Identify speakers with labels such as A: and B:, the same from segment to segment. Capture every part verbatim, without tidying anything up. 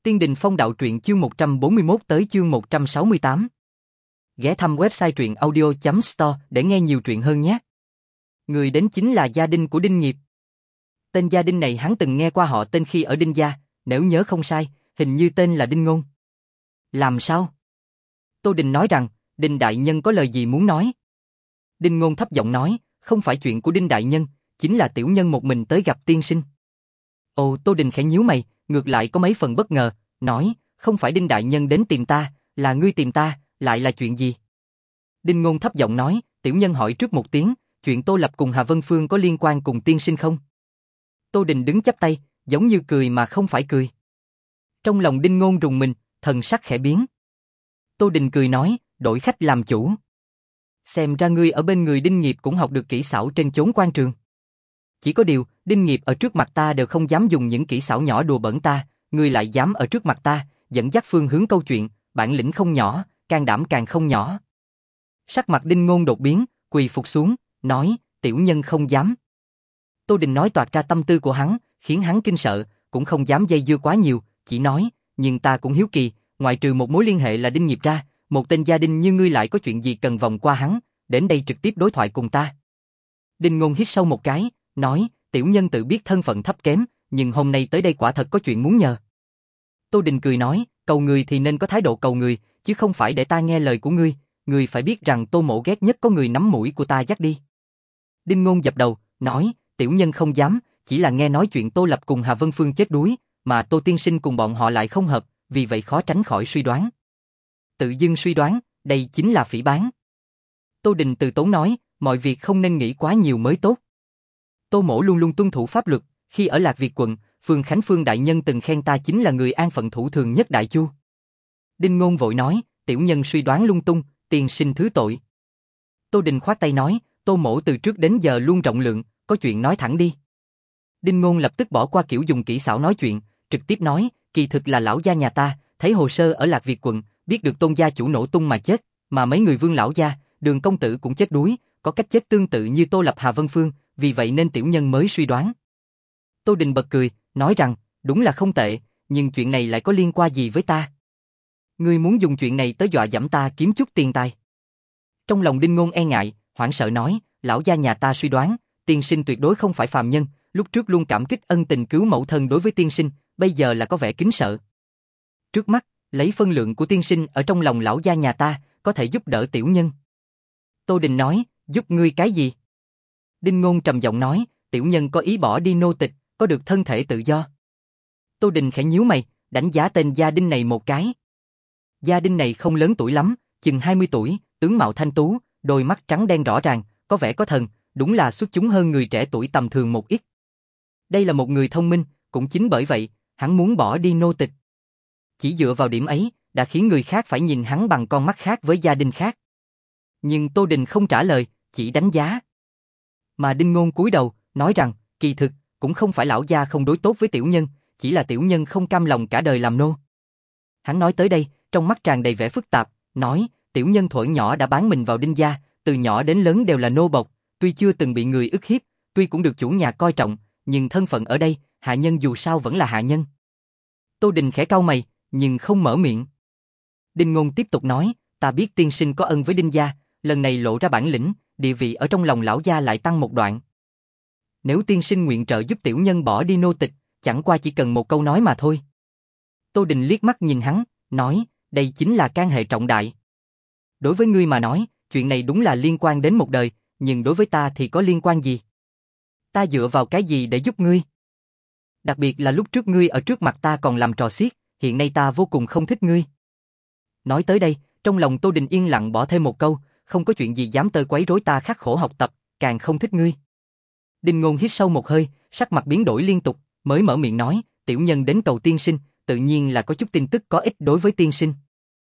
A: Tiên Đình Phong Đạo Truyện chương một trăm bốn mươi mốt tới chương một trăm sáu mươi tám. Ghé thăm website truyện audio chấm store để nghe nhiều truyện hơn nhé. Người đến chính là gia đình của Đinh Nghiệp. Tên gia đình này hắn từng nghe qua họ tên khi ở Đinh gia, nếu nhớ không sai, hình như tên là Đinh Ngôn. Làm sao? Tô Đình nói rằng, Đinh Đại Nhân có lời gì muốn nói? Đinh Ngôn thấp giọng nói, không phải chuyện của Đinh Đại Nhân, chính là tiểu nhân một mình tới gặp tiên sinh. Ồ, Tô Đình khẽ nhíu mày, ngược lại có mấy phần bất ngờ, nói, không phải Đinh Đại Nhân đến tìm ta, là ngươi tìm ta, lại là chuyện gì? Đinh Ngôn thấp giọng nói, tiểu nhân hỏi trước một tiếng, chuyện Tô Lập cùng Hà Vân Phương có liên quan cùng tiên sinh không? Tô Đình đứng chắp tay, giống như cười mà không phải cười. Trong lòng Đinh Ngôn rùng mình, thần sắc khẽ biến. Tô Đình cười nói, đổi khách làm chủ. Xem ra ngươi ở bên người Đinh Nghiệp cũng học được kỹ xảo trên chốn quan trường. Chỉ có điều, Đinh Nghiệp ở trước mặt ta đều không dám dùng những kỹ xảo nhỏ đùa bỡn ta, ngươi lại dám ở trước mặt ta, dẫn dắt phương hướng câu chuyện, bản lĩnh không nhỏ, can đảm càng không nhỏ. Sắc mặt Đinh Ngôn đột biến, quỳ phục xuống, nói, tiểu nhân không dám. Tô Đình nói toạc ra tâm tư của hắn, khiến hắn kinh sợ, cũng không dám dây dưa quá nhiều, chỉ nói, nhưng ta cũng hiếu kỳ, ngoại trừ một mối liên hệ là Đinh Nghiệp ra, một tên gia đình như ngươi lại có chuyện gì cần vòng qua hắn, đến đây trực tiếp đối thoại cùng ta. Đinh Ngôn hít sâu một cái, nói, tiểu nhân tự biết thân phận thấp kém, nhưng hôm nay tới đây quả thật có chuyện muốn nhờ. Tô Đình cười nói, cầu người thì nên có thái độ cầu người, chứ không phải để ta nghe lời của ngươi, ngươi phải biết rằng Tô Mỗ ghét nhất có người nắm mũi của ta dắt đi. Đinh Ngôn dập đầu, nói, tiểu nhân không dám, chỉ là nghe nói chuyện Tô Lập cùng Hà Vân Phương chết đuối, mà Tô tiên sinh cùng bọn họ lại không hợp, vì vậy khó tránh khỏi suy đoán. Tự dưng suy đoán, đây chính là phỉ báng. Tô Đình từ tốn nói, mọi việc không nên nghĩ quá nhiều mới tốt. Tô Mỗ luôn luôn tuân thủ pháp luật, khi ở Lạc Việt quận, Phương Khánh Phương đại nhân từng khen ta chính là người an phận thủ thường nhất Đại Chu. Đinh Ngôn vội nói, tiểu nhân suy đoán lung tung, tiền sinh thứ tội. Tô Đình khoát tay nói, Tô Mỗ từ trước đến giờ luôn rộng lượng, có chuyện nói thẳng đi. Đinh Ngôn lập tức bỏ qua kiểu dùng kỹ xảo nói chuyện, trực tiếp nói, kỳ thực là lão gia nhà ta, thấy hồ sơ ở Lạc Việt quận, biết được Tôn gia chủ nổ tung mà chết, mà mấy người Vương lão gia, Đường công tử cũng chết đuối, có cách chết tương tự như Tô Lập Hà Vân Phương, vì vậy nên tiểu nhân mới suy đoán. Tô Đình bật cười, nói rằng, đúng là không tệ, nhưng chuyện này lại có liên quan gì với ta? Ngươi muốn dùng chuyện này tới dọa dẫm ta kiếm chút tiền tài. Trong lòng Đinh Ngôn e ngại, hoảng sợ nói, lão gia nhà ta suy đoán, tiên sinh tuyệt đối không phải phàm nhân, lúc trước luôn cảm kích ân tình cứu mẫu thân đối với tiên sinh, bây giờ là có vẻ kính sợ. Trước mắt, lấy phân lượng của tiên sinh ở trong lòng lão gia nhà ta, có thể giúp đỡ tiểu nhân. Tô Đình nói, giúp ngươi cái gì? Đinh Ngôn trầm giọng nói, tiểu nhân có ý bỏ đi nô tịch, có được thân thể tự do. Tô Đình khẽ nhíu mày, đánh giá tên gia đình này một cái. Gia đình này không lớn tuổi lắm, chừng hai mươi tuổi, tướng mạo thanh tú, đôi mắt trắng đen rõ ràng, có vẻ có thần, đúng là xuất chúng hơn người trẻ tuổi tầm thường một ít. Đây là một người thông minh, cũng chính bởi vậy, hắn muốn bỏ đi nô tịch. Chỉ dựa vào điểm ấy, đã khiến người khác phải nhìn hắn bằng con mắt khác với gia đình khác. Nhưng Tô Đình không trả lời, chỉ đánh giá. Mà Đinh Ngôn cúi đầu, nói rằng, kỳ thực, cũng không phải lão gia không đối tốt với tiểu nhân, chỉ là tiểu nhân không cam lòng cả đời làm nô. Hắn nói tới đây, trong mắt tràn đầy vẻ phức tạp, nói, tiểu nhân thuở nhỏ đã bán mình vào Đinh gia, từ nhỏ đến lớn đều là nô bộc, tuy chưa từng bị người ức hiếp, tuy cũng được chủ nhà coi trọng, nhưng thân phận ở đây, hạ nhân dù sao vẫn là hạ nhân. Tô Đình khẽ cau mày, nhưng không mở miệng. Đinh Ngôn tiếp tục nói, ta biết tiên sinh có ân với Đinh gia, lần này lộ ra bản lĩnh, địa vị ở trong lòng lão gia lại tăng một đoạn. Nếu tiên sinh nguyện trợ giúp tiểu nhân bỏ đi nô tịch, chẳng qua chỉ cần một câu nói mà thôi. Tô Đình liếc mắt nhìn hắn, nói, đây chính là can hệ trọng đại. Đối với ngươi mà nói, chuyện này đúng là liên quan đến một đời, nhưng đối với ta thì có liên quan gì? Ta dựa vào cái gì để giúp ngươi? Đặc biệt là lúc trước ngươi ở trước mặt ta còn làm trò xiết, hiện nay ta vô cùng không thích ngươi. Nói tới đây, trong lòng Tô Đình yên lặng bỏ thêm một câu, không có chuyện gì dám tơ quấy rối ta khắc khổ học tập, càng không thích ngươi. Đinh Ngôn hít sâu một hơi, sắc mặt biến đổi liên tục, mới mở miệng nói, tiểu nhân đến cầu tiên sinh, tự nhiên là có chút tin tức có ích đối với tiên sinh.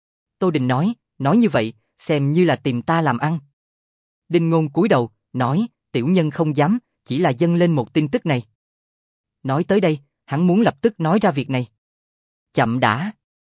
A: Tô Đình nói, nói như vậy, xem như là tìm ta làm ăn. Đinh Ngôn cúi đầu, nói, tiểu nhân không dám, chỉ là dâng lên một tin tức này. Nói tới đây, hắn muốn lập tức nói ra việc này. Chậm đã.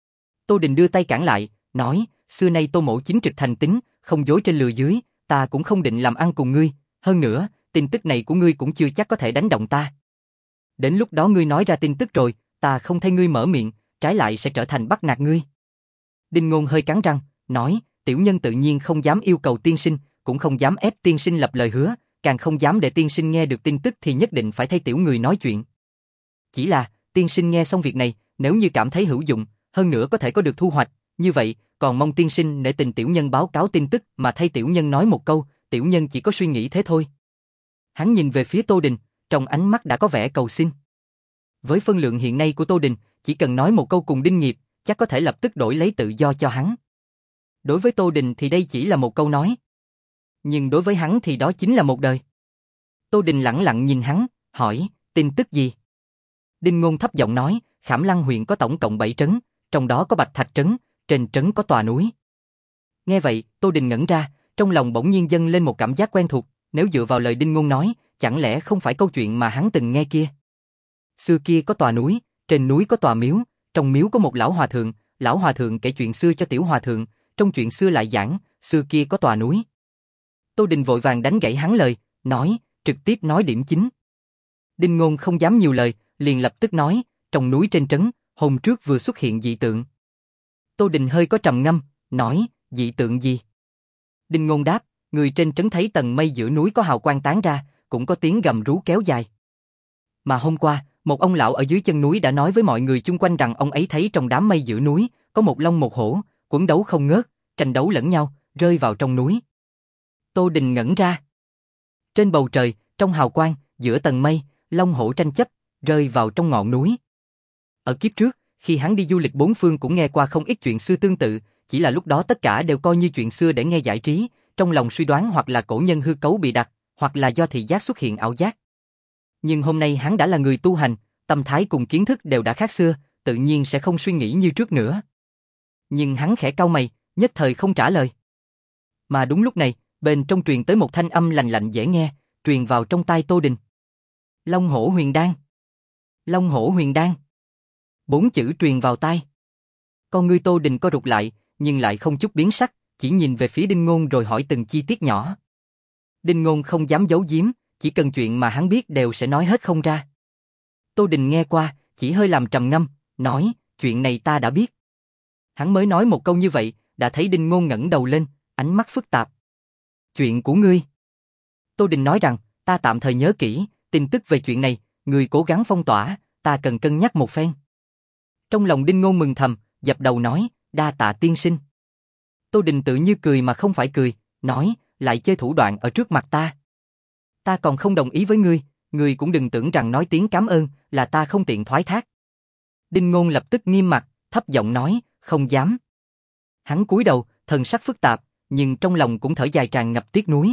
A: Tô Đình đưa tay cản lại, nói, xưa nay Tô Mỗ chính trực thành tín, không dối trên lừa dưới, ta cũng không định làm ăn cùng ngươi, hơn nữa, tin tức này của ngươi cũng chưa chắc có thể đánh động ta. Đến lúc đó ngươi nói ra tin tức rồi, ta không thấy ngươi mở miệng, trái lại sẽ trở thành bắt nạt ngươi. Đinh Ngôn hơi cắn răng, nói, tiểu nhân tự nhiên không dám yêu cầu tiên sinh, cũng không dám ép tiên sinh lập lời hứa, càng không dám để tiên sinh nghe được tin tức thì nhất định phải thay tiểu người nói chuyện. Chỉ là, tiên sinh nghe xong việc này, nếu như cảm thấy hữu dụng, hơn nữa có thể có được thu hoạch, như vậy, còn mong tiên sinh nể tình tiểu nhân báo cáo tin tức mà thay tiểu nhân nói một câu, tiểu nhân chỉ có suy nghĩ thế thôi. Hắn nhìn về phía Tô Đình, trong ánh mắt đã có vẻ cầu xin. Với phân lượng hiện nay của Tô Đình, chỉ cần nói một câu cùng Đinh Nghiệp, chắc có thể lập tức đổi lấy tự do cho hắn. Đối với Tô Đình thì đây chỉ là một câu nói. Nhưng đối với hắn thì đó chính là một đời. Tô Đình lẳng lặng nhìn hắn, hỏi, tin tức gì? Đinh Ngôn thấp giọng nói, Khảm Lăng huyện có tổng cộng bảy trấn, trong đó có Bạch Thạch trấn, trên trấn có tòa núi. Nghe vậy, Tô Đình ngẩn ra, trong lòng bỗng nhiên dâng lên một cảm giác quen thuộc, nếu dựa vào lời Đinh Ngôn nói, chẳng lẽ không phải câu chuyện mà hắn từng nghe kia? Xưa kia có tòa núi, trên núi có tòa miếu, trong miếu có một lão hòa thượng, lão hòa thượng kể chuyện xưa cho tiểu hòa thượng, trong chuyện xưa lại giảng, xưa kia có tòa núi. Tô Đình vội vàng đánh gãy hắn lời, nói, trực tiếp nói điểm chính. Đinh Ngôn không dám nhiều lời, liền lập tức nói, trong núi trên trấn, hôm trước vừa xuất hiện dị tượng. Tô Đình hơi có trầm ngâm, nói, dị tượng gì? Đinh Ngôn đáp, người trên trấn thấy tầng mây giữa núi có hào quang tán ra, cũng có tiếng gầm rú kéo dài. Mà hôm qua, một ông lão ở dưới chân núi đã nói với mọi người chung quanh rằng ông ấy thấy trong đám mây giữa núi, có một long một hổ, quấn đấu không ngớt, tranh đấu lẫn nhau, rơi vào trong núi. Tô Đình ngẩn ra. Trên bầu trời, trong hào quang, giữa tầng mây, long hổ tranh chấp, rơi vào trong ngọn núi. Ở kiếp trước, khi hắn đi du lịch bốn phương cũng nghe qua không ít chuyện xưa tương tự, chỉ là lúc đó tất cả đều coi như chuyện xưa để nghe giải trí, trong lòng suy đoán hoặc là cổ nhân hư cấu bị đặt, hoặc là do thị giác xuất hiện ảo giác. Nhưng hôm nay hắn đã là người tu hành, tâm thái cùng kiến thức đều đã khác xưa, tự nhiên sẽ không suy nghĩ như trước nữa. Nhưng hắn khẽ cau mày, nhất thời không trả lời. Mà đúng lúc này, bên trong truyền tới một thanh âm lành lạnh dễ nghe, truyền vào trong tai Tô Đình. Long hổ huyền đan. Long hổ huyền đan. Bốn chữ truyền vào tai. Con ngươi Tô Đình co rụt lại, nhưng lại không chút biến sắc, chỉ nhìn về phía Đinh Ngôn rồi hỏi từng chi tiết nhỏ. Đinh Ngôn không dám giấu giếm, chỉ cần chuyện mà hắn biết đều sẽ nói hết không ra. Tô Đình nghe qua, chỉ hơi làm trầm ngâm, nói, chuyện này ta đã biết. Hắn mới nói một câu như vậy, đã thấy Đinh Ngôn ngẩng đầu lên, ánh mắt phức tạp. Chuyện của ngươi. Tô Đình nói rằng, ta tạm thời nhớ kỹ, tin tức về chuyện này, ngươi cố gắng phong tỏa, ta cần cân nhắc một phen. Trong lòng Đinh Ngôn mừng thầm, dập đầu nói, đa tạ tiên sinh. Tô Đình tự như cười mà không phải cười, nói, lại chơi thủ đoạn ở trước mặt ta. Ta còn không đồng ý với ngươi, ngươi cũng đừng tưởng rằng nói tiếng cảm ơn là ta không tiện thoái thác. Đinh Ngôn lập tức nghiêm mặt, thấp giọng nói, không dám. Hắn cúi đầu, thần sắc phức tạp, nhưng trong lòng cũng thở dài tràn ngập tiếc nuối.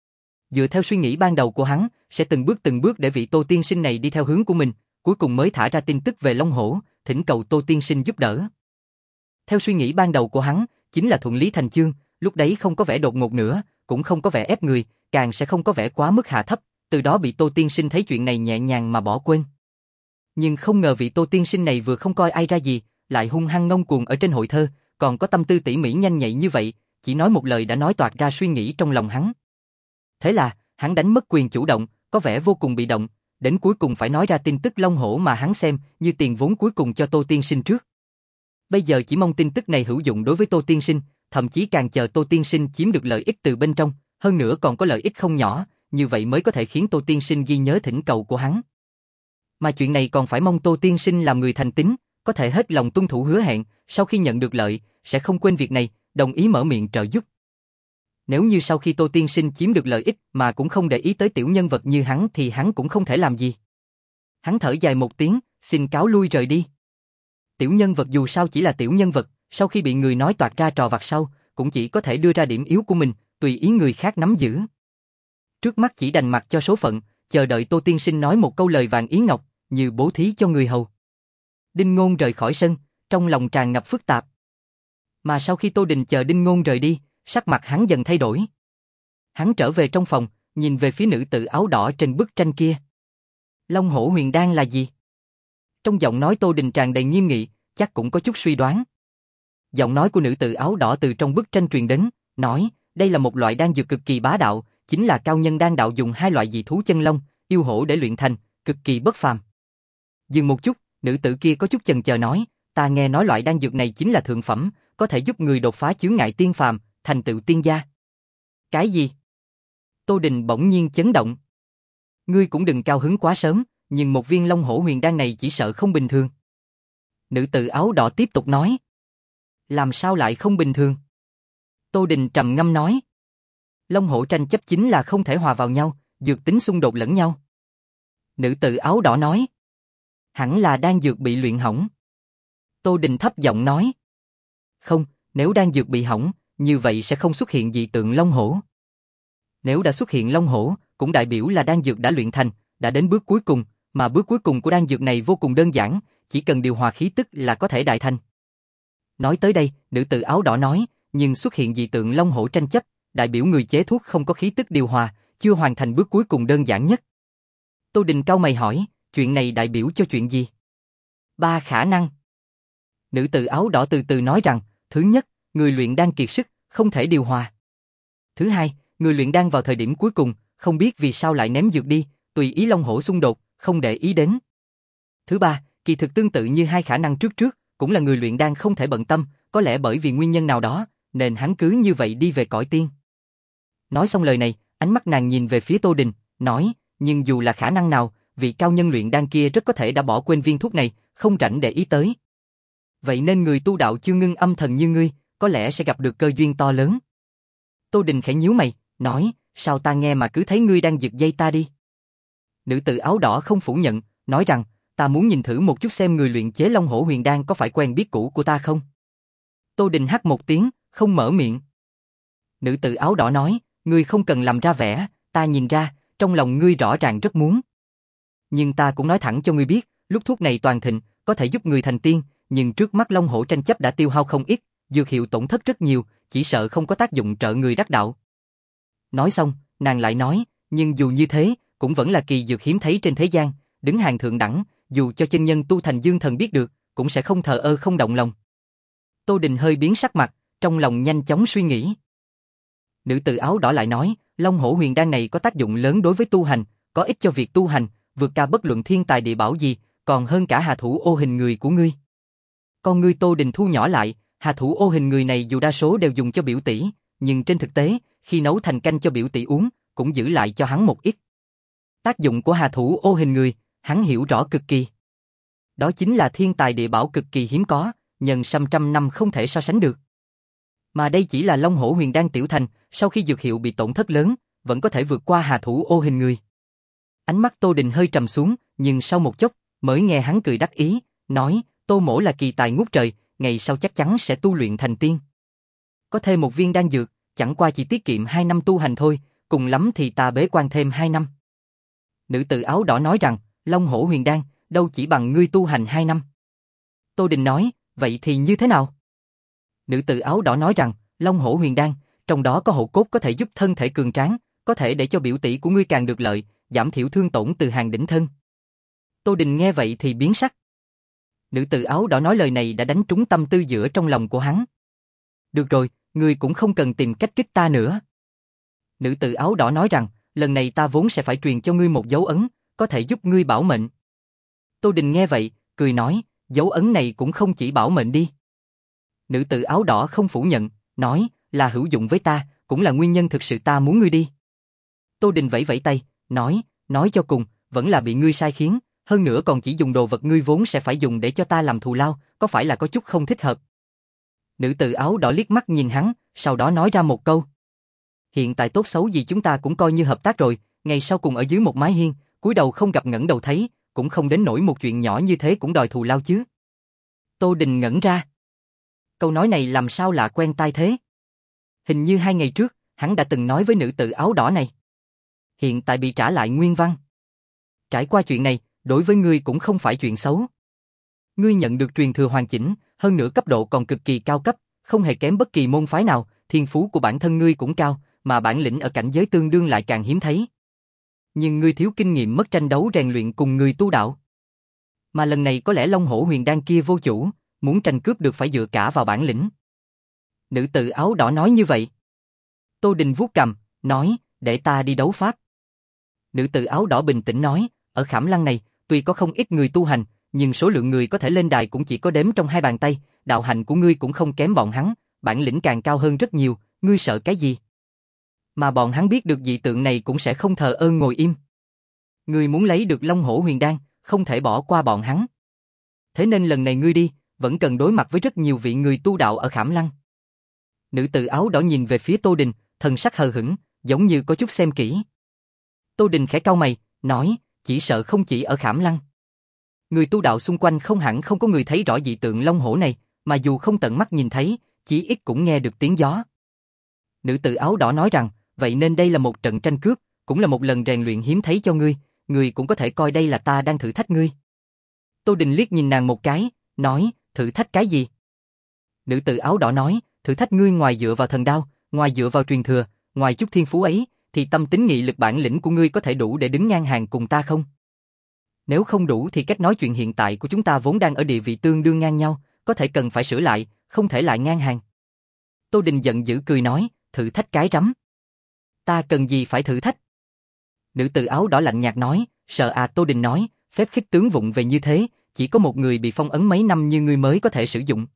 A: Dựa theo suy nghĩ ban đầu của hắn, sẽ từng bước từng bước để vị Tô tiên sinh này đi theo hướng của mình, cuối cùng mới thả ra tin tức về Long Hổ, thỉnh cầu Tô tiên sinh giúp đỡ. Theo suy nghĩ ban đầu của hắn, chính là thuận lý thành chương, lúc đấy không có vẻ đột ngột nữa, cũng không có vẻ ép người, càng sẽ không có vẻ quá mức hạ thấp, từ đó bị Tô tiên sinh thấy chuyện này nhẹ nhàng mà bỏ quên. Nhưng không ngờ vị Tô tiên sinh này vừa không coi ai ra gì, lại hung hăng ngông cuồng ở trên hội thơ, còn có tâm tư tỉ mỉ nhanh nhạy như vậy, chỉ nói một lời đã nói toạc ra suy nghĩ trong lòng hắn. Thế là, hắn đánh mất quyền chủ động, có vẻ vô cùng bị động, đến cuối cùng phải nói ra tin tức Long Hổ mà hắn xem như tiền vốn cuối cùng cho Tô tiên sinh trước. Bây giờ chỉ mong tin tức này hữu dụng đối với Tô tiên sinh, thậm chí càng chờ Tô tiên sinh chiếm được lợi ích từ bên trong, hơn nữa còn có lợi ích không nhỏ, như vậy mới có thể khiến Tô tiên sinh ghi nhớ thỉnh cầu của hắn. Mà chuyện này còn phải mong Tô tiên sinh làm người thành tín, có thể hết lòng tuân thủ hứa hẹn, sau khi nhận được lợi, sẽ không quên việc này, đồng ý mở miệng trợ giúp. Nếu như sau khi Tô tiên sinh chiếm được lợi ích mà cũng không để ý tới tiểu nhân vật như hắn thì hắn cũng không thể làm gì. Hắn thở dài một tiếng, xin cáo lui rời đi. Tiểu nhân vật dù sao chỉ là tiểu nhân vật, sau khi bị người nói toạc ra trò vặt sau, cũng chỉ có thể đưa ra điểm yếu của mình, tùy ý người khác nắm giữ. Trước mắt chỉ đành mặc cho số phận, chờ đợi Tô tiên sinh nói một câu lời vàng ý ngọc, như bố thí cho người hầu. Đinh Ngôn rời khỏi sân, trong lòng tràn ngập phức tạp. Mà sau khi Tô Đình chờ Đinh Ngôn rời đi, sắc mặt hắn dần thay đổi. Hắn trở về trong phòng, nhìn về phía nữ tử áo đỏ trên bức tranh kia. Long hổ huyền đan là gì? Trong giọng nói Tô Đình tràn đầy nghiêm nghị, chắc cũng có chút suy đoán. Giọng nói của nữ tử áo đỏ từ trong bức tranh truyền đến, nói, đây là một loại đan dược cực kỳ bá đạo, chính là cao nhân đan đạo dùng hai loại dị thú chân long, yêu hổ để luyện thành, cực kỳ bất phàm. Dừng một chút, nữ tử kia có chút chần chờ nói, ta nghe nói loại đan dược này chính là thượng phẩm, có thể giúp người đột phá chướng ngại tiên phàm, thành tựu tiên gia. Cái gì? Tô Đình bỗng nhiên chấn động. Ngươi cũng đừng cao hứng quá sớm, nhưng một viên Long Hổ Huyền Đan này chỉ sợ không bình thường. Nữ tử áo đỏ tiếp tục nói. Làm sao lại không bình thường? Tô Đình trầm ngâm nói. Long hổ tranh chấp chính là không thể hòa vào nhau, dược tính xung đột lẫn nhau. Nữ tử áo đỏ nói. Hẳn là đan dược bị luyện hỏng. Tô Đình thấp giọng nói. Không, nếu đan dược bị hỏng, như vậy sẽ không xuất hiện dị tượng long hổ. Nếu đã xuất hiện long hổ, cũng đại biểu là đan dược đã luyện thành, đã đến bước cuối cùng, mà bước cuối cùng của đan dược này vô cùng đơn giản, chỉ cần điều hòa khí tức là có thể đại thành. Nói tới đây, nữ tử áo đỏ nói, nhưng xuất hiện dị tượng long hổ tranh chấp, đại biểu người chế thuốc không có khí tức điều hòa, chưa hoàn thành bước cuối cùng đơn giản nhất. Tô Đình cau mày hỏi, chuyện này đại biểu cho chuyện gì? Ba khả năng. Nữ tử áo đỏ từ từ nói rằng, thứ nhất, người luyện đan kiệt sức, không thể điều hòa. Thứ hai, người luyện đan vào thời điểm cuối cùng, không biết vì sao lại ném dược đi, tùy ý long hổ xung đột, không để ý đến. Thứ ba, kỳ thực tương tự như hai khả năng trước trước, cũng là người luyện đan không thể bận tâm, có lẽ bởi vì nguyên nhân nào đó, nên hắn cứ như vậy đi về cõi tiên. Nói xong lời này, ánh mắt nàng nhìn về phía Tô Đình, nói, nhưng dù là khả năng nào, vị cao nhân luyện đan kia rất có thể đã bỏ quên viên thuốc này, không rảnh để ý tới. Vậy nên người tu đạo chưa ngưng âm thần như ngươi, có lẽ sẽ gặp được cơ duyên to lớn. Tô Đình khẽ nhíu mày, nói, sao ta nghe mà cứ thấy ngươi đang giật dây ta đi. Nữ tử áo đỏ không phủ nhận, nói rằng, ta muốn nhìn thử một chút xem người luyện chế Long Hổ Huyền Đan có phải quen biết cũ của ta không. Tô Đình hắt một tiếng, không mở miệng. Nữ tử áo đỏ nói, ngươi không cần làm ra vẻ, ta nhìn ra, trong lòng ngươi rõ ràng rất muốn. Nhưng ta cũng nói thẳng cho ngươi biết, lúc thuốc này toàn thịnh, có thể giúp người thành tiên, nhưng trước mắt Long Hổ tranh chấp đã tiêu hao không ít, dược hiệu tổn thất rất nhiều, chỉ sợ không có tác dụng trợ người đắc đạo. Nói xong, nàng lại nói, nhưng dù như thế, cũng vẫn là kỳ dược hiếm thấy trên thế gian, đứng hàng thượng đẳng, dù cho chân nhân tu thành dương thần biết được, cũng sẽ không thờ ơ không động lòng. Tô Đình hơi biến sắc mặt, trong lòng nhanh chóng suy nghĩ. Nữ tử áo đỏ lại nói, Long Hổ Huyền Đan này có tác dụng lớn đối với tu hành, có ích cho việc tu hành, vượt cả bất luận thiên tài địa bảo gì, còn hơn cả hà thủ ô hình người của ngươi. Con ngươi Tô Đình thu nhỏ lại, hà thủ ô hình người này dù đa số đều dùng cho biểu tỷ, nhưng trên thực tế, khi nấu thành canh cho biểu tỷ uống, cũng giữ lại cho hắn một ít. Tác dụng của hà thủ ô hình người, hắn hiểu rõ cực kỳ. Đó chính là thiên tài địa bảo cực kỳ hiếm có, nhân trăm trăm năm không thể so sánh được. Mà đây chỉ là Long Hổ Huyền Đan tiểu thành, sau khi dược hiệu bị tổn thất lớn, vẫn có thể vượt qua hà thủ ô hình người. Ánh mắt Tô Đình hơi trầm xuống, nhưng sau một chốc, mới nghe hắn cười đắc ý, nói, Tô mỗ là kỳ tài ngút trời, ngày sau chắc chắn sẽ tu luyện thành tiên. Có thêm một viên đan dược, chẳng qua chỉ tiết kiệm hai năm tu hành thôi, cùng lắm thì ta bế quan thêm hai năm. Nữ tử áo đỏ nói rằng, Long Hổ Huyền Đan, đâu chỉ bằng ngươi tu hành hai năm. Tô Đình nói, vậy thì như thế nào? Nữ tử áo đỏ nói rằng, Long Hổ Huyền Đan, trong đó có hổ cốt có thể giúp thân thể cường tráng, có thể để cho biểu tỷ của ngươi càng được lợi, giảm thiểu thương tổn từ hàng đỉnh thân. Tô Đình nghe vậy thì biến sắc. Nữ tử áo đỏ nói lời này đã đánh trúng tâm tư giữa trong lòng của hắn. Được rồi, ngươi cũng không cần tìm cách kích ta nữa. Nữ tử áo đỏ nói rằng, lần này ta vốn sẽ phải truyền cho ngươi một dấu ấn, có thể giúp ngươi bảo mệnh. Tô Đình nghe vậy, cười nói, dấu ấn này cũng không chỉ bảo mệnh đi. Nữ tử áo đỏ không phủ nhận, nói, là hữu dụng với ta, cũng là nguyên nhân thực sự ta muốn ngươi đi. Tô Đình vẫy vẫy tay, nói, nói cho cùng, vẫn là bị ngươi sai khiến, hơn nữa còn chỉ dùng đồ vật ngươi vốn sẽ phải dùng để cho ta làm thù lao, có phải là có chút không thích hợp. Nữ tử áo đỏ liếc mắt nhìn hắn, sau đó nói ra một câu. Hiện tại tốt xấu gì chúng ta cũng coi như hợp tác rồi, ngày sau cùng ở dưới một mái hiên, cúi đầu không gặp ngẩng đầu thấy, cũng không đến nỗi một chuyện nhỏ như thế cũng đòi thù lao chứ. Tô Đình ngẩn ra. Câu nói này làm sao lạ quen tai thế? Hình như hai ngày trước, hắn đã từng nói với nữ tử áo đỏ này. Hiện tại bị trả lại nguyên văn. Trải qua chuyện này, đối với ngươi cũng không phải chuyện xấu. Ngươi nhận được truyền thừa hoàn chỉnh, hơn nữa cấp độ còn cực kỳ cao cấp, không hề kém bất kỳ môn phái nào, thiên phú của bản thân ngươi cũng cao, mà bản lĩnh ở cảnh giới tương đương lại càng hiếm thấy. Nhưng ngươi thiếu kinh nghiệm mất tranh đấu rèn luyện cùng người tu đạo. Mà lần này có lẽ Long Hổ Huyền Đan kia vô chủ, muốn tranh cướp được phải dựa cả vào bản lĩnh. Nữ tử áo đỏ nói như vậy. Tô Đình vuốt cằm, nói, để ta đi đấu pháp. Nữ tử áo đỏ bình tĩnh nói, ở Khảm Lăng này, tuy có không ít người tu hành, nhưng số lượng người có thể lên đài cũng chỉ có đếm trong hai bàn tay, đạo hạnh của ngươi cũng không kém bọn hắn, bản lĩnh càng cao hơn rất nhiều, ngươi sợ cái gì? Mà bọn hắn biết được dị tượng này cũng sẽ không thờ ơ ngồi im. Ngươi muốn lấy được Long Hổ Huyền Đan, không thể bỏ qua bọn hắn. Thế nên lần này ngươi đi, vẫn cần đối mặt với rất nhiều vị người tu đạo ở Khảm Lăng. Nữ tử áo đỏ nhìn về phía Tô Đình, thần sắc hờ hững, giống như có chút xem kỹ. Tô Đình khẽ cau mày, nói, chỉ sợ không chỉ ở Khảm Lăng. Người tu đạo xung quanh không hẳn không có người thấy rõ dị tượng long hổ này, mà dù không tận mắt nhìn thấy, chỉ ít cũng nghe được tiếng gió. Nữ tử áo đỏ nói rằng, vậy nên đây là một trận tranh cướp, cũng là một lần rèn luyện hiếm thấy cho ngươi, ngươi cũng có thể coi đây là ta đang thử thách ngươi. Tô Đình liếc nhìn nàng một cái, nói, thử thách cái gì? Nữ tử áo đỏ nói, thử thách ngươi ngoài dựa vào thần đao, ngoài dựa vào truyền thừa, ngoài chút thiên phú ấy, thì tâm tính nghị lực bản lĩnh của ngươi có thể đủ để đứng ngang hàng cùng ta không? Nếu không đủ thì cách nói chuyện hiện tại của chúng ta vốn đang ở địa vị tương đương ngang nhau, có thể cần phải sửa lại, không thể lại ngang hàng. Tô Đình giận dữ cười nói, thử thách cái rắm. Ta cần gì phải thử thách? Nữ tử áo đỏ lạnh nhạt nói, sợ à. Tô Đình nói, phép khích tướng vụng về như thế, chỉ có một người bị phong ấn mấy năm như ngươi mới có thể sử dụng.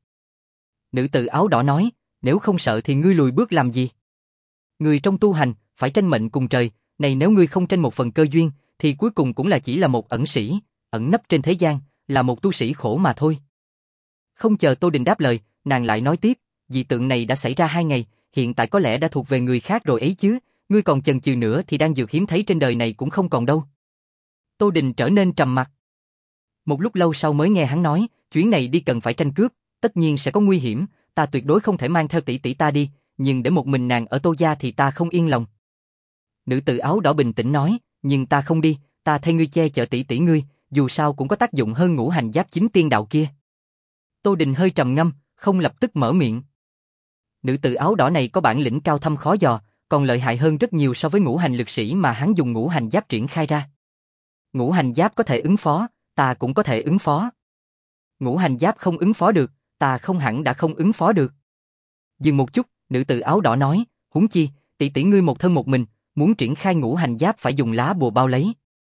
A: Nữ tử áo đỏ nói, nếu không sợ thì ngươi lùi bước làm gì? Người trong tu hành, phải tranh mệnh cùng trời, này nếu ngươi không tranh một phần cơ duyên, thì cuối cùng cũng là chỉ là một ẩn sĩ, ẩn nấp trên thế gian, là một tu sĩ khổ mà thôi. Không chờ Tô Đình đáp lời, nàng lại nói tiếp, dị tượng này đã xảy ra hai ngày, hiện tại có lẽ đã thuộc về người khác rồi ấy chứ, ngươi còn chần chừ nữa thì đang dược hiếm thấy trên đời này cũng không còn đâu. Tô Đình trở nên trầm mặc. Một lúc lâu sau mới nghe hắn nói, chuyến này đi cần phải tranh cướp, tất nhiên sẽ có nguy hiểm, ta tuyệt đối không thể mang theo tỷ tỷ ta đi, nhưng để một mình nàng ở Tô gia thì ta không yên lòng. Nữ tử áo đỏ bình tĩnh nói, nhưng ta không đi, ta thay ngươi che chở tỷ tỷ ngươi, dù sao cũng có tác dụng hơn ngũ hành giáp chính tiên đạo kia. Tô Đình hơi trầm ngâm, không lập tức mở miệng. Nữ tử áo đỏ này có bản lĩnh cao thâm khó dò, còn lợi hại hơn rất nhiều so với ngũ hành lực sĩ mà hắn dùng ngũ hành giáp triển khai ra. Ngũ hành giáp có thể ứng phó, ta cũng có thể ứng phó. Ngũ hành giáp không ứng phó được, ta không hẳn đã không ứng phó được. Dừng một chút, nữ tử áo đỏ nói, huống chi, tỷ tỷ ngươi một thân một mình, muốn triển khai ngũ hành giáp phải dùng lá bùa bao lấy.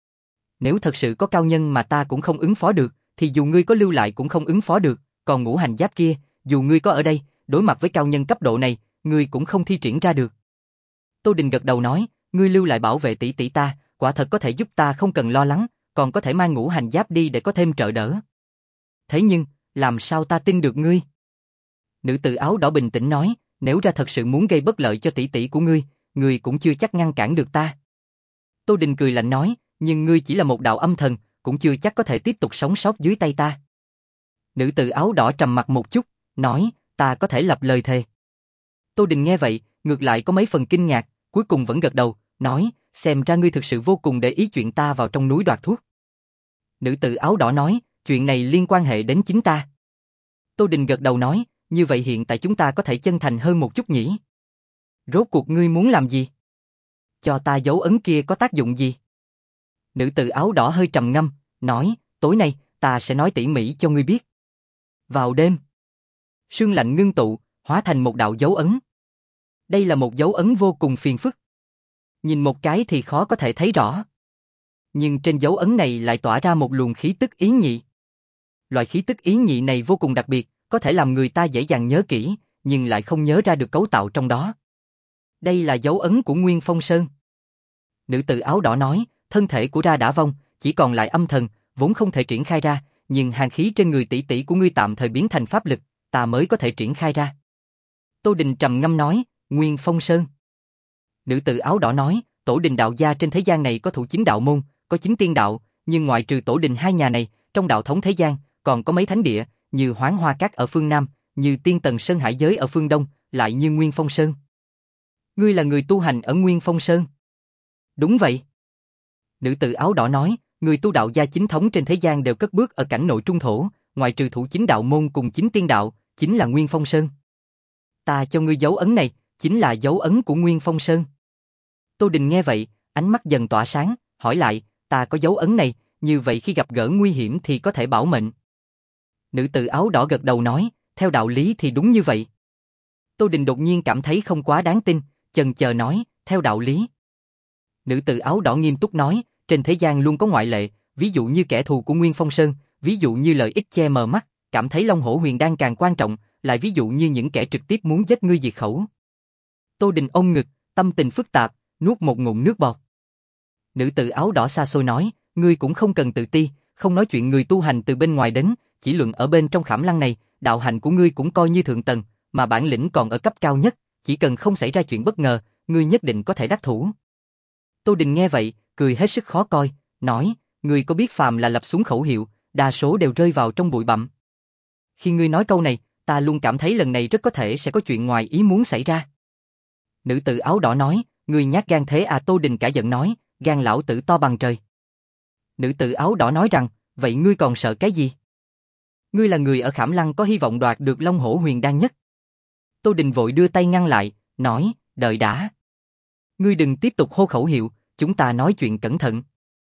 A: Nếu thật sự có cao nhân mà ta cũng không ứng phó được, thì dù ngươi có lưu lại cũng không ứng phó được, còn ngũ hành giáp kia, dù ngươi có ở đây, đối mặt với cao nhân cấp độ này, ngươi cũng không thi triển ra được. Tô Đình gật đầu nói, ngươi lưu lại bảo vệ tỷ tỷ ta, quả thật có thể giúp ta không cần lo lắng, còn có thể mang ngũ hành giáp đi để có thêm trợ đỡ. Thế nhưng, làm sao ta tin được ngươi? Nữ tử áo đỏ bình tĩnh nói, nếu ra thật sự muốn gây bất lợi cho tỷ tỷ của ngươi, ngươi cũng chưa chắc ngăn cản được ta. Tô Đình cười lạnh nói, nhưng ngươi chỉ là một đạo âm thần, cũng chưa chắc có thể tiếp tục sống sót dưới tay ta. Nữ tử áo đỏ trầm mặt một chút, nói, ta có thể lập lời thề. Tô Đình nghe vậy, ngược lại có mấy phần kinh ngạc, cuối cùng vẫn gật đầu, nói, xem ra ngươi thực sự vô cùng để ý chuyện ta vào trong núi đoạt thuốc. Nữ tử áo đỏ nói, chuyện này liên quan hệ đến chính ta. Tô Đình gật đầu nói, như vậy hiện tại chúng ta có thể chân thành hơn một chút nhỉ? Rốt cuộc ngươi muốn làm gì? Cho ta dấu ấn kia có tác dụng gì? Nữ tử áo đỏ hơi trầm ngâm, nói, tối nay, ta sẽ nói tỉ mỉ cho ngươi biết. Vào đêm, sương lạnh ngưng tụ, hóa thành một đạo dấu ấn. Đây là một dấu ấn vô cùng phiền phức. Nhìn một cái thì khó có thể thấy rõ. Nhưng trên dấu ấn này lại tỏa ra một luồng khí tức ý nhị. Loại khí tức ý nhị này vô cùng đặc biệt, có thể làm người ta dễ dàng nhớ kỹ, nhưng lại không nhớ ra được cấu tạo trong đó. Đây là dấu ấn của Nguyên Phong Sơn. Nữ tử áo đỏ nói, thân thể của ra đã vong, chỉ còn lại âm thần, vốn không thể triển khai ra, nhưng hàn khí trên người tỷ tỷ của ngươi tạm thời biến thành pháp lực, ta mới có thể triển khai ra. Tô Đình trầm ngâm nói, Nguyên Phong Sơn. Nữ tử áo đỏ nói, tổ đình đạo gia trên thế gian này có thủ chính đạo môn, có chính tiên đạo, nhưng ngoại trừ tổ đình hai nhà này, trong đạo thống thế gian, còn có mấy thánh địa, như Hoáng Hoa Các ở phương Nam, như Tiên Tần Sơn Hải Giới ở phương Đông, lại như Nguyên Phong Sơn. Ngươi là người tu hành ở Nguyên Phong Sơn. Đúng vậy. Nữ tử áo đỏ nói, người tu đạo gia chính thống trên thế gian đều cất bước ở cảnh nội trung thổ, ngoại trừ thủ chính đạo môn cùng chính tiên đạo, chính là Nguyên Phong Sơn. Ta cho ngươi dấu ấn này, chính là dấu ấn của Nguyên Phong Sơn. Tô Đình nghe vậy, ánh mắt dần tỏa sáng, hỏi lại, ta có dấu ấn này, như vậy khi gặp gỡ nguy hiểm thì có thể bảo mệnh. Nữ tử áo đỏ gật đầu nói, theo đạo lý thì đúng như vậy. Tô Đình đột nhiên cảm thấy không quá đáng tin, chần chờ nói, theo đạo lý. Nữ tử áo đỏ nghiêm túc nói, trên thế gian luôn có ngoại lệ, ví dụ như kẻ thù của Nguyên Phong Sơn, Ví dụ như lợi ích che mờ mắt, cảm thấy Long Hổ Huyền Đan càng quan trọng, lại ví dụ như những kẻ trực tiếp muốn giết ngươi diệt khẩu. Tô Đình ôm ngực, tâm tình phức tạp, nuốt một ngụm nước bọt. Nữ tử áo đỏ xa xôi nói, ngươi cũng không cần tự ti, không nói chuyện người tu hành từ bên ngoài đến, chỉ luận ở bên trong khảm lăng này, đạo hành của ngươi cũng coi như thượng tầng, mà bản lĩnh còn ở cấp cao nhất, chỉ cần không xảy ra chuyện bất ngờ, ngươi nhất định có thể đắc thủ. Tô Đình nghe vậy, cười hết sức khó coi, nói, ngươi có biết phàm là lập xuống khẩu hiệu, đa số đều rơi vào trong bụi bặm. Khi ngươi nói câu này, ta luôn cảm thấy lần này rất có thể sẽ có chuyện ngoài ý muốn xảy ra. Nữ tử áo đỏ nói, ngươi nhát gan thế à? Tô Đình cả giận nói, gan lão tử to bằng trời. Nữ tử áo đỏ nói rằng, vậy ngươi còn sợ cái gì? Ngươi là người ở Khảm Lăng có hy vọng đoạt được Long Hổ Huyền Đan nhất. Tô Đình vội đưa tay ngăn lại, nói, đợi đã. Ngươi đừng tiếp tục hô khẩu hiệu, chúng ta nói chuyện cẩn thận.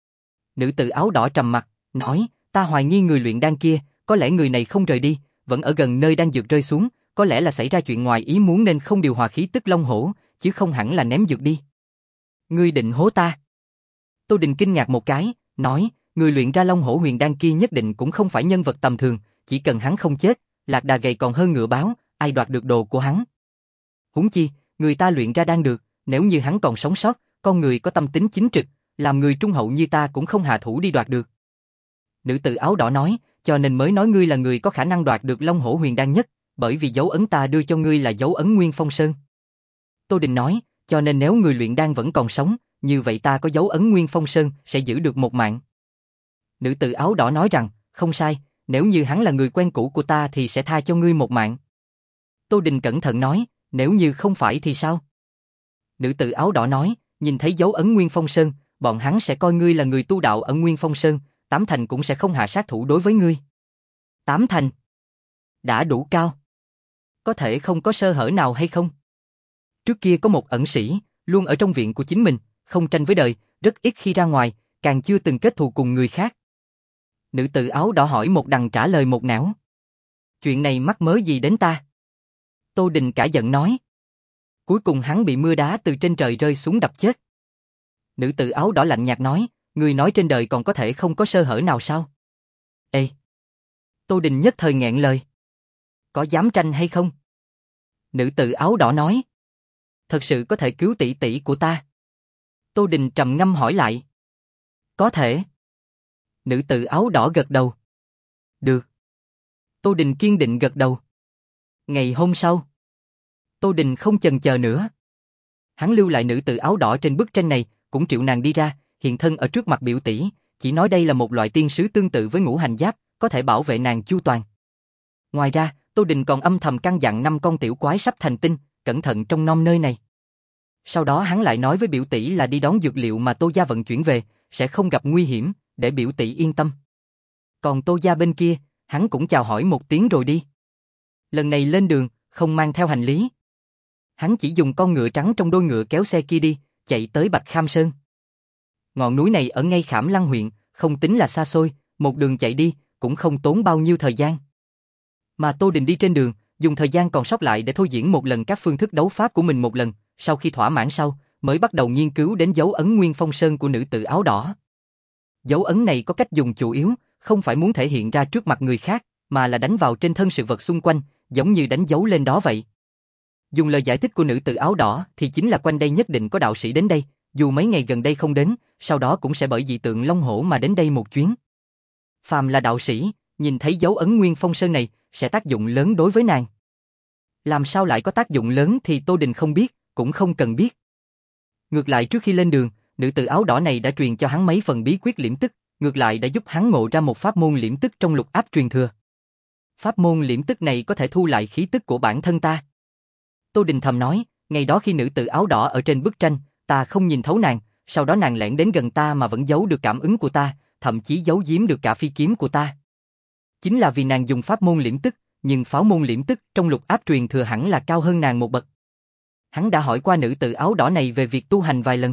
A: Nữ tử áo đỏ trầm mặt, nói, ta hoài nghi người luyện đan kia, có lẽ người này không rời đi, vẫn ở gần nơi đan dược rơi xuống, có lẽ là xảy ra chuyện ngoài ý muốn nên không điều hòa khí tức Long Hổ, chứ không hẳn là ném dược đi. Ngươi định hố ta? Tô Đình kinh ngạc một cái, nói, người luyện ra Long Hổ Huyền Đan kia nhất định cũng không phải nhân vật tầm thường, chỉ cần hắn không chết, lạc đà gầy còn hơn ngựa báo, ai đoạt được đồ của hắn. Huống chi, người ta luyện ra đan được, nếu như hắn còn sống sót, con người có tâm tính chính trực, làm người trung hậu như ta cũng không hạ thủ đi đoạt được. Nữ tử áo đỏ nói, cho nên mới nói ngươi là người có khả năng đoạt được Long Hổ Huyền Đan nhất, bởi vì dấu ấn ta đưa cho ngươi là dấu ấn Nguyên Phong Sơn. Tô Đình nói, cho nên nếu người luyện đan vẫn còn sống, như vậy ta có dấu ấn Nguyên Phong Sơn sẽ giữ được một mạng. Nữ tử áo đỏ nói rằng, không sai, nếu như hắn là người quen cũ của ta thì sẽ tha cho ngươi một mạng. Tô Đình cẩn thận nói, nếu như không phải thì sao? Nữ tử áo đỏ nói, nhìn thấy dấu ấn Nguyên Phong Sơn, bọn hắn sẽ coi ngươi là người tu đạo ở Nguyên Phong Sơn, tám thành cũng sẽ không hạ sát thủ đối với ngươi. Tám thành? Đã đủ cao. Có thể không có sơ hở nào hay không? Trước kia có một ẩn sĩ, luôn ở trong viện của chính mình, không tranh với đời, rất ít khi ra ngoài, càng chưa từng kết thù cùng người khác. Nữ tử áo đỏ hỏi một đằng trả lời một nẻo. Chuyện này mắc mớ gì đến ta? Tô Đình cả giận nói. Cuối cùng hắn bị mưa đá từ trên trời rơi xuống đập chết. Nữ tử áo đỏ lạnh nhạt nói, người nói trên đời còn có thể không có sơ hở nào sao? Ê! Tô Đình nhất thời nghẹn lời. Có dám tranh hay không? Nữ tử áo đỏ nói. Thật sự có thể cứu tỷ tỷ của ta? Tô Đình trầm ngâm hỏi lại. Có thể. Nữ tử áo đỏ gật đầu. Được. Tô Đình kiên định gật đầu. Ngày hôm sau, Tô Đình không chần chờ nữa. Hắn lưu lại nữ tử áo đỏ trên bức tranh này, cũng triệu nàng đi ra, hiện thân ở trước mặt biểu tỷ, chỉ nói đây là một loại tiên sứ tương tự với ngũ hành giáp, có thể bảo vệ nàng chu toàn. Ngoài ra, Tô Đình còn âm thầm căn dặn năm con tiểu quái sắp thành tinh, cẩn thận trong nom nơi này. Sau đó hắn lại nói với biểu tỷ là đi đón dược liệu mà Tô gia vận chuyển về, sẽ không gặp nguy hiểm, để biểu tỷ yên tâm. Còn Tô gia bên kia, hắn cũng chào hỏi một tiếng rồi đi. Lần này lên đường, không mang theo hành lý. Hắn chỉ dùng con ngựa trắng trong đôi ngựa kéo xe kia đi, chạy tới Bạch Kham Sơn. Ngọn núi này ở ngay Khảm Lăng huyện, không tính là xa xôi, một đường chạy đi, cũng không tốn bao nhiêu thời gian. Mà Tô Đình đi trên đường, dùng thời gian còn sót lại để thôi diễn một lần các phương thức đấu pháp của mình một lần, sau khi thỏa mãn sau, mới bắt đầu nghiên cứu đến dấu ấn Nguyên Phong Sơn của nữ tử áo đỏ. Dấu ấn này có cách dùng chủ yếu, không phải muốn thể hiện ra trước mặt người khác, mà là đánh vào trên thân sự vật xung quanh, giống như đánh dấu lên đó vậy. Dùng lời giải thích của nữ tử áo đỏ thì chính là quanh đây nhất định có đạo sĩ đến đây, dù mấy ngày gần đây không đến, sau đó cũng sẽ bởi dị tượng Long Hổ mà đến đây một chuyến. Phàm là đạo sĩ, nhìn thấy dấu ấn Nguyên Phong Sơn này, sẽ tác dụng lớn đối với nàng. Làm sao lại có tác dụng lớn thì Tô Đình không biết, cũng không cần biết. Ngược lại trước khi lên đường, nữ tử áo đỏ này đã truyền cho hắn mấy phần bí quyết liễm tức, ngược lại đã giúp hắn ngộ ra một pháp môn liễm tức trong lục áp truyền thừa. Pháp môn liễm tức này có thể thu lại khí tức của bản thân ta. Tô Đình thầm nói, ngày đó khi nữ tử áo đỏ ở trên bức tranh, ta không nhìn thấu nàng, sau đó nàng lẻn đến gần ta mà vẫn giấu được cảm ứng của ta, thậm chí giấu giếm được cả phi kiếm của ta. Chính là vì nàng dùng pháp môn liễm tức, nhưng pháo môn liễm tức trong lục áp truyền thừa hẳn là cao hơn nàng một bậc. Hắn đã hỏi qua nữ tử áo đỏ này về việc tu hành vài lần.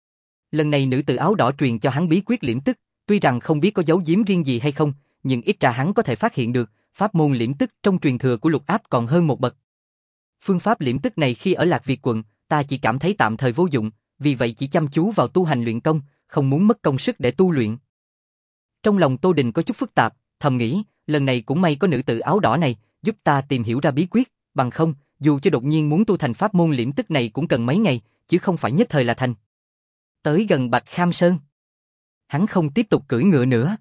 A: Lần này nữ tử áo đỏ truyền cho hắn bí quyết liễm tức, tuy rằng không biết có giấu giếm riêng gì hay không, nhưng ít ra hắn có thể phát hiện được, pháp môn liễm tức trong truyền thừa của lục áp còn hơn một bậc. Phương pháp liễm tức này khi ở Lạc Việt quận, ta chỉ cảm thấy tạm thời vô dụng, vì vậy chỉ chăm chú vào tu hành luyện công, không muốn mất công sức để tu luyện. Trong lòng Tô Đình có chút phức tạp, thầm nghĩ, lần này cũng may có nữ tử áo đỏ này, giúp ta tìm hiểu ra bí quyết, bằng không, dù cho đột nhiên muốn tu thành pháp môn liễm tức này cũng cần mấy ngày, chứ không phải nhất thời là thành. Tới gần Bạch Kham Sơn, hắn không tiếp tục cưỡi ngựa nữa.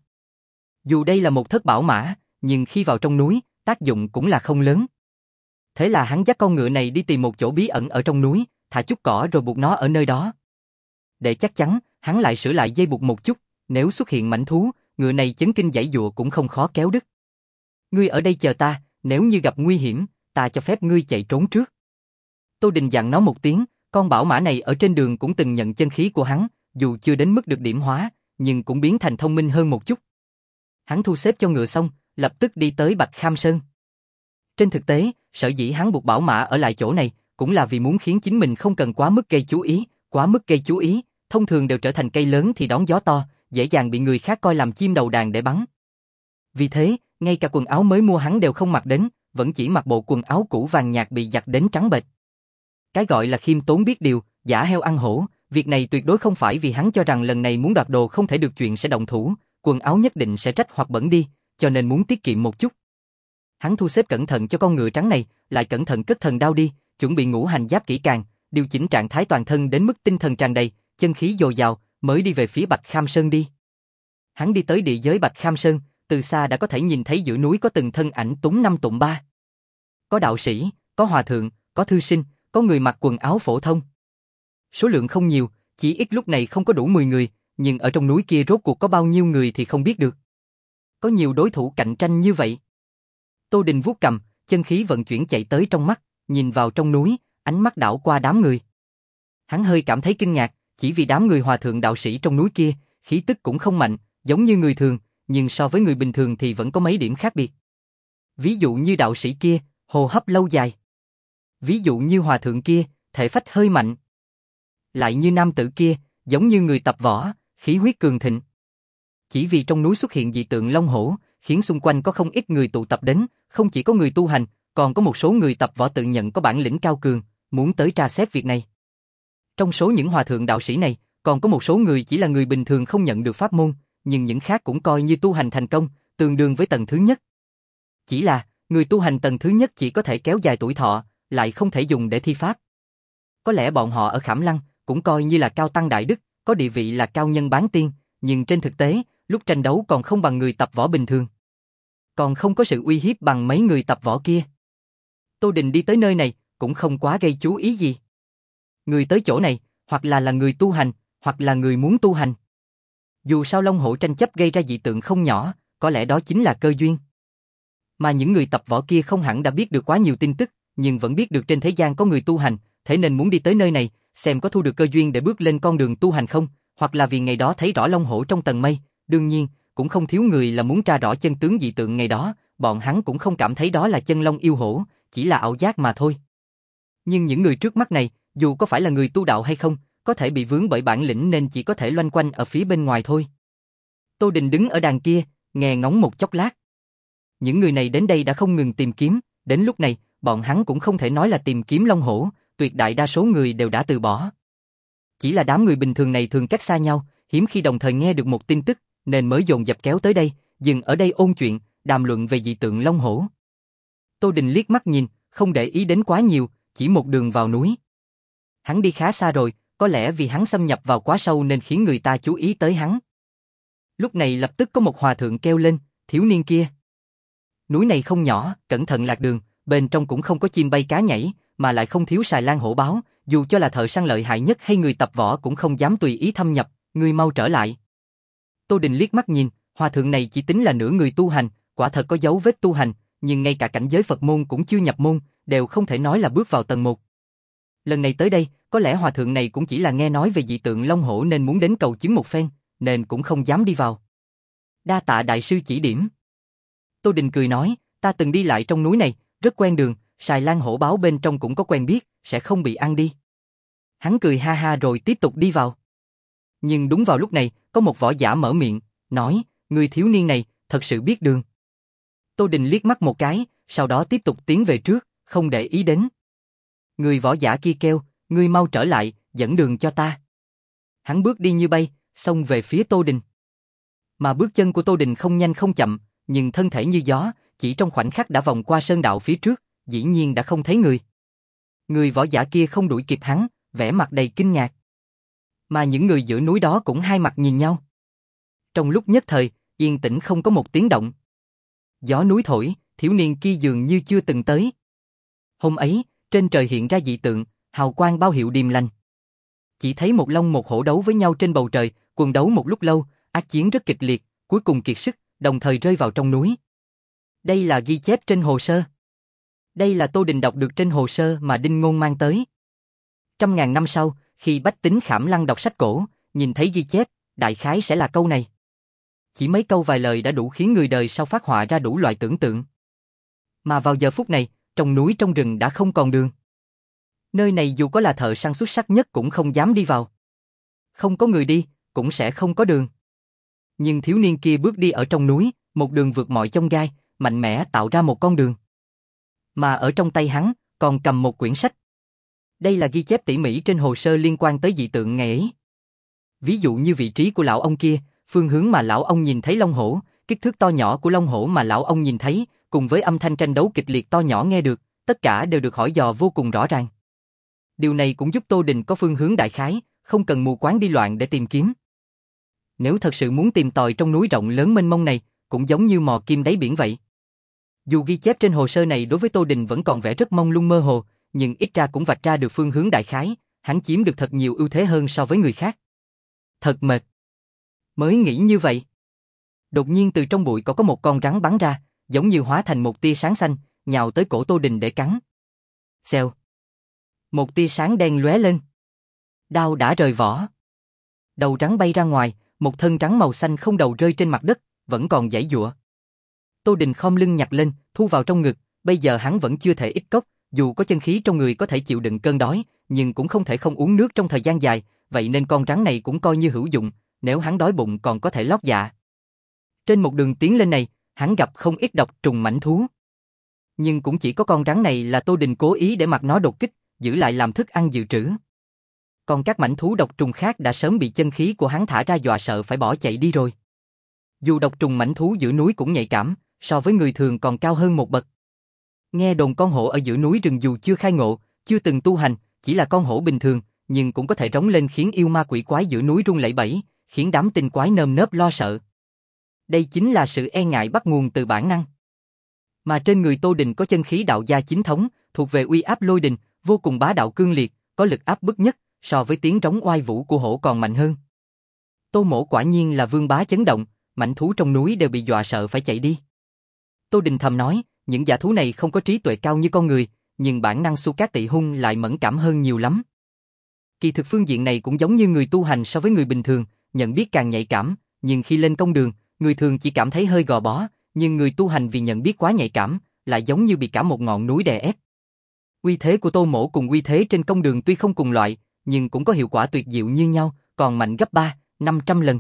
A: Dù đây là một thất bảo mã, nhưng khi vào trong núi, tác dụng cũng là không lớn. Thế là hắn dắt con ngựa này đi tìm một chỗ bí ẩn ở trong núi, thả chút cỏ rồi buộc nó ở nơi đó. Để chắc chắn, hắn lại sửa lại dây buộc một chút, nếu xuất hiện mãnh thú, ngựa này chấn kinh giãy giụa cũng không khó kéo đứt. Ngươi ở đây chờ ta, nếu như gặp nguy hiểm, ta cho phép ngươi chạy trốn trước. Tô Đình dặn nó một tiếng, con bảo mã này ở trên đường cũng từng nhận chân khí của hắn, dù chưa đến mức được điểm hóa, nhưng cũng biến thành thông minh hơn một chút. Hắn thu xếp cho ngựa xong, lập tức đi tới Bạch Kham Sơn. Trên thực tế, sở dĩ hắn buộc bảo mã ở lại chỗ này, cũng là vì muốn khiến chính mình không cần quá mức gây chú ý, quá mức gây chú ý, thông thường đều trở thành cây lớn thì đón gió to, dễ dàng bị người khác coi làm chim đầu đàn để bắn. Vì thế, ngay cả quần áo mới mua hắn đều không mặc đến, vẫn chỉ mặc bộ quần áo cũ vàng nhạt bị giặt đến trắng bệch. Cái gọi là khiêm tốn biết điều, giả heo ăn hổ, việc này tuyệt đối không phải vì hắn cho rằng lần này muốn đoạt đồ không thể được chuyện sẽ động thủ, quần áo nhất định sẽ rách hoặc bẩn đi, cho nên muốn tiết kiệm một chút. Hắn thu xếp cẩn thận cho con ngựa trắng này, lại cẩn thận cất thần đao đi, chuẩn bị ngũ hành giáp kỹ càng, điều chỉnh trạng thái toàn thân đến mức tinh thần tràn đầy, chân khí dồi dào, mới đi về phía Bạch Kham Sơn đi. Hắn đi tới địa giới Bạch Kham Sơn, từ xa đã có thể nhìn thấy giữa núi có từng thân ảnh túng năm tụng ba. Có đạo sĩ, có hòa thượng, có thư sinh, có người mặc quần áo phổ thông. Số lượng không nhiều, chỉ ít lúc này không có đủ mười người, nhưng ở trong núi kia rốt cuộc có bao nhiêu người thì không biết được. Có nhiều đối thủ cạnh tranh như vậy. Tô Đình vuốt cầm, chân khí vận chuyển chạy tới trong mắt, nhìn vào trong núi, ánh mắt đảo qua đám người. Hắn hơi cảm thấy kinh ngạc, chỉ vì đám người hòa thượng đạo sĩ trong núi kia, khí tức cũng không mạnh, giống như người thường, nhưng so với người bình thường thì vẫn có mấy điểm khác biệt. Ví dụ như đạo sĩ kia, hô hấp lâu dài. Ví dụ như hòa thượng kia, thể phách hơi mạnh. Lại như nam tử kia, giống như người tập võ, khí huyết cường thịnh. Chỉ vì trong núi xuất hiện dị tượng long hổ, khiến xung quanh có không ít người tụ tập đến, không chỉ có người tu hành, còn có một số người tập võ tự nhận có bản lĩnh cao cường, muốn tới tra xét việc này. Trong số những hòa thượng đạo sĩ này, còn có một số người chỉ là người bình thường không nhận được pháp môn, nhưng những khác cũng coi như tu hành thành công, tương đương với tầng thứ nhất. Chỉ là, người tu hành tầng thứ nhất chỉ có thể kéo dài tuổi thọ, lại không thể dùng để thi pháp. Có lẽ bọn họ ở Khảm Lăng cũng coi như là cao tăng đại đức, có địa vị là cao nhân bán tiên, nhưng trên thực tế, lúc tranh đấu còn không bằng người tập võ bình thường. Còn không có sự uy hiếp bằng mấy người tập võ kia. Tô Đình đi tới nơi này, cũng không quá gây chú ý gì. Người tới chỗ này, hoặc là là người tu hành, hoặc là người muốn tu hành. Dù sao long hổ tranh chấp gây ra dị tượng không nhỏ, có lẽ đó chính là cơ duyên. Mà những người tập võ kia không hẳn đã biết được quá nhiều tin tức, nhưng vẫn biết được trên thế gian có người tu hành, thế nên muốn đi tới nơi này, xem có thu được cơ duyên để bước lên con đường tu hành không, hoặc là vì ngày đó thấy rõ long hổ trong tầng mây, đương nhiên, cũng không thiếu người là muốn tra rõ chân tướng dị tượng ngày đó, bọn hắn cũng không cảm thấy đó là chân long yêu hổ, chỉ là ảo giác mà thôi. Nhưng những người trước mắt này, dù có phải là người tu đạo hay không, có thể bị vướng bởi bản lĩnh nên chỉ có thể loanh quanh ở phía bên ngoài thôi. Tô Đình đứng ở đàn kia, nghe ngóng một chốc lát. Những người này đến đây đã không ngừng tìm kiếm, đến lúc này, bọn hắn cũng không thể nói là tìm kiếm long hổ, tuyệt đại đa số người đều đã từ bỏ. Chỉ là đám người bình thường này thường cách xa nhau, hiếm khi đồng thời nghe được một tin tức, nên mới dồn dập kéo tới đây, dừng ở đây ôn chuyện, đàm luận về dị tượng long hổ. Tô Đình liếc mắt nhìn, không để ý đến quá nhiều, chỉ một đường vào núi. Hắn đi khá xa rồi, có lẽ vì hắn xâm nhập vào quá sâu nên khiến người ta chú ý tới hắn. Lúc này lập tức có một hòa thượng kêu lên, thiếu niên kia. Núi này không nhỏ, cẩn thận lạc đường, bên trong cũng không có chim bay cá nhảy, mà lại không thiếu xài lang hổ báo, dù cho là thợ săn lợi hại nhất hay người tập võ cũng không dám tùy ý thâm nhập, ngươi mau trở lại. Tô Đình liếc mắt nhìn, hòa thượng này chỉ tính là nửa người tu hành, quả thật có dấu vết tu hành, nhưng ngay cả cảnh giới Phật môn cũng chưa nhập môn, đều không thể nói là bước vào tầng một. Lần này tới đây, có lẽ hòa thượng này cũng chỉ là nghe nói về dị tượng long hổ nên muốn đến cầu chứng một phen, nên cũng không dám đi vào. Đa tạ đại sư chỉ điểm. Tô Đình cười nói, ta từng đi lại trong núi này, rất quen đường, xài lang hổ báo bên trong cũng có quen biết, sẽ không bị ăn đi. Hắn cười ha ha rồi tiếp tục đi vào. Nhưng đúng vào lúc này, có một võ giả mở miệng, nói, người thiếu niên này, thật sự biết đường. Tô Đình liếc mắt một cái, sau đó tiếp tục tiến về trước, không để ý đến. Người võ giả kia kêu, ngươi mau trở lại, dẫn đường cho ta. Hắn bước đi như bay, xông về phía Tô Đình. Mà bước chân của Tô Đình không nhanh không chậm, nhưng thân thể như gió, chỉ trong khoảnh khắc đã vòng qua sơn đạo phía trước, dĩ nhiên đã không thấy người. Người võ giả kia không đuổi kịp hắn, vẻ mặt đầy kinh ngạc. Mà những người giữa núi đó cũng hai mặt nhìn nhau. Trong lúc nhất thời, yên tĩnh không có một tiếng động. Gió núi thổi, thiếu niên kia dường như chưa từng tới. Hôm ấy, trên trời hiện ra dị tượng, hào quang bao hiệu điềm lành. Chỉ thấy một long một hổ đấu với nhau trên bầu trời, quần đấu một lúc lâu, ác chiến rất kịch liệt, cuối cùng kiệt sức, đồng thời rơi vào trong núi. Đây là ghi chép trên hồ sơ. Đây là Tô Đình đọc được trên hồ sơ mà Đinh Ngôn mang tới. Trăm ngàn năm sau, khi bách tính khảm lăng đọc sách cổ, nhìn thấy ghi chép, đại khái sẽ là câu này. Chỉ mấy câu vài lời đã đủ khiến người đời sau phát họa ra đủ loại tưởng tượng. Mà vào giờ phút này, trong núi trong rừng đã không còn đường. Nơi này dù có là thợ săn xuất sắc nhất cũng không dám đi vào. Không có người đi, cũng sẽ không có đường. Nhưng thiếu niên kia bước đi ở trong núi, một đường vượt mọi chông gai, mạnh mẽ tạo ra một con đường. Mà ở trong tay hắn, còn cầm một quyển sách. Đây là ghi chép tỉ mỉ trên hồ sơ liên quan tới dị tượng ngày ấy. Ví dụ như vị trí của lão ông kia, phương hướng mà lão ông nhìn thấy long hổ, kích thước to nhỏ của long hổ mà lão ông nhìn thấy, cùng với âm thanh tranh đấu kịch liệt to nhỏ nghe được, tất cả đều được hỏi dò vô cùng rõ ràng. Điều này cũng giúp Tô Đình có phương hướng đại khái, không cần mù quáng đi loạn để tìm kiếm. Nếu thật sự muốn tìm tòi trong núi rộng lớn mênh mông này, cũng giống như mò kim đáy biển vậy. Dù ghi chép trên hồ sơ này đối với Tô Đình vẫn còn vẻ rất mông lung mơ hồ, nhưng ít ra cũng vạch ra được phương hướng đại khái, hắn chiếm được thật nhiều ưu thế hơn so với người khác. Thật mệt. Mới nghĩ như vậy. Đột nhiên từ trong bụi có có một con rắn bắn ra, giống như hóa thành một tia sáng xanh, nhào tới cổ Tô Đình để cắn. Xèo. Một tia sáng đen lóe lên. Đao đã rời vỏ. Đầu rắn bay ra ngoài, một thân rắn màu xanh không đầu rơi trên mặt đất, vẫn còn giãy giụa. Tô Đình khom lưng nhặt lên, thu vào trong ngực, bây giờ hắn vẫn chưa thể ít cốc, dù có chân khí trong người có thể chịu đựng cơn đói, nhưng cũng không thể không uống nước trong thời gian dài, vậy nên con rắn này cũng coi như hữu dụng, nếu hắn đói bụng còn có thể lót dạ. Trên một đường tiến lên này, hắn gặp không ít độc trùng mãnh thú. Nhưng cũng chỉ có con rắn này là Tô Đình cố ý để mặc nó đột kích, giữ lại làm thức ăn dự trữ. Còn các mãnh thú độc trùng khác đã sớm bị chân khí của hắn thả ra dọa sợ phải bỏ chạy đi rồi. Dù độc trùng mãnh thú giữa núi cũng nhạy cảm, so với người thường còn cao hơn một bậc. Nghe đồn con hổ ở giữa núi rừng dù chưa khai ngộ, chưa từng tu hành, chỉ là con hổ bình thường, nhưng cũng có thể rống lên khiến yêu ma quỷ quái giữa núi rung lẩy bẩy, khiến đám tinh quái nơm nớp lo sợ. Đây chính là sự e ngại bắt nguồn từ bản năng. Mà trên người Tô Đình có chân khí đạo gia chính thống, thuộc về uy áp lôi đình, vô cùng bá đạo cương liệt, có lực áp bức nhất, so với tiếng rống oai vũ của hổ còn mạnh hơn. Tô Mỗ quả nhiên là vương bá chấn động, mãnh thú trong núi đều bị dọa sợ phải chạy đi. Tô Đình thầm nói, những dã thú này không có trí tuệ cao như con người, nhưng bản năng Su Cát Tị Hung lại mẫn cảm hơn nhiều lắm. Kỳ thực phương diện này cũng giống như người tu hành so với người bình thường, nhận biết càng nhạy cảm, nhưng khi lên công đường, người thường chỉ cảm thấy hơi gò bó, nhưng người tu hành vì nhận biết quá nhạy cảm, lại giống như bị cả một ngọn núi đè ép. Uy thế của Tô Mỗ cùng uy thế trên công đường tuy không cùng loại, nhưng cũng có hiệu quả tuyệt diệu như nhau, còn mạnh gấp ba, năm trăm lần.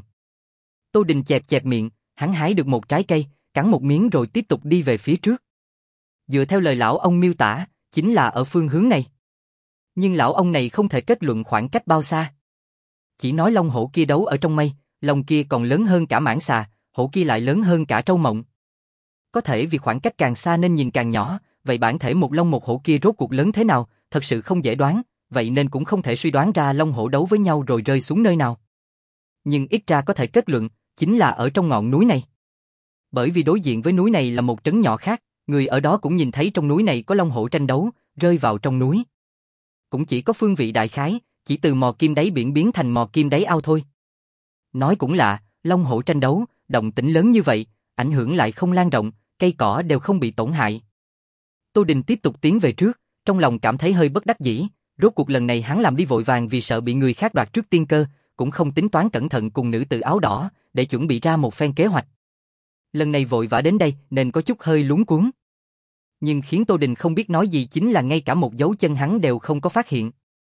A: Tô Đình chẹp chẹp miệng, hắn hái được một trái cây, cắn một miếng rồi tiếp tục đi về phía trước. Dựa theo lời lão ông miêu tả, chính là ở phương hướng này. Nhưng lão ông này không thể kết luận khoảng cách bao xa. Chỉ nói long hổ kia đấu ở trong mây, long kia còn lớn hơn cả mãng xà, hổ kia lại lớn hơn cả trâu mộng. Có thể vì khoảng cách càng xa nên nhìn càng nhỏ, vậy bản thể một long một hổ kia rốt cuộc lớn thế nào, thật sự không dễ đoán, vậy nên cũng không thể suy đoán ra long hổ đấu với nhau rồi rơi xuống nơi nào. Nhưng ít ra có thể kết luận, chính là ở trong ngọn núi này. Bởi vì đối diện với núi này là một trấn nhỏ khác, người ở đó cũng nhìn thấy trong núi này có long hổ tranh đấu, rơi vào trong núi. Cũng chỉ có phương vị đại khái, chỉ từ mò kim đáy biển biến thành mò kim đáy ao thôi. Nói cũng lạ, long hổ tranh đấu, động tĩnh lớn như vậy, ảnh hưởng lại không lan rộng, cây cỏ đều không bị tổn hại. Tô Đình tiếp tục tiến về trước, trong lòng cảm thấy hơi bất đắc dĩ, rốt cuộc lần này hắn làm đi vội vàng vì sợ bị người khác đoạt trước tiên cơ, cũng không tính toán cẩn thận cùng nữ tử áo đỏ, để chuẩn bị ra một phen kế hoạch. Lần này vội vã đến đây nên có chút hơi luống cuống. Nhưng khiến Tô Đình không biết nói gì chính là ngay cả một dấu chân hắn đều không có phát hiện.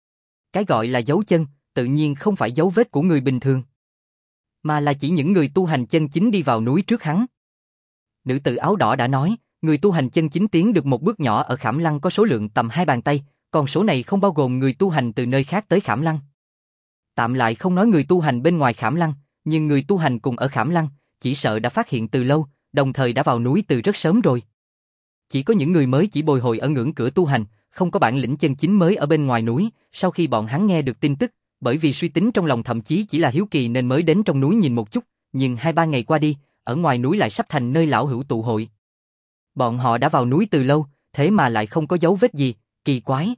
A: Cái gọi là dấu chân, tự nhiên không phải dấu vết của người bình thường, mà là chỉ những người tu hành chân chính đi vào núi trước hắn. Nữ tử áo đỏ đã nói, người tu hành chân chính tiến được một bước nhỏ ở Khảm Lăng có số lượng tầm hai bàn tay, còn số này không bao gồm người tu hành từ nơi khác tới Khảm Lăng. Tạm lại không nói người tu hành bên ngoài Khảm Lăng, nhưng người tu hành cùng ở Khảm Lăng, chỉ sợ đã phát hiện từ lâu, đồng thời đã vào núi từ rất sớm rồi. Chỉ có những người mới chỉ bồi hồi ở ngưỡng cửa tu hành, không có bản lĩnh chân chính mới ở bên ngoài núi, sau khi bọn hắn nghe được tin tức, bởi vì suy tính trong lòng thậm chí chỉ là hiếu kỳ nên mới đến trong núi nhìn một chút, nhưng hai ba ngày qua đi, ở ngoài núi lại sắp thành nơi lão hữu tụ hội. Bọn họ đã vào núi từ lâu, thế mà lại không có dấu vết gì, kỳ quái.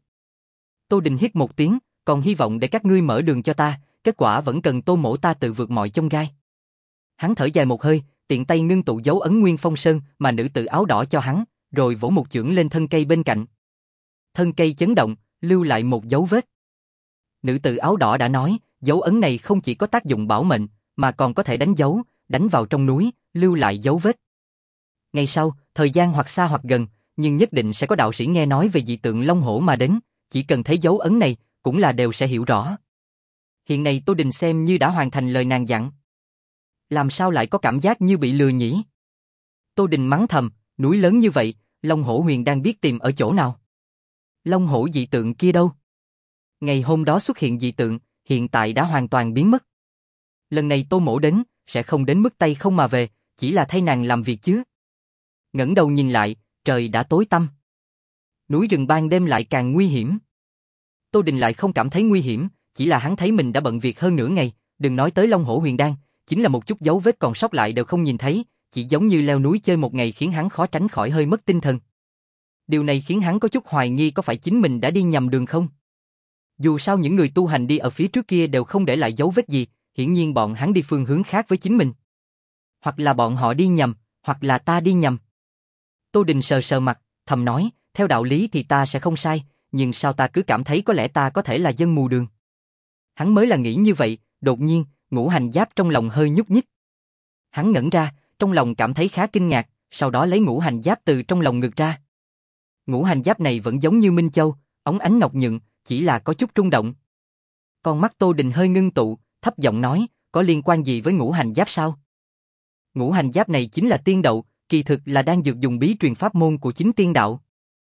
A: Tô Đình hít một tiếng, còn hy vọng để các ngươi mở đường cho ta, kết quả vẫn cần Tô mỗ ta tự vượt mọi chông gai. Hắn thở dài một hơi, tiện tay ngưng tụ dấu ấn Nguyên Phong Sơn mà nữ tử áo đỏ cho hắn, rồi vỗ một chưởng lên thân cây bên cạnh. Thân cây chấn động, lưu lại một dấu vết. Nữ tử áo đỏ đã nói, dấu ấn này không chỉ có tác dụng bảo mệnh, mà còn có thể đánh dấu, đánh vào trong núi, lưu lại dấu vết. Ngày sau, thời gian hoặc xa hoặc gần, nhưng nhất định sẽ có đạo sĩ nghe nói về dị tượng Long Hổ mà đến, chỉ cần thấy dấu ấn này, cũng là đều sẽ hiểu rõ. Hiện nay Tô Đình xem như đã hoàn thành lời nàng dặn. Làm sao lại có cảm giác như bị lừa nhỉ? Tô Đình mắng thầm, núi lớn như vậy, Long Hổ Huyền đang biết tìm ở chỗ nào? Long Hổ dị tượng kia đâu? Ngày hôm đó xuất hiện dị tượng, hiện tại đã hoàn toàn biến mất. Lần này Tô mỗ đến, sẽ không đến mức tay không mà về, chỉ là thay nàng làm việc chứ. Ngẩng đầu nhìn lại, trời đã tối tăm. Núi rừng ban đêm lại càng nguy hiểm. Tô Đình lại không cảm thấy nguy hiểm, chỉ là hắn thấy mình đã bận việc hơn nửa ngày, đừng nói tới Long Hổ Huyền Đan, chính là một chút dấu vết còn sót lại đều không nhìn thấy, chỉ giống như leo núi chơi một ngày khiến hắn khó tránh khỏi hơi mất tinh thần. Điều này khiến hắn có chút hoài nghi có phải chính mình đã đi nhầm đường không? Dù sao những người tu hành đi ở phía trước kia đều không để lại dấu vết gì, hiển nhiên bọn hắn đi phương hướng khác với chính mình. Hoặc là bọn họ đi nhầm, hoặc là ta đi nhầm. Tô Đình sờ sờ mặt, thầm nói, theo đạo lý thì ta sẽ không sai, nhưng sao ta cứ cảm thấy có lẽ ta có thể là dân mù đường. Hắn mới là nghĩ như vậy, đột nhiên, Ngũ Hành Giáp trong lòng hơi nhúc nhích. Hắn ngẩn ra, trong lòng cảm thấy khá kinh ngạc, sau đó lấy Ngũ Hành Giáp từ trong lòng ngực ra. Ngũ Hành Giáp này vẫn giống như Minh Châu, óng ánh ngọc nhuận, chỉ là có chút rung động. Con mắt Tô Đình hơi ngưng tụ, thấp giọng nói, có liên quan gì với Ngũ Hành Giáp sao? Ngũ Hành Giáp này chính là tiên đậu, kỳ thực là đang dược dùng bí truyền pháp môn của chính tiên đạo.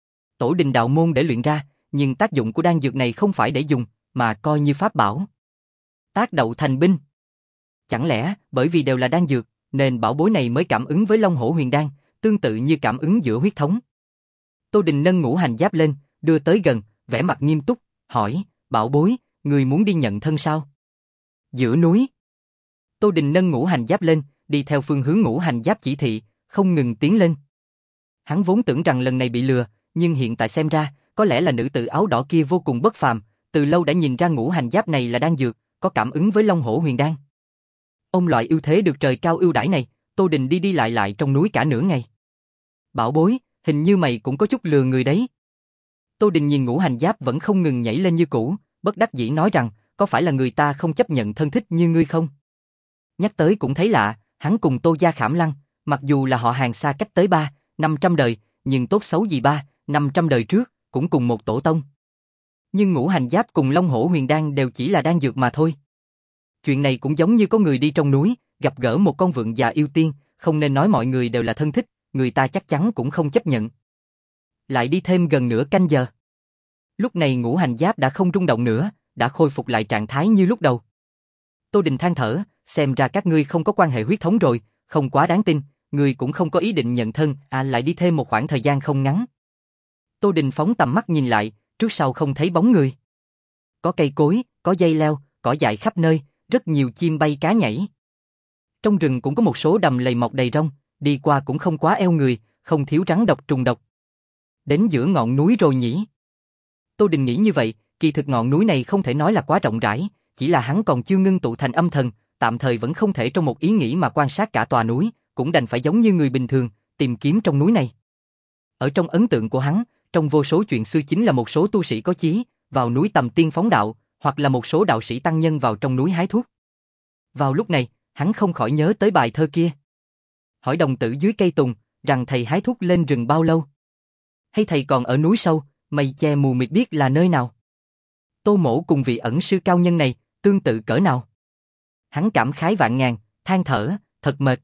A: Tổ đình đạo môn để luyện ra, nhưng tác dụng của đan dược này không phải để dùng, mà coi như pháp bảo. Tác đậu thành binh. Chẳng lẽ, bởi vì đều là đan dược, nên bảo bối này mới cảm ứng với Long Hổ Huyền Đan, tương tự như cảm ứng giữa huyết thống. Tô Đình nâng Ngũ Hành Giáp lên, đưa tới gần, vẻ mặt nghiêm túc, hỏi, bảo bối, người muốn đi nhận thân sao? Giữa núi. Tô Đình nâng Ngũ Hành Giáp lên, đi theo phương hướng Ngũ Hành Giáp chỉ thị, không ngừng tiến lên. Hắn vốn tưởng rằng lần này bị lừa, nhưng hiện tại xem ra, có lẽ là nữ tử áo đỏ kia vô cùng bất phàm, từ lâu đã nhìn ra Ngũ Hành Giáp này là đan dược, có cảm ứng với Long Hổ Huyền Đan. Ông loại ưu thế được trời cao ưu đãi này, Tô Đình đi đi lại lại trong núi cả nửa ngày. Bảo bối, hình như mày cũng có chút lừa người đấy. Tô Đình nhìn Ngũ Hành Giáp vẫn không ngừng nhảy lên như cũ, bất đắc dĩ nói rằng, có phải là người ta không chấp nhận thân thích như ngươi không? Nhắc tới cũng thấy lạ, hắn cùng Tô Gia Khảm Lăng, mặc dù là họ hàng xa cách tới ba, năm trăm đời, nhưng tốt xấu gì ba, năm trăm đời trước, cũng cùng một tổ tông. Nhưng Ngũ Hành Giáp cùng Long Hổ Huyền Đan đều chỉ là đan dược mà thôi. Chuyện này cũng giống như có người đi trong núi, gặp gỡ một con vượn già yêu tiên, không nên nói mọi người đều là thân thích, người ta chắc chắn cũng không chấp nhận. Lại đi thêm gần nửa canh giờ. Lúc này Ngũ Hành Giáp đã không rung động nữa, đã khôi phục lại trạng thái như lúc đầu. Tô Đình than thở, xem ra các ngươi không có quan hệ huyết thống rồi, không quá đáng tin, ngươi cũng không có ý định nhận thân, à lại đi thêm một khoảng thời gian không ngắn. Tô Đình phóng tầm mắt nhìn lại, trước sau không thấy bóng người. Có cây cối, có dây leo, cỏ dại khắp nơi, rất nhiều chim bay cá nhảy. Trong rừng cũng có một số đầm lầy mọc đầy rong, đi qua cũng không quá eo người, không thiếu rắn độc trùng độc. Đến giữa ngọn núi rồi nhỉ? Tô Đình nghĩ như vậy, kỳ thực ngọn núi này không thể nói là quá rộng rãi, chỉ là hắn còn chưa ngưng tụ thành âm thần, tạm thời vẫn không thể trong một ý nghĩ mà quan sát cả tòa núi, cũng đành phải giống như người bình thường, tìm kiếm trong núi này. Ở trong ấn tượng của hắn, trong vô số chuyện xưa chính là một số tu sĩ có chí, vào núi tầm tiên phóng đạo, hoặc là một số đạo sĩ tăng nhân vào trong núi hái thuốc. Vào lúc này, hắn không khỏi nhớ tới bài thơ kia. Hỏi đồng tử dưới cây tùng, rằng thầy hái thuốc lên rừng bao lâu? Hay thầy còn ở núi sâu, mây che mù mịt biết là nơi nào? Tô Mỗ cùng vị ẩn sư cao nhân này, tương tự cỡ nào? Hắn cảm khái vạn ngàn, than thở, thật mệt.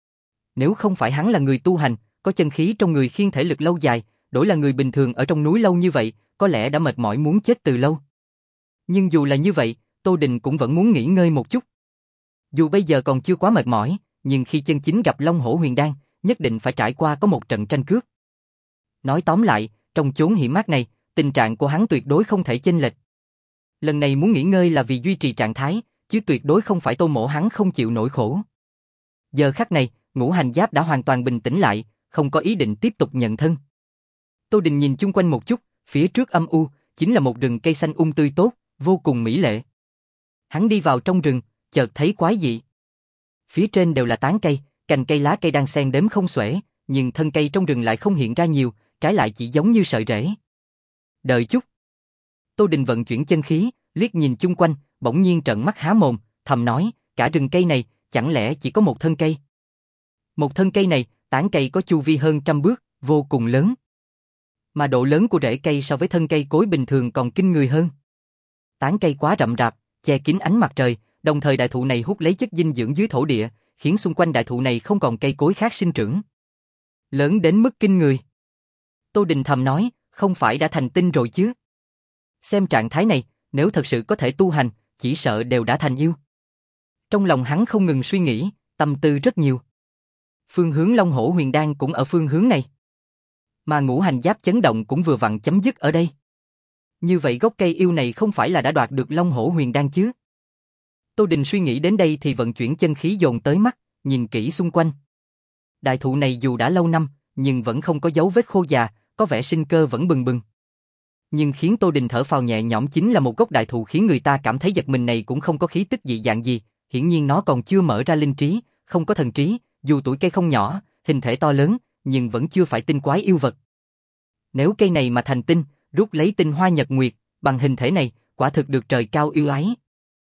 A: Nếu không phải hắn là người tu hành, có chân khí trong người khiêng thể lực lâu dài, đổi là người bình thường ở trong núi lâu như vậy, có lẽ đã mệt mỏi muốn chết từ lâu. Nhưng dù là như vậy, Tô Đình cũng vẫn muốn nghỉ ngơi một chút. Dù bây giờ còn chưa quá mệt mỏi, nhưng khi chân chính gặp Long Hổ Huyền Đan, nhất định phải trải qua có một trận tranh cướp. Nói tóm lại, trong chốn hiểm ác này, tình trạng của hắn tuyệt đối không thể chênh lệch. Lần này muốn nghỉ ngơi là vì duy trì trạng thái, chứ tuyệt đối không phải Tô Mỗ hắn không chịu nổi khổ. Giờ khắc này, Ngũ Hành Giáp đã hoàn toàn bình tĩnh lại, không có ý định tiếp tục nhận thân. Tô Đình nhìn chung quanh một chút, phía trước âm u, chính là một rừng cây xanh um tươi tốt, vô cùng mỹ lệ. Hắn đi vào trong rừng, chợt thấy quái dị. Phía trên đều là tán cây, cành cây lá cây đang xen đếm không xuể, nhưng thân cây trong rừng lại không hiện ra nhiều, trái lại chỉ giống như sợi rễ. Đợi chút. Tô Đình vận chuyển chân khí, liếc nhìn chung quanh, bỗng nhiên trợn mắt há mồm, thầm nói, cả rừng cây này, chẳng lẽ chỉ có một thân cây? Một thân cây này, tán cây có chu vi hơn trăm bước, vô cùng lớn. Mà độ lớn của rễ cây so với thân cây cối bình thường còn kinh người hơn. Tán cây quá rậm rạp, che kín ánh mặt trời, đồng thời đại thụ này hút lấy chất dinh dưỡng dưới thổ địa, khiến xung quanh đại thụ này không còn cây cối khác sinh trưởng. Lớn đến mức kinh người. Tô Đình thầm nói, không phải đã thành tinh rồi chứ? Xem trạng thái này, nếu thật sự có thể tu hành, chỉ sợ đều đã thành yêu. Trong lòng hắn không ngừng suy nghĩ, tâm tư rất nhiều. Phương hướng Long Hổ Huyền Đan cũng ở phương hướng này. Mà Ngũ Hành Giáp chấn động cũng vừa vặn chấm dứt ở đây. Như vậy gốc cây yêu này không phải là đã đoạt được Long Hổ Huyền Đan chứ? Tô Đình suy nghĩ đến đây thì vận chuyển chân khí dồn tới mắt, nhìn kỹ xung quanh. Đại thụ này dù đã lâu năm, nhưng vẫn không có dấu vết khô già, có vẻ sinh cơ vẫn bừng bừng. Nhưng khiến Tô Đình thở phào nhẹ nhõm chính là một gốc đại thụ khiến người ta cảm thấy giật mình này cũng không có khí tức dị dạng gì, hiển nhiên nó còn chưa mở ra linh trí, không có thần trí, dù tuổi cây không nhỏ, hình thể to lớn, nhưng vẫn chưa phải tinh quái yêu vật. Nếu cây này mà thành tinh, rút lấy tinh hoa nhật nguyệt, bằng hình thể này, quả thực được trời cao yêu ái.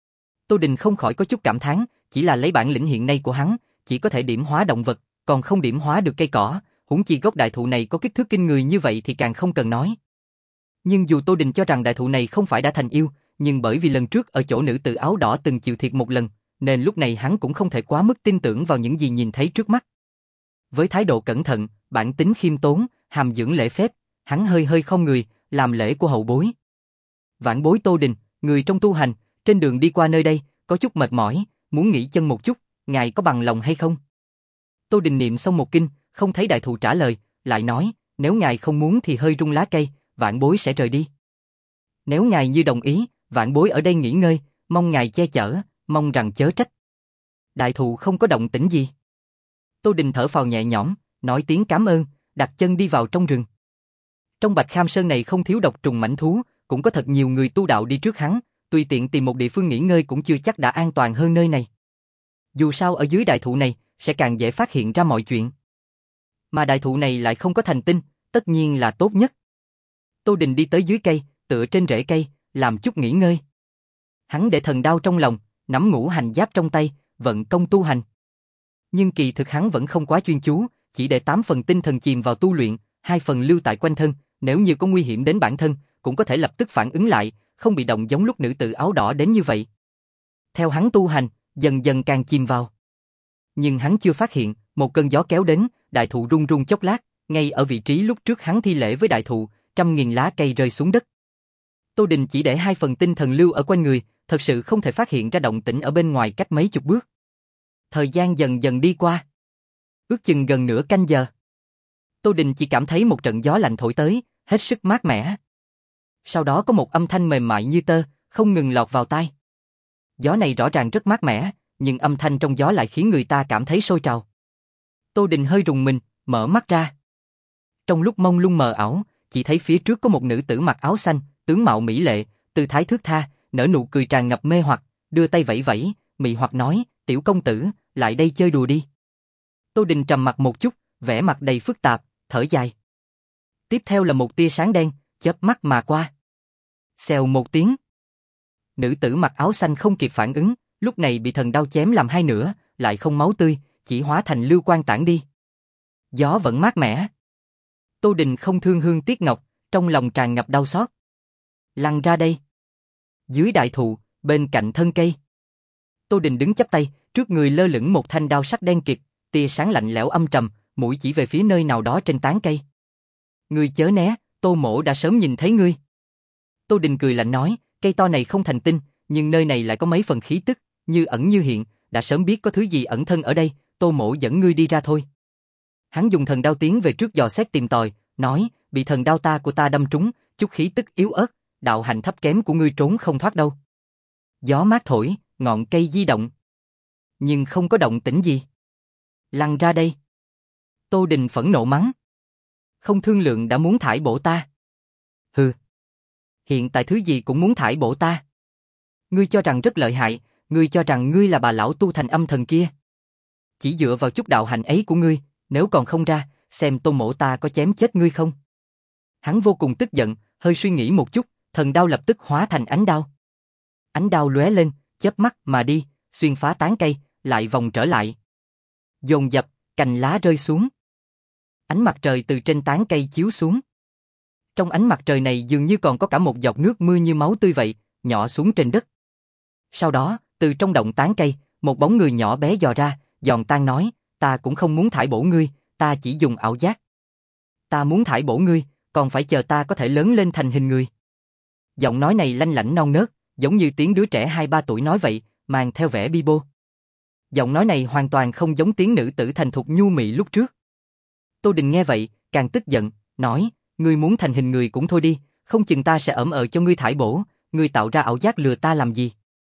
A: Tô Đình không khỏi có chút cảm thán, chỉ là lấy bản lĩnh hiện nay của hắn, chỉ có thể điểm hóa động vật, còn không điểm hóa được cây cỏ, huống chi gốc đại thụ này có kích thước kinh người như vậy thì càng không cần nói. Nhưng dù Tô Đình cho rằng đại thụ này không phải đã thành yêu, nhưng bởi vì lần trước ở chỗ nữ tử áo đỏ từng chịu thiệt một lần, nên lúc này hắn cũng không thể quá mức tin tưởng vào những gì nhìn thấy trước mắt. Với thái độ cẩn thận, bản tính khiêm tốn, hàm dưỡng lễ phép, hắn hơi hơi không người, làm lễ của hậu bối. Vãn bối Tô Đình, người trong tu hành, trên đường đi qua nơi đây, có chút mệt mỏi, muốn nghỉ chân một chút, ngài có bằng lòng hay không? Tô Đình niệm xong một kinh, không thấy đại thụ trả lời, lại nói, nếu ngài không muốn thì hơi rung lá cây, vãn bối sẽ rời đi. Nếu ngài như đồng ý, vãn bối ở đây nghỉ ngơi, mong ngài che chở, mong rằng chớ trách. Đại thụ không có động tĩnh gì. Tô Đình thở phào nhẹ nhõm, nói tiếng cảm ơn, đặt chân đi vào trong rừng. Trong Bạch Kham Sơn này không thiếu độc trùng mãnh thú, cũng có thật nhiều người tu đạo đi trước hắn, tùy tiện tìm một địa phương nghỉ ngơi cũng chưa chắc đã an toàn hơn nơi này. Dù sao ở dưới đại thụ này, sẽ càng dễ phát hiện ra mọi chuyện. Mà đại thụ này lại không có thành tinh, tất nhiên là tốt nhất. Tô Đình đi tới dưới cây, tựa trên rễ cây, làm chút nghỉ ngơi. Hắn để thần đao trong lòng, nắm Ngũ Hành Giáp trong tay, vận công tu hành. Nhưng kỳ thực hắn vẫn không quá chuyên chú, chỉ để tám phần tinh thần chìm vào tu luyện, hai phần lưu tại quanh thân, nếu như có nguy hiểm đến bản thân, cũng có thể lập tức phản ứng lại, không bị động giống lúc nữ tử áo đỏ đến như vậy. Theo hắn tu hành, dần dần càng chìm vào. Nhưng hắn chưa phát hiện, một cơn gió kéo đến, đại thụ rung rung chốc lát, ngay ở vị trí lúc trước hắn thi lễ với đại thụ, trăm nghìn lá cây rơi xuống đất. Tô Đình chỉ để hai phần tinh thần lưu ở quanh người, thật sự không thể phát hiện ra động tĩnh ở bên ngoài cách mấy chục bước. Thời gian dần dần đi qua. Ước chừng gần nửa canh giờ. Tô Đình chỉ cảm thấy một trận gió lạnh thổi tới, hết sức mát mẻ. Sau đó có một âm thanh mềm mại như tơ, không ngừng lọt vào tai. Gió này rõ ràng rất mát mẻ, nhưng âm thanh trong gió lại khiến người ta cảm thấy sôi trào. Tô Đình hơi rùng mình, mở mắt ra. Trong lúc mông lung mờ ảo, chỉ thấy phía trước có một nữ tử mặc áo xanh, tướng mạo mỹ lệ, tư thái thướt tha, nở nụ cười tràn ngập mê hoặc, đưa tay vẫy vẫy, mị hoặc nói, tiểu công tử, lại đây chơi đùa đi. Tô Đình trầm mặt một chút, vẻ mặt đầy phức tạp, thở dài. Tiếp theo là một tia sáng đen, chớp mắt mà qua. Xèo một tiếng. Nữ tử mặc áo xanh không kịp phản ứng, lúc này bị thần đao chém làm hai nửa, lại không máu tươi, chỉ hóa thành lưu quang tản đi. Gió vẫn mát mẻ. Tô Đình không thương hương tiếc ngọc, trong lòng tràn ngập đau xót. Lăn ra đây. Dưới đại thụ, bên cạnh thân cây. Tô Đình đứng chắp tay, trước người lơ lửng một thanh đao sắc đen kịt, tia sáng lạnh lẽo âm trầm, mũi chỉ về phía nơi nào đó trên tán cây. Ngươi chớ né, Tô Mỗ đã sớm nhìn thấy ngươi. Tô Đình cười lạnh nói, cây to này không thành tinh, nhưng nơi này lại có mấy phần khí tức, như ẩn như hiện, đã sớm biết có thứ gì ẩn thân ở đây, Tô Mỗ dẫn ngươi đi ra thôi. Hắn dùng thần đao tiến về trước dò xét tìm tòi, nói, bị thần đao ta của ta đâm trúng, chút khí tức yếu ớt, đạo hạnh thấp kém của ngươi trốn không thoát đâu. Gió mát thổi, ngọn cây di động. Nhưng không có động tĩnh gì. Lăn ra đây. Tô Đình phẫn nộ mắng. Không thương lượng đã muốn thải bổ ta. Hừ. Hiện tại thứ gì cũng muốn thải bổ ta. Ngươi cho rằng rất lợi hại, ngươi cho rằng ngươi là bà lão tu thành âm thần kia. Chỉ dựa vào chút đạo hạnh ấy của ngươi, nếu còn không ra, xem Tô mỗ ta có chém chết ngươi không. Hắn vô cùng tức giận, hơi suy nghĩ một chút, thần đao lập tức hóa thành ánh đao. Ánh đao lóe lên, chớp mắt mà đi, xuyên phá tán cây, lại vòng trở lại. Dồn dập, cành lá rơi xuống. Ánh mặt trời từ trên tán cây chiếu xuống. Trong ánh mặt trời này dường như còn có cả một giọt nước mưa như máu tươi vậy, nhỏ xuống trên đất. Sau đó, từ trong động tán cây, một bóng người nhỏ bé dò ra, giòn tan nói, ta cũng không muốn thải bổ ngươi, ta chỉ dùng ảo giác. Ta muốn thải bổ ngươi, còn phải chờ ta có thể lớn lên thành hình người. Giọng nói này lanh lảnh non nớt, giống như tiếng đứa trẻ hai ba tuổi nói vậy, mang theo vẻ bi bô. Giọng nói này hoàn toàn không giống tiếng nữ tử thành thục nhu mị lúc trước. Tô Đình nghe vậy, càng tức giận, nói, ngươi muốn thành hình người cũng thôi đi, không chừng ta sẽ ẩm ờ cho ngươi thải bổ, ngươi tạo ra ảo giác lừa ta làm gì?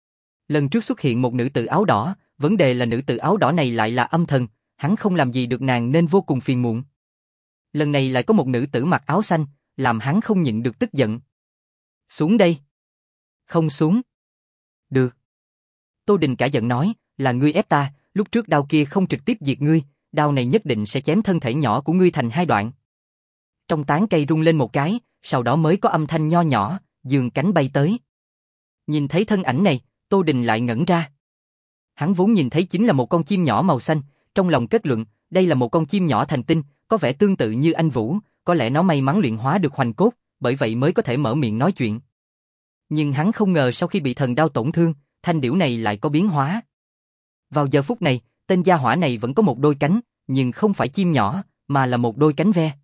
A: Lần trước xuất hiện một nữ tử áo đỏ, vấn đề là nữ tử áo đỏ này lại là âm thần, hắn không làm gì được nàng nên vô cùng phiền muộn. Lần này lại có một nữ tử mặc áo xanh, làm hắn không nhịn được tức giận. Xuống đây. Không xuống. Được. Tô Đình cả giận nói, là ngươi ép ta, lúc trước đao kia không trực tiếp diệt ngươi, đao này nhất định sẽ chém thân thể nhỏ của ngươi thành hai đoạn. Trong tán cây rung lên một cái, sau đó mới có âm thanh nho nhỏ, giương cánh bay tới. Nhìn thấy thân ảnh này, Tô Đình lại ngẩn ra. Hắn vốn nhìn thấy chính là một con chim nhỏ màu xanh, trong lòng kết luận, đây là một con chim nhỏ thành tinh, có vẻ tương tự như anh Vũ, có lẽ nó may mắn luyện hóa được hoành cốt, bởi vậy mới có thể mở miệng nói chuyện. Nhưng hắn không ngờ sau khi bị thần đao tổn thương, thanh điểu này lại có biến hóa. Vào giờ phút này, tên gia hỏa này vẫn có một đôi cánh, nhưng không phải chim nhỏ, mà là một đôi cánh ve.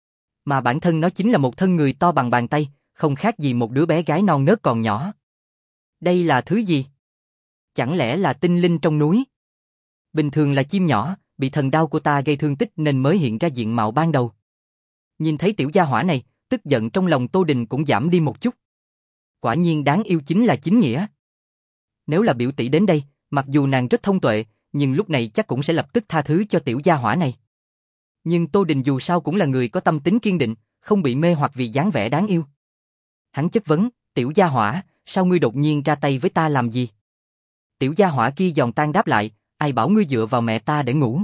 A: Mà bản thân nó chính là một thân người to bằng bàn tay, không khác gì một đứa bé gái non nớt còn nhỏ. Đây là thứ gì? Chẳng lẽ là tinh linh trong núi? Bình thường là chim nhỏ, bị thần đao của ta gây thương tích nên mới hiện ra diện mạo ban đầu. Nhìn thấy tiểu gia hỏa này, tức giận trong lòng Tô Đình cũng giảm đi một chút. Quả nhiên đáng yêu chính là chính nghĩa. Nếu là biểu tỷ đến đây, mặc dù nàng rất thông tuệ, nhưng lúc này chắc cũng sẽ lập tức tha thứ cho tiểu gia hỏa này. Nhưng Tô Đình dù sao cũng là người có tâm tính kiên định, không bị mê hoặc vì dáng vẻ đáng yêu. Hắn chất vấn, tiểu gia hỏa, sao ngươi đột nhiên ra tay với ta làm gì? Tiểu gia hỏa kia giòn tan đáp lại, ai bảo ngươi dựa vào mẹ ta để ngủ?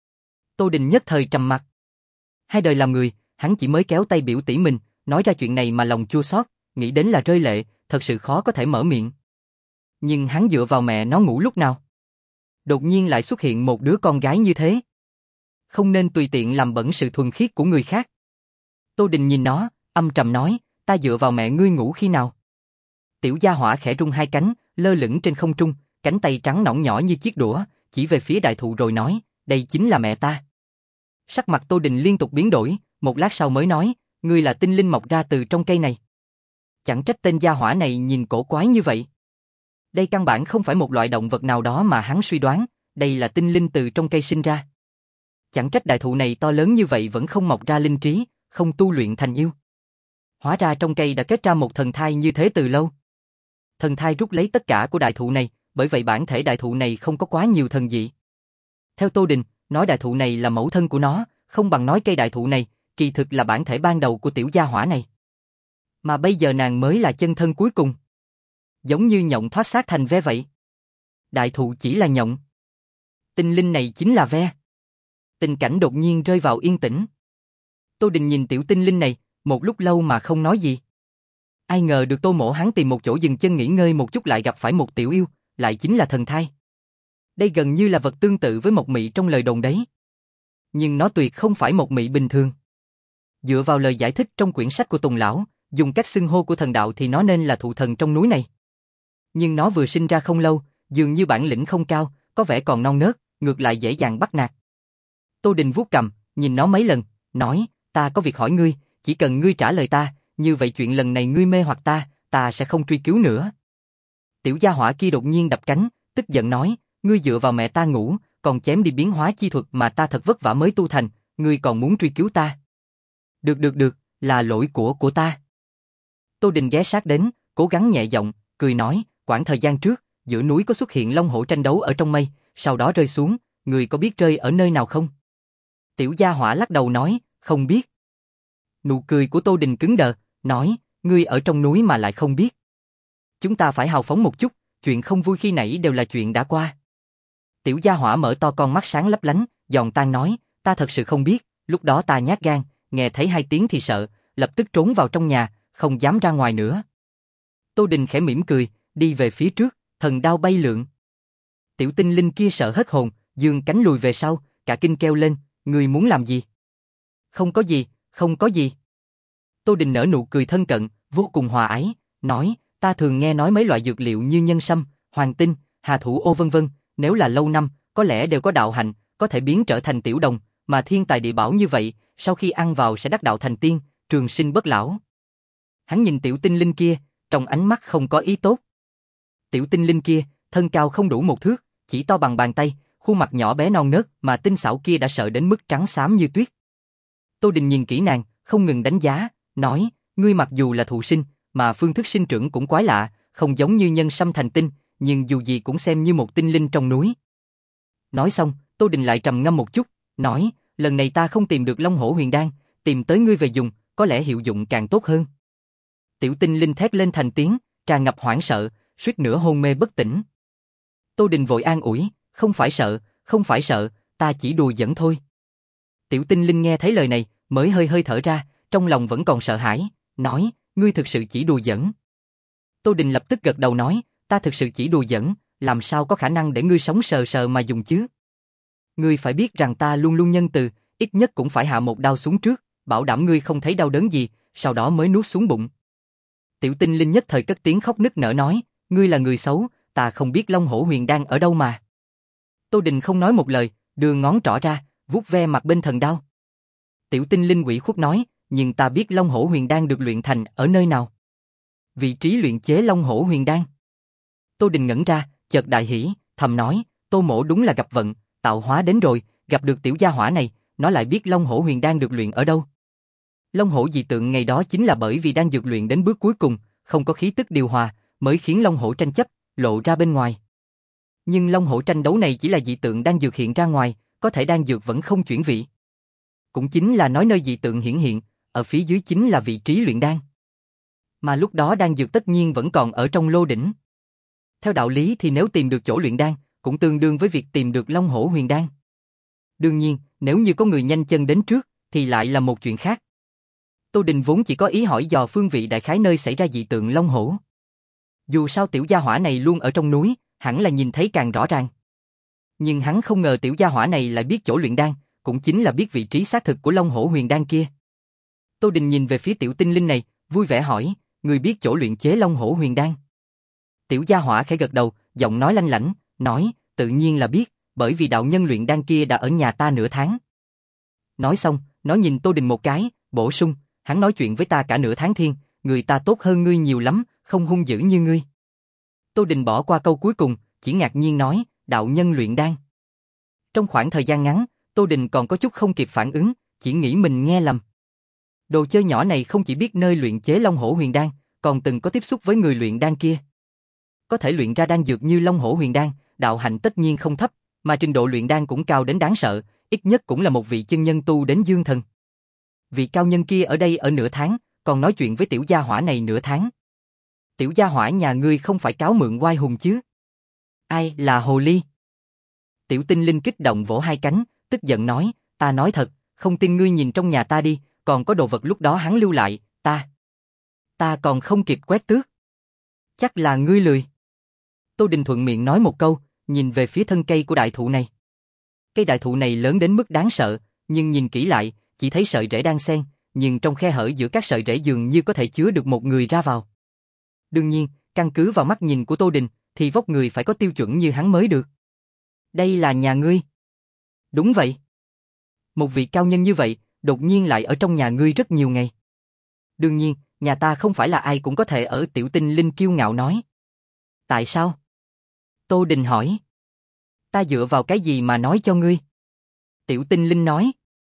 A: Tô Đình nhất thời trầm mặc. Hai đời làm người, hắn chỉ mới kéo tay biểu tỷ mình, nói ra chuyện này mà lòng chua xót, nghĩ đến là rơi lệ, thật sự khó có thể mở miệng. Nhưng hắn dựa vào mẹ nó ngủ lúc nào? Đột nhiên lại xuất hiện một đứa con gái như thế. Không nên tùy tiện làm bẩn sự thuần khiết của người khác. Tô Đình nhìn nó, âm trầm nói, ta dựa vào mẹ ngươi ngủ khi nào? Tiểu gia hỏa khẽ rung hai cánh, lơ lửng trên không trung, cánh tay trắng nõn nhỏ như chiếc đũa, chỉ về phía đại thụ rồi nói, đây chính là mẹ ta. Sắc mặt Tô Đình liên tục biến đổi, một lát sau mới nói, ngươi là tinh linh mọc ra từ trong cây này. Chẳng trách tên gia hỏa này nhìn cổ quái như vậy. Đây căn bản không phải một loại động vật nào đó mà hắn suy đoán, đây là tinh linh từ trong cây sinh ra. Chẳng trách đại thụ này to lớn như vậy vẫn không mọc ra linh trí, không tu luyện thành yêu. Hóa ra trong cây đã kết ra một thần thai như thế từ lâu. Thần thai rút lấy tất cả của đại thụ này, bởi vậy bản thể đại thụ này không có quá nhiều thần dị. Theo Tô Đình, nói đại thụ này là mẫu thân của nó, không bằng nói cây đại thụ này, kỳ thực là bản thể ban đầu của tiểu gia hỏa này. Mà bây giờ nàng mới là chân thân cuối cùng. Giống như nhộng thoát xác thành ve vậy. Đại thụ chỉ là nhộng. Tinh linh này chính là ve. Tình cảnh đột nhiên rơi vào yên tĩnh. Tô Đình nhìn tiểu tinh linh này, một lúc lâu mà không nói gì. Ai ngờ được Tô mỗ hắn tìm một chỗ dừng chân nghỉ ngơi một chút lại gặp phải một tiểu yêu, lại chính là thần thai. Đây gần như là vật tương tự với mộc mị trong lời đồn đấy. Nhưng nó tuyệt không phải mộc mị bình thường. Dựa vào lời giải thích trong quyển sách của Tùng Lão, dùng cách xưng hô của thần đạo thì nó nên là thụ thần trong núi này. Nhưng nó vừa sinh ra không lâu, dường như bản lĩnh không cao, có vẻ còn non nớt, ngược lại dễ dàng bắt nạt. Tô Đình vuốt cằm, nhìn nó mấy lần, nói, ta có việc hỏi ngươi, chỉ cần ngươi trả lời ta, như vậy chuyện lần này ngươi mê hoặc ta, ta sẽ không truy cứu nữa. Tiểu gia hỏa kia đột nhiên đập cánh, tức giận nói, ngươi dựa vào mẹ ta ngủ, còn chém đi biến hóa chi thuật mà ta thật vất vả mới tu thành, ngươi còn muốn truy cứu ta. Được được được, là lỗi của của ta. Tô Đình ghé sát đến, cố gắng nhẹ giọng, cười nói, quãng thời gian trước, giữa núi có xuất hiện long hổ tranh đấu ở trong mây, sau đó rơi xuống, ngươi có biết rơi ở nơi nào không? Tiểu gia hỏa lắc đầu nói, không biết. Nụ cười của Tô Đình cứng đờ, nói, ngươi ở trong núi mà lại không biết. Chúng ta phải hào phóng một chút, chuyện không vui khi nãy đều là chuyện đã qua. Tiểu gia hỏa mở to con mắt sáng lấp lánh, giòn tan nói, ta thật sự không biết, lúc đó ta nhát gan, nghe thấy hai tiếng thì sợ, lập tức trốn vào trong nhà, không dám ra ngoài nữa. Tô Đình khẽ mỉm cười, đi về phía trước, thần đao bay lượn. Tiểu tinh linh kia sợ hết hồn, giương cánh lùi về sau, cả kinh kêu lên, ngươi muốn làm gì? Không có gì, không có gì. Tô Đình nở nụ cười thân cận, vô cùng hòa ái, nói, ta thường nghe nói mấy loại dược liệu như nhân sâm, hoàng tinh, hà thủ ô vân vân, nếu là lâu năm, có lẽ đều có đạo hạnh, có thể biến trở thành tiểu đồng, mà thiên tài địa bảo như vậy, sau khi ăn vào sẽ đắc đạo thành tiên, trường sinh bất lão. Hắn nhìn tiểu tinh linh kia, trong ánh mắt không có ý tốt. Tiểu tinh linh kia, thân cao không đủ một thước, chỉ to bằng bàn tay, khuôn mặt nhỏ bé non nớt mà tinh xảo kia đã sợ đến mức trắng xám như tuyết. Tô Đình nhìn kỹ nàng, không ngừng đánh giá, nói, ngươi mặc dù là thụ sinh, mà phương thức sinh trưởng cũng quái lạ, không giống như nhân sâm thành tinh, nhưng dù gì cũng xem như một tinh linh trong núi. Nói xong, Tô Đình lại trầm ngâm một chút, nói, lần này ta không tìm được Long Hổ Huyền Đan, tìm tới ngươi về dùng, có lẽ hiệu dụng càng tốt hơn. Tiểu tinh linh thét lên thành tiếng, tràn ngập hoảng sợ, suýt nữa hôn mê bất tỉnh. Tô Đình vội an ủi, không phải sợ, không phải sợ, ta chỉ đùa giỡn thôi. Tiểu tinh linh nghe thấy lời này, mới hơi hơi thở ra, trong lòng vẫn còn sợ hãi, nói, ngươi thực sự chỉ đùa giỡn. Tô Đình lập tức gật đầu nói, ta thực sự chỉ đùa giỡn, làm sao có khả năng để ngươi sống sờ sờ mà dùng chứ? Ngươi phải biết rằng ta luôn luôn nhân từ, ít nhất cũng phải hạ một đao xuống trước, bảo đảm ngươi không thấy đau đớn gì, sau đó mới nuốt xuống bụng. Tiểu tinh linh nhất thời cất tiếng khóc nức nở nói, ngươi là người xấu, ta không biết Long Hổ Huyền Đan ở đâu mà. Tô Đình không nói một lời, đưa ngón trỏ ra, vuốt ve mặt bên thần đao. Tiểu tinh linh ủy khuất nói, nhưng ta biết Long Hổ Huyền Đan được luyện thành ở nơi nào. Vị trí luyện chế Long Hổ Huyền Đan. Tô Đình ngẩn ra, chợt đại hỉ, thầm nói, Tô mỗ đúng là gặp vận, tạo hóa đến rồi, gặp được tiểu gia hỏa này, nó lại biết Long Hổ Huyền Đan được luyện ở đâu. Long hổ dị tượng ngày đó chính là bởi vì đang dược luyện đến bước cuối cùng, không có khí tức điều hòa, mới khiến long hổ tranh chấp, lộ ra bên ngoài. Nhưng long hổ tranh đấu này chỉ là dị tượng đang dược hiện ra ngoài, có thể đang dược vẫn không chuyển vị. Cũng chính là nói nơi dị tượng hiển hiện, ở phía dưới chính là vị trí luyện đan. Mà lúc đó đan dược tất nhiên vẫn còn ở trong lô đỉnh. Theo đạo lý thì nếu tìm được chỗ luyện đan, cũng tương đương với việc tìm được Long Hổ Huyền Đan. Đương nhiên, nếu như có người nhanh chân đến trước, thì lại là một chuyện khác. Tô Đình vốn chỉ có ý hỏi dò phương vị đại khái nơi xảy ra dị tượng Long Hổ. Dù sao tiểu gia hỏa này luôn ở trong núi, hẳn là nhìn thấy càng rõ ràng. Nhưng hắn không ngờ tiểu gia hỏa này lại biết chỗ luyện đan, cũng chính là biết vị trí xác thực của Long Hổ Huyền Đan kia. Tô Đình nhìn về phía tiểu tinh linh này, vui vẻ hỏi, người biết chỗ luyện chế Long Hổ Huyền Đan? Tiểu gia hỏa khẽ gật đầu, giọng nói lanh lảnh, nói, tự nhiên là biết, bởi vì đạo nhân luyện đan kia đã ở nhà ta nửa tháng. Nói xong, nó nhìn Tô Đình một cái, bổ sung, hắn nói chuyện với ta cả nửa tháng thiên, người ta tốt hơn ngươi nhiều lắm, không hung dữ như ngươi. Tô Đình bỏ qua câu cuối cùng, chỉ ngạc nhiên nói, đạo nhân luyện đan. Trong khoảng thời gian ngắn, Tô Đình còn có chút không kịp phản ứng, chỉ nghĩ mình nghe lầm. Đồ chơi nhỏ này không chỉ biết nơi luyện chế Long Hổ Huyền Đan, còn từng có tiếp xúc với người luyện đan kia. Có thể luyện ra đan dược như Long Hổ Huyền Đan, đạo hạnh tất nhiên không thấp, mà trình độ luyện đan cũng cao đến đáng sợ, ít nhất cũng là một vị chân nhân tu đến dương thần. Vị cao nhân kia ở đây ở nửa tháng, còn nói chuyện với tiểu gia hỏa này nửa tháng. Tiểu gia hỏa nhà ngươi không phải cáo mượn oai hùng chứ? Ai là hồ ly? Tiểu tinh linh kích động vỗ hai cánh, tức giận nói, ta nói thật, không tin ngươi nhìn trong nhà ta đi, còn có đồ vật lúc đó hắn lưu lại, ta. Ta còn không kịp quét tước. Chắc là ngươi lười. Tô Đình thuận miệng nói một câu, nhìn về phía thân cây của đại thụ này. Cây đại thụ này lớn đến mức đáng sợ, nhưng nhìn kỹ lại, chỉ thấy sợi rễ đang xen, nhưng trong khe hở giữa các sợi rễ dường như có thể chứa được một người ra vào. Đương nhiên, căn cứ vào mắt nhìn của Tô Đình, thì vóc người phải có tiêu chuẩn như hắn mới được. Đây là nhà ngươi. Đúng vậy. Một vị cao nhân như vậy, đột nhiên lại ở trong nhà ngươi rất nhiều ngày. Đương nhiên, nhà ta không phải là ai cũng có thể ở, tiểu tinh linh kiêu ngạo nói. Tại sao? Tô Đình hỏi. Ta dựa vào cái gì mà nói cho ngươi? Tiểu tinh linh nói.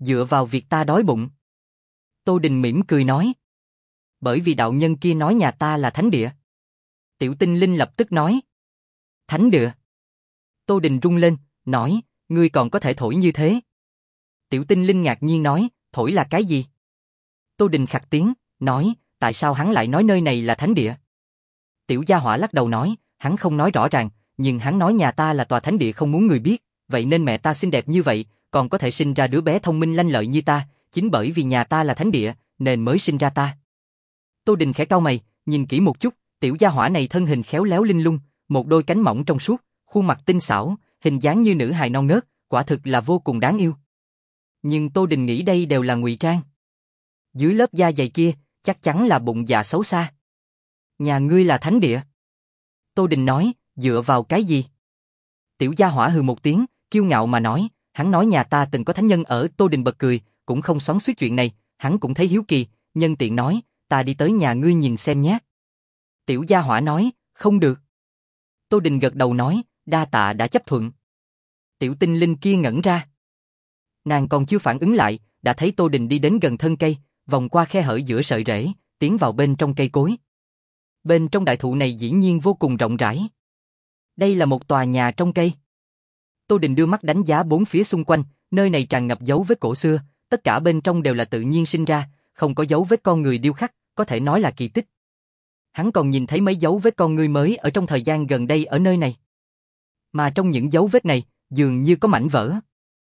A: Dựa vào việc ta đói bụng. Tô Đình mỉm cười nói. Bởi vì đạo nhân kia nói nhà ta là thánh địa. Tiểu Tinh Linh lập tức nói. Thánh địa. Tô Đình rung lên, nói, ngươi còn có thể thổi như thế. Tiểu Tinh Linh ngạc nhiên nói, thổi là cái gì? Tô Đình khặt tiếng, nói, tại sao hắn lại nói nơi này là thánh địa? Tiểu Gia Hỏa lắc đầu nói, hắn không nói rõ ràng, nhưng hắn nói nhà ta là tòa thánh địa không muốn người biết, vậy nên mẹ ta xinh đẹp như vậy, còn có thể sinh ra đứa bé thông minh lanh lợi như ta, chính bởi vì nhà ta là thánh địa, nên mới sinh ra ta. Tô Đình khẽ cau mày, nhìn kỹ một chút, Tiểu Gia Hỏa này thân hình khéo léo linh lung, một đôi cánh mỏng trong suốt, khuôn mặt tinh xảo, hình dáng như nữ hài non nớt, quả thực là vô cùng đáng yêu. Nhưng Tô Đình nghĩ đây đều là ngụy trang. Dưới lớp da dày kia, chắc chắn là bụng dạ xấu xa. Nhà ngươi là thánh địa. Tô Đình nói, dựa vào cái gì? Tiểu Gia Hỏa hừ một tiếng, kiêu ngạo mà nói, hắn nói nhà ta từng có thánh nhân ở. Tô Đình bật cười, cũng không xoắn xuýt chuyện này, hắn cũng thấy hiếu kỳ, nhân tiện nói, ta đi tới nhà ngươi nhìn xem nhé. Tiểu Gia Hỏa nói, không được. Tô Đình gật đầu nói, đa tạ đã chấp thuận. Tiểu Tinh Linh kia ngẩn ra. Nàng còn chưa phản ứng lại, đã thấy Tô Đình đi đến gần thân cây, vòng qua khe hở giữa sợi rễ, tiến vào bên trong cây cối. Bên trong đại thụ này dĩ nhiên vô cùng rộng rãi. Đây là một tòa nhà trong cây. Tô Đình đưa mắt đánh giá bốn phía xung quanh, nơi này tràn ngập dấu vết cổ xưa, tất cả bên trong đều là tự nhiên sinh ra, không có dấu vết con người điêu khắc, có thể nói là kỳ tích. Hắn còn nhìn thấy mấy dấu vết con người mới ở trong thời gian gần đây ở nơi này. Mà trong những dấu vết này, dường như có mảnh vỡ.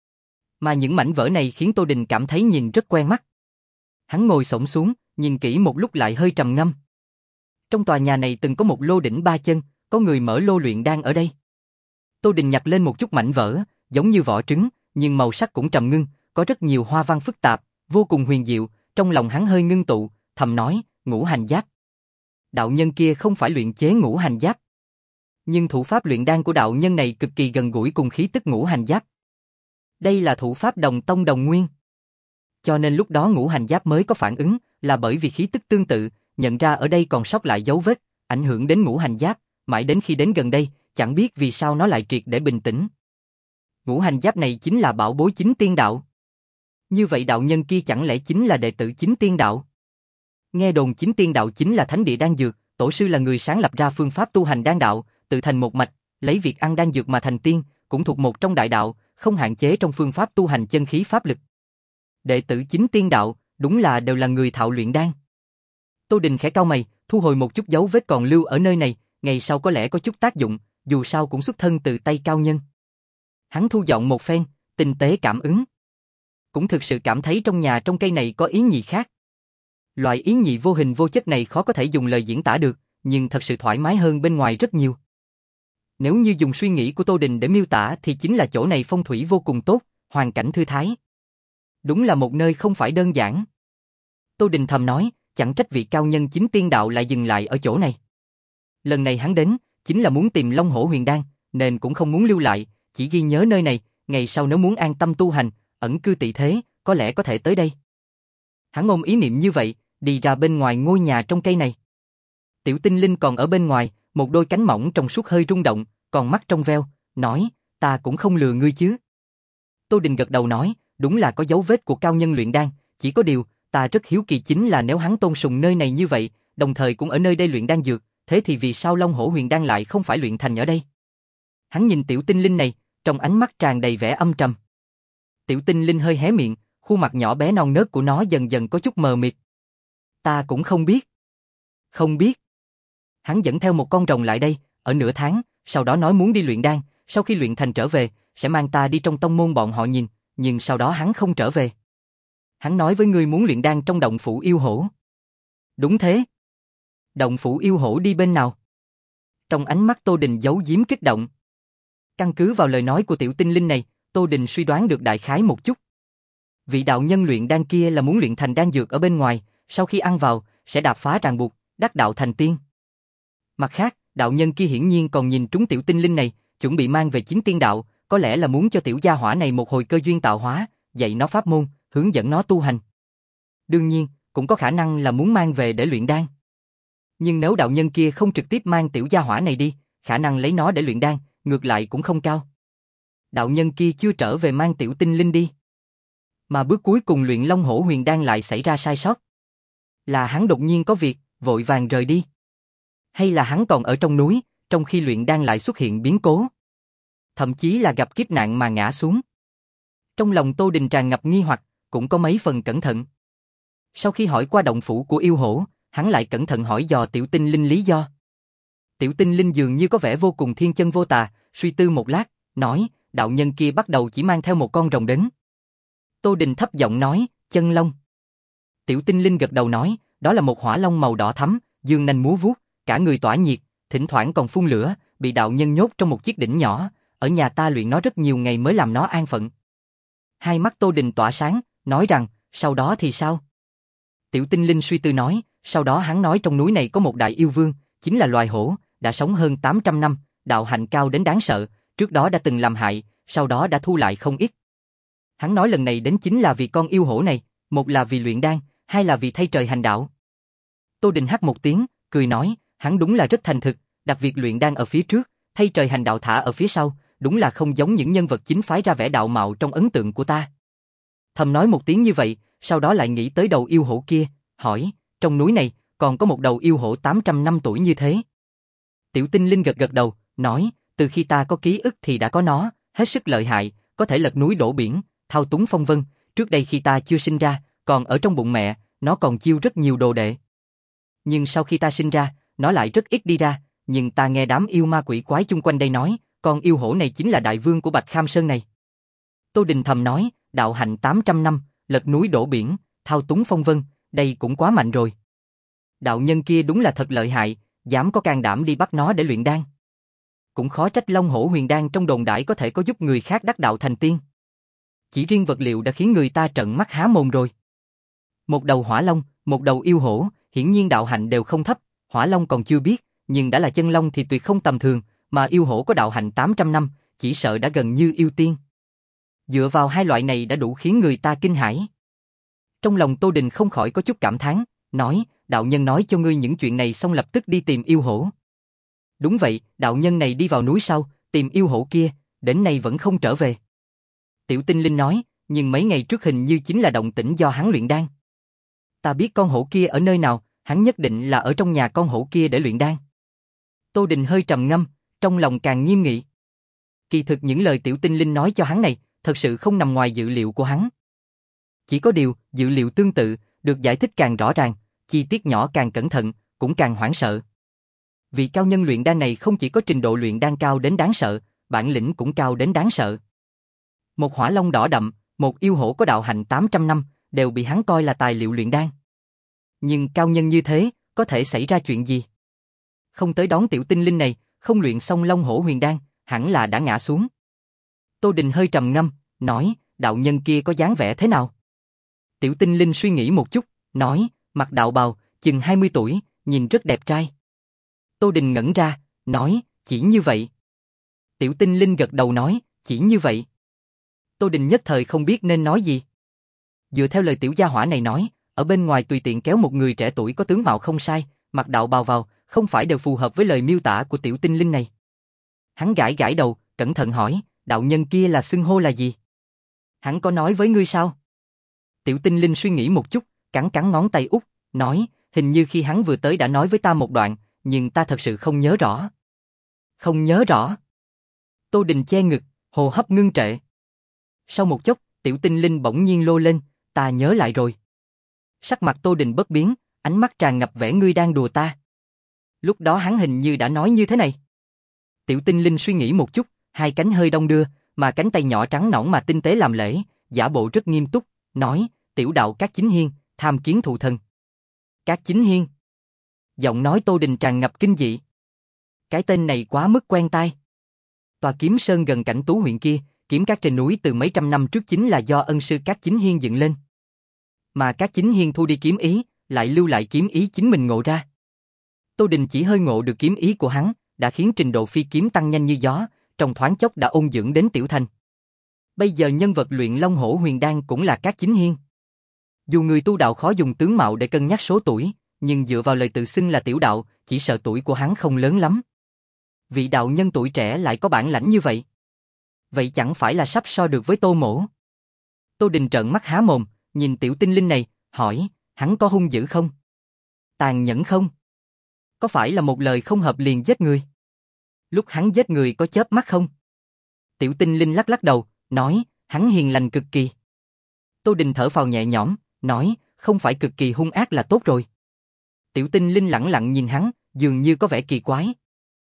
A: Mà những mảnh vỡ này khiến Tô Đình cảm thấy nhìn rất quen mắt. Hắn ngồi xổm xuống, nhìn kỹ một lúc lại hơi trầm ngâm. Trong tòa nhà này từng có một lô đỉnh ba chân, có người mở lô luyện đan ở đây. Tô Đình nhặt lên một chút mảnh vỡ, giống như vỏ trứng, nhưng màu sắc cũng trầm ngưng, có rất nhiều hoa văn phức tạp, vô cùng huyền diệu, trong lòng hắn hơi ngưng tụ, thầm nói, ngũ hành giáp. Đạo nhân kia không phải luyện chế ngũ hành giáp. Nhưng thủ pháp luyện đan của đạo nhân này cực kỳ gần gũi cùng khí tức ngũ hành giáp. Đây là thủ pháp đồng tông đồng nguyên. Cho nên lúc đó ngũ hành giáp mới có phản ứng, là bởi vì khí tức tương tự, nhận ra ở đây còn sót lại dấu vết, ảnh hưởng đến ngũ hành giáp, mãi đến khi đến gần đây, chẳng biết vì sao nó lại triệt để bình tĩnh. Ngũ hành giáp này chính là bảo bối chính tiên đạo. Như vậy đạo nhân kia chẳng lẽ chính là đệ tử chính tiên đạo? Nghe đồn chính tiên đạo chính là thánh địa đan dược, tổ sư là người sáng lập ra phương pháp tu hành đan đạo, tự thành một mạch, lấy việc ăn đan dược mà thành tiên, cũng thuộc một trong đại đạo, không hạn chế trong phương pháp tu hành chân khí pháp lực. Đệ tử chính tiên đạo, đúng là đều là người thạo luyện đan. Tô Đình khẽ cau mày, thu hồi một chút dấu vết còn lưu ở nơi này, ngày sau có lẽ có chút tác dụng, dù sao cũng xuất thân từ tay cao nhân. Hắn thu dọn một phen, tinh tế cảm ứng. Cũng thực sự cảm thấy trong nhà trong cây này có ý nhị khác. Loại ý nhị vô hình vô chất này khó có thể dùng lời diễn tả được, nhưng thật sự thoải mái hơn bên ngoài rất nhiều. Nếu như dùng suy nghĩ của Tô Đình để miêu tả thì chính là chỗ này phong thủy vô cùng tốt, hoàn cảnh thư thái. Đúng là một nơi không phải đơn giản. Tô Đình thầm nói, chẳng trách vị cao nhân chính tiên đạo lại dừng lại ở chỗ này. Lần này hắn đến, chính là muốn tìm Long Hổ Huyền Đan, nên cũng không muốn lưu lại, chỉ ghi nhớ nơi này, ngày sau nếu muốn an tâm tu hành, ẩn cư tị thế, có lẽ có thể tới đây. Hắn ôm ý niệm như vậy, đi ra bên ngoài ngôi nhà trong cây này. Tiểu Tinh Linh còn ở bên ngoài, một đôi cánh mỏng trong suốt hơi rung động, còn mắt trong veo, nói, ta cũng không lừa ngươi chứ. Tô Đình gật đầu nói, đúng là có dấu vết của cao nhân luyện đan, chỉ có điều, ta rất hiếu kỳ chính là nếu hắn tôn sùng nơi này như vậy, đồng thời cũng ở nơi đây luyện đan dược, thế thì vì sao Long Hổ Huyền Đan lại không phải luyện thành ở đây? Hắn nhìn Tiểu Tinh Linh này, trong ánh mắt tràn đầy vẻ âm trầm. Tiểu Tinh Linh hơi hé miệng, khuôn mặt nhỏ bé non nớt của nó dần dần có chút mờ mịt. Ta cũng không biết. Không biết. Hắn dẫn theo một con rồng lại đây, ở nửa tháng, sau đó nói muốn đi luyện đan, sau khi luyện thành trở về, sẽ mang ta đi trong tông môn bọn họ nhìn, nhưng sau đó hắn không trở về. Hắn nói với ngươi muốn luyện đan trong động phủ yêu hổ. Đúng thế. Động phủ yêu hổ đi bên nào? Trong ánh mắt Tô Đình giấu giếm kích động. Căn cứ vào lời nói của Tiểu Tinh Linh này, Tô Đình suy đoán được đại khái một chút. Vị đạo nhân luyện đan kia là muốn luyện thành đan dược ở bên ngoài, sau khi ăn vào, sẽ đạp phá ràng buộc, đắc đạo thành tiên. Mặt khác, đạo nhân kia hiển nhiên còn nhìn trúng Tiểu Tinh Linh này, chuẩn bị mang về chính tiên đạo, có lẽ là muốn cho tiểu gia hỏa này một hồi cơ duyên tạo hóa, dạy nó pháp môn, hướng dẫn nó tu hành. Đương nhiên, cũng có khả năng là muốn mang về để luyện đan. Nhưng nếu đạo nhân kia không trực tiếp mang tiểu gia hỏa này đi, khả năng lấy nó để luyện đan, ngược lại cũng không cao. Đạo nhân kia chưa trở về mang Tiểu Tinh Linh đi. Mà bước cuối cùng luyện Long Hổ Huyền Đan lại xảy ra sai sót. Là hắn đột nhiên có việc, vội vàng rời đi. Hay là hắn còn ở trong núi, trong khi luyện đan lại xuất hiện biến cố. Thậm chí là gặp kiếp nạn mà ngã xuống. Trong lòng Tô Đình tràn ngập nghi hoặc, cũng có mấy phần cẩn thận. Sau khi hỏi qua động phủ của yêu hổ, hắn lại cẩn thận hỏi dò Tiểu Tinh Linh lý do. Tiểu Tinh Linh dường như có vẻ vô cùng thiên chân vô tà, suy tư một lát, nói, đạo nhân kia bắt đầu chỉ mang theo một con rồng đến. Tô Đình thấp giọng nói, chân long. Tiểu Tinh Linh gật đầu nói, đó là một hỏa long màu đỏ thắm, dương nanh múa vuốt, cả người tỏa nhiệt, thỉnh thoảng còn phun lửa, bị đạo nhân nhốt trong một chiếc đỉnh nhỏ, ở nhà ta luyện nó rất nhiều ngày mới làm nó an phận. Hai mắt Tô Đình tỏa sáng, nói rằng, sau đó thì sao? Tiểu Tinh Linh suy tư nói, sau đó hắn nói trong núi này có một đại yêu vương, chính là loài hổ, đã sống hơn tám trăm năm, đạo hạnh cao đến đáng sợ, trước đó đã từng làm hại, sau đó đã thu lại không ít. Hắn nói lần này đến chính là vì con yêu hổ này, một là vì luyện đan, hai là vì thay trời hành đạo. Tô Đình hắt một tiếng, cười nói, hắn đúng là rất thành thực, đặt việc luyện đan ở phía trước, thay trời hành đạo thả ở phía sau, đúng là không giống những nhân vật chính phái ra vẻ đạo mạo trong ấn tượng của ta. Thầm nói một tiếng như vậy, sau đó lại nghĩ tới đầu yêu hổ kia, hỏi, trong núi này còn có một đầu yêu hổ tám trăm năm tuổi như thế. Tiểu Tinh Linh gật gật đầu, nói, từ khi ta có ký ức thì đã có nó, hết sức lợi hại, có thể lật núi đổ biển, thao túng phong vân, trước đây khi ta chưa sinh ra, còn ở trong bụng mẹ, nó còn chiêu rất nhiều đồ đệ. Nhưng sau khi ta sinh ra, nó lại rất ít đi ra, nhưng ta nghe đám yêu ma quỷ quái chung quanh đây nói, con yêu hổ này chính là đại vương của Bạch Kham Sơn này. Tô Đình thầm nói, đạo hạnh tám trăm năm, lật núi đổ biển, thao túng phong vân, đây cũng quá mạnh rồi. Đạo nhân kia đúng là thật lợi hại, dám có can đảm đi bắt nó để luyện đan. Cũng khó trách Long Hổ Huyền Đan trong đồn đãi có thể có giúp người khác đắc đạo thành tiên. Chỉ riêng vật liệu đã khiến người ta trợn mắt há mồm rồi. Một đầu hỏa long, một đầu yêu hổ, hiển nhiên đạo hạnh đều không thấp, hỏa long còn chưa biết, nhưng đã là chân long thì tuyệt không tầm thường, mà yêu hổ có đạo hạnh tám trăm năm, chỉ sợ đã gần như yêu tiên. Dựa vào hai loại này đã đủ khiến người ta kinh hãi. Trong lòng Tô Đình không khỏi có chút cảm thán, nói, đạo nhân nói cho ngươi những chuyện này xong lập tức đi tìm yêu hổ. Đúng vậy, đạo nhân này đi vào núi sau, tìm yêu hổ kia, đến nay vẫn không trở về. Tiểu Tinh Linh nói, nhưng mấy ngày trước hình như chính là động tĩnh do hắn luyện đan. Ta biết con hổ kia ở nơi nào, hắn nhất định là ở trong nhà con hổ kia để luyện đan. Tô Đình hơi trầm ngâm, trong lòng càng nghiêm nghị. Kỳ thực những lời Tiểu Tinh Linh nói cho hắn này, thật sự không nằm ngoài dự liệu của hắn. Chỉ có điều, dự liệu tương tự, được giải thích càng rõ ràng, chi tiết nhỏ càng cẩn thận, cũng càng hoảng sợ. Vị cao nhân luyện đan này không chỉ có trình độ luyện đan cao đến đáng sợ, bản lĩnh cũng cao đến đáng sợ. Một hỏa long đỏ đậm, một yêu hổ có đạo hạnh tám trăm năm, đều bị hắn coi là tài liệu luyện đan. Nhưng cao nhân như thế, có thể xảy ra chuyện gì? Không tới đón Tiểu Tinh Linh này, không luyện xong Long Hổ Huyền Đan, hẳn là đã ngã xuống. Tô Đình hơi trầm ngâm, nói, đạo nhân kia có dáng vẻ thế nào? Tiểu Tinh Linh suy nghĩ một chút, nói, mặc đạo bào, chừng hai mươi tuổi, nhìn rất đẹp trai. Tô Đình ngẩn ra, nói, chỉ như vậy. Tiểu Tinh Linh gật đầu nói, chỉ như vậy. Tô Đình nhất thời không biết nên nói gì. Dựa theo lời tiểu gia hỏa này nói, ở bên ngoài tùy tiện kéo một người trẻ tuổi có tướng mạo không sai, mặc đạo bào vào, không phải đều phù hợp với lời miêu tả của Tiểu Tinh Linh này. Hắn gãi gãi đầu, cẩn thận hỏi, đạo nhân kia là xưng hô là gì? Hắn có nói với ngươi sao? Tiểu Tinh Linh suy nghĩ một chút, cắn cắn ngón tay út, nói, hình như khi hắn vừa tới đã nói với ta một đoạn, nhưng ta thật sự không nhớ rõ. Không nhớ rõ. Tô Đình che ngực, hô hấp ngưng trệ. Sau một chốc, Tiểu Tinh Linh bỗng nhiên lô lên, ta nhớ lại rồi. Sắc mặt Tô Đình bất biến, ánh mắt tràn ngập vẻ ngươi đang đùa ta. Lúc đó hắn hình như đã nói như thế này. Tiểu Tinh Linh suy nghĩ một chút, hai cánh hơi đong đưa, mà cánh tay nhỏ trắng nõn mà tinh tế làm lễ, giả bộ rất nghiêm túc, nói, tiểu đạo Cát Chính Hiên, tham kiến thụ thần. Cát Chính Hiên. Giọng nói Tô Đình tràn ngập kinh dị. Cái tên này quá mức quen tai. Tòa kiếm sơn gần Cảnh Tú huyện kia, kiếm cát trên núi từ mấy trăm năm trước chính là do ân sư Cát Chính Hiên dựng lên. Mà Cát Chính Hiên thu đi kiếm ý, lại lưu lại kiếm ý chính mình ngộ ra. Tô Đình chỉ hơi ngộ được kiếm ý của hắn, đã khiến trình độ phi kiếm tăng nhanh như gió, trong thoáng chốc đã ôn dưỡng đến tiểu thành. Bây giờ nhân vật luyện Long Hổ Huyền Đan cũng là Cát Chính Hiên. Dù người tu đạo khó dùng tướng mạo để cân nhắc số tuổi, nhưng dựa vào lời tự xưng là tiểu đạo, chỉ sợ tuổi của hắn không lớn lắm. Vị đạo nhân tuổi trẻ lại có bản lãnh như vậy. Vậy chẳng phải là sắp so được với Tô Mỗ. Tô Đình trợn mắt há mồm, nhìn tiểu tinh linh này, hỏi, hắn có hung dữ không? Tàn nhẫn không? Có phải là một lời không hợp liền giết người? Lúc hắn giết người có chớp mắt không? Tiểu tinh linh lắc lắc đầu, nói, hắn hiền lành cực kỳ. Tô Đình thở phào nhẹ nhõm, nói, không phải cực kỳ hung ác là tốt rồi. Tiểu tinh linh lẳng lặng nhìn hắn, dường như có vẻ kỳ quái.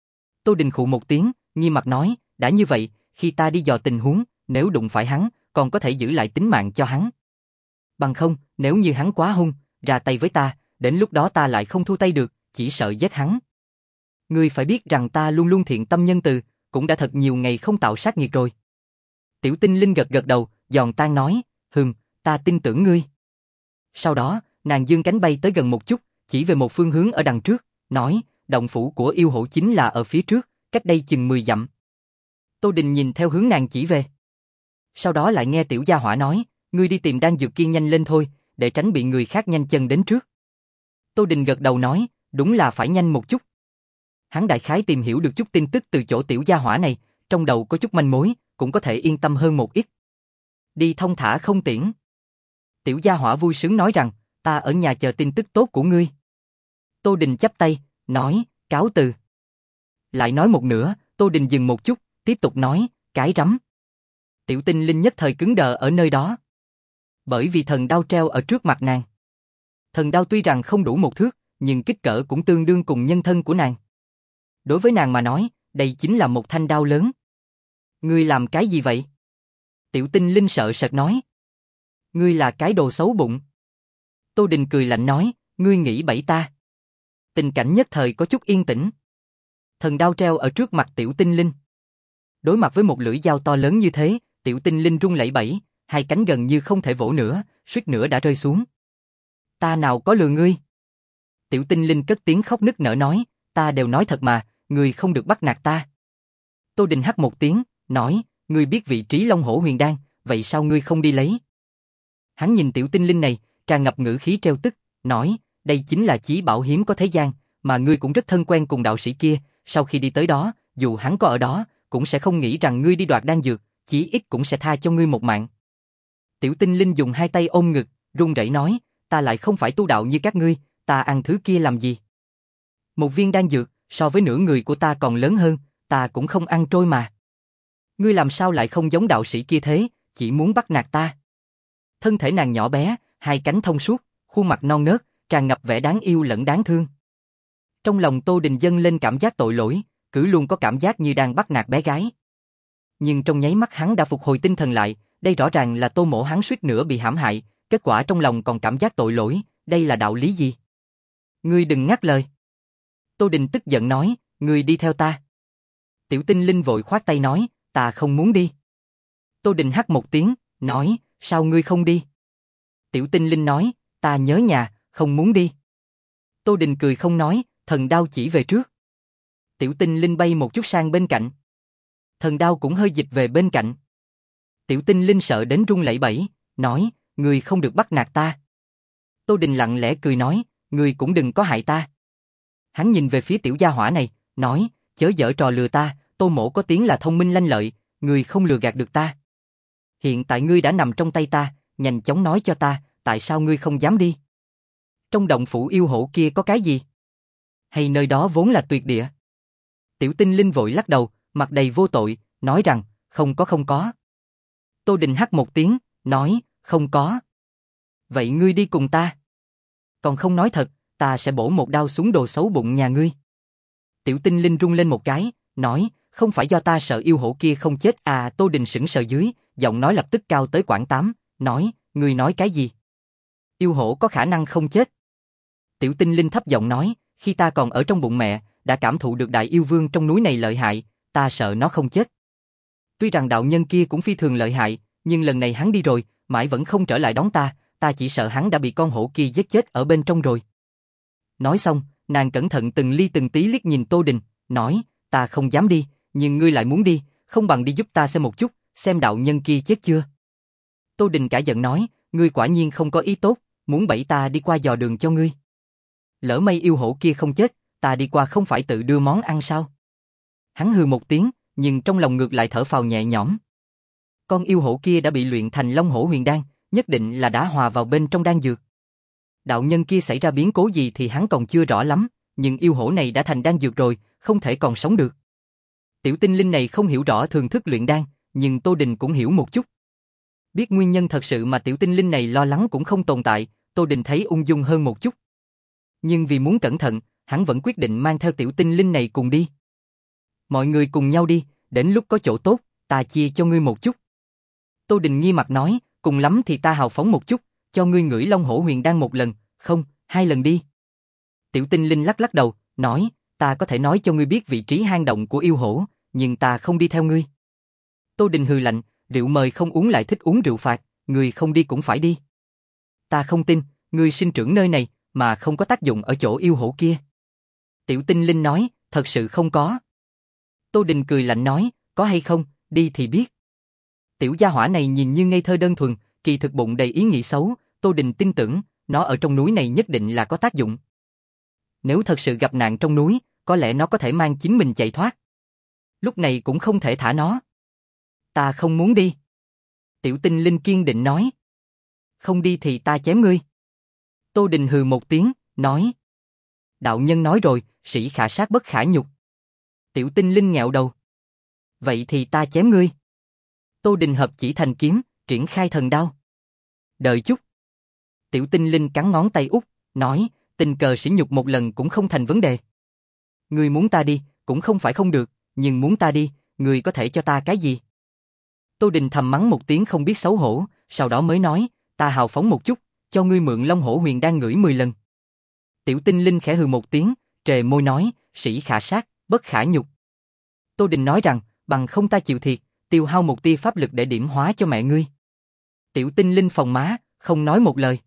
A: Tô Đình khụ một tiếng, nghiêm mặt nói, đã như vậy, khi ta đi dò tình huống, nếu đụng phải hắn, còn có thể giữ lại tính mạng cho hắn. Bằng không, nếu như hắn quá hung, ra tay với ta, đến lúc đó ta lại không thu tay được, chỉ sợ giết hắn. Ngươi phải biết rằng ta luôn luôn thiện tâm nhân từ, cũng đã thật nhiều ngày không tạo sát nghiệt rồi. Tiểu tinh linh gật gật đầu, giòn tan nói, hừm, ta tin tưởng ngươi. Sau đó, nàng dương cánh bay tới gần một chút, chỉ về một phương hướng ở đằng trước, nói, động phủ của yêu hổ chính là ở phía trước, cách đây chừng mười dặm. Tô Đình nhìn theo hướng nàng chỉ về. Sau đó lại nghe tiểu gia hỏa nói, ngươi đi tìm đan dược kia nhanh lên thôi, để tránh bị người khác nhanh chân đến trước. Tô Đình gật đầu nói, đúng là phải nhanh một chút. Hắn đại khái tìm hiểu được chút tin tức từ chỗ tiểu gia hỏa này, trong đầu có chút manh mối, cũng có thể yên tâm hơn một ít. Đi thông thả không tiễn. Tiểu gia hỏa vui sướng nói rằng, ta ở nhà chờ tin tức tốt của ngươi. Tô Đình chắp tay, nói, cáo từ. Lại nói một nửa, Tô Đình dừng một chút, tiếp tục nói, cái rắm. Tiểu tinh linh nhất thời cứng đờ ở nơi đó. Bởi vì thần đao treo ở trước mặt nàng. Thần đao tuy rằng không đủ một thước, nhưng kích cỡ cũng tương đương cùng nhân thân của nàng. Đối với nàng mà nói, đây chính là một thanh đao lớn. Ngươi làm cái gì vậy? Tiểu tinh linh sợ sệt nói. Ngươi là cái đồ xấu bụng. Tô Đình cười lạnh nói, ngươi nghĩ bẫy ta. Tình cảnh nhất thời có chút yên tĩnh. Thần đao treo ở trước mặt tiểu tinh linh. Đối mặt với một lưỡi dao to lớn như thế, tiểu tinh linh run lẩy bẩy, hai cánh gần như không thể vỗ nữa, suýt nữa đã rơi xuống. Ta nào có lừa ngươi? Tiểu tinh linh cất tiếng khóc nức nở nói, ta đều nói thật mà, ngươi không được bắt nạt ta. Tô Đình hắt một tiếng, nói, ngươi biết vị trí Long Hổ Huyền Đan, vậy sao ngươi không đi lấy? Hắn nhìn tiểu tinh linh này, tràn ngập ngữ khí treo tức, nói, đây chính là chí bảo hiếm có thế gian, mà ngươi cũng rất thân quen cùng đạo sĩ kia, sau khi đi tới đó, dù hắn có ở đó, cũng sẽ không nghĩ rằng ngươi đi đoạt đan dược, chí ít cũng sẽ tha cho ngươi một mạng. Tiểu tinh linh dùng hai tay ôm ngực, run rẩy nói, ta lại không phải tu đạo như các ngươi, ta ăn thứ kia làm gì? Một viên đan dược, so với nửa người của ta còn lớn hơn, ta cũng không ăn trôi mà. Ngươi làm sao lại không giống đạo sĩ kia thế, chỉ muốn bắt nạt ta? Thân thể nàng nhỏ bé, hai cánh thông suốt, khuôn mặt non nớt, tràn ngập vẻ đáng yêu lẫn đáng thương. Trong lòng Tô Đình dâng lên cảm giác tội lỗi, cứ luôn có cảm giác như đang bắt nạt bé gái. Nhưng trong nháy mắt hắn đã phục hồi tinh thần lại, đây rõ ràng là Tô Mỗ hắn suýt nữa bị hãm hại, kết quả trong lòng còn cảm giác tội lỗi, đây là đạo lý gì? Ngươi đừng ngắt lời. Tô Đình tức giận nói, ngươi đi theo ta. Tiểu tinh linh vội khoát tay nói, ta không muốn đi. Tô Đình hắt một tiếng, nói, sao ngươi không đi? Tiểu tinh linh nói, ta nhớ nhà, không muốn đi. Tô Đình cười không nói, thần đao chỉ về trước. Tiểu tinh linh bay một chút sang bên cạnh. Thần đao cũng hơi dịch về bên cạnh. Tiểu tinh linh sợ đến run lẩy bẩy, nói, ngươi không được bắt nạt ta. Tô Đình lặng lẽ cười nói, ngươi cũng đừng có hại ta. Hắn nhìn về phía tiểu gia hỏa này, nói, chớ giở trò lừa ta, Tô Mỗ có tiếng là thông minh lanh lợi, ngươi không lừa gạt được ta. Hiện tại ngươi đã nằm trong tay ta, nhanh chóng nói cho ta, tại sao ngươi không dám đi? Trong động phủ yêu hổ kia có cái gì? Hay nơi đó vốn là tuyệt địa? Tiểu tinh linh vội lắc đầu, mặt đầy vô tội, nói rằng, không có không có. Tô Đình hắt một tiếng, nói, không có. Vậy ngươi đi cùng ta. Còn không nói thật, ta sẽ bổ một đao xuống đồ xấu bụng nhà ngươi. Tiểu tinh linh rung lên một cái, nói, không phải do ta sợ yêu hổ kia không chết à? Tô Đình sững sờ dưới, giọng nói lập tức cao tới quãng tám, nói, ngươi nói cái gì? Yêu hổ có khả năng không chết. Tiểu tinh linh thấp giọng nói, khi ta còn ở trong bụng mẹ, đã cảm thụ được đại yêu vương trong núi này lợi hại, ta sợ nó không chết. Tuy rằng đạo nhân kia cũng phi thường lợi hại, nhưng lần này hắn đi rồi, mãi vẫn không trở lại đón ta, ta chỉ sợ hắn đã bị con hổ kia giết chết ở bên trong rồi. Nói xong, nàng cẩn thận từng ly từng tí liếc nhìn Tô Đình, nói, ta không dám đi, nhưng ngươi lại muốn đi, không bằng đi giúp ta xem một chút, xem đạo nhân kia chết chưa. Tô Đình cả giận nói, ngươi quả nhiên không có ý tốt, muốn bẫy ta đi qua dò đường cho ngươi. Lỡ may yêu hổ kia không chết, ta đi qua không phải tự đưa món ăn sao? Hắn hừ một tiếng, nhưng trong lòng ngược lại thở phào nhẹ nhõm. con yêu hổ kia đã bị luyện thành Long Hổ Huyền Đan, nhất định là đã hòa vào bên trong đan dược. Đạo nhân kia xảy ra biến cố gì thì hắn còn chưa rõ lắm, nhưng yêu hổ này đã thành đan dược rồi, không thể còn sống được. Tiểu tinh linh này không hiểu rõ thường thức luyện đan, nhưng Tô Đình cũng hiểu một chút. Biết nguyên nhân thật sự mà tiểu tinh linh này lo lắng cũng không tồn tại, Tô Đình thấy ung dung hơn một chút. Nhưng vì muốn cẩn thận, hắn vẫn quyết định mang theo tiểu tinh linh này cùng đi. Mọi người cùng nhau đi, đến lúc có chỗ tốt, ta chia cho ngươi một chút. Tô Đình nghi mặt nói, cùng lắm thì ta hào phóng một chút, cho ngươi ngửi Long Hổ Huyền Đan một lần, không, hai lần đi. Tiểu tinh linh lắc lắc đầu, nói, ta có thể nói cho ngươi biết vị trí hang động của yêu hổ, nhưng ta không đi theo ngươi. Tô Đình hừ lạnh, rượu mời không uống lại thích uống rượu phạt, ngươi không đi cũng phải đi. Ta không tin, ngươi sinh trưởng nơi này, mà không có tác dụng ở chỗ yêu hổ kia. Tiểu tinh linh nói, thật sự không có. Tô Đình cười lạnh nói, có hay không, đi thì biết. Tiểu gia hỏa này nhìn như ngây thơ đơn thuần, kỳ thực bụng đầy ý nghĩ xấu, Tô Đình tin tưởng, nó ở trong núi này nhất định là có tác dụng. Nếu thật sự gặp nạn trong núi, có lẽ nó có thể mang chính mình chạy thoát. Lúc này cũng không thể thả nó. Ta không muốn đi. Tiểu tinh linh kiên định nói. Không đi thì ta chém ngươi. Tô Đình hừ một tiếng, nói. Đạo nhân nói rồi, sĩ khả sát bất khả nhục. Tiểu tinh linh nghẹo đầu. Vậy thì ta chém ngươi. Tô Đình hợp chỉ thành kiếm, triển khai thần đao. Đợi chút. Tiểu tinh linh cắn ngón tay út, nói, tình cờ sỉ nhục một lần cũng không thành vấn đề. Ngươi muốn ta đi, cũng không phải không được, nhưng muốn ta đi, ngươi có thể cho ta cái gì? Tô Đình thầm mắng một tiếng không biết xấu hổ, sau đó mới nói, ta hào phóng một chút, cho ngươi mượn Long Hổ Huyền Đan ngửi mười lần. Tiểu tinh linh khẽ hừ một tiếng, trề môi nói, sĩ khả sát, bất khả nhục. Tô Đình nói rằng, bằng không ta chịu thiệt, tiêu hao một tia pháp lực để điểm hóa cho mẹ ngươi. Tiểu tinh linh phồng má, không nói một lời.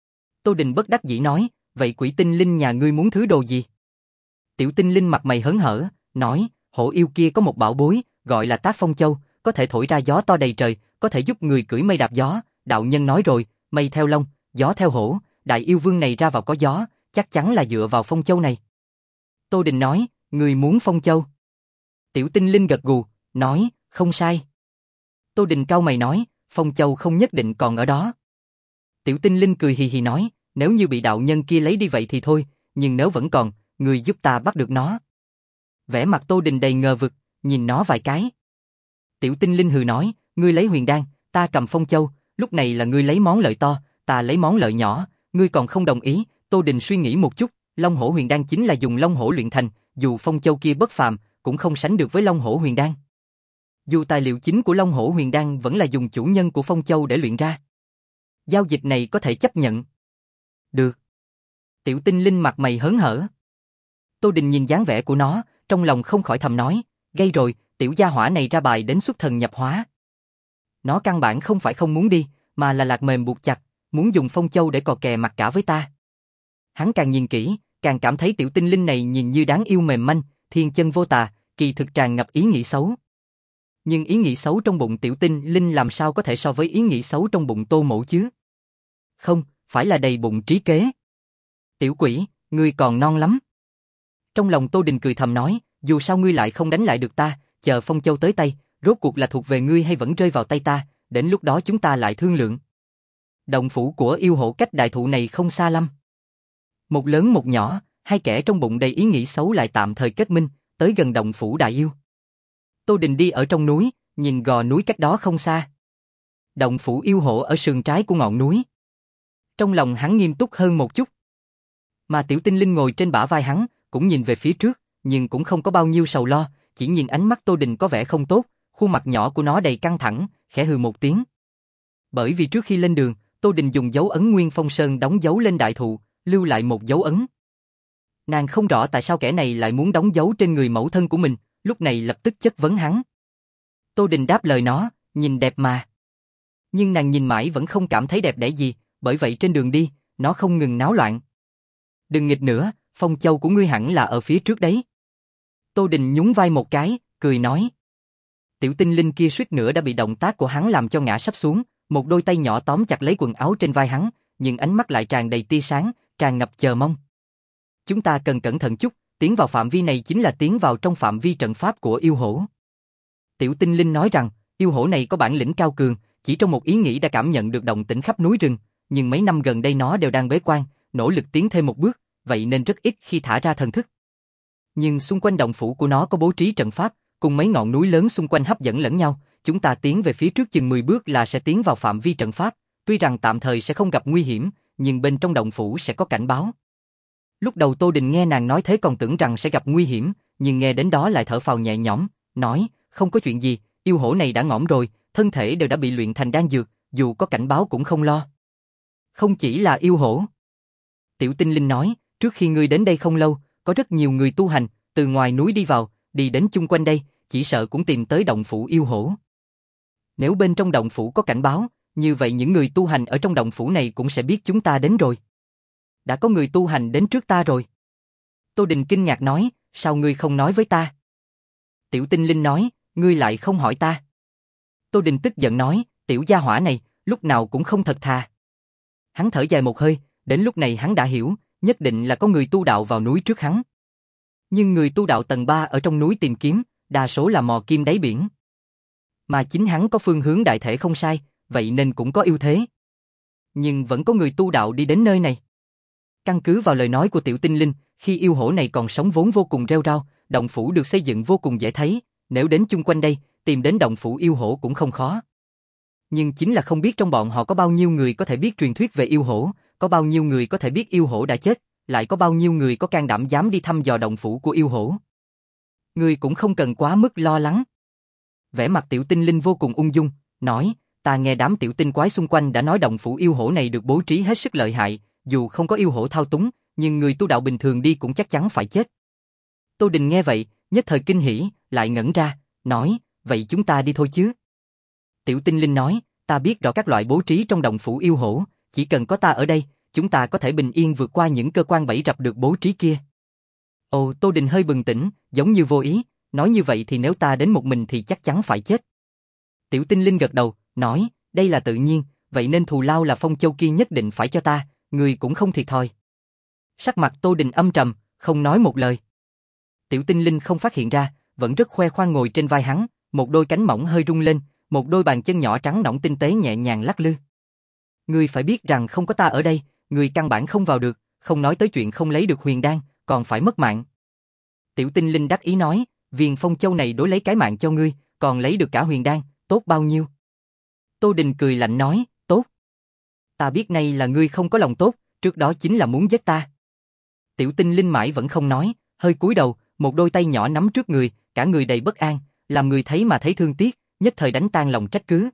A: Tô Đình bất đắc dĩ nói, vậy quỷ tinh linh nhà ngươi muốn thứ đồ gì? Tiểu tinh linh mặt mày hớn hở, nói, hổ yêu kia có một bảo bối, gọi là Tác Phong Châu, có thể thổi ra gió to đầy trời, có thể giúp người cưỡi mây đạp gió. Đạo nhân nói rồi, mây theo long, gió theo hổ, đại yêu vương này ra vào có gió, chắc chắn là dựa vào Phong Châu này. Tô Đình nói, người muốn Phong Châu? Tiểu tinh linh gật gù, nói, không sai. Tô Đình cau mày nói, Phong Châu không nhất định còn ở đó. Tiểu tinh linh cười hì hì nói, nếu như bị đạo nhân kia lấy đi vậy thì thôi, nhưng nếu vẫn còn, người giúp ta bắt được nó. Vẻ mặt Tô Đình đầy ngờ vực, nhìn nó vài cái. Tiểu tinh linh hừ nói, ngươi lấy huyền đan, ta cầm Phong Châu, lúc này là ngươi lấy món lợi to, ta lấy món lợi nhỏ, ngươi còn không đồng ý. Tô Đình suy nghĩ một chút, Long Hổ Huyền Đan chính là dùng Long Hổ luyện thành, dù Phong Châu kia bất phàm, cũng không sánh được với Long Hổ Huyền Đan. Dù tài liệu chính của Long Hổ Huyền Đan vẫn là dùng chủ nhân của Phong Châu để luyện ra. Giao dịch này có thể chấp nhận. Được. Tiểu tinh linh mặt mày hớn hở. Tô Đình nhìn dáng vẻ của nó, trong lòng không khỏi thầm nói, gây rồi, tiểu gia hỏa này ra bài đến xuất thần nhập hóa. Nó căn bản không phải không muốn đi, mà là lạc mềm buộc chặt, muốn dùng Phong Châu để cò kè mặt cả với ta. Hắn càng nhìn kỹ, càng cảm thấy tiểu tinh linh này nhìn như đáng yêu mềm manh, thiên chân vô tà, kỳ thực tràn ngập ý nghĩ xấu. Nhưng ý nghĩ xấu trong bụng tiểu tinh linh làm sao có thể so với ý nghĩ xấu trong bụng Tô Mỗ chứ? Không, phải là đầy bụng trí kế. Tiểu quỷ, ngươi còn non lắm. Trong lòng Tô Đình cười thầm nói, dù sao ngươi lại không đánh lại được ta, chờ Phong Châu tới tay, rốt cuộc là thuộc về ngươi hay vẫn rơi vào tay ta, đến lúc đó chúng ta lại thương lượng. Động phủ của yêu hộ cách đại thụ này không xa lắm. Một lớn một nhỏ, hai kẻ trong bụng đầy ý nghĩ xấu lại tạm thời kết minh, tới gần động phủ đại yêu. Tô Đình đi ở trong núi, nhìn gò núi cách đó không xa. Động phủ yêu hộ ở sườn trái của ngọn núi. Trong lòng hắn nghiêm túc hơn một chút. Mà tiểu tinh linh ngồi trên bả vai hắn, cũng nhìn về phía trước, nhưng cũng không có bao nhiêu sầu lo, chỉ nhìn ánh mắt Tô Đình có vẻ không tốt, khuôn mặt nhỏ của nó đầy căng thẳng, khẽ hừ một tiếng. Bởi vì trước khi lên đường, Tô Đình dùng dấu ấn Nguyên Phong Sơn đóng dấu lên đại thụ, lưu lại một dấu ấn. Nàng không rõ tại sao kẻ này lại muốn đóng dấu trên người mẫu thân của mình, lúc này lập tức chất vấn hắn. Tô Đình đáp lời nó, nhìn đẹp mà. Nhưng nàng nhìn mãi vẫn không cảm thấy đẹp đẽ gì, bởi vậy trên đường đi, nó không ngừng náo loạn. Đừng nghịch nữa, Phong Châu của ngươi hẳn là ở phía trước đấy. Tô Đình nhún vai một cái, cười nói. Tiểu tinh linh kia suýt nữa đã bị động tác của hắn làm cho ngã sắp xuống, một đôi tay nhỏ tóm chặt lấy quần áo trên vai hắn, nhưng ánh mắt lại tràn đầy tia sáng, tràn ngập chờ mong. Chúng ta cần cẩn thận chút, tiến vào phạm vi này chính là tiến vào trong phạm vi trận pháp của yêu hổ. Tiểu tinh linh nói rằng, Yêu hổ này có bản lĩnh cao cường, chỉ trong một ý nghĩ đã cảm nhận được động tĩnh khắp núi rừng, nhưng mấy năm gần đây nó đều đang bế quan, nỗ lực tiến thêm một bước, vậy nên rất ít khi thả ra thần thức. Nhưng xung quanh động phủ của nó có bố trí trận pháp, cùng mấy ngọn núi lớn xung quanh hấp dẫn lẫn nhau, chúng ta tiến về phía trước chừng mười bước là sẽ tiến vào phạm vi trận pháp, tuy rằng tạm thời sẽ không gặp nguy hiểm, nhưng bên trong động phủ sẽ có cảnh báo. Lúc đầu Tô Đình nghe nàng nói thế còn tưởng rằng sẽ gặp nguy hiểm, nhưng nghe đến đó lại thở phào nhẹ nhõm, nói, không có chuyện gì, yêu hổ này đã ngõm rồi, thân thể đều đã bị luyện thành đan dược, dù có cảnh báo cũng không lo. Không chỉ là yêu hổ. Tiểu Tinh Linh nói, trước khi ngươi đến đây không lâu, có rất nhiều người tu hành, từ ngoài núi đi vào, đi đến chung quanh đây, chỉ sợ cũng tìm tới động phủ yêu hổ. Nếu bên trong động phủ có cảnh báo, như vậy những người tu hành ở trong động phủ này cũng sẽ biết chúng ta đến rồi. Đã có người tu hành đến trước ta rồi. Tô Đình kinh ngạc nói, sao ngươi không nói với ta? Tiểu Tinh Linh nói, ngươi lại không hỏi ta. Tô Đình tức giận nói, tiểu gia hỏa này, lúc nào cũng không thật thà. Hắn thở dài một hơi, đến lúc này hắn đã hiểu, nhất định là có người tu đạo vào núi trước hắn. Nhưng người tu đạo tầng ba ở trong núi tìm kiếm, đa số là mò kim đáy biển. Mà chính hắn có phương hướng đại thể không sai, vậy nên cũng có ưu thế. Nhưng vẫn có người tu đạo đi đến nơi này. Căn cứ vào lời nói của Tiểu Tinh Linh, khi yêu hổ này còn sống vốn vô cùng rêu rao, động phủ được xây dựng vô cùng dễ thấy, nếu đến chung quanh đây, tìm đến động phủ yêu hổ cũng không khó. Nhưng chính là không biết trong bọn họ có bao nhiêu người có thể biết truyền thuyết về yêu hổ, có bao nhiêu người có thể biết yêu hổ đã chết, lại có bao nhiêu người có can đảm dám đi thăm dò động phủ của yêu hổ. Ngươi cũng không cần quá mức lo lắng. Vẻ mặt Tiểu Tinh Linh vô cùng ung dung, nói, ta nghe đám tiểu tinh quái xung quanh đã nói động phủ yêu hổ này được bố trí hết sức lợi hại, dù không có yêu hổ thao túng, nhưng người tu đạo bình thường đi cũng chắc chắn phải chết. Tô Đình nghe vậy, nhất thời kinh hỉ, lại ngẩn ra, nói, vậy chúng ta đi thôi chứ. Tiểu Tinh Linh nói, ta biết rõ các loại bố trí trong động phủ yêu hổ, chỉ cần có ta ở đây, chúng ta có thể bình yên vượt qua những cơ quan bẫy rập được bố trí kia. Ồ, Tô Đình hơi bừng tỉnh, giống như vô ý, nói như vậy thì nếu ta đến một mình thì chắc chắn phải chết. Tiểu Tinh Linh gật đầu, nói, đây là tự nhiên, vậy nên thù lao là phong châu kia nhất định phải cho ta, người cũng không thiệt thòi. Sắc mặt Tô Đình âm trầm, không nói một lời. Tiểu Tinh Linh không phát hiện ra, vẫn rất khoe khoang ngồi trên vai hắn, một đôi cánh mỏng hơi rung lên, một đôi bàn chân nhỏ trắng nõn tinh tế nhẹ nhàng lắc lư. Ngươi phải biết rằng không có ta ở đây, ngươi căn bản không vào được, không nói tới chuyện không lấy được huyền đan, còn phải mất mạng. Tiểu Tinh Linh đắc ý nói, viên phong châu này đối lấy cái mạng cho ngươi, còn lấy được cả huyền đan, tốt bao nhiêu. Tô Đình cười lạnh nói, tốt. Ta biết nay là ngươi không có lòng tốt, trước đó chính là muốn giết ta. Tiểu Tinh Linh mãi vẫn không nói, hơi cúi đầu, một đôi tay nhỏ nắm trước người, cả người đầy bất an, làm người thấy mà thấy thương tiếc, nhất thời đánh tan lòng trách cứ.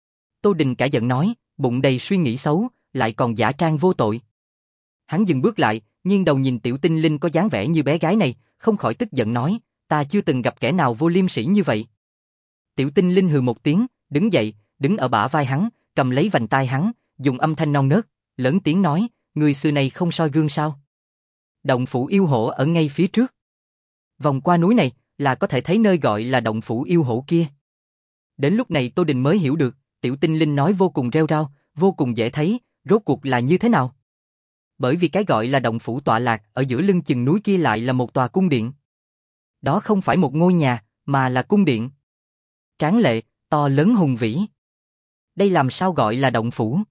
A: Tô Đình cả giận nói, bụng đầy suy nghĩ xấu, lại còn giả trang vô tội. Hắn dừng bước lại, nghiêng đầu nhìn Tiểu Tinh Linh có dáng vẻ như bé gái này, không khỏi tức giận nói, ta chưa từng gặp kẻ nào vô liêm sỉ như vậy. Tiểu Tinh Linh hừ một tiếng, đứng dậy, đứng ở bả vai hắn, cầm lấy vành tai hắn, dùng âm thanh non nớt, lớn tiếng nói, người xưa này không soi gương sao? Động phủ yêu hổ ở ngay phía trước. Vòng qua núi này là có thể thấy nơi gọi là động phủ yêu hổ kia. Đến lúc này Tô Đình mới hiểu được, Tiểu Tinh Linh nói vô cùng rêu rao, vô cùng dễ thấy, rốt cuộc là như thế nào? Bởi vì cái gọi là động phủ tọa lạc ở giữa lưng chừng núi kia lại là một tòa cung điện. Đó không phải một ngôi nhà, mà là cung điện. Tráng lệ, to lớn hùng vĩ. Đây làm sao gọi là động phủ?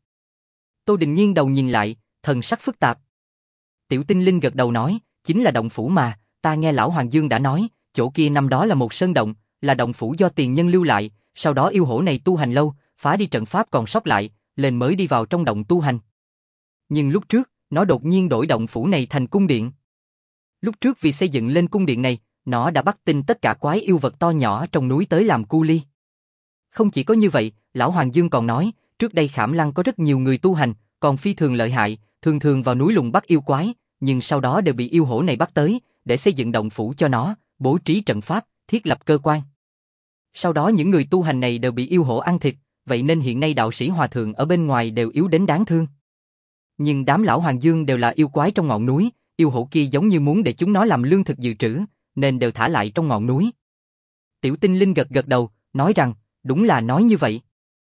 A: Tô Đình nghiêng đầu nhìn lại, thần sắc phức tạp. Tiểu Tinh Linh gật đầu nói, chính là động phủ mà, ta nghe lão Hoàng Dương đã nói, chỗ kia năm đó là một sơn động, là động phủ do tiền nhân lưu lại, sau đó yêu hổ này tu hành lâu, phá đi trận pháp còn sót lại, lên mới đi vào trong động tu hành. Nhưng lúc trước, nó đột nhiên đổi động phủ này thành cung điện. Lúc trước vì xây dựng lên cung điện này, nó đã bắt tin tất cả quái yêu vật to nhỏ trong núi tới làm cu ly. Không chỉ có như vậy, lão Hoàng Dương còn nói, trước đây Khảm Lăng có rất nhiều người tu hành, còn phi thường lợi hại, thường thường vào núi lùng bắt yêu quái, nhưng sau đó đều bị yêu hổ này bắt tới, để xây dựng động phủ cho nó, bố trí trận pháp, thiết lập cơ quan. Sau đó những người tu hành này đều bị yêu hổ ăn thịt, vậy nên hiện nay đạo sĩ hòa thượng ở bên ngoài đều yếu đến đáng thương. Nhưng đám lão Hoàng Dương đều là yêu quái trong ngọn núi, yêu hổ kia giống như muốn để chúng nó làm lương thực dự trữ, nên đều thả lại trong ngọn núi. Tiểu Tinh Linh gật gật đầu, nói rằng, đúng là nói như vậy.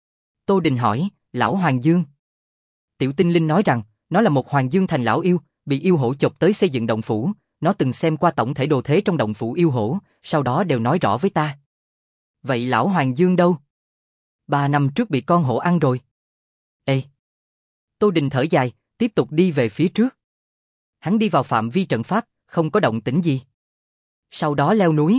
A: Tô Đình hỏi, lão Hoàng Dương. Tiểu Tinh Linh nói rằng, nó là một Hoàng Dương thành lão yêu, bị yêu hổ chộp tới xây dựng động phủ, nó từng xem qua tổng thể đồ thế trong động phủ yêu hổ, sau đó đều nói rõ với ta. Vậy lão Hoàng Dương đâu? Ba năm trước bị con hổ ăn rồi. Ê! Tô Đình thở dài, tiếp tục đi về phía trước. Hắn đi vào phạm vi trận pháp, không có động tĩnh gì. Sau đó leo núi.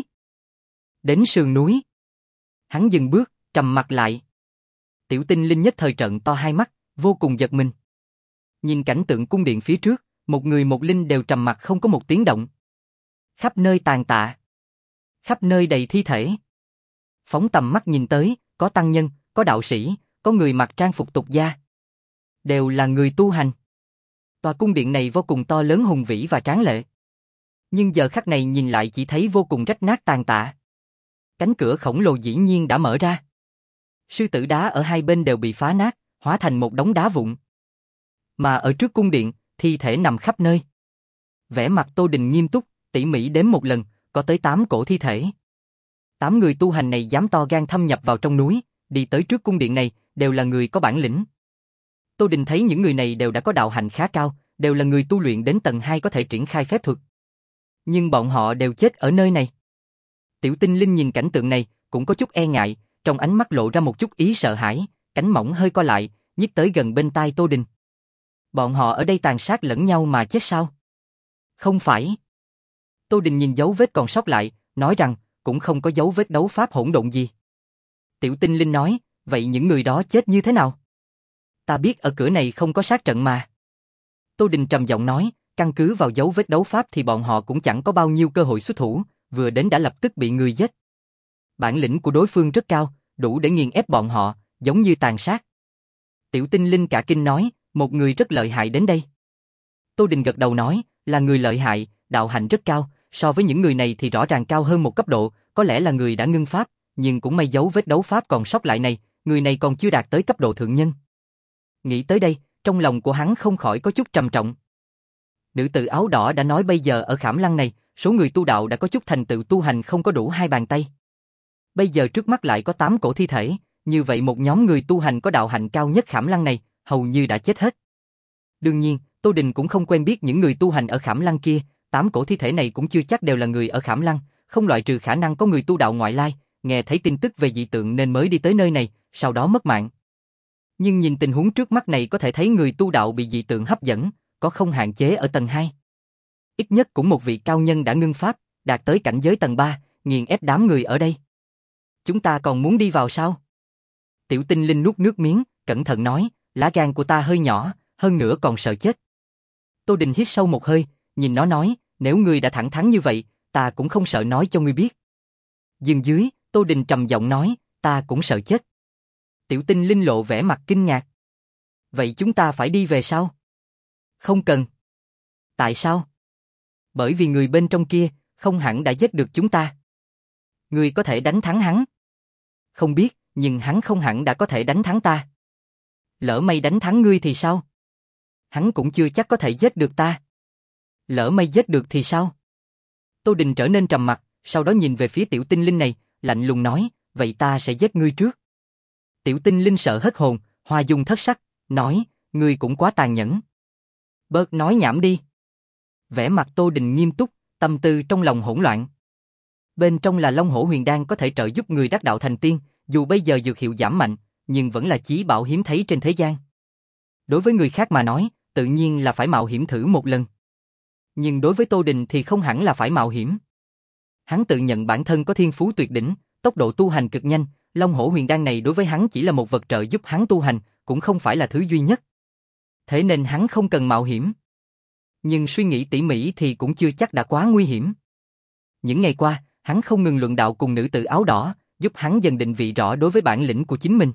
A: Đến sườn núi. Hắn dừng bước, trầm mặt lại. Tiểu Tinh Linh nhất thời trợn to hai mắt, vô cùng giật mình. Nhìn cảnh tượng cung điện phía trước, một người một linh đều trầm mặc không có một tiếng động. Khắp nơi tàn tạ. Khắp nơi đầy thi thể. Phóng tầm mắt nhìn tới, có tăng nhân, có đạo sĩ, có người mặc trang phục tục gia. Đều là người tu hành. Tòa cung điện này vô cùng to lớn hùng vĩ và tráng lệ. Nhưng giờ khắc này nhìn lại chỉ thấy vô cùng rách nát tàn tạ. Cánh cửa khổng lồ dĩ nhiên đã mở ra. Sư tử đá ở hai bên đều bị phá nát, hóa thành một đống đá vụn. Mà ở trước cung điện, thi thể nằm khắp nơi. Vẻ mặt Tô Đình nghiêm túc, tỉ mỉ đếm một lần, có tới tám cổ thi thể. Tám người tu hành này dám to gan thâm nhập vào trong núi, đi tới trước cung điện này, đều là người có bản lĩnh. Tô Đình thấy những người này đều đã có đạo hạnh khá cao, đều là người tu luyện đến tầng hai có thể triển khai phép thuật. Nhưng bọn họ đều chết ở nơi này. Tiểu Tinh Linh nhìn cảnh tượng này, cũng có chút e ngại, trong ánh mắt lộ ra một chút ý sợ hãi, cánh mỏng hơi co lại, nhích tới gần bên tai Tô Đình. Bọn họ ở đây tàn sát lẫn nhau mà chết sao? Không phải. Tô Đình nhìn dấu vết còn sót lại, nói rằng, cũng không có dấu vết đấu pháp hỗn độn gì. Tiểu Tinh Linh nói, vậy những người đó chết như thế nào? Ta biết ở cửa này không có sát trận mà. Tô Đình trầm giọng nói, căn cứ vào dấu vết đấu pháp thì bọn họ cũng chẳng có bao nhiêu cơ hội xuất thủ, vừa đến đã lập tức bị người giết. Bản lĩnh của đối phương rất cao, đủ để nghiền ép bọn họ, giống như tàn sát. Tiểu Tinh Linh cả kinh nói, một người rất lợi hại đến đây. Tô Đình gật đầu nói, là người lợi hại, đạo hạnh rất cao, so với những người này thì rõ ràng cao hơn một cấp độ, có lẽ là người đã ngưng pháp, nhưng cũng may dấu vết đấu pháp còn sót lại này, người này còn chưa đạt tới cấp độ thượng nhân. Nghĩ tới đây, trong lòng của hắn không khỏi có chút trầm trọng. Nữ tử áo đỏ đã nói bây giờ ở Khảm Lăng này, số người tu đạo đã có chút thành tựu tu hành không có đủ hai bàn tay. Bây giờ trước mắt lại có tám cổ thi thể, như vậy một nhóm người tu hành có đạo hạnh cao nhất Khảm Lăng này, hầu như đã chết hết. Đương nhiên, Tô Đình cũng không quen biết những người tu hành ở Khảm Lăng kia, tám cổ thi thể này cũng chưa chắc đều là người ở Khảm Lăng, không loại trừ khả năng có người tu đạo ngoại lai, nghe thấy tin tức về dị tượng nên mới đi tới nơi này, sau đó mất mạng. Nhưng nhìn tình huống trước mắt này có thể thấy người tu đạo bị dị tượng hấp dẫn, có không hạn chế ở tầng hai. Ít nhất cũng một vị cao nhân đã ngưng pháp, đạt tới cảnh giới tầng ba, nghiền ép đám người ở đây. Chúng ta còn muốn đi vào sao? Tiểu Tinh Linh nuốt nước miếng, cẩn thận nói, lá gan của ta hơi nhỏ, hơn nữa còn sợ chết. Tô Đình hít sâu một hơi, nhìn nó nói, nếu ngươi đã thẳng thắn như vậy, ta cũng không sợ nói cho ngươi biết. Dừng dưới, Tô Đình trầm giọng nói, ta cũng sợ chết. Tiểu Tinh Linh lộ vẻ mặt kinh ngạc. Vậy chúng ta phải đi về sao? Không cần. Tại sao? Bởi vì người bên trong kia, không hẳn đã giết được chúng ta. Ngươi có thể đánh thắng hắn. Không biết, nhưng hắn không hẳn đã có thể đánh thắng ta. Lỡ may đánh thắng ngươi thì sao? Hắn cũng chưa chắc có thể giết được ta. Lỡ may giết được thì sao? Tô Đình trở nên trầm mặc, sau đó nhìn về phía Tiểu Tinh Linh này, lạnh lùng nói, vậy ta sẽ giết ngươi trước. Tiểu Tinh Linh sợ hết hồn, hoa dung thất sắc, nói, ngươi cũng quá tàn nhẫn. Bớt nói nhảm đi. Vẻ mặt Tô Đình nghiêm túc, tâm tư trong lòng hỗn loạn. Bên trong là Long Hổ Huyền Đan có thể trợ giúp người đắc đạo thành tiên, dù bây giờ dược hiệu giảm mạnh, nhưng vẫn là chí bảo hiếm thấy trên thế gian. Đối với người khác mà nói, tự nhiên là phải mạo hiểm thử một lần. Nhưng đối với Tô Đình thì không hẳn là phải mạo hiểm. Hắn tự nhận bản thân có thiên phú tuyệt đỉnh, tốc độ tu hành cực nhanh, Long Hổ Huyền Đan này đối với hắn chỉ là một vật trợ giúp hắn tu hành, cũng không phải là thứ duy nhất. Thế nên hắn không cần mạo hiểm. Nhưng suy nghĩ tỉ mỉ thì cũng chưa chắc đã quá nguy hiểm. Những ngày qua, hắn không ngừng luận đạo cùng nữ tử áo đỏ, giúp hắn dần định vị rõ đối với bản lĩnh của chính mình.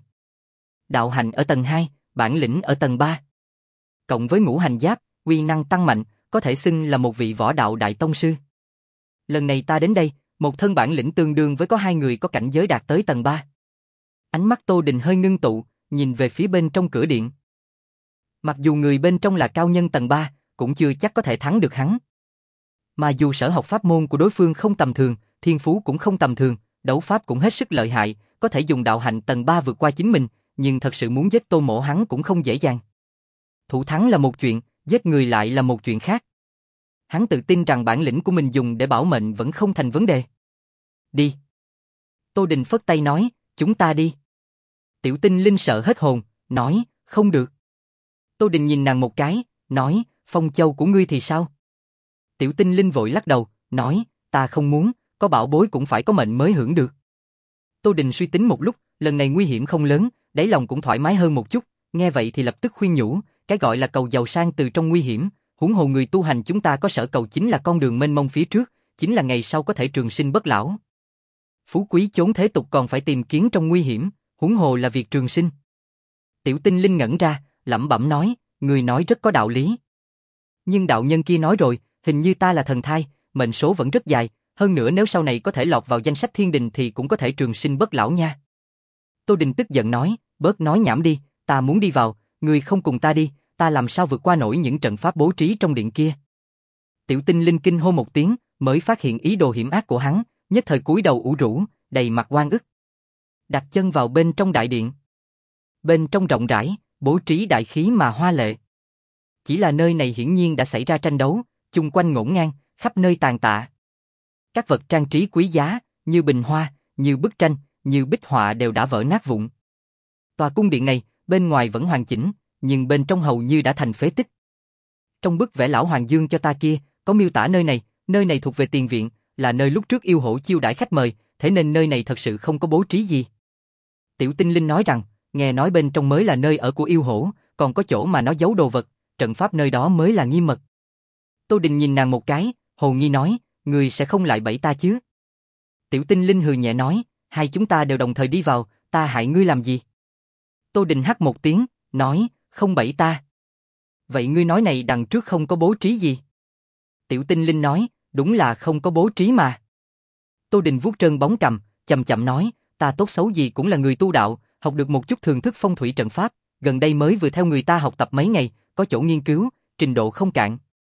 A: Đạo hành ở tầng hai, bản lĩnh ở tầng ba. Cộng với ngũ hành giáp, uy năng tăng mạnh, có thể xưng là một vị võ đạo đại tông sư. Lần này ta đến đây, một thân bản lĩnh tương đương với có hai người có cảnh giới đạt tới tầng ba. Ánh mắt Tô Đình hơi ngưng tụ, nhìn về phía bên trong cửa điện. Mặc dù người bên trong là cao nhân tầng ba, cũng chưa chắc có thể thắng được hắn. Mà dù sở học pháp môn của đối phương không tầm thường, thiên phú cũng không tầm thường, đấu pháp cũng hết sức lợi hại, có thể dùng đạo hạnh tầng ba vượt qua chính mình, nhưng thật sự muốn giết Tô Mỗ hắn cũng không dễ dàng. Thủ thắng là một chuyện, giết người lại là một chuyện khác. Hắn tự tin rằng bản lĩnh của mình dùng để bảo mệnh vẫn không thành vấn đề. Đi. Tô Đình phất tay nói, chúng ta đi. Tiểu Tinh Linh sợ hết hồn, nói, không được. Tô Đình nhìn nàng một cái, nói, phong châu của ngươi thì sao? Tiểu Tinh Linh vội lắc đầu, nói, ta không muốn, có bảo bối cũng phải có mệnh mới hưởng được. Tô Đình suy tính một lúc, lần này nguy hiểm không lớn, đáy lòng cũng thoải mái hơn một chút, nghe vậy thì lập tức khuyên nhủ, cái gọi là cầu giàu sang từ trong nguy hiểm, huống hồ người tu hành chúng ta có sở cầu chính là con đường mênh mông phía trước, chính là ngày sau có thể trường sinh bất lão. Phú quý chốn thế tục còn phải tìm kiếm trong nguy hiểm, huống hồ là việc trường sinh. Tiểu Tinh Linh ngẩn ra, lẩm bẩm nói, người nói rất có đạo lý. Nhưng đạo nhân kia nói rồi, hình như ta là thần thai, mệnh số vẫn rất dài, hơn nữa nếu sau này có thể lọt vào danh sách thiên đình thì cũng có thể trường sinh bất lão nha. Tô Đình tức giận nói, bớt nói nhảm đi, ta muốn đi vào, người không cùng ta đi, ta làm sao vượt qua nổi những trận pháp bố trí trong điện kia. Tiểu Tinh Linh kinh hô một tiếng, mới phát hiện ý đồ hiểm ác của hắn, nhất thời cúi đầu ủ rũ, đầy mặt oan ức. Đặt chân vào bên trong đại điện. Bên trong rộng rãi, bố trí đại khí mà hoa lệ. Chỉ là nơi này hiển nhiên đã xảy ra tranh đấu, chung quanh ngổn ngang, khắp nơi tàn tạ. Các vật trang trí quý giá, như bình hoa, như bức tranh, như bích họa đều đã vỡ nát vụn. Tòa cung điện này, bên ngoài vẫn hoàn chỉnh, nhưng bên trong hầu như đã thành phế tích. Trong bức vẽ lão Hoàng Dương cho ta kia, có miêu tả nơi này, nơi này thuộc về tiền viện, là nơi lúc trước yêu hổ chiêu đãi khách mời, thế nên nơi này thật sự không có bố trí gì. Tiểu Tinh Linh nói rằng, nghe nói bên trong mới là nơi ở của yêu hổ, còn có chỗ mà nó giấu đồ vật, trận pháp nơi đó mới là nghiêm mật. Tô Đình nhìn nàng một cái, hồ nghi nói, người sẽ không lại bẫy ta chứ? Tiểu Tinh Linh hừ nhẹ nói, hai chúng ta đều đồng thời đi vào, ta hại ngươi làm gì? Tô Đình hắt một tiếng, nói, không bẫy ta. Vậy ngươi nói này đằng trước không có bố trí gì? Tiểu Tinh Linh nói, đúng là không có bố trí mà. Tô Đình vuốt trơn bóng cằm, chậm chậm nói, ta tốt xấu gì cũng là người tu đạo, học được một chút thường thức phong thủy trận pháp, gần đây mới vừa theo người ta học tập mấy ngày, có chỗ nghiên cứu, trình độ không cạn.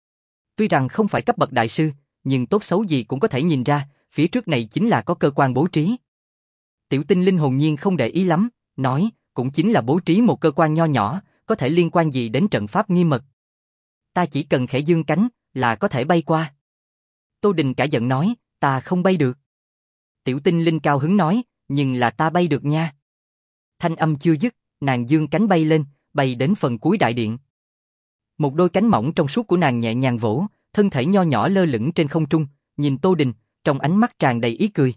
A: Tuy rằng không phải cấp bậc đại sư, nhưng tốt xấu gì cũng có thể nhìn ra, phía trước này chính là có cơ quan bố trí. Tiểu Tinh Linh hồn nhiên không để ý lắm, nói, cũng chính là bố trí một cơ quan nho nhỏ, có thể liên quan gì đến trận pháp nghiêm mật. Ta chỉ cần khẽ dương cánh, là có thể bay qua. Tô Đình cả giận nói, ta không bay được. Tiểu Tinh Linh cao hứng nói, nhưng là ta bay được nha. Thanh âm chưa dứt, nàng dương cánh bay lên, bay đến phần cuối đại điện. Một đôi cánh mỏng trong suốt của nàng nhẹ nhàng vỗ, thân thể nho nhỏ lơ lửng trên không trung, nhìn Tô Đình, trong ánh mắt tràn đầy ý cười.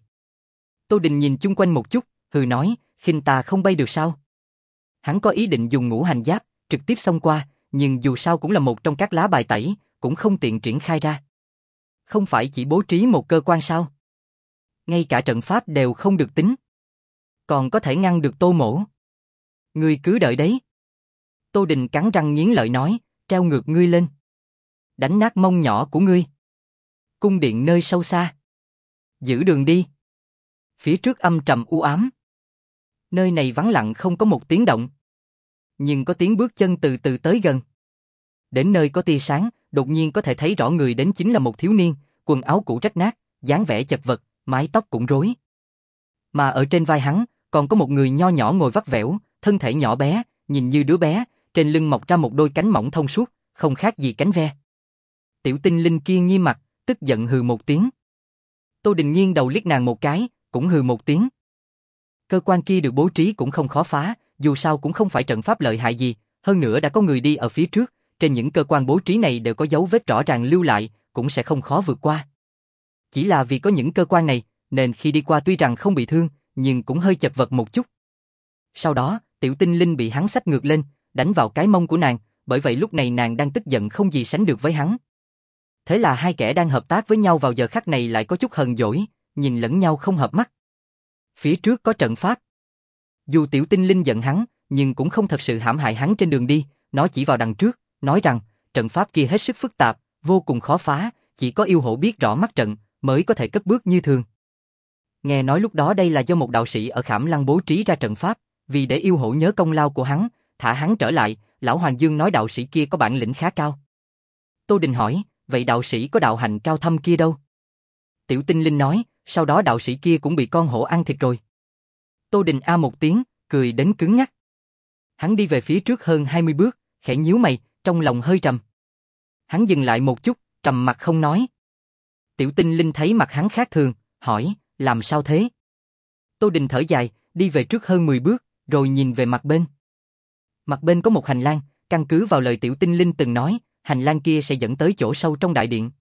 A: Tô Đình nhìn chung quanh một chút, hừ nói, khinh ta không bay được sao? Hắn có ý định dùng ngũ hành giáp, trực tiếp xông qua, nhưng dù sao cũng là một trong các lá bài tẩy, cũng không tiện triển khai ra. Không phải chỉ bố trí một cơ quan sao? Ngay cả trận pháp đều không được tính. Còn có thể ngăn được Tô Mỗ. Ngươi cứ đợi đấy. Tô Đình cắn răng nghiến lợi nói, treo ngược ngươi lên. Đánh nát mông nhỏ của ngươi. Cung điện nơi sâu xa. Giữ đường đi. Phía trước âm trầm u ám. Nơi này vắng lặng không có một tiếng động. Nhưng có tiếng bước chân từ từ tới gần. Đến nơi có tia sáng, đột nhiên có thể thấy rõ người đến chính là một thiếu niên, quần áo cũ rách nát, dáng vẻ chật vật, mái tóc cũng rối. Mà ở trên vai hắn, còn có một người nho nhỏ ngồi vắt vẻo, thân thể nhỏ bé, nhìn như đứa bé, trên lưng mọc ra một đôi cánh mỏng thông suốt, không khác gì cánh ve. Tiểu Tinh Linh kia nghiêm mặt, tức giận hừ một tiếng. Tô Đình nghiêng đầu liếc nàng một cái, cũng hừ một tiếng. Cơ quan kia được bố trí cũng không khó phá, dù sao cũng không phải trận pháp lợi hại gì, hơn nữa đã có người đi ở phía trước, trên những cơ quan bố trí này đều có dấu vết rõ ràng lưu lại, cũng sẽ không khó vượt qua. Chỉ là vì có những cơ quan này, nên khi đi qua tuy rằng không bị thương, nhưng cũng hơi chật vật một chút. Sau đó, Tiểu Tinh Linh bị hắn xách ngược lên, đánh vào cái mông của nàng, bởi vậy lúc này nàng đang tức giận không gì sánh được với hắn. Thế là hai kẻ đang hợp tác với nhau vào giờ khắc này lại có chút hờn dỗi, nhìn lẫn nhau không hợp mắt. Phía trước có trận pháp. Dù Tiểu Tinh Linh giận hắn, nhưng cũng không thật sự hãm hại hắn trên đường đi, nó chỉ vào đằng trước, nói rằng, trận pháp kia hết sức phức tạp, vô cùng khó phá, chỉ có yêu hổ biết rõ mắt trận, mới có thể cất bước như thường. Nghe nói lúc đó đây là do một đạo sĩ ở Khảm Lăng bố trí ra trận pháp, vì để yêu hổ nhớ công lao của hắn, thả hắn trở lại, lão Hoàng Dương nói đạo sĩ kia có bản lĩnh khá cao. Tô Đình hỏi, vậy đạo sĩ có đạo hạnh cao thâm kia đâu? Tiểu Tinh Linh nói, sau đó đạo sĩ kia cũng bị con hổ ăn thịt rồi. Tô Đình a một tiếng, cười đến cứng nhắc. Hắn đi về phía trước hơn hai mươi bước, khẽ nhíu mày, trong lòng hơi trầm. Hắn dừng lại một chút, trầm mặt không nói. Tiểu Tinh Linh thấy mặt hắn khác thường, hỏi, làm sao thế? Tô Đình thở dài, đi về trước hơn mười bước, rồi nhìn về mặt bên. Mặt bên có một hành lang, căn cứ vào lời Tiểu Tinh Linh từng nói, hành lang kia sẽ dẫn tới chỗ sâu trong đại điện.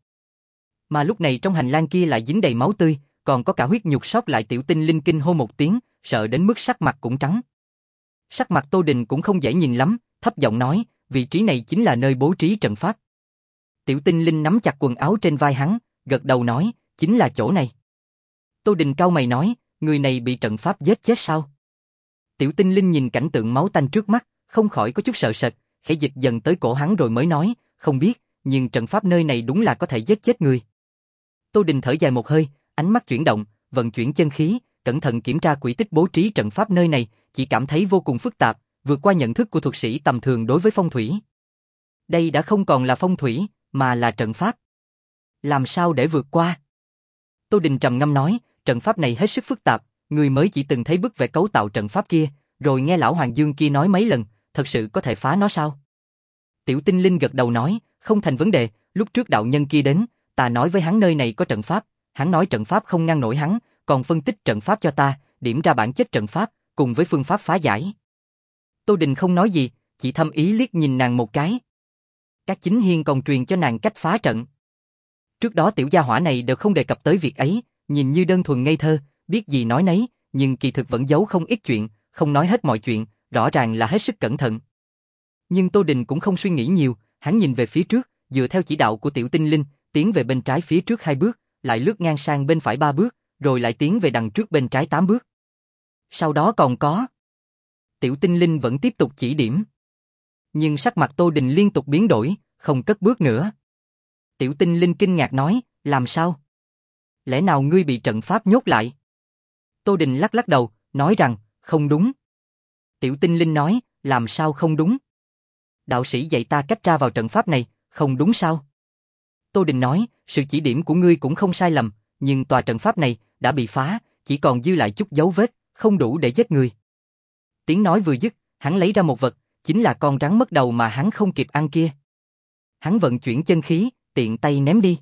A: Mà lúc này trong hành lang kia lại dính đầy máu tươi, còn có cả huyết nhục sót lại. Tiểu Tinh Linh kinh hô một tiếng, sợ đến mức sắc mặt cũng trắng. Sắc mặt Tô Đình cũng không dễ nhìn lắm, thấp giọng nói, vị trí này chính là nơi bố trí trận pháp. Tiểu Tinh Linh nắm chặt quần áo trên vai hắn, gật đầu nói, chính là chỗ này. Tô Đình cau mày nói, người này bị trận pháp giết chết sao? Tiểu Tinh Linh nhìn cảnh tượng máu tanh trước mắt, không khỏi có chút sợ sệt, khẽ dịch dần tới cổ hắn rồi mới nói, không biết, nhưng trận pháp nơi này đúng là có thể giết chết người. Tô Đình thở dài một hơi, ánh mắt chuyển động, vận chuyển chân khí, cẩn thận kiểm tra quỹ tích bố trí trận pháp nơi này, chỉ cảm thấy vô cùng phức tạp, vượt qua nhận thức của thuật sĩ tầm thường đối với phong thủy. Đây đã không còn là phong thủy, mà là trận pháp. Làm sao để vượt qua? Tô Đình trầm ngâm nói, trận pháp này hết sức phức tạp, người mới chỉ từng thấy bức vẽ cấu tạo trận pháp kia, rồi nghe lão Hoàng Dương kia nói mấy lần, thật sự có thể phá nó sao? Tiểu Tinh Linh gật đầu nói, không thành vấn đề, lúc trước đạo nhân kia đến, ta nói với hắn nơi này có trận pháp, hắn nói trận pháp không ngăn nổi hắn, còn phân tích trận pháp cho ta, điểm ra bản chất trận pháp, cùng với phương pháp phá giải. Tô Đình không nói gì, chỉ thâm ý liếc nhìn nàng một cái. Các chính hiên còn truyền cho nàng cách phá trận. Trước đó tiểu gia hỏa này đều không đề cập tới việc ấy, nhìn như đơn thuần ngây thơ, biết gì nói nấy, nhưng kỳ thực vẫn giấu không ít chuyện, không nói hết mọi chuyện, rõ ràng là hết sức cẩn thận. Nhưng Tô Đình cũng không suy nghĩ nhiều, hắn nhìn về phía trước, dựa theo chỉ đạo của Tiểu Tinh Linh, tiến về bên trái phía trước hai bước, lại lướt ngang sang bên phải ba bước, rồi lại tiến về đằng trước bên trái tám bước. Sau đó còn có. Tiểu Tinh Linh vẫn tiếp tục chỉ điểm. Nhưng sắc mặt Tô Đình liên tục biến đổi, không cất bước nữa. Tiểu Tinh Linh kinh ngạc nói, làm sao? Lẽ nào ngươi bị trận pháp nhốt lại? Tô Đình lắc lắc đầu, nói rằng, không đúng. Tiểu Tinh Linh nói, làm sao không đúng? Đạo sĩ dạy ta cách ra vào trận pháp này, không đúng sao? Tô Đình nói, sự chỉ điểm của ngươi cũng không sai lầm, nhưng tòa trận pháp này đã bị phá, chỉ còn dư lại chút dấu vết, không đủ để giết người. Tiếng nói vừa dứt, hắn lấy ra một vật, chính là con rắn mất đầu mà hắn không kịp ăn kia. Hắn vận chuyển chân khí, tiện tay ném đi.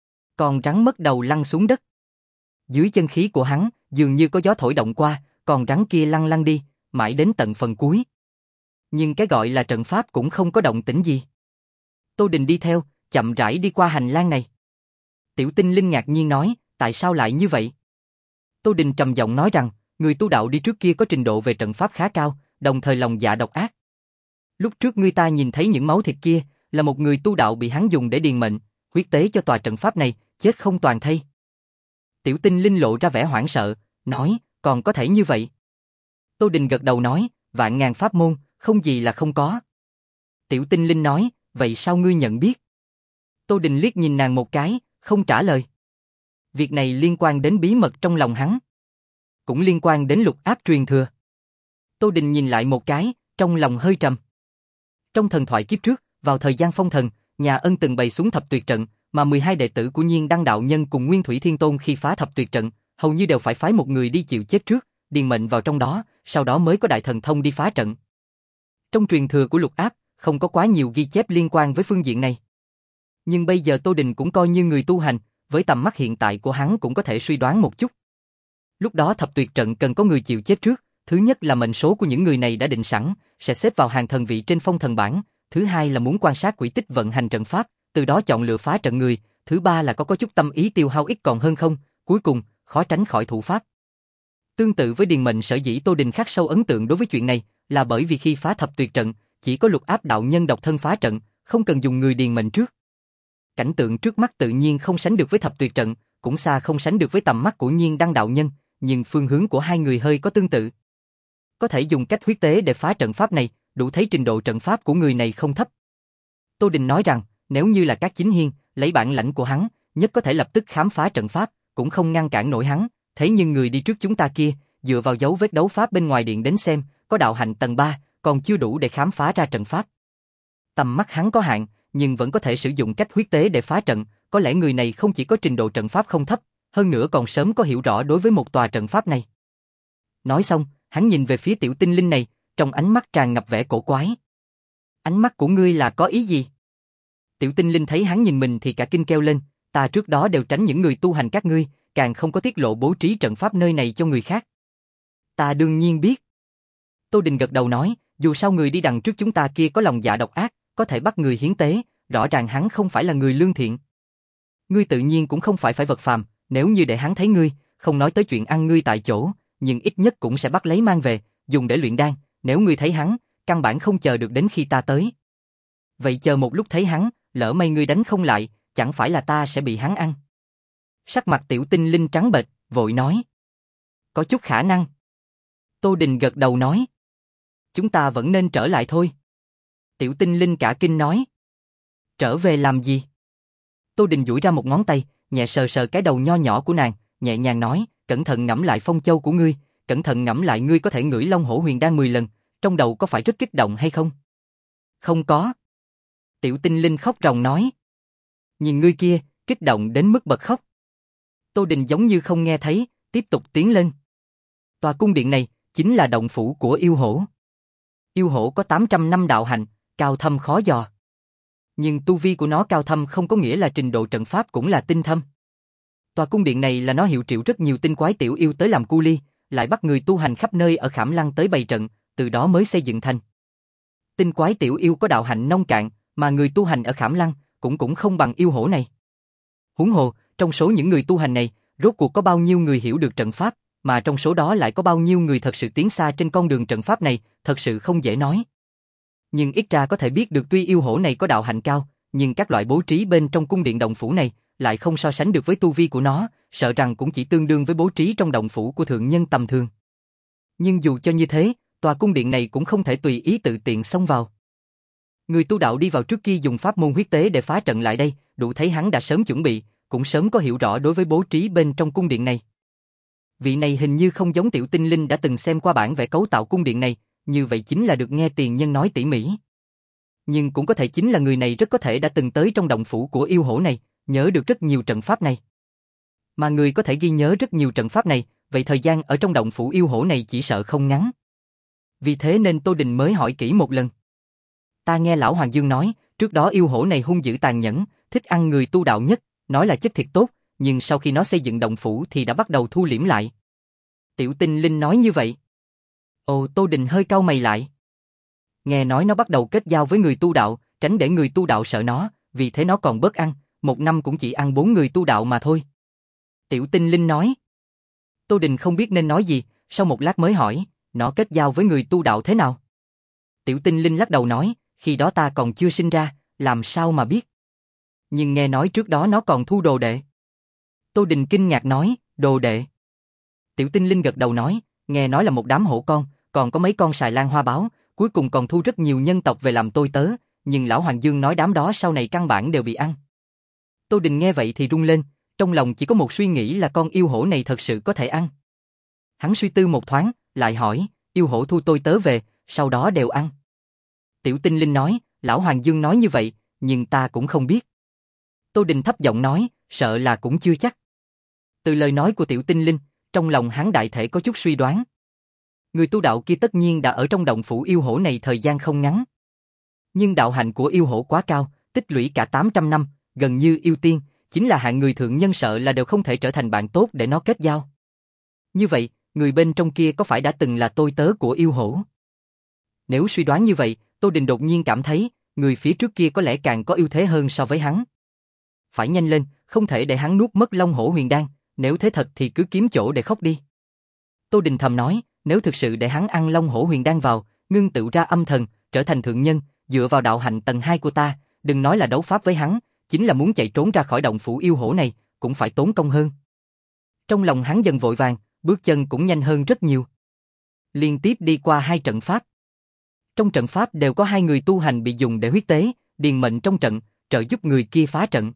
A: Con rắn mất đầu lăn xuống đất. Dưới chân khí của hắn, dường như có gió thổi động qua, con rắn kia lăn lăn đi, mãi đến tận phần cuối. Nhưng cái gọi là trận pháp cũng không có động tĩnh gì. Tô Đình đi theo, chậm rãi đi qua hành lang này. Tiểu Tinh Linh ngạc nhiên nói, tại sao lại như vậy? Tô Đình trầm giọng nói rằng, người tu đạo đi trước kia có trình độ về trận pháp khá cao, đồng thời lòng dạ độc ác. Lúc trước người ta nhìn thấy những máu thịt kia, là một người tu đạo bị hắn dùng để điền mệnh, huyết tế cho tòa trận pháp này, chết không toàn thây. Tiểu Tinh Linh lộ ra vẻ hoảng sợ, nói, còn có thể như vậy? Tô Đình gật đầu nói, vạn ngàn pháp môn, không gì là không có. Tiểu Tinh Linh nói, vậy sao ngươi nhận biết? Tô Đình liếc nhìn nàng một cái, không trả lời. Việc này liên quan đến bí mật trong lòng hắn. Cũng liên quan đến lục áp truyền thừa. Tô Đình nhìn lại một cái, trong lòng hơi trầm. Trong thần thoại kiếp trước, vào thời gian phong thần, nhà Ân từng bày xuống thập tuyệt trận, mà mười hai đệ tử của Nhiên Đăng đạo nhân cùng Nguyên Thủy Thiên Tôn khi phá thập tuyệt trận, hầu như đều phải phái một người đi chịu chết trước, điền mệnh vào trong đó, sau đó mới có đại thần thông đi phá trận. Trong truyền thừa của lục áp, không có quá nhiều ghi chép liên quan với phương diện này. Nhưng bây giờ Tô Đình cũng coi như người tu hành, với tầm mắt hiện tại của hắn cũng có thể suy đoán một chút. Lúc đó thập tuyệt trận cần có người chịu chết trước, thứ nhất là mệnh số của những người này đã định sẵn, sẽ xếp vào hàng thần vị trên phong thần bảng, thứ hai là muốn quan sát quỹ tích vận hành trận pháp, từ đó chọn lựa phá trận người, thứ ba là có có chút tâm ý tiêu hao ít còn hơn không, cuối cùng, khó tránh khỏi thủ pháp. Tương tự với điền mệnh, sở dĩ Tô Đình khắc sâu ấn tượng đối với chuyện này, là bởi vì khi phá thập tuyệt trận, chỉ có lục áp đạo nhân độc thân phá trận, không cần dùng người điền mệnh trước. Cảnh tượng trước mắt tự nhiên không sánh được với thập tuyệt trận, cũng xa không sánh được với tầm mắt của Nhiên Đăng đạo nhân, nhưng phương hướng của hai người hơi có tương tự. Có thể dùng cách huyết tế để phá trận pháp này, đủ thấy trình độ trận pháp của người này không thấp. Tô Đình nói rằng, nếu như là các chính hiên, lấy bản lãnh của hắn, nhất có thể lập tức khám phá trận pháp, cũng không ngăn cản nổi hắn, thế nhưng người đi trước chúng ta kia, dựa vào dấu vết đấu pháp bên ngoài điện đến xem, có đạo hạnh tầng ba, còn chưa đủ để khám phá ra trận pháp. Tầm mắt hắn có hạn, nhưng vẫn có thể sử dụng cách huyết tế để phá trận, có lẽ người này không chỉ có trình độ trận pháp không thấp, hơn nữa còn sớm có hiểu rõ đối với một tòa trận pháp này. Nói xong, hắn nhìn về phía Tiểu Tinh Linh này, trong ánh mắt tràn ngập vẻ cổ quái. Ánh mắt của ngươi là có ý gì? Tiểu Tinh Linh thấy hắn nhìn mình thì cả kinh kêu lên, ta trước đó đều tránh những người tu hành các ngươi, càng không có tiết lộ bố trí trận pháp nơi này cho người khác. Ta đương nhiên biết. Tô Đình gật đầu nói, dù sao người đi đằng trước chúng ta kia có lòng dạ độc ác, có thể bắt người hiến tế, rõ ràng hắn không phải là người lương thiện. Ngươi tự nhiên cũng không phải phải vật phàm, nếu như để hắn thấy ngươi, không nói tới chuyện ăn ngươi tại chỗ, nhưng ít nhất cũng sẽ bắt lấy mang về, dùng để luyện đan, nếu ngươi thấy hắn, căn bản không chờ được đến khi ta tới. Vậy chờ một lúc thấy hắn, lỡ may ngươi đánh không lại, chẳng phải là ta sẽ bị hắn ăn. Sắc mặt Tiểu Tinh Linh trắng bệch, vội nói. Có chút khả năng. Tô Đình gật đầu nói. Chúng ta vẫn nên trở lại thôi. Tiểu Tinh Linh cả kinh nói. Trở về làm gì? Tô Đình duỗi ra một ngón tay, nhẹ sờ sờ cái đầu nho nhỏ của nàng, nhẹ nhàng nói, cẩn thận ngẫm lại phong châu của ngươi, cẩn thận ngẫm lại ngươi có thể ngửi Long Hổ Huyền Đan mười lần, trong đầu có phải rất kích động hay không? Không có. Tiểu Tinh Linh khóc ròng nói. Nhìn ngươi kia, kích động đến mức bật khóc. Tô Đình giống như không nghe thấy, tiếp tục tiến lên. Tòa cung điện này chính là động phủ của yêu hổ. Yêu hổ có tám trăm năm đạo hạnh, cao thâm khó dò. Nhưng tu vi của nó cao thâm không có nghĩa là trình độ trận pháp cũng là tinh thâm. Tòa cung điện này là nó hiệu triệu rất nhiều tinh quái tiểu yêu tới làm cu li, lại bắt người tu hành khắp nơi ở Khảm Lăng tới bày trận, từ đó mới xây dựng thành. Tinh quái tiểu yêu có đạo hạnh nông cạn, mà người tu hành ở Khảm Lăng cũng cũng không bằng yêu hổ này. Huống hồ, trong số những người tu hành này, rốt cuộc có bao nhiêu người hiểu được trận pháp, mà trong số đó lại có bao nhiêu người thật sự tiến xa trên con đường trận pháp này, thật sự không dễ nói. Nhưng ít ra có thể biết được tuy yêu hổ này có đạo hạnh cao, nhưng các loại bố trí bên trong cung điện động phủ này lại không so sánh được với tu vi của nó, sợ rằng cũng chỉ tương đương với bố trí trong động phủ của thượng nhân tầm thường. Nhưng dù cho như thế, tòa cung điện này cũng không thể tùy ý tự tiện xông vào. Người tu đạo đi vào trước kia dùng pháp môn huyết tế để phá trận lại đây, đủ thấy hắn đã sớm chuẩn bị, cũng sớm có hiểu rõ đối với bố trí bên trong cung điện này. Vị này hình như không giống Tiểu Tinh Linh đã từng xem qua bản vẽ cấu tạo cung điện này, như vậy chính là được nghe tiền nhân nói tỉ mỉ. Nhưng cũng có thể chính là người này rất có thể đã từng tới trong động phủ của yêu hổ này, nhớ được rất nhiều trận pháp này. Mà người có thể ghi nhớ rất nhiều trận pháp này, vậy thời gian ở trong động phủ yêu hổ này chỉ sợ không ngắn. Vì thế nên Tô Đình mới hỏi kỹ một lần. Ta nghe Lão Hoàng Dương nói, trước đó yêu hổ này hung dữ tàn nhẫn, thích ăn người tu đạo nhất, nói là chất thịt tốt, nhưng sau khi nó xây dựng động phủ thì đã bắt đầu thu liễm lại. Tiểu Tinh Linh nói như vậy. Ồ, Tô Đình hơi cau mày lại. Nghe nói nó bắt đầu kết giao với người tu đạo, tránh để người tu đạo sợ nó, vì thế nó còn bớt ăn, một năm cũng chỉ ăn bốn người tu đạo mà thôi. Tiểu Tinh Linh nói. Tô Đình không biết nên nói gì, sau một lát mới hỏi, nó kết giao với người tu đạo thế nào? Tiểu Tinh Linh lắc đầu nói, khi đó ta còn chưa sinh ra, làm sao mà biết? Nhưng nghe nói trước đó nó còn thu đồ đệ. Tô Đình kinh ngạc nói, đồ đệ. Tiểu Tinh Linh gật đầu nói, nghe nói là một đám hổ con, còn có mấy con xài lang hoa báo, cuối cùng còn thu rất nhiều nhân tộc về làm tôi tớ, nhưng Lão Hoàng Dương nói đám đó sau này căn bản đều bị ăn. Tô Đình nghe vậy thì rung lên, trong lòng chỉ có một suy nghĩ là con yêu hổ này thật sự có thể ăn. Hắn suy tư một thoáng, lại hỏi, yêu hổ thu tôi tớ về, sau đó đều ăn. Tiểu Tinh Linh nói, Lão Hoàng Dương nói như vậy, nhưng ta cũng không biết. Tô Đình thấp giọng nói, sợ là cũng chưa chắc. Từ lời nói của Tiểu Tinh Linh, trong lòng hắn đại thể có chút suy đoán. Người tu đạo kia tất nhiên đã ở trong động phủ yêu hổ này thời gian không ngắn. Nhưng đạo hạnh của yêu hổ quá cao, tích lũy cả tám trăm năm, gần như yêu tiên, chính là hạng người thượng nhân sợ là đều không thể trở thành bạn tốt để nó kết giao. Như vậy, người bên trong kia có phải đã từng là tôi tớ của yêu hổ? Nếu suy đoán như vậy, Tô Đình đột nhiên cảm thấy, người phía trước kia có lẽ càng có ưu thế hơn so với hắn. Phải nhanh lên, không thể để hắn nuốt mất Long Hổ Huyền Đan, nếu thế thật thì cứ kiếm chỗ để khóc đi. Tô Đình thầm nói, nếu thực sự để hắn ăn Long Hổ Huyền Đan vào, ngưng tụ ra âm thần, trở thành thượng nhân, dựa vào đạo hạnh tầng hai của ta, đừng nói là đấu pháp với hắn, chính là muốn chạy trốn ra khỏi động phủ yêu hổ này, cũng phải tốn công hơn. Trong lòng hắn dần vội vàng, bước chân cũng nhanh hơn rất nhiều. Liên tiếp đi qua hai trận pháp. Trong trận pháp đều có hai người tu hành bị dùng để huyết tế, điền mệnh trong trận, trợ giúp người kia phá trận.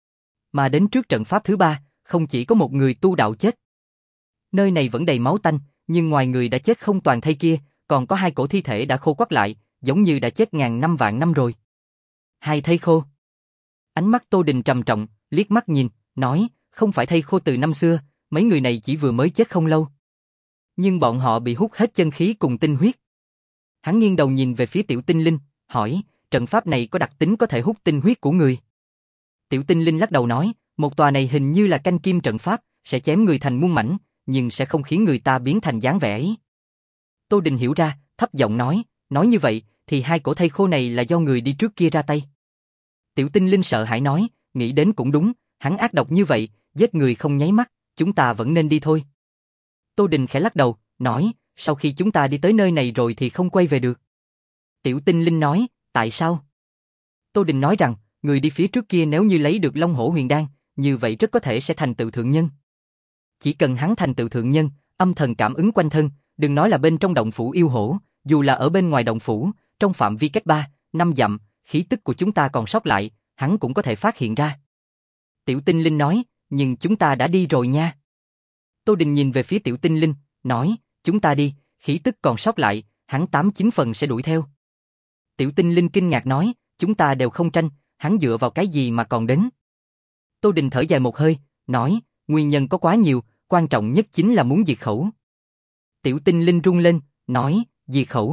A: Mà đến trước trận pháp thứ ba, không chỉ có một người tu đạo chết. Nơi này vẫn đầy máu tanh, nhưng ngoài người đã chết không toàn thây kia, còn có hai cổ thi thể đã khô quắt lại, giống như đã chết ngàn năm vạn năm rồi. Hai thây khô. Ánh mắt Tô Đình trầm trọng, liếc mắt nhìn, nói, không phải thây khô từ năm xưa, mấy người này chỉ vừa mới chết không lâu. Nhưng bọn họ bị hút hết chân khí cùng tinh huyết. Hắn nghiêng đầu nhìn về phía Tiểu Tinh Linh, hỏi, trận pháp này có đặc tính có thể hút tinh huyết của người? Tiểu Tinh Linh lắc đầu nói, một tòa này hình như là canh kim trận pháp, sẽ chém người thành muôn mảnh, nhưng sẽ không khiến người ta biến thành dáng vẻ ấy. Tô Đình hiểu ra, thấp giọng nói, nói như vậy, thì hai cổ thây khô này là do người đi trước kia ra tay. Tiểu tinh linh sợ hãi nói, nghĩ đến cũng đúng, hắn ác độc như vậy, giết người không nháy mắt, chúng ta vẫn nên đi thôi. Tô Đình khẽ lắc đầu, nói, sau khi chúng ta đi tới nơi này rồi thì không quay về được. Tiểu tinh linh nói, tại sao? Tô Đình nói rằng, người đi phía trước kia nếu như lấy được Long Hổ Huyền Đan, như vậy rất có thể sẽ thành tựu thượng nhân. Chỉ cần hắn thành tựu thượng nhân, âm thần cảm ứng quanh thân, đừng nói là bên trong động phủ yêu hổ, dù là ở bên ngoài động phủ, trong phạm vi cách ba, năm dặm, khí tức của chúng ta còn sót lại, hắn cũng có thể phát hiện ra. Tiểu tinh linh nói, nhưng chúng ta đã đi rồi nha. Tô Đình nhìn về phía tiểu tinh linh, nói, chúng ta đi, khí tức còn sót lại, hắn tám chín phần sẽ đuổi theo. Tiểu tinh linh kinh ngạc nói, chúng ta đều không tranh, hắn dựa vào cái gì mà còn đến. Tô Đình thở dài một hơi, nói, nguyên nhân có quá nhiều, quan trọng nhất chính là muốn diệt khẩu. Tiểu tinh linh rung lên, nói, diệt khẩu.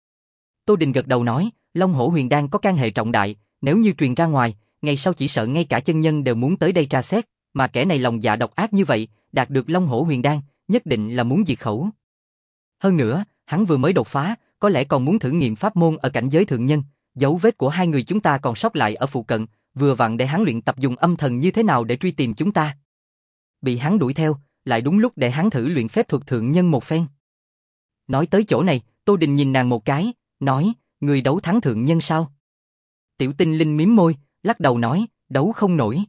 A: Tô Đình gật đầu nói, Long Hổ Huyền Đan có can hệ trọng đại, nếu như truyền ra ngoài, ngày sau chỉ sợ ngay cả chân nhân đều muốn tới đây tra xét, mà kẻ này lòng dạ độc ác như vậy, đạt được Long Hổ Huyền Đan, nhất định là muốn diệt khẩu. Hơn nữa, hắn vừa mới đột phá, có lẽ còn muốn thử nghiệm pháp môn ở cảnh giới thượng nhân, dấu vết của hai người chúng ta còn sót lại ở phụ cận, vừa vặn để hắn luyện tập dùng âm thần như thế nào để truy tìm chúng ta. Bị hắn đuổi theo, lại đúng lúc để hắn thử luyện phép thuật thượng nhân một phen. Nói tới chỗ này, Tô Đình nhìn nàng một cái, nói, người đấu thắng thượng nhân sao? Tiểu tinh linh mím môi, lắc đầu nói, đấu không nổi.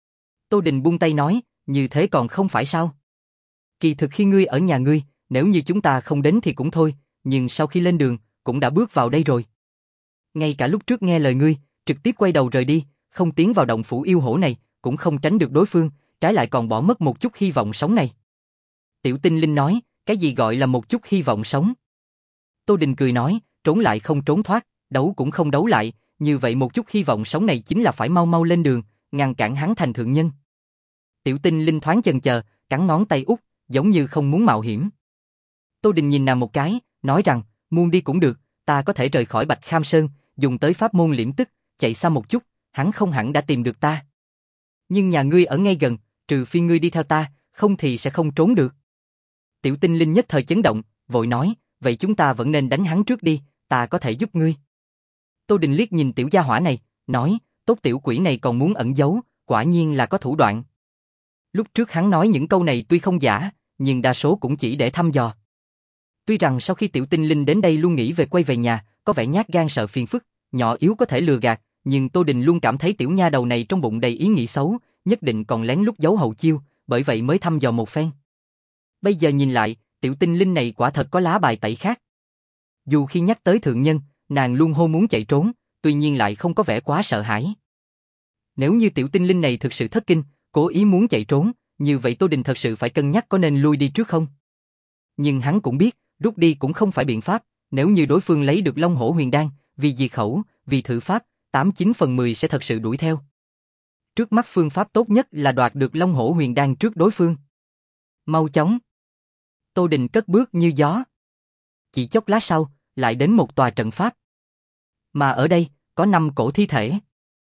A: Tô Đình buông tay nói, như thế còn không phải sao? Kỳ thực khi ngươi ở nhà ngươi, nếu như chúng ta không đến thì cũng thôi, nhưng sau khi lên đường, cũng đã bước vào đây rồi. Ngay cả lúc trước nghe lời ngươi, trực tiếp quay đầu rời đi, không tiến vào động phủ yêu hổ này, cũng không tránh được đối phương, trái lại còn bỏ mất một chút hy vọng sống này. Tiểu tinh linh nói, cái gì gọi là một chút hy vọng sống? Tô Đình cười nói, trốn lại không trốn thoát, đấu cũng không đấu lại, như vậy một chút hy vọng sống này chính là phải mau mau lên đường, ngăn cản hắn thành thượng nhân. Tiểu tinh linh thoáng chần chờ, cắn ngón tay út, giống như không muốn mạo hiểm. Tô Đình nhìn nàng một cái, nói rằng, muốn đi cũng được, ta có thể rời khỏi Bạch Kham Sơn, dùng tới pháp môn liễm tức, chạy xa một chút, hắn không hẳn đã tìm được ta. Nhưng nhà ngươi ở ngay gần, trừ phi ngươi đi theo ta, không thì sẽ không trốn được. Tiểu tinh linh nhất thời chấn động, vội nói, vậy chúng ta vẫn nên đánh hắn trước đi, ta có thể giúp ngươi. Tô Đình liếc nhìn tiểu gia hỏa này, nói, tốt tiểu quỷ này còn muốn ẩn giấu, quả nhiên là có thủ đoạn. Lúc trước hắn nói những câu này tuy không giả, nhưng đa số cũng chỉ để thăm dò. Tuy rằng sau khi tiểu tinh linh đến đây luôn nghĩ về quay về nhà, có vẻ nhát gan sợ phiền phức, nhỏ yếu có thể lừa gạt, nhưng Tô Đình luôn cảm thấy tiểu nha đầu này trong bụng đầy ý nghĩ xấu, nhất định còn lén lút giấu hậu chiêu, bởi vậy mới thăm dò một phen. Bây giờ nhìn lại, tiểu tinh linh này quả thật có lá bài tẩy khác. Dù khi nhắc tới thượng nhân, nàng luôn hô muốn chạy trốn, tuy nhiên lại không có vẻ quá sợ hãi. Nếu như tiểu tinh linh này thực sự thất kinh, cố ý muốn chạy trốn, như vậy Tô Đình thật sự phải cân nhắc có nên lui đi trước không. Nhưng hắn cũng biết, rút đi cũng không phải biện pháp, nếu như đối phương lấy được Long Hổ Huyền Đan, vì diệt khẩu, vì thử pháp, tám chín phần mười sẽ thật sự đuổi theo. Trước mắt phương pháp tốt nhất là đoạt được Long Hổ Huyền Đan trước đối phương. Mau chóng. Tô Đình cất bước như gió. Chỉ chốc lát sau, lại đến một tòa trận pháp. Mà ở đây, có năm cổ thi thể.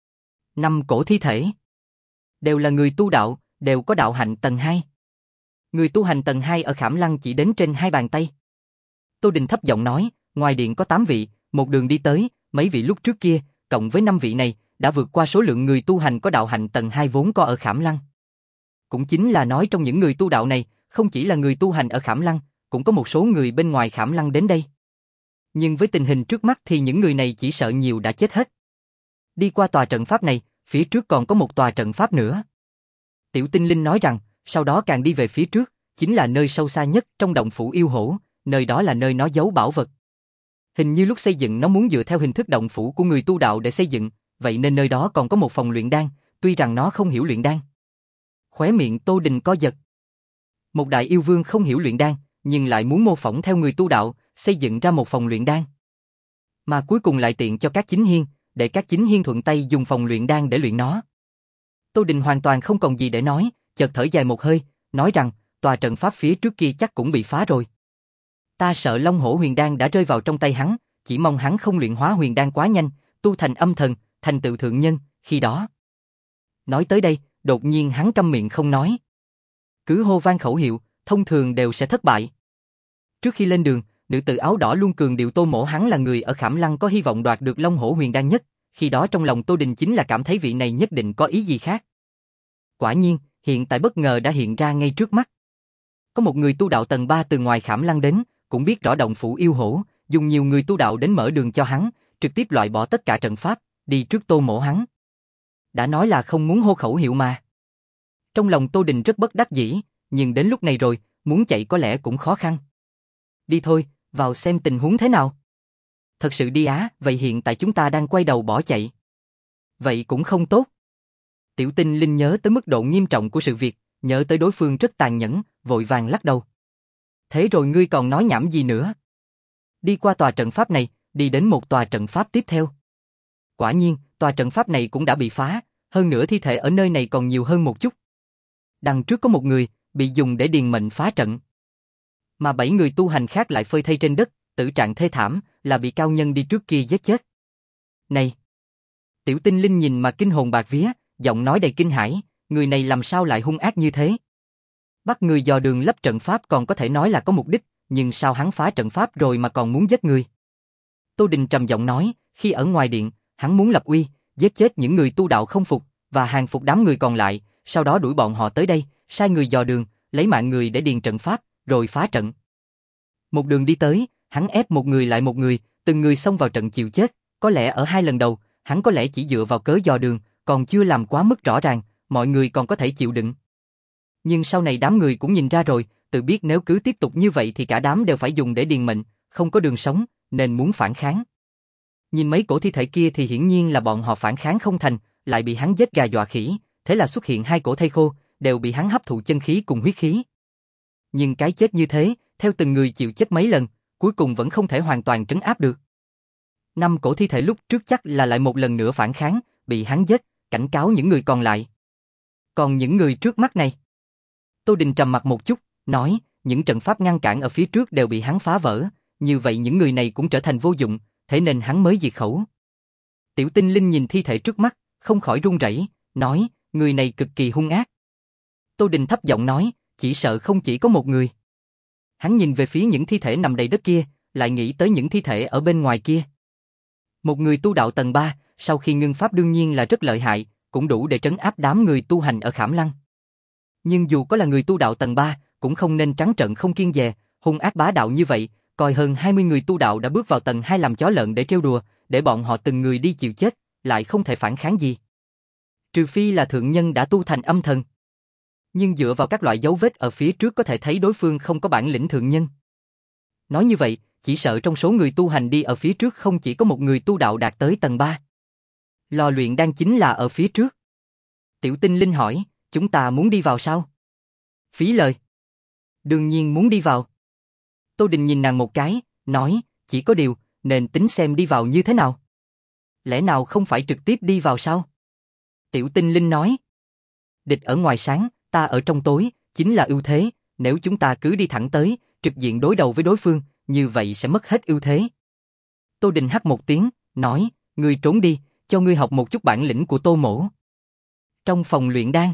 A: Năm cổ thi thể. Đều là người tu đạo, đều có đạo hạnh tầng hai. Người tu hành tầng hai ở Khảm Lăng chỉ đến trên hai bàn tay. Tô Đình thấp giọng nói, ngoài điện có tám vị, một đường đi tới, mấy vị lúc trước kia, cộng với năm vị này, đã vượt qua số lượng người tu hành có đạo hạnh tầng hai vốn có ở Khảm Lăng. Cũng chính là nói trong những người tu đạo này, không chỉ là người tu hành ở Khảm Lăng, cũng có một số người bên ngoài Khảm Lăng đến đây. Nhưng với tình hình trước mắt thì những người này chỉ sợ nhiều đã chết hết. Đi qua tòa trận pháp này, phía trước còn có một tòa trận pháp nữa. Tiểu tinh linh nói rằng, sau đó càng đi về phía trước, chính là nơi sâu xa nhất trong động phủ yêu hổ, nơi đó là nơi nó giấu bảo vật. Hình như lúc xây dựng nó muốn dựa theo hình thức động phủ của người tu đạo để xây dựng, vậy nên nơi đó còn có một phòng luyện đan, tuy rằng nó không hiểu luyện đan. Khóe miệng Tô Đình co giật. Một đại yêu vương không hiểu luyện đan, nhưng lại muốn mô phỏng theo người tu đạo, xây dựng ra một phòng luyện đan. Mà cuối cùng lại tiện cho các chính hiên, để các chính hiên thuận tay dùng phòng luyện đan để luyện nó. Tô Đình hoàn toàn không còn gì để nói, chợt thở dài một hơi, nói rằng, tòa trận pháp phía trước kia chắc cũng bị phá rồi. Ta sợ Long Hổ Huyền Đan đã rơi vào trong tay hắn, chỉ mong hắn không luyện hóa huyền đan quá nhanh, tu thành âm thần, thành tựu thượng nhân, khi đó. Nói tới đây, đột nhiên hắn câm miệng không nói. Cứ hô vang khẩu hiệu, thông thường đều sẽ thất bại. Trước khi lên đường, nữ tử áo đỏ luôn cường điệu Tô Mỗ hắn là người ở Khảm Lăng có hy vọng đoạt được Long Hổ Huyền Đan nhất, khi đó trong lòng Tô Đình chính là cảm thấy vị này nhất định có ý gì khác. Quả nhiên, hiện tại bất ngờ đã hiện ra ngay trước mắt. Có một người tu đạo tầng ba từ ngoài Khảm Lăng đến, cũng biết rõ động phủ yêu hổ, dùng nhiều người tu đạo đến mở đường cho hắn, trực tiếp loại bỏ tất cả trận pháp, đi trước Tô Mỗ hắn. Đã nói là không muốn hô khẩu hiệu mà. Trong lòng Tô Đình rất bất đắc dĩ, nhưng đến lúc này rồi, muốn chạy có lẽ cũng khó khăn. Đi thôi, vào xem tình huống thế nào. Thật sự đi á, vậy hiện tại chúng ta đang quay đầu bỏ chạy. Vậy cũng không tốt. Tiểu Tinh Linh nhớ tới mức độ nghiêm trọng của sự việc, nhớ tới đối phương rất tàn nhẫn, vội vàng lắc đầu. Thế rồi ngươi còn nói nhảm gì nữa? Đi qua tòa trận pháp này, đi đến một tòa trận pháp tiếp theo. Quả nhiên, tòa trận pháp này cũng đã bị phá, hơn nữa thi thể ở nơi này còn nhiều hơn một chút. Đằng trước có một người, bị dùng để điền mệnh phá trận. Mà bảy người tu hành khác lại phơi thây trên đất, tử trạng thê thảm, là bị cao nhân đi trước kia giết chết. Này! Tiểu Tinh Linh nhìn mà kinh hồn bạc vía, giọng nói đầy kinh hãi, người này làm sao lại hung ác như thế? Bắt người dò đường lấp trận pháp còn có thể nói là có mục đích, nhưng sao hắn phá trận pháp rồi mà còn muốn giết người? Tô Đình trầm giọng nói, khi ở ngoài điện, hắn muốn lập uy, giết chết những người tu đạo không phục, và hàng phục đám người còn lại, sau đó đuổi bọn họ tới đây, sai người dò đường, lấy mạng người để điền trận pháp, rồi phá trận. Một đường đi tới, hắn ép một người lại một người, từng người xông vào trận chịu chết, có lẽ ở hai lần đầu, hắn có lẽ chỉ dựa vào cớ dò đường, còn chưa làm quá mức rõ ràng, mọi người còn có thể chịu đựng. Nhưng sau này đám người cũng nhìn ra rồi, tự biết nếu cứ tiếp tục như vậy thì cả đám đều phải dùng để điền mệnh, không có đường sống, nên muốn phản kháng. Nhìn mấy cổ thi thể kia thì hiển nhiên là bọn họ phản kháng không thành, lại bị hắn giết gà dọa khỉ, thế là xuất hiện hai cổ thây khô, đều bị hắn hấp thụ chân khí cùng huyết khí. Nhưng cái chết như thế, theo từng người chịu chết mấy lần, cuối cùng vẫn không thể hoàn toàn trấn áp được. Năm cổ thi thể lúc trước chắc là lại một lần nữa phản kháng, bị hắn giết, cảnh cáo những người còn lại. Còn những người trước mắt này? Tô Đình trầm mặt một chút, nói, những trận pháp ngăn cản ở phía trước đều bị hắn phá vỡ, như vậy những người này cũng trở thành vô dụng, thế nên hắn mới diệt khẩu. Tiểu Tinh Linh nhìn thi thể trước mắt, không khỏi run rẩy, nói, người này cực kỳ hung ác. Tô Đình thấp giọng nói, chỉ sợ không chỉ có một người. Hắn nhìn về phía những thi thể nằm đầy đất kia, lại nghĩ tới những thi thể ở bên ngoài kia. Một người tu đạo tầng ba, sau khi ngưng pháp đương nhiên là rất lợi hại, cũng đủ để trấn áp đám người tu hành ở Khảm Lăng. Nhưng dù có là người tu đạo tầng ba, cũng không nên trắng trợn không kiêng dè, hung ác bá đạo như vậy, coi hơn hai mươi người tu đạo đã bước vào tầng hai làm chó lợn để trêu đùa, để bọn họ từng người đi chịu chết, lại không thể phản kháng gì. Trừ phi là thượng nhân đã tu thành âm thần. Nhưng dựa vào các loại dấu vết ở phía trước có thể thấy đối phương không có bản lĩnh thượng nhân. Nói như vậy, chỉ sợ trong số người tu hành đi ở phía trước không chỉ có một người tu đạo đạt tới tầng ba. Lò luyện đan chính là ở phía trước. Tiểu Tinh Linh hỏi, chúng ta muốn đi vào sao? Phí lời. Đương nhiên muốn đi vào. Tô Đình nhìn nàng một cái, nói, chỉ có điều, nên tính xem đi vào như thế nào. Lẽ nào không phải trực tiếp đi vào sao? Tiểu Tinh Linh nói, địch ở ngoài sáng, ta ở trong tối, chính là ưu thế, nếu chúng ta cứ đi thẳng tới, trực diện đối đầu với đối phương, như vậy sẽ mất hết ưu thế. Tô Đình hắt một tiếng, nói, ngươi trốn đi, cho ngươi học một chút bản lĩnh của Tô Mỗ. Trong phòng luyện đan,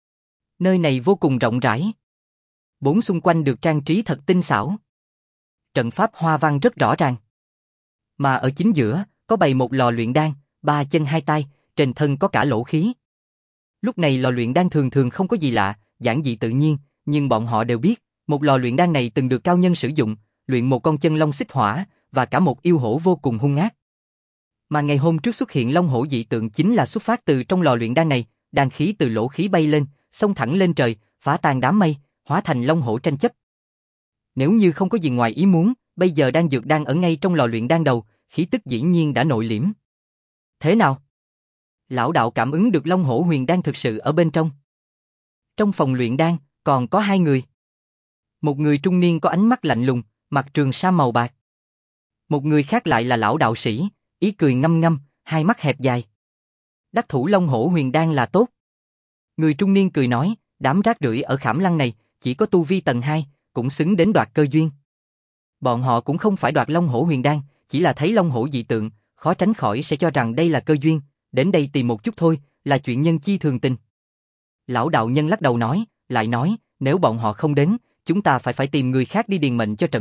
A: nơi này vô cùng rộng rãi. Bốn xung quanh được trang trí thật tinh xảo. Trận pháp hoa văn rất rõ ràng. Mà ở chính giữa, có bày một lò luyện đan, ba chân hai tay, trên thân có cả lỗ khí. Lúc này lò luyện đan thường thường không có gì lạ, giản dị tự nhiên, nhưng bọn họ đều biết, một lò luyện đan này từng được cao nhân sử dụng, luyện một con chân long xích hỏa, và cả một yêu hổ vô cùng hung ác. Mà ngày hôm trước xuất hiện long hổ dị tượng chính là xuất phát từ trong lò luyện đan này, đan khí từ lỗ khí bay lên, xông thẳng lên trời, phá tan đám mây, hóa thành long hổ tranh chấp. Nếu như không có gì ngoài ý muốn, bây giờ đan dược đang ở ngay trong lò luyện đan đầu, khí tức dĩ nhiên đã nội liễm. Thế nào? Lão đạo cảm ứng được long hổ huyền đan thực sự ở bên trong. Trong phòng luyện đan, còn có hai người. Một người trung niên có ánh mắt lạnh lùng, mặc trường sa màu bạc. Một người khác lại là lão đạo sĩ, ý cười ngâm ngâm, hai mắt hẹp dài. Đắc thủ long hổ huyền đan là tốt. Người trung niên cười nói, đám rác rưởi ở Khảm Lăng này, chỉ có tu vi tầng hai, cũng xứng đến đoạt cơ duyên. Bọn họ cũng không phải đoạt long hổ huyền đan, chỉ là thấy long hổ dị tượng, khó tránh khỏi sẽ cho rằng đây là cơ duyên, đến đây tìm một chút thôi, là chuyện nhân chi thường tình. Lão đạo nhân lắc đầu nói, lại nói, nếu bọn họ không đến, chúng ta phải phải tìm người khác đi điền mệnh cho trận pháp,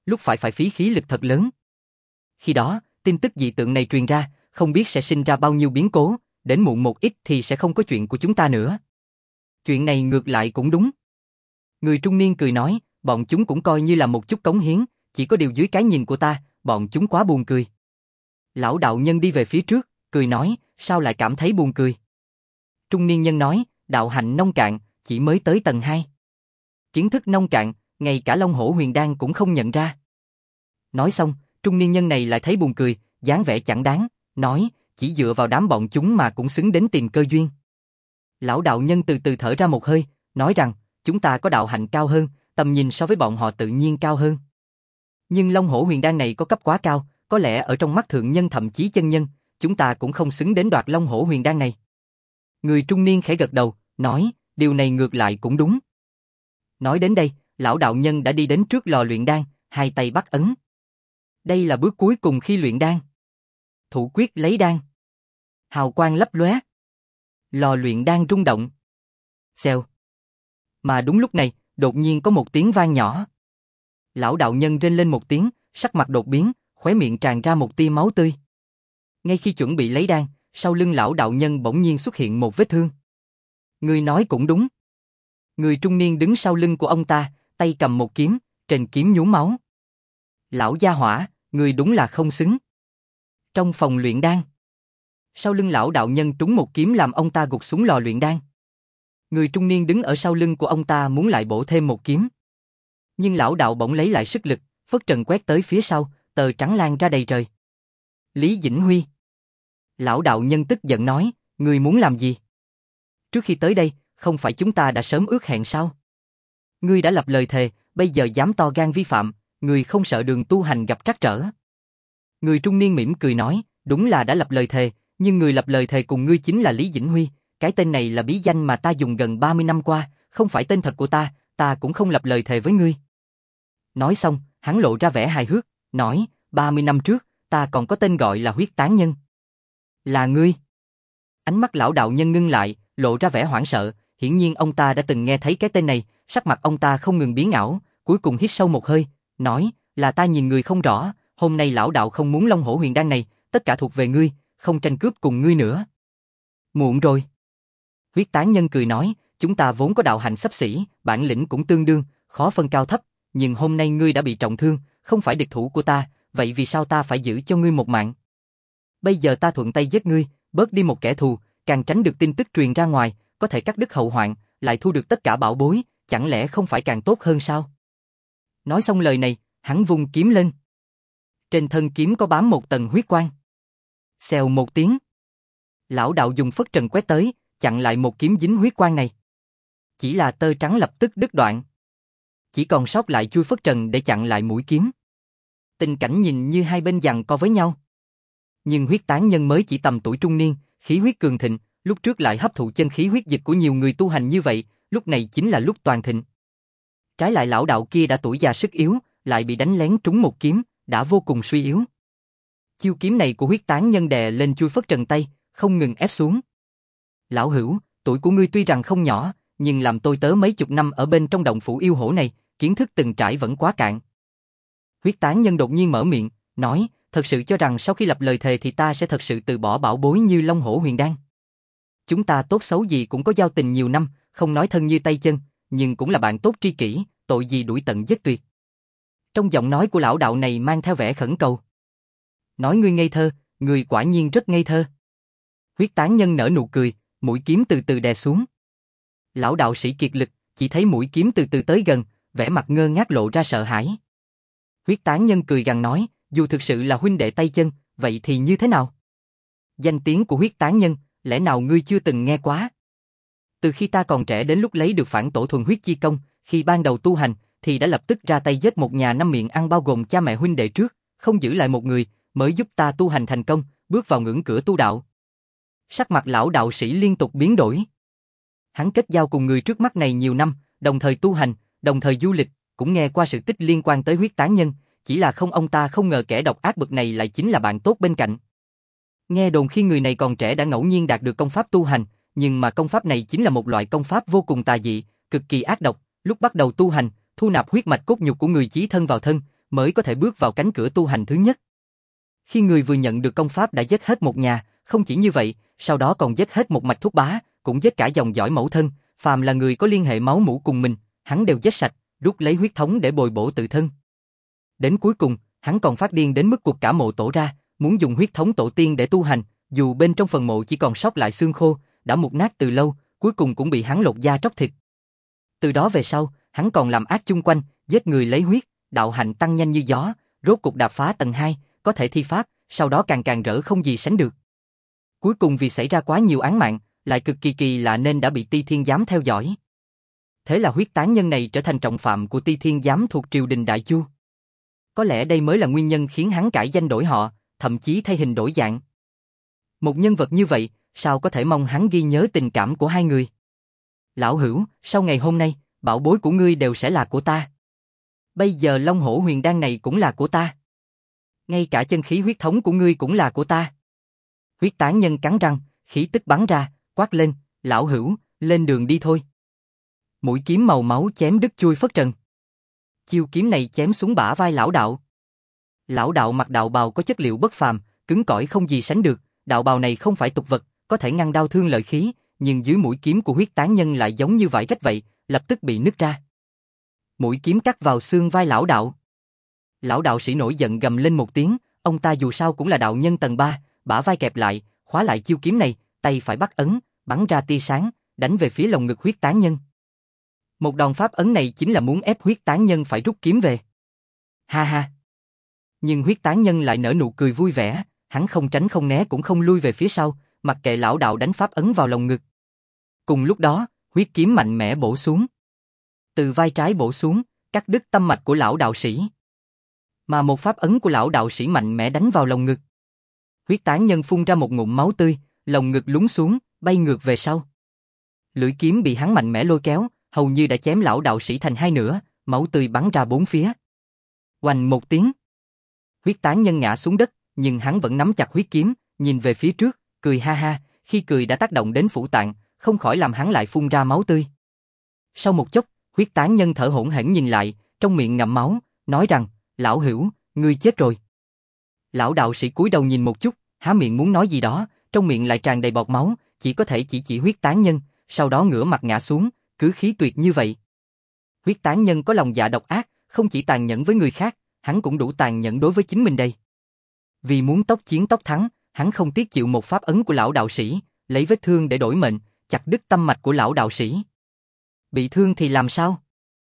A: lúc phải phải phí khí lực thật lớn. Khi đó, tin tức dị tượng này truyền ra, không biết sẽ sinh ra bao nhiêu biến cố, đến muộn một ít thì sẽ không có chuyện của chúng ta nữa. Chuyện này ngược lại cũng đúng. Người trung niên cười nói, bọn chúng cũng coi như là một chút cống hiến, chỉ có điều dưới cái nhìn của ta, bọn chúng quá buồn cười. Lão đạo nhân đi về phía trước, cười nói, sao lại cảm thấy buồn cười? Trung niên nhân nói, đạo hạnh nông cạn, chỉ mới tới tầng hai. Kiến thức nông cạn, ngay cả Long Hổ Huyền Đan cũng không nhận ra. Nói xong, trung niên nhân này lại thấy buồn cười, dáng vẻ chẳng đáng, nói, chỉ dựa vào đám bọn chúng mà cũng xứng đến tìm cơ duyên. Lão đạo nhân từ từ thở ra một hơi, nói rằng, chúng ta có đạo hạnh cao hơn, tầm nhìn so với bọn họ tự nhiên cao hơn. Nhưng Long Hổ Huyền Đan này có cấp quá cao, có lẽ ở trong mắt thượng nhân thậm chí chân nhân, chúng ta cũng không xứng đến đoạt Long Hổ Huyền Đan này. Người trung niên khẽ gật đầu, nói, điều này ngược lại cũng đúng. Nói đến đây, lão đạo nhân đã đi đến trước lò luyện đan, hai tay bắt ấn. Đây là bước cuối cùng khi luyện đan. Thủ quyết lấy đan. Hào quang lấp lóe. Lò luyện đan rung động. Xèo. Mà đúng lúc này, đột nhiên có một tiếng vang nhỏ. Lão đạo nhân rên lên một tiếng, sắc mặt đột biến, khóe miệng tràn ra một tia máu tươi. Ngay khi chuẩn bị lấy đan, sau lưng lão đạo nhân bỗng nhiên xuất hiện một vết thương. Người nói cũng đúng. Người trung niên đứng sau lưng của ông ta, tay cầm một kiếm, trên kiếm nhuốm máu. Lão gia hỏa, người đúng là không xứng. Trong phòng luyện đan, sau lưng lão đạo nhân trúng một kiếm làm ông ta gục xuống lò luyện đan. Người trung niên đứng ở sau lưng của ông ta muốn lại bổ thêm một kiếm. Nhưng lão đạo bỗng lấy lại sức lực, phất trần quét tới phía sau, tờ trắng lan ra đầy trời. Lý Dĩnh Huy. Lão đạo nhân tức giận nói, người muốn làm gì? Trước khi tới đây, không phải chúng ta đã sớm ước hẹn sao? Ngươi đã lập lời thề, bây giờ dám to gan vi phạm, người không sợ đường tu hành gặp trắc trở. Người trung niên mỉm cười nói, đúng là đã lập lời thề, nhưng người lập lời thề cùng ngươi chính là Lý Dĩnh Huy, cái tên này là bí danh mà ta dùng gần ba mươi năm qua, không phải tên thật của ta, ta cũng không lập lời thề với ngươi. Nói xong, hắn lộ ra vẻ hài hước, nói, ba mươi năm trước, ta còn có tên gọi là Huyết Tán Nhân. Là ngươi? Ánh mắt lão đạo nhân ngưng lại, lộ ra vẻ hoảng sợ, hiển nhiên ông ta đã từng nghe thấy cái tên này, sắc mặt ông ta không ngừng biến ảo, cuối cùng hít sâu một hơi, nói, là ta nhìn người không rõ, hôm nay lão đạo không muốn Long Hổ Huyền Đan này, tất cả thuộc về ngươi, không tranh cướp cùng ngươi nữa. Muộn rồi. Huyết Tán Nhân cười nói, chúng ta vốn có đạo hạnh xấp xỉ, bản lĩnh cũng tương đương, khó phân cao thấp, nhưng hôm nay ngươi đã bị trọng thương, không phải địch thủ của ta, vậy vì sao ta phải giữ cho ngươi một mạng? Bây giờ ta thuận tay giết ngươi, bớt đi một kẻ thù, càng tránh được tin tức truyền ra ngoài, có thể cắt đứt hậu hoạn, lại thu được tất cả bảo bối, chẳng lẽ không phải càng tốt hơn sao? Nói xong lời này, hắn vung kiếm lên. Trên thân kiếm có bám một tầng huyết quang. Xèo một tiếng. Lão đạo dùng phất trần quét tới, chặn lại một kiếm dính huyết quang này. Chỉ là tơ trắng lập tức đứt đoạn. Chỉ còn sót lại chui phất trần để chặn lại mũi kiếm. Tình cảnh nhìn như hai bên giằng co với nhau. Nhưng Huyết Tán Nhân mới chỉ tầm tuổi trung niên, khí huyết cường thịnh, lúc trước lại hấp thụ chân khí huyết dịch của nhiều người tu hành như vậy, lúc này chính là lúc toàn thịnh. Trái lại lão đạo kia đã tuổi già sức yếu, lại bị đánh lén trúng một kiếm, đã vô cùng suy yếu. Chiêu kiếm này của Huyết Tán Nhân đè lên chui phất trần tay, không ngừng ép xuống. Lão hữu, tuổi của ngươi tuy rằng không nhỏ, nhưng làm tôi tớ mấy chục năm ở bên trong động phủ yêu hổ này, kiến thức từng trải vẫn quá cạn. Huyết Tán Nhân đột nhiên mở miệng, nói, thật sự cho rằng sau khi lập lời thề thì ta sẽ thật sự từ bỏ bảo bối như Long Hổ Huyền Đan. Chúng ta tốt xấu gì cũng có giao tình nhiều năm, không nói thân như tay chân, nhưng cũng là bạn tốt tri kỷ, tội gì đuổi tận giết tuyệt. Trong giọng nói của lão đạo này mang theo vẻ khẩn cầu. Nói ngươi ngây thơ, ngươi quả nhiên rất ngây thơ. Huyết Tán Nhân nở nụ cười, mũi kiếm từ từ đè xuống. Lão đạo sĩ kiệt lực, chỉ thấy mũi kiếm từ từ tới gần, vẻ mặt ngơ ngác lộ ra sợ hãi. Huyết Tán Nhân cười gằn nói, dù thực sự là huynh đệ tay chân, vậy thì như thế nào? Danh tiếng của Huyết Tán Nhân, lẽ nào ngươi chưa từng nghe quá? Từ khi ta còn trẻ đến lúc lấy được phản tổ thuần huyết chi công, khi ban đầu tu hành, thì đã lập tức ra tay giết một nhà năm miệng ăn bao gồm cha mẹ huynh đệ trước, không giữ lại một người, mới giúp ta tu hành thành công, bước vào ngưỡng cửa tu đạo. Sắc mặt lão đạo sĩ liên tục biến đổi. Hắn kết giao cùng người trước mắt này nhiều năm, đồng thời tu hành, đồng thời du lịch, cũng nghe qua sự tích liên quan tới Huyết Tán Nhân, chỉ là không ông ta không ngờ kẻ độc ác bậc này lại chính là bạn tốt bên cạnh. Nghe đồn khi người này còn trẻ đã ngẫu nhiên đạt được công pháp tu hành, nhưng mà công pháp này chính là một loại công pháp vô cùng tà dị, cực kỳ ác độc, lúc bắt đầu tu hành, thu nạp huyết mạch cốt nhục của người chí thân vào thân, mới có thể bước vào cánh cửa tu hành thứ nhất. Khi người vừa nhận được công pháp đã giết hết một nhà, không chỉ như vậy, sau đó còn giết hết một mạch thúc bá, cũng giết cả dòng dõi mẫu thân, phàm là người có liên hệ máu mủ cùng mình, hắn đều giết sạch, rút lấy huyết thống để bồi bổ tự thân. Đến cuối cùng, hắn còn phát điên đến mức cuộc cả mộ tổ ra, muốn dùng huyết thống tổ tiên để tu hành, dù bên trong phần mộ chỉ còn sót lại xương khô, đã mục nát từ lâu, cuối cùng cũng bị hắn lột da tróc thịt. Từ đó về sau, hắn còn làm ác chung quanh, giết người lấy huyết, đạo hạnh tăng nhanh như gió, rốt cục đạp phá tầng hai, có thể thi pháp, sau đó càng càng rỡ không gì sánh được. Cuối cùng vì xảy ra quá nhiều án mạng, lại cực kỳ kỳ lạ nên đã bị Ti Thiên Giám theo dõi. Thế là huyết tán nhân này trở thành trọng phạm của Ti Thiên Giám thuộc triều đình Đại Chu. Có lẽ đây mới là nguyên nhân khiến hắn cải danh đổi họ, thậm chí thay hình đổi dạng. Một nhân vật như vậy, sao có thể mong hắn ghi nhớ tình cảm của hai người? Lão hữu, sau ngày hôm nay, bảo bối của ngươi đều sẽ là của ta. Bây giờ Long Hổ Huyền Đan này cũng là của ta. Ngay cả chân khí huyết thống của ngươi cũng là của ta. Huyết tán nhân cắn răng, khí tức bắn ra, quát lên, lão hữu, lên đường đi thôi. Mũi kiếm màu máu chém đứt chui phất trần. Chiêu kiếm này chém xuống bả vai lão đạo. Lão đạo mặc đạo bào có chất liệu bất phàm, cứng cỏi không gì sánh được, đạo bào này không phải tục vật, có thể ngăn đau thương lợi khí, nhưng dưới mũi kiếm của huyết tán nhân lại giống như vải rách vậy, lập tức bị nứt ra. Mũi kiếm cắt vào xương vai lão đạo. Lão đạo sĩ nổi giận gầm lên một tiếng, ông ta dù sao cũng là đạo nhân tầng ba, bả vai kẹp lại, khóa lại chiêu kiếm này, tay phải bắt ấn, bắn ra tia sáng, đánh về phía lồng ngực huyết tán nhân. Một đòn pháp ấn này chính là muốn ép huyết tán nhân phải rút kiếm về. Ha ha. Nhưng huyết tán nhân lại nở nụ cười vui vẻ, hắn không tránh không né cũng không lui về phía sau, mặc kệ lão đạo đánh pháp ấn vào lồng ngực. Cùng lúc đó, huyết kiếm mạnh mẽ bổ xuống. Từ vai trái bổ xuống, cắt đứt tâm mạch của lão đạo sĩ. Mà một pháp ấn của lão đạo sĩ mạnh mẽ đánh vào lồng ngực. Huyết tán nhân phun ra một ngụm máu tươi, lồng ngực lún xuống, bay ngược về sau. Lưỡi kiếm bị hắn mạnh mẽ lôi kéo, hầu như đã chém lão đạo sĩ thành hai nửa, máu tươi bắn ra bốn phía. Oành một tiếng. Huyết tán nhân ngã xuống đất, nhưng hắn vẫn nắm chặt huyết kiếm, nhìn về phía trước, cười ha ha, khi cười đã tác động đến phủ tạng, không khỏi làm hắn lại phun ra máu tươi. Sau một chốc, huyết tán nhân thở hổn hển nhìn lại, trong miệng ngậm máu, nói rằng, lão hữu, ngươi chết rồi. Lão đạo sĩ cúi đầu nhìn một chút, há miệng muốn nói gì đó, trong miệng lại tràn đầy bọt máu, chỉ có thể chỉ chỉ huyết tán nhân, sau đó ngửa mặt ngã xuống, cứ khí tuyệt như vậy. Huyết tán nhân có lòng dạ độc ác, không chỉ tàn nhẫn với người khác, hắn cũng đủ tàn nhẫn đối với chính mình đây. Vì muốn tốc chiến tốc thắng, hắn không tiếc chịu một pháp ấn của lão đạo sĩ, lấy vết thương để đổi mệnh, chặt đứt tâm mạch của lão đạo sĩ. Bị thương thì làm sao?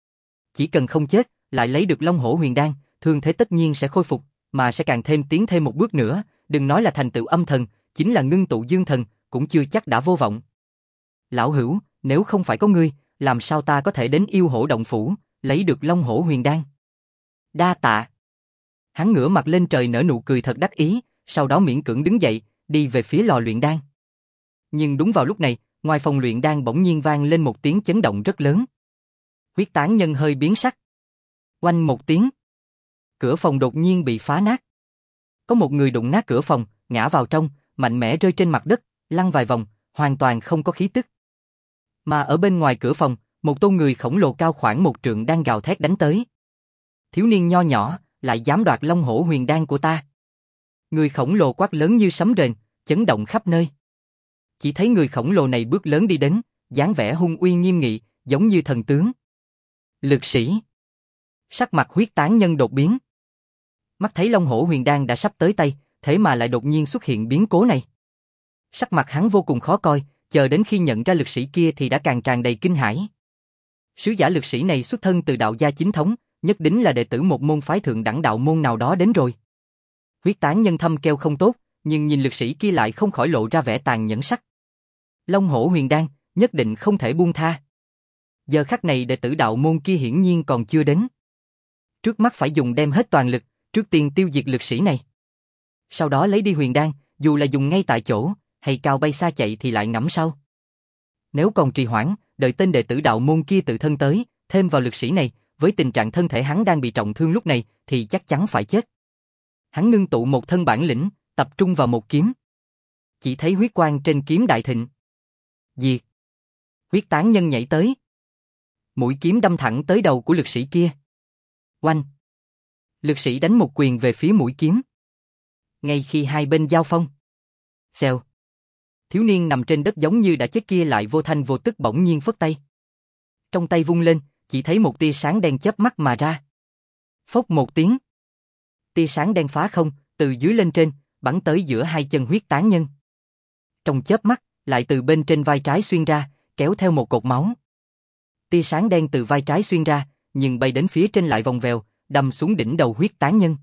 A: Chỉ cần không chết, lại lấy được Long Hổ Huyền Đan, thương thế tất nhiên sẽ khôi phục, mà sẽ càng thêm tiến thêm một bước nữa, đừng nói là thành tựu âm thần, chính là ngưng tụ dương thần, cũng chưa chắc đã vô vọng. Lão hữu, nếu không phải có ngươi, làm sao ta có thể đến yêu hổ động phủ, lấy được Long Hổ Huyền Đan? Đa tạ. Hắn ngửa mặt lên trời nở nụ cười thật đắc ý, sau đó miễn cưỡng đứng dậy, đi về phía lò luyện đan. Nhưng đúng vào lúc này, ngoài phòng luyện đan bỗng nhiên vang lên một tiếng chấn động rất lớn. Huyết tán nhân hơi biến sắc. Oanh một tiếng. Cửa phòng đột nhiên bị phá nát. Có một người đụng nát cửa phòng, ngã vào trong, mạnh mẽ rơi trên mặt đất, lăn vài vòng, hoàn toàn không có khí tức. Mà ở bên ngoài cửa phòng, một tôn người khổng lồ cao khoảng một trượng đang gào thét đánh tới. Thiếu niên nho nhỏ, lại dám đoạt Long Hổ Huyền Đan của ta. Người khổng lồ quát lớn như sấm rền, chấn động khắp nơi. Chỉ thấy người khổng lồ này bước lớn đi đến, dáng vẻ hung uy nghiêm nghị, giống như thần tướng. Lực sĩ. Sắc mặt huyết tán nhân đột biến. Mắt thấy Long Hổ Huyền Đan đã sắp tới tay, thế mà lại đột nhiên xuất hiện biến cố này. Sắc mặt hắn vô cùng khó coi, chờ đến khi nhận ra lực sĩ kia thì đã càng tràn đầy kinh hãi. Sứ giả lực sĩ này xuất thân từ đạo gia chính thống, nhất định là đệ tử một môn phái thượng đẳng đạo môn nào đó đến rồi. Huyết tán nhân thâm kêu không tốt, nhưng nhìn lực sĩ kia lại không khỏi lộ ra vẻ tàn nhẫn sắc. Long Hổ Huyền Đan, nhất định không thể buông tha. Giờ khắc này đệ tử đạo môn kia hiển nhiên còn chưa đến. Trước mắt phải dùng đem hết toàn lực, trước tiên tiêu diệt lực sĩ này. Sau đó lấy đi huyền đan, dù là dùng ngay tại chỗ, hay cao bay xa chạy thì lại ngẫm sau. Nếu còn trì hoãn, đợi tên đệ tử đạo môn kia tự thân tới, thêm vào lực sĩ này, với tình trạng thân thể hắn đang bị trọng thương lúc này, thì chắc chắn phải chết. Hắn ngưng tụ một thân bản lĩnh, tập trung vào một kiếm. Chỉ thấy huyết quang trên kiếm đại thịnh. Diệt. Huyết tán nhân nhảy tới. Mũi kiếm đâm thẳng tới đầu của lực sĩ kia. Oanh. Lực sĩ đánh một quyền về phía mũi kiếm. Ngay khi hai bên giao phong. Xèo. Thiếu niên nằm trên đất giống như đã chết kia lại vô thanh vô tức bỗng nhiên phất tay. Trong tay vung lên, chỉ thấy một tia sáng đen chớp mắt mà ra. Phốc một tiếng. Tia sáng đen phá không, từ dưới lên trên, bắn tới giữa hai chân huyết tán nhân. Trong chớp mắt, lại từ bên trên vai trái xuyên ra, kéo theo một cột máu. Tia sáng đen từ vai trái xuyên ra, nhưng bay đến phía trên lại vòng vèo, đâm xuống đỉnh đầu huyết tán nhân.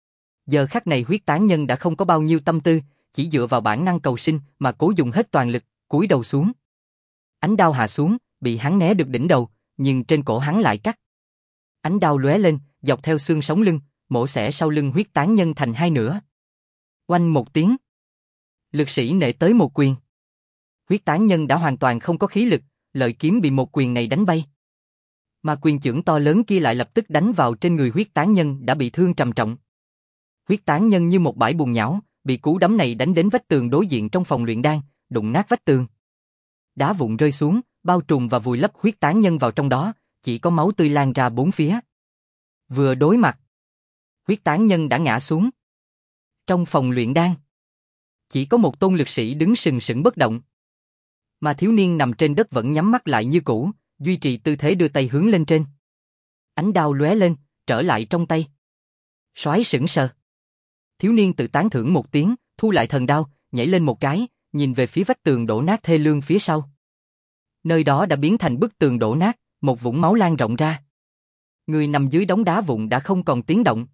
A: Giờ khắc này huyết tán nhân đã không có bao nhiêu tâm tư, chỉ dựa vào bản năng cầu sinh mà cố dùng hết toàn lực, cúi đầu xuống. Ánh đao hạ xuống, bị hắn né được đỉnh đầu, nhưng trên cổ hắn lại cắt. Ánh đao lóe lên, dọc theo xương sống lưng, mổ xẻ sau lưng huyết tán nhân thành hai nửa. Oanh một tiếng. Lực sĩ nệ tới một quyền. Huyết tán nhân đã hoàn toàn không có khí lực, lợi kiếm bị một quyền này đánh bay. Mà quyền chưởng to lớn kia lại lập tức đánh vào trên người huyết tán nhân đã bị thương trầm trọng. Huyết tán nhân như một bãi bùn nhão, bị cú đấm này đánh đến vách tường đối diện trong phòng luyện đan, đụng nát vách tường. Đá vụn rơi xuống, bao trùm và vùi lấp huyết tán nhân vào trong đó, chỉ có máu tươi lan ra bốn phía. Vừa đối mặt, huyết tán nhân đã ngã xuống. Trong phòng luyện đan, chỉ có một tôn lực sĩ đứng sừng sững bất động. Mà thiếu niên nằm trên đất vẫn nhắm mắt lại như cũ, duy trì tư thế đưa tay hướng lên trên. Ánh đao lóe lên, trở lại trong tay. Soái sững sờ. Thiếu niên tự tán thưởng một tiếng, thu lại thần đao, nhảy lên một cái, nhìn về phía vách tường đổ nát thê lương phía sau. Nơi đó đã biến thành bức tường đổ nát, một vũng máu lan rộng ra. Người nằm dưới đống đá vụn đã không còn tiếng động.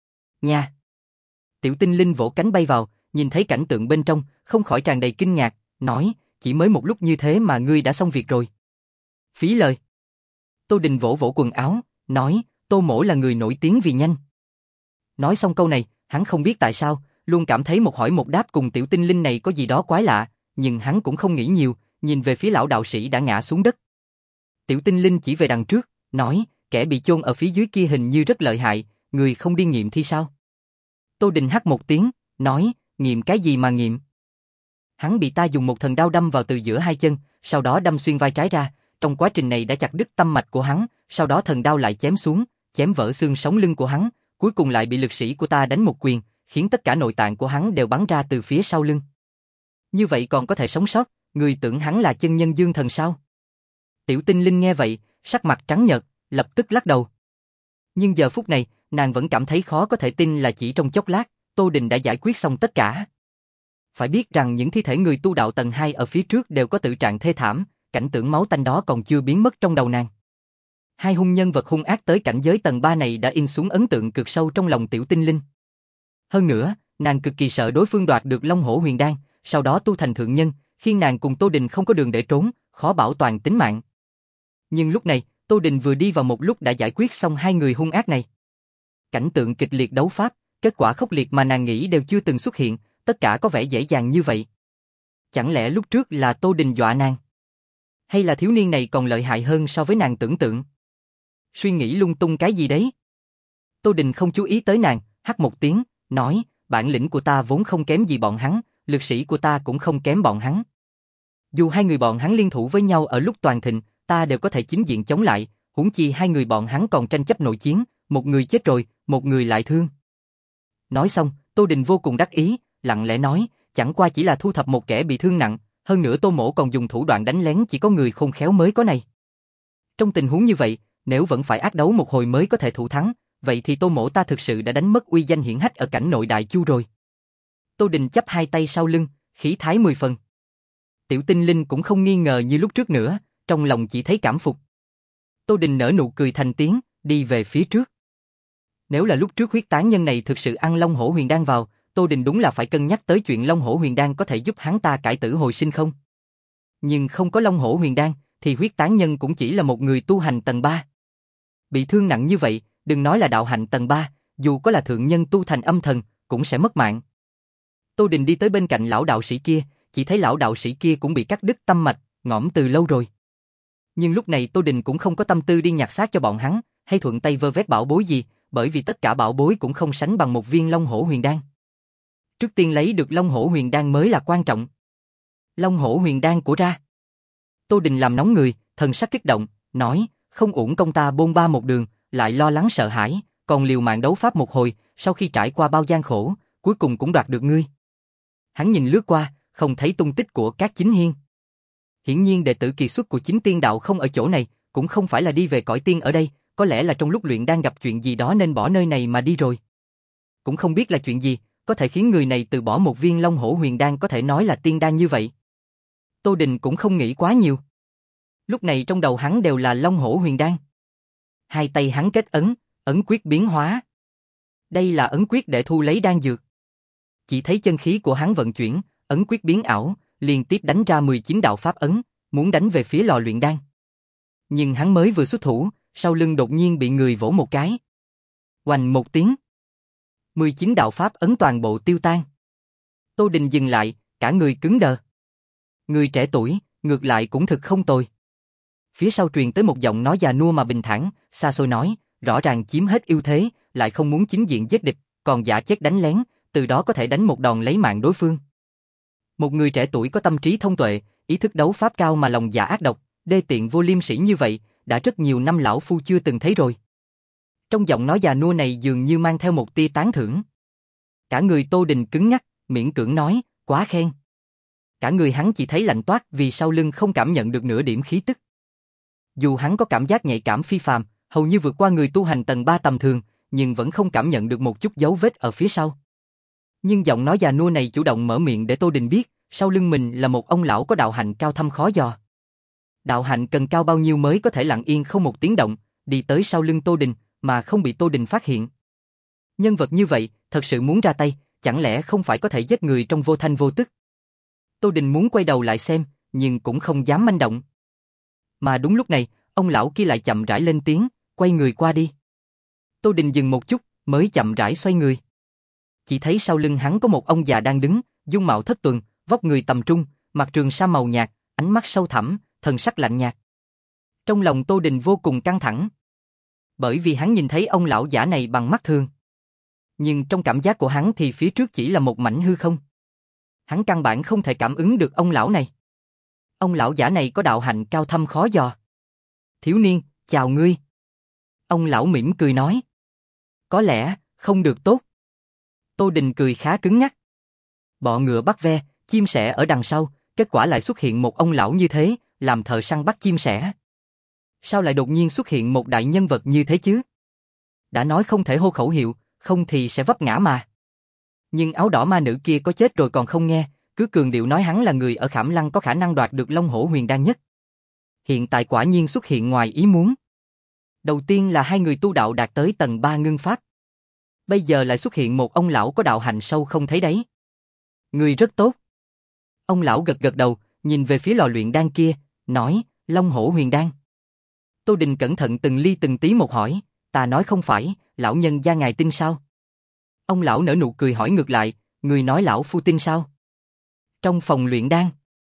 A: Nha! Tiểu tinh linh vỗ cánh bay vào, nhìn thấy cảnh tượng bên trong, không khỏi tràn đầy kinh ngạc, nói, chỉ mới một lúc như thế mà ngươi đã xong việc rồi. Phí lời. Tô Đình vỗ vỗ quần áo, nói, Tô Mỗ là người nổi tiếng vì nhanh. Nói xong câu này, hắn không biết tại sao, luôn cảm thấy một hỏi một đáp cùng tiểu tinh linh này có gì đó quái lạ, nhưng hắn cũng không nghĩ nhiều, nhìn về phía lão đạo sĩ đã ngã xuống đất. Tiểu tinh linh chỉ về đằng trước, nói, kẻ bị chôn ở phía dưới kia hình như rất lợi hại, người không đi nghiệm thì sao? Tô Đình hắt một tiếng, nói, nghiệm cái gì mà nghiệm? Hắn bị ta dùng một thần đao đâm vào từ giữa hai chân, sau đó đâm xuyên vai trái ra, trong quá trình này đã chặt đứt tâm mạch của hắn, sau đó thần đao lại chém xuống, chém vỡ xương sống lưng của hắn, cuối cùng lại bị lực sĩ của ta đánh một quyền, khiến tất cả nội tạng của hắn đều bắn ra từ phía sau lưng. Như vậy còn có thể sống sót, người tưởng hắn là chân nhân dương thần sao? Tiểu tinh linh nghe vậy, sắc mặt trắng nhợt, lập tức lắc đầu. Nhưng giờ phút này, nàng vẫn cảm thấy khó có thể tin là chỉ trong chốc lát, Tô Đình đã giải quyết xong tất cả. Phải biết rằng những thi thể người tu đạo tầng hai ở phía trước đều có tự trạng thê thảm, cảnh tượng máu tanh đó còn chưa biến mất trong đầu nàng. Hai hung nhân vật hung ác tới cảnh giới tầng ba này đã in xuống ấn tượng cực sâu trong lòng tiểu tinh linh. Hơn nữa, nàng cực kỳ sợ đối phương đoạt được Long Hổ Huyền Đan, sau đó tu thành thượng nhân, khiến nàng cùng Tô Đình không có đường để trốn, khó bảo toàn tính mạng. Nhưng lúc này, Tô Đình vừa đi vào một lúc đã giải quyết xong hai người hung ác này. Cảnh tượng kịch liệt đấu pháp, kết quả khốc liệt mà nàng nghĩ đều chưa từng xuất hiện, tất cả có vẻ dễ dàng như vậy. Chẳng lẽ lúc trước là Tô Đình dọa nàng? Hay là thiếu niên này còn lợi hại hơn so với nàng tưởng tượng? Suy nghĩ lung tung cái gì đấy? Tô Đình không chú ý tới nàng, hắt một tiếng, nói, bản lĩnh của ta vốn không kém gì bọn hắn, lực sĩ của ta cũng không kém bọn hắn. Dù hai người bọn hắn liên thủ với nhau ở lúc toàn thịnh, ta đều có thể chính diện chống lại, huống chi hai người bọn hắn còn tranh chấp nội chiến, một người chết rồi, một người lại thương. Nói xong, Tô Đình vô cùng đắc ý, lặng lẽ nói, chẳng qua chỉ là thu thập một kẻ bị thương nặng, hơn nữa Tô Mỗ còn dùng thủ đoạn đánh lén chỉ có người khôn khéo mới có này. Trong tình huống như vậy, nếu vẫn phải ác đấu một hồi mới có thể thủ thắng, vậy thì Tô Mỗ ta thực sự đã đánh mất uy danh hiển hách ở cảnh nội Đại Chu rồi. Tô Đình chắp hai tay sau lưng, khí thái mười phần. Tiểu tinh linh cũng không nghi ngờ như lúc trước nữa, trong lòng chỉ thấy cảm phục. Tô Đình nở nụ cười thành tiếng, đi về phía trước. Nếu là lúc trước huyết tán nhân này thực sự ăn Long Hổ Huyền Đan vào, Tô Đình đúng là phải cân nhắc tới chuyện Long Hổ Huyền Đan có thể giúp hắn ta cải tử hồi sinh không. Nhưng không có Long Hổ Huyền Đan, thì huyết tán nhân cũng chỉ là một người tu hành tầng ba. Bị thương nặng như vậy, đừng nói là đạo hạnh tầng ba, dù có là thượng nhân tu thành âm thần, cũng sẽ mất mạng. Tô Đình đi tới bên cạnh lão đạo sĩ kia, chỉ thấy lão đạo sĩ kia cũng bị cắt đứt tâm mạch, ngõm từ lâu rồi. Nhưng lúc này Tô Đình cũng không có tâm tư đi nhặt xác cho bọn hắn, hay thuận tay vơ vét bảo bối gì, bởi vì tất cả bảo bối cũng không sánh bằng một viên Long Hổ Huyền Đan. Trước tiên lấy được Long Hổ Huyền Đan mới là quan trọng. Long Hổ Huyền Đan của ra. Tô Đình làm nóng người, thần sắc kích động, nói, không uổng công ta bôn ba một đường, lại lo lắng sợ hãi, còn liều mạng đấu pháp một hồi, sau khi trải qua bao gian khổ, cuối cùng cũng đoạt được ngươi. Hắn nhìn lướt qua, không thấy tung tích của Cát Chính Hiên. Hiển nhiên đệ tử kiệt xuất của Chính Tiên Đạo không ở chỗ này, cũng không phải là đi về cõi tiên ở đây, có lẽ là trong lúc luyện đang gặp chuyện gì đó nên bỏ nơi này mà đi rồi. Cũng không biết là chuyện gì, có thể khiến người này từ bỏ một viên Long Hổ Huyền Đan có thể nói là tiên đan như vậy. Tô Đình cũng không nghĩ quá nhiều. Lúc này trong đầu hắn đều là Long Hổ Huyền Đan. Hai tay hắn kết ấn, ấn quyết biến hóa. Đây là ấn quyết để thu lấy đan dược. Chỉ thấy chân khí của hắn vận chuyển, ấn quyết biến ảo, liên tiếp đánh ra mười chín đạo pháp ấn, muốn đánh về phía lò luyện đan. Nhưng hắn mới vừa xuất thủ, sau lưng đột nhiên bị người vỗ một cái. Oành một tiếng. mười chín đạo pháp ấn toàn bộ tiêu tan. Tô Đình dừng lại, cả người cứng đờ. Người trẻ tuổi, ngược lại cũng thực không tồi. Phía sau truyền tới một giọng nói già nua mà bình thản, xa xôi nói, rõ ràng chiếm hết ưu thế, lại không muốn chính diện giết địch, còn giả chết đánh lén, từ đó có thể đánh một đòn lấy mạng đối phương. Một người trẻ tuổi có tâm trí thông tuệ, ý thức đấu pháp cao mà lòng dạ ác độc, đê tiện vô liêm sỉ như vậy, đã rất nhiều năm lão phu chưa từng thấy rồi. Trong giọng nói già nua này dường như mang theo một tia tán thưởng. Cả người Tô Đình cứng nhắc, miễn cưỡng nói, quá khen. Cả người hắn chỉ thấy lạnh toát vì sau lưng không cảm nhận được nửa điểm khí tức. Dù hắn có cảm giác nhạy cảm phi phàm, hầu như vượt qua người tu hành tầng ba tầm thường, nhưng vẫn không cảm nhận được một chút dấu vết ở phía sau. Nhưng giọng nói già nua này chủ động mở miệng để Tô Đình biết, sau lưng mình là một ông lão có đạo hạnh cao thâm khó dò. Đạo hạnh cần cao bao nhiêu mới có thể lặng yên không một tiếng động, đi tới sau lưng Tô Đình, mà không bị Tô Đình phát hiện. Nhân vật như vậy, thật sự muốn ra tay, chẳng lẽ không phải có thể giết người trong vô thanh vô tức? Tô Đình muốn quay đầu lại xem, nhưng cũng không dám manh động. Mà đúng lúc này, ông lão kia lại chậm rãi lên tiếng, quay người qua đi. Tô Đình dừng một chút, mới chậm rãi xoay người. Chỉ thấy sau lưng hắn có một ông già đang đứng, dung mạo thất tuần, vóc người tầm trung, mặc trường sa màu nhạt, ánh mắt sâu thẳm, thần sắc lạnh nhạt. Trong lòng Tô Đình vô cùng căng thẳng. Bởi vì hắn nhìn thấy ông lão giả này bằng mắt thường. Nhưng trong cảm giác của hắn thì phía trước chỉ là một mảnh hư không. Hắn căn bản không thể cảm ứng được ông lão này. Ông lão giả này có đạo hạnh cao thâm khó dò. Thiếu niên, chào ngươi. Ông lão mỉm cười nói. Có lẽ, không được tốt. Tô Đình cười khá cứng nhắc. Bọ ngựa bắt ve, chim sẻ ở đằng sau, kết quả lại xuất hiện một ông lão như thế, làm thợ săn bắt chim sẻ. Sao lại đột nhiên xuất hiện một đại nhân vật như thế chứ? Đã nói không thể hô khẩu hiệu, không thì sẽ vấp ngã mà. Nhưng áo đỏ ma nữ kia có chết rồi còn không nghe, cứ cường điệu nói hắn là người ở Khảm Lăng có khả năng đoạt được Long Hổ Huyền Đan nhất. Hiện tại quả nhiên xuất hiện ngoài ý muốn. Đầu tiên là hai người tu đạo đạt tới tầng ba ngưng pháp. Bây giờ lại xuất hiện một ông lão có đạo hạnh sâu không thấy đáy. Người rất tốt. Ông lão gật gật đầu, nhìn về phía lò luyện đan kia, nói, Long Hổ Huyền Đan. Tô Đình cẩn thận từng ly từng tí một hỏi, ta nói không phải, lão nhân gia ngài tin sao? Ông lão nở nụ cười hỏi ngược lại, người nói lão phu tin sao? Trong phòng luyện đan,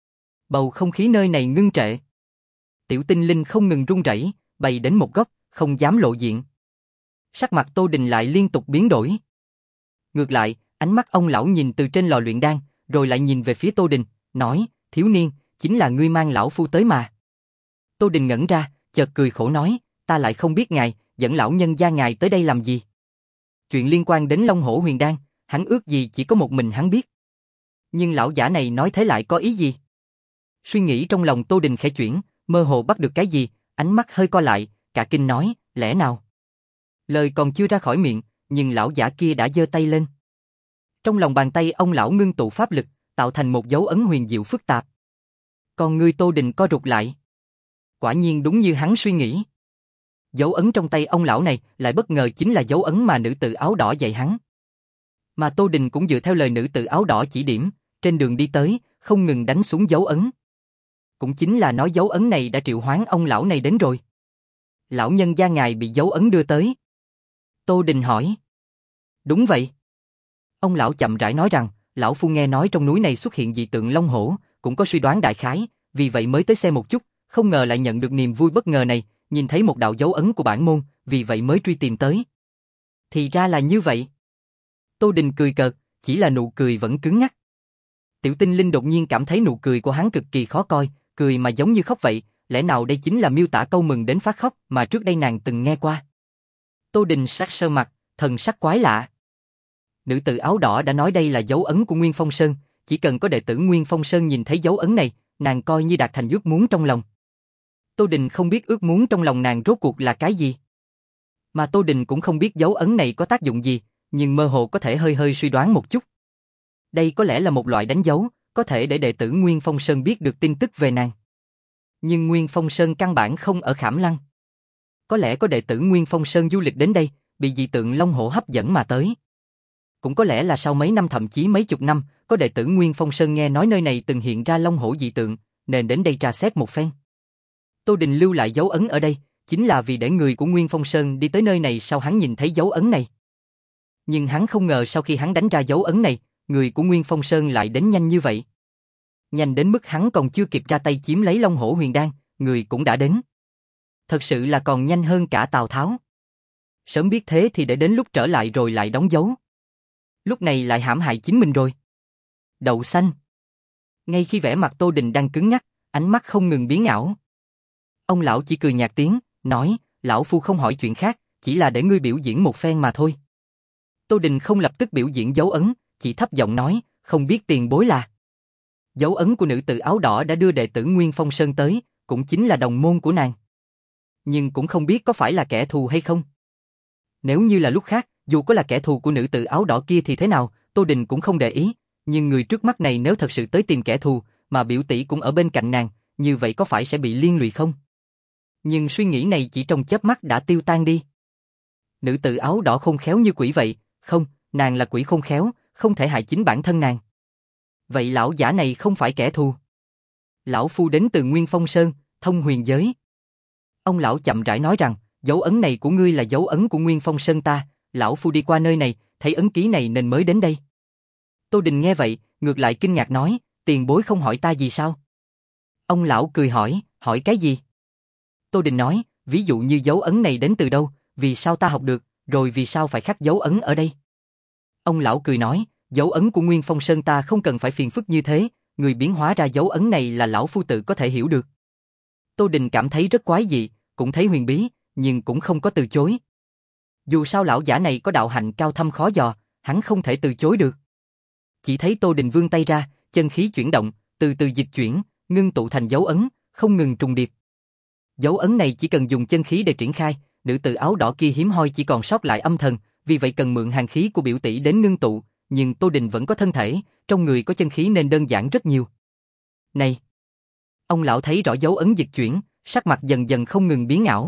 A: bầu không khí nơi này ngưng trệ. Tiểu tinh linh không ngừng run rẩy, bày đến một góc, không dám lộ diện. Sắc mặt Tô Đình lại liên tục biến đổi. Ngược lại, ánh mắt ông lão nhìn từ trên lò luyện đan, rồi lại nhìn về phía Tô Đình, nói, thiếu niên, chính là ngươi mang lão phu tới mà. Tô Đình ngẩn ra, chợt cười khổ nói, ta lại không biết ngài, dẫn lão nhân gia ngài tới đây làm gì. Chuyện liên quan đến Long Hổ Huyền Đan, hắn ước gì chỉ có một mình hắn biết. Nhưng lão giả này nói thế lại có ý gì? Suy nghĩ trong lòng Tô Đình khẽ chuyển, mơ hồ bắt được cái gì, ánh mắt hơi co lại, cả kinh nói, lẽ nào? Lời còn chưa ra khỏi miệng, nhưng lão giả kia đã giơ tay lên. Trong lòng bàn tay ông lão ngưng tụ pháp lực, tạo thành một dấu ấn huyền diệu phức tạp. Còn người Tô Đình co rụt lại. Quả nhiên đúng như hắn suy nghĩ. Dấu ấn trong tay ông lão này lại bất ngờ chính là dấu ấn mà nữ tử áo đỏ dạy hắn. Mà Tô Đình cũng dựa theo lời nữ tử áo đỏ chỉ điểm, trên đường đi tới, không ngừng đánh xuống dấu ấn. Cũng chính là nói dấu ấn này đã triệu hoán ông lão này đến rồi. Lão nhân gia ngài bị dấu ấn đưa tới. Tô Đình hỏi. Đúng vậy. Ông lão chậm rãi nói rằng, lão phu nghe nói trong núi này xuất hiện dị tượng long hổ, cũng có suy đoán đại khái, vì vậy mới tới xem một chút, không ngờ lại nhận được niềm vui bất ngờ này, nhìn thấy một đạo dấu ấn của bản môn, vì vậy mới truy tìm tới. Thì ra là như vậy. Tô Đình cười cợt, chỉ là nụ cười vẫn cứng nhắc. Tiểu tinh linh đột nhiên cảm thấy nụ cười của hắn cực kỳ khó coi, cười mà giống như khóc vậy, lẽ nào đây chính là miêu tả câu mừng đến phát khóc mà trước đây nàng từng nghe qua. Tô Đình sắc sơ mặt, thần sắc quái lạ. Nữ tử áo đỏ đã nói đây là dấu ấn của Nguyên Phong Sơn, chỉ cần có đệ tử Nguyên Phong Sơn nhìn thấy dấu ấn này, nàng coi như đạt thành ước muốn trong lòng. Tô Đình không biết ước muốn trong lòng nàng rốt cuộc là cái gì. Mà Tô Đình cũng không biết dấu ấn này có tác dụng gì, nhưng mơ hồ có thể hơi hơi suy đoán một chút. Đây có lẽ là một loại đánh dấu, có thể để đệ tử Nguyên Phong Sơn biết được tin tức về nàng. Nhưng Nguyên Phong Sơn căn bản không ở Khảm Lăng. Có lẽ có đệ tử Nguyên Phong Sơn du lịch đến đây, bị dị tượng Long Hổ hấp dẫn mà tới. Cũng có lẽ là sau mấy năm thậm chí mấy chục năm, có đệ tử Nguyên Phong Sơn nghe nói nơi này từng hiện ra Long Hổ dị tượng, nên đến đây tra xét một phen. Tô Đình lưu lại dấu ấn ở đây, chính là vì để người của Nguyên Phong Sơn đi tới nơi này sau hắn nhìn thấy dấu ấn này. Nhưng hắn không ngờ sau khi hắn đánh ra dấu ấn này, người của Nguyên Phong Sơn lại đến nhanh như vậy. Nhanh đến mức hắn còn chưa kịp ra tay chiếm lấy Long Hổ huyền đan, người cũng đã đến. Thật sự là còn nhanh hơn cả Tào Tháo. Sớm biết thế thì để đến lúc trở lại rồi lại đóng dấu. Lúc này lại hãm hại chính mình rồi. Đậu xanh. Ngay khi vẻ mặt Tô Đình đang cứng ngắc, ánh mắt không ngừng biến ảo. Ông lão chỉ cười nhạt tiếng, nói, lão phu không hỏi chuyện khác, chỉ là để ngươi biểu diễn một phen mà thôi. Tô Đình không lập tức biểu diễn dấu ấn, chỉ thấp giọng nói, không biết tiền bối là. Dấu ấn của nữ tử áo đỏ đã đưa đệ tử Nguyên Phong Sơn tới, cũng chính là đồng môn của nàng. Nhưng cũng không biết có phải là kẻ thù hay không. Nếu như là lúc khác, dù có là kẻ thù của nữ tử áo đỏ kia thì thế nào, Tô Đình cũng không để ý. Nhưng người trước mắt này nếu thật sự tới tìm kẻ thù, mà biểu tỷ cũng ở bên cạnh nàng, như vậy có phải sẽ bị liên lụy không? Nhưng suy nghĩ này chỉ trong chớp mắt đã tiêu tan đi. Nữ tử áo đỏ khôn khéo như quỷ vậy, không, nàng là quỷ khôn khéo, không thể hại chính bản thân nàng. Vậy lão giả này không phải kẻ thù. Lão phu đến từ Nguyên Phong Sơn, thông huyền giới. Ông lão chậm rãi nói rằng, dấu ấn này của ngươi là dấu ấn của Nguyên Phong Sơn ta, lão phu đi qua nơi này, thấy ấn ký này nên mới đến đây. Tô Đình nghe vậy, ngược lại kinh ngạc nói, tiền bối không hỏi ta gì sao? Ông lão cười hỏi, hỏi cái gì? Tô Đình nói, ví dụ như dấu ấn này đến từ đâu, vì sao ta học được, rồi vì sao phải khắc dấu ấn ở đây? Ông lão cười nói, dấu ấn của Nguyên Phong Sơn ta không cần phải phiền phức như thế, người biến hóa ra dấu ấn này là lão phu tự có thể hiểu được. Tô Đình cảm thấy rất quái dị, cũng thấy huyền bí, nhưng cũng không có từ chối. Dù sao lão giả này có đạo hạnh cao thâm khó dò, hắn không thể từ chối được. Chỉ thấy Tô Đình vươn tay ra, chân khí chuyển động, từ từ dịch chuyển, ngưng tụ thành dấu ấn, không ngừng trùng điệp. Dấu ấn này chỉ cần dùng chân khí để triển khai, nữ tử áo đỏ kia hiếm hoi chỉ còn sót lại âm thần, vì vậy cần mượn hàn khí của biểu tỷ đến ngưng tụ, nhưng Tô Đình vẫn có thân thể, trong người có chân khí nên đơn giản rất nhiều. Này! Ông lão thấy rõ dấu ấn dịch chuyển, sắc mặt dần dần không ngừng biến ảo.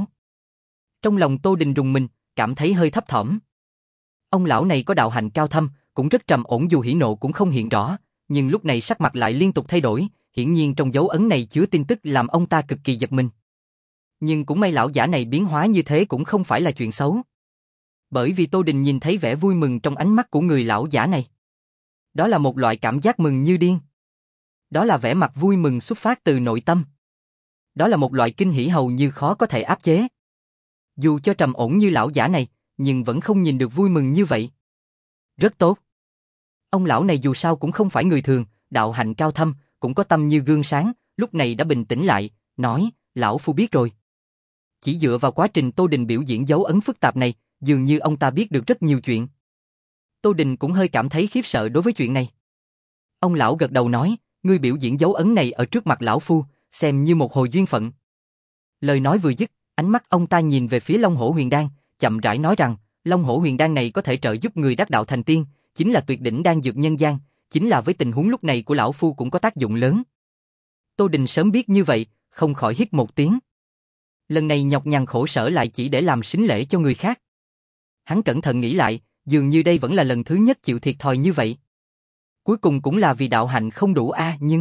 A: Trong lòng Tô Đình rùng mình, cảm thấy hơi thấp thỏm. Ông lão này có đạo hạnh cao thâm, cũng rất trầm ổn dù hỉ nộ cũng không hiện rõ, nhưng lúc này sắc mặt lại liên tục thay đổi, hiển nhiên trong dấu ấn này chứa tin tức làm ông ta cực kỳ giật mình. Nhưng cũng may lão giả này biến hóa như thế cũng không phải là chuyện xấu. Bởi vì Tô Đình nhìn thấy vẻ vui mừng trong ánh mắt của người lão giả này. Đó là một loại cảm giác mừng như điên. Đó là vẻ mặt vui mừng xuất phát từ nội tâm. Đó là một loại kinh hỉ hầu như khó có thể áp chế. Dù cho trầm ổn như lão giả này, nhưng vẫn không nhìn được vui mừng như vậy. Rất tốt. Ông lão này dù sao cũng không phải người thường, đạo hạnh cao thâm, cũng có tâm như gương sáng, lúc này đã bình tĩnh lại, nói, lão phu biết rồi. Chỉ dựa vào quá trình Tô Đình biểu diễn dấu ấn phức tạp này, dường như ông ta biết được rất nhiều chuyện. Tô Đình cũng hơi cảm thấy khiếp sợ đối với chuyện này. Ông lão gật đầu nói, ngươi biểu diễn dấu ấn này ở trước mặt lão phu, xem như một hồi duyên phận. Lời nói vừa dứt, ánh mắt ông ta nhìn về phía Long Hổ Huyền Đan, chậm rãi nói rằng, Long Hổ Huyền Đan này có thể trợ giúp người đắc đạo thành tiên, chính là tuyệt đỉnh đan dược nhân gian, chính là với tình huống lúc này của lão phu cũng có tác dụng lớn. Tô Đình sớm biết như vậy, không khỏi hít một tiếng. Lần này nhọc nhằn khổ sở lại chỉ để làm sính lễ cho người khác. Hắn cẩn thận nghĩ lại, dường như đây vẫn là lần thứ nhất chịu thiệt thòi như vậy. Cuối cùng cũng là vì đạo hạnh không đủ a à, nhưng...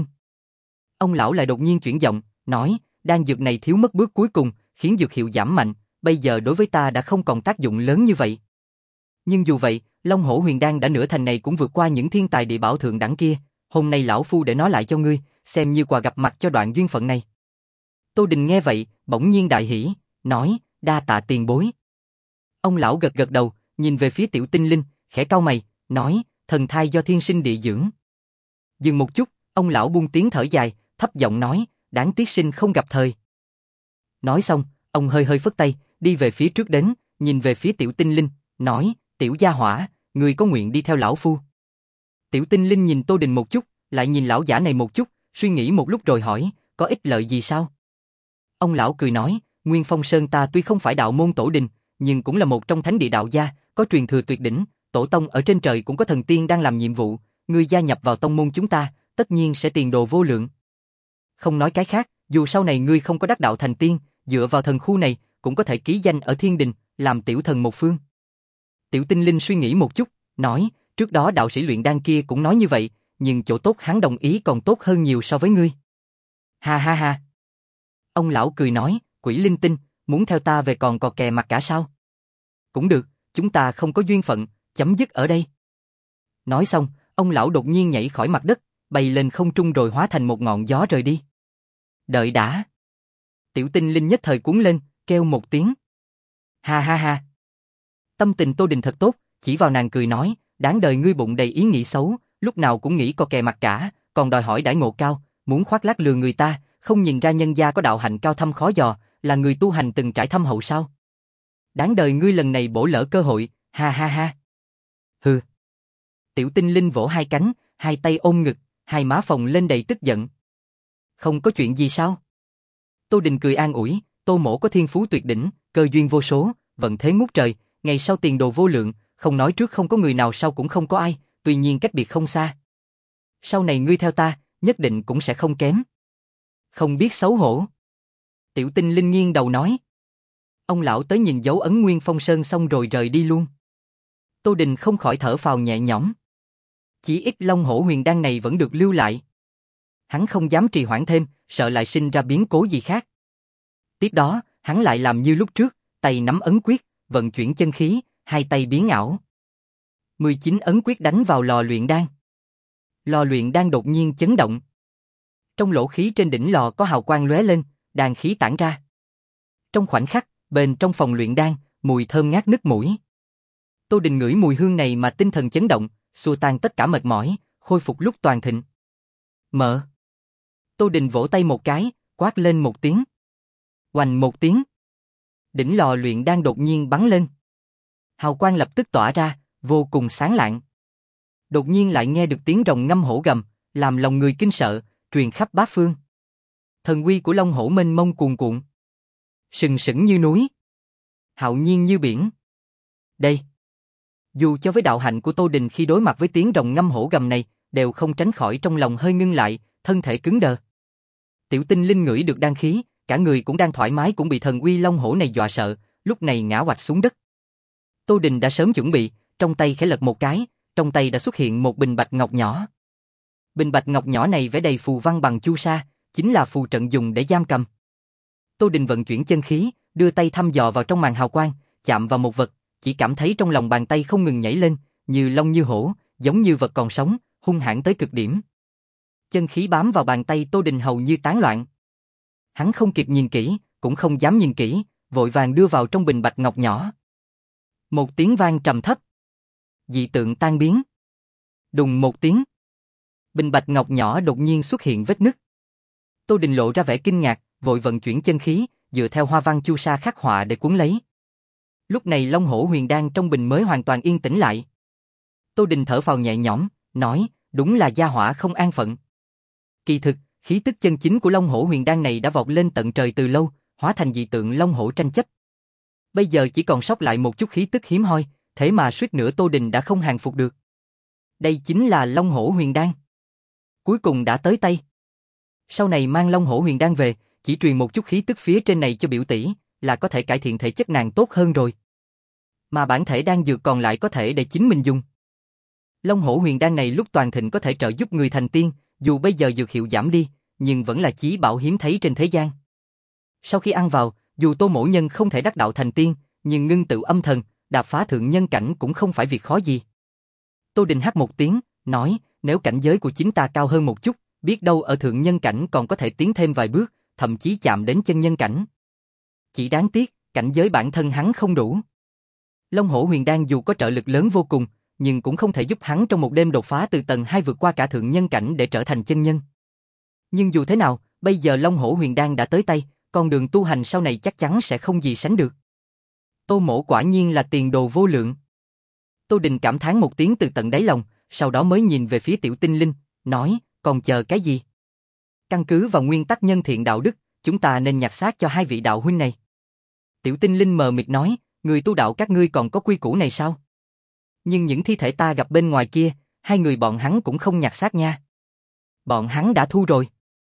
A: Ông lão lại đột nhiên chuyển giọng, nói, đan dược này thiếu mất bước cuối cùng, khiến dược hiệu giảm mạnh, bây giờ đối với ta đã không còn tác dụng lớn như vậy. Nhưng dù vậy, Long Hổ Huyền Đan đã nửa thành này cũng vượt qua những thiên tài địa bảo thượng đẳng kia, hôm nay lão phu để nó lại cho ngươi, xem như quà gặp mặt cho đoạn duyên phận này. Tô Đình nghe vậy, bỗng nhiên đại hỉ, nói, đa tạ tiền bối. Ông lão gật gật đầu, nhìn về phía Tiểu Tinh Linh, khẽ cau mày, nói, thần thai do thiên sinh địa dưỡng. Dừng một chút, ông lão buông tiếng thở dài, thấp giọng nói, đáng tiếc sinh không gặp thời. Nói xong, ông hơi hơi phất tay, đi về phía trước đến, nhìn về phía Tiểu Tinh Linh, nói, Tiểu gia hỏa, người có nguyện đi theo lão phu. Tiểu Tinh Linh nhìn Tô Đình một chút, lại nhìn lão giả này một chút, suy nghĩ một lúc rồi hỏi, có ích lợi gì sao? Ông lão cười nói, Nguyên Phong Sơn ta tuy không phải đạo môn tổ đình, nhưng cũng là một trong thánh địa đạo gia, có truyền thừa tuyệt đỉnh, tổ tông ở trên trời cũng có thần tiên đang làm nhiệm vụ, ngươi gia nhập vào tông môn chúng ta, tất nhiên sẽ tiền đồ vô lượng. Không nói cái khác, dù sau này ngươi không có đắc đạo thành tiên, dựa vào thần khu này, cũng có thể ký danh ở thiên đình, làm tiểu thần một phương. Tiểu Tinh Linh suy nghĩ một chút, nói, trước đó đạo sĩ luyện đan kia cũng nói như vậy, nhưng chỗ tốt hắn đồng ý còn tốt hơn nhiều so với ngươi. Ha ha ha. Ông lão cười nói, quỷ linh tinh, muốn theo ta về còn cò kè mặt cả sao? Cũng được, chúng ta không có duyên phận, chấm dứt ở đây. Nói xong, ông lão đột nhiên nhảy khỏi mặt đất, bay lên không trung rồi hóa thành một ngọn gió rời đi. Đợi đã. Tiểu Tinh Linh nhất thời cuốn lên, kêu một tiếng. Ha ha ha. Tâm tình Tô Đình thật tốt, chỉ vào nàng cười nói, đáng đời ngươi bụng đầy ý nghĩ xấu, lúc nào cũng nghĩ co kè mặt cả, còn đòi hỏi đãi ngộ cao, muốn khoác lác lừa người ta, không nhìn ra nhân gia có đạo hạnh cao thâm khó dò, là người tu hành từng trải thâm hậu sao? Đáng đời ngươi lần này bổ lỡ cơ hội, ha ha ha. Hừ. Tiểu Tinh Linh vỗ hai cánh, hai tay ôm ngực, hai má phồng lên đầy tức giận. Không có chuyện gì sao? Tô Đình cười an ủi, Tô mỗ có thiên phú tuyệt đỉnh, cơ duyên vô số, vận thế ngút trời, ngày sau tiền đồ vô lượng, không nói trước không có người nào sau cũng không có ai, tuy nhiên cách biệt không xa. Sau này ngươi theo ta, nhất định cũng sẽ không kém. Không biết xấu hổ. Tiểu Tinh Linh nghiêng đầu nói. Ông lão tới nhìn dấu ấn Nguyên Phong Sơn xong rồi rời đi luôn. Tô Đình không khỏi thở phào nhẹ nhõm. Chỉ ít Long Hổ Huyền Đan này vẫn được lưu lại. Hắn không dám trì hoãn thêm, sợ lại sinh ra biến cố gì khác. Tiếp đó, hắn lại làm như lúc trước, tay nắm ấn quyết, vận chuyển chân khí, hai tay biến ảo. mười chín ấn quyết đánh vào lò luyện đan. Lò luyện đan đột nhiên chấn động. Trong lỗ khí trên đỉnh lò có hào quang lóe lên, đan khí tản ra. Trong khoảnh khắc, bên trong phòng luyện đan, mùi thơm ngát nức mũi. Tô Đình ngửi mùi hương này mà tinh thần chấn động, xua tan tất cả mệt mỏi, khôi phục lúc toàn thịnh. Mở. Tô Đình vỗ tay một cái, quát lên một tiếng. Oành một tiếng. Đỉnh lò luyện đan đột nhiên bắn lên. Hào quang lập tức tỏa ra, vô cùng sáng lạng. Đột nhiên lại nghe được tiếng rồng ngâm hổ gầm, làm lòng người kinh sợ, truyền khắp bát phương. Thần uy của Long Hổ mênh mông cuồn cuộn. Sừng sững như núi. Hạo nhiên như biển. Đây. Dù cho với đạo hạnh của Tô Đình khi đối mặt với tiếng rồng ngâm hổ gầm này, đều không tránh khỏi trong lòng hơi ngưng lại, thân thể cứng đờ. Tiểu Tinh Linh ngửi được đan khí, cả người cũng đang thoải mái cũng bị thần uy long hổ này dọa sợ, lúc này ngã oạch xuống đất. Tô Đình đã sớm chuẩn bị, trong tay khẽ lật một cái, trong tay đã xuất hiện một bình bạch ngọc nhỏ. Bình bạch ngọc nhỏ này vẽ đầy phù văn bằng chu sa, chính là phù trận dùng để giam cầm. Tô Đình vận chuyển chân khí, đưa tay thăm dò vào trong màn hào quang, chạm vào một vật, chỉ cảm thấy trong lòng bàn tay không ngừng nhảy lên, như long như hổ, giống như vật còn sống, hung hãn tới cực điểm. Chân khí bám vào bàn tay Tô Đình hầu như tán loạn. Hắn không kịp nhìn kỹ, cũng không dám nhìn kỹ, vội vàng đưa vào trong bình bạch ngọc nhỏ. Một tiếng vang trầm thấp. Dị tượng tan biến. Đùng một tiếng. Bình bạch ngọc nhỏ đột nhiên xuất hiện vết nứt. Tô Đình lộ ra vẻ kinh ngạc, vội vận chuyển chân khí, dựa theo hoa văn chu sa khắc họa để cuốn lấy. Lúc này Long Hổ Huyền Đan trong bình mới hoàn toàn yên tĩnh lại. Tô Đình thở phào nhẹ nhõm, nói, đúng là gia hỏa không an phận. Kỳ thực, khí tức chân chính của Long Hổ Huyền Đan này đã vọt lên tận trời từ lâu, hóa thành dị tượng Long Hổ tranh chấp. Bây giờ chỉ còn sót lại một chút khí tức hiếm hoi, thế mà suýt nữa Tô Đình đã không hàng phục được. Đây chính là Long Hổ Huyền Đan. Cuối cùng đã tới tay. Sau này mang Long Hổ Huyền Đan về, chỉ truyền một chút khí tức phía trên này cho biểu tỷ, là có thể cải thiện thể chất nàng tốt hơn rồi. Mà bản thể đan dược còn lại có thể để chính mình dùng. Long Hổ Huyền Đan này lúc toàn thịnh có thể trợ giúp người thành tiên, dù bây giờ dược hiệu giảm đi, nhưng vẫn là chí bảo hiếm thấy trên thế gian. Sau khi ăn vào, dù Tô mỗ nhân không thể đắc đạo thành tiên, nhưng ngưng tụ âm thần, đạp phá thượng nhân cảnh cũng không phải việc khó gì. Tô Đình hắt một tiếng, nói, nếu cảnh giới của chính ta cao hơn một chút, biết đâu ở thượng nhân cảnh còn có thể tiến thêm vài bước, thậm chí chạm đến chân nhân cảnh. Chỉ đáng tiếc, cảnh giới bản thân hắn không đủ. Long Hổ Huyền Đan dù có trợ lực lớn vô cùng, nhưng cũng không thể giúp hắn trong một đêm đột phá từ tầng hai vượt qua cả thượng nhân cảnh để trở thành chân nhân. Nhưng dù thế nào, bây giờ Long Hổ Huyền Đan đã tới tay, con đường tu hành sau này chắc chắn sẽ không gì sánh được. Tô Mỗ quả nhiên là tiền đồ vô lượng. Tô Đình cảm thán một tiếng từ tận đáy lòng, sau đó mới nhìn về phía Tiểu Tinh Linh, nói, còn chờ cái gì? Căn cứ vào nguyên tắc nhân thiện đạo đức, chúng ta nên nhặt xác cho hai vị đạo huynh này. Tiểu Tinh Linh mờ mịt nói, người tu đạo các ngươi còn có quy củ này sao? Nhưng những thi thể ta gặp bên ngoài kia, hai người bọn hắn cũng không nhặt xác nha. Bọn hắn đã thu rồi.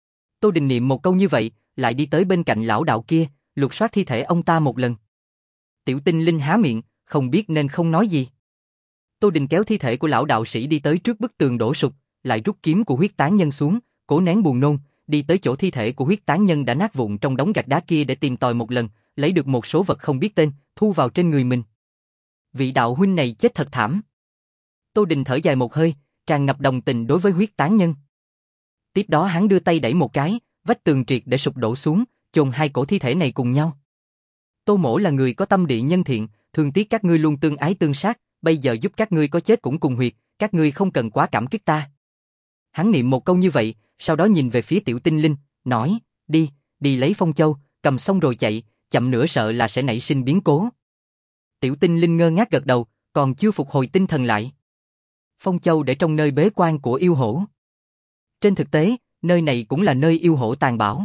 A: Tô Đình niệm một câu như vậy, lại đi tới bên cạnh lão đạo kia, lục soát thi thể ông ta một lần. Tiểu Tinh Linh há miệng, không biết nên không nói gì. Tô Đình kéo thi thể của lão đạo sĩ đi tới trước bức tường đổ sụp, lại rút kiếm của huyết tán nhân xuống, cố nén buồn nôn, đi tới chỗ thi thể của huyết tán nhân đã nát vụn trong đống gạch đá kia để tìm tòi một lần, lấy được một số vật không biết tên, thu vào trên người mình. Vị đạo huynh này chết thật thảm. Tô Đình thở dài một hơi, tràn ngập đồng tình đối với huyết tán nhân. Tiếp đó hắn đưa tay đẩy một cái, vách tường triệt để sụp đổ xuống, chôn hai cổ thi thể này cùng nhau. Tô Mỗ là người có tâm địa nhân thiện, thương tiếc các ngươi luôn tương ái tương sát, bây giờ giúp các ngươi có chết cũng cùng huyệt, các ngươi không cần quá cảm kích ta. Hắn niệm một câu như vậy, sau đó nhìn về phía Tiểu Tinh Linh, nói, đi, đi lấy Phong Châu, cầm xong rồi chạy, chậm nữa sợ là sẽ nảy sinh biến cố. Tiểu Tinh Linh ngơ ngác gật đầu, còn chưa phục hồi tinh thần lại. Phong Châu để trong nơi bế quan của yêu hổ. Trên thực tế, nơi này cũng là nơi yêu hổ tàn bảo.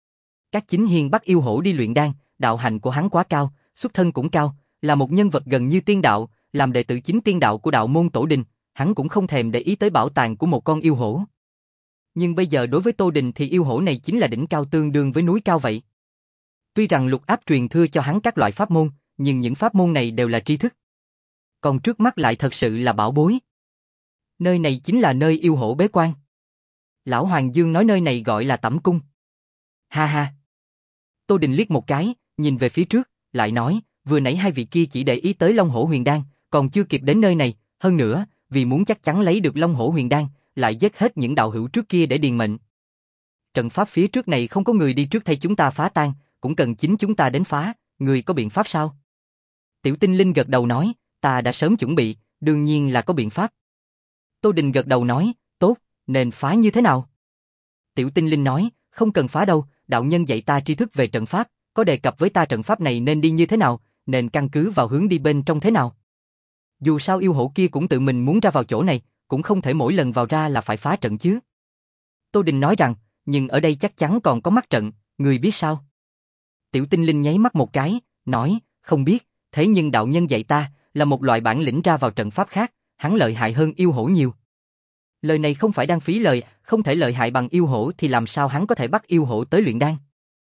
A: Các chính hiền bắt yêu hổ đi luyện đan, đạo hạnh của hắn quá cao, xuất thân cũng cao, là một nhân vật gần như tiên đạo, làm đệ tử chính tiên đạo của đạo môn Tổ Đình, hắn cũng không thèm để ý tới bảo tàng của một con yêu hổ. Nhưng bây giờ đối với Tô Đình thì yêu hổ này chính là đỉnh cao tương đương với núi cao vậy. Tuy rằng Lục Áp truyền thưa cho hắn các loại pháp môn, nhưng những pháp môn này đều là tri thức. Còn trước mắt lại thật sự là bảo bối. Nơi này chính là nơi yêu hổ bế quan. Lão Hoàng Dương nói nơi này gọi là Tẩm Cung. Ha ha. Tô Đình liếc một cái, nhìn về phía trước, lại nói, vừa nãy hai vị kia chỉ để ý tới Long Hổ Huyền Đan, còn chưa kịp đến nơi này, hơn nữa, vì muốn chắc chắn lấy được Long Hổ Huyền Đan, lại giết hết những đạo hữu trước kia để điền mệnh. Trận pháp phía trước này không có người đi trước thay chúng ta phá tan, cũng cần chính chúng ta đến phá, người có biện pháp sao? Tiểu Tinh Linh gật đầu nói, ta đã sớm chuẩn bị, đương nhiên là có biện pháp. Tô Đình gật đầu nói, tốt, nên phá như thế nào? Tiểu Tinh Linh nói, không cần phá đâu, đạo nhân dạy ta tri thức về trận pháp, có đề cập với ta trận pháp này nên đi như thế nào, nên căn cứ vào hướng đi bên trong thế nào. Dù sao yêu hổ kia cũng tự mình muốn ra vào chỗ này, cũng không thể mỗi lần vào ra là phải phá trận chứ. Tô Đình nói rằng, nhưng ở đây chắc chắn còn có mắt trận, người biết sao? Tiểu Tinh Linh nháy mắt một cái, nói, không biết, thế nhưng đạo nhân dạy ta, là một loại bản lĩnh ra vào trận pháp khác, hắn lợi hại hơn yêu hổ nhiều. Lời này không phải đang phí lời, không thể lợi hại bằng yêu hổ thì làm sao hắn có thể bắt yêu hổ tới luyện đan.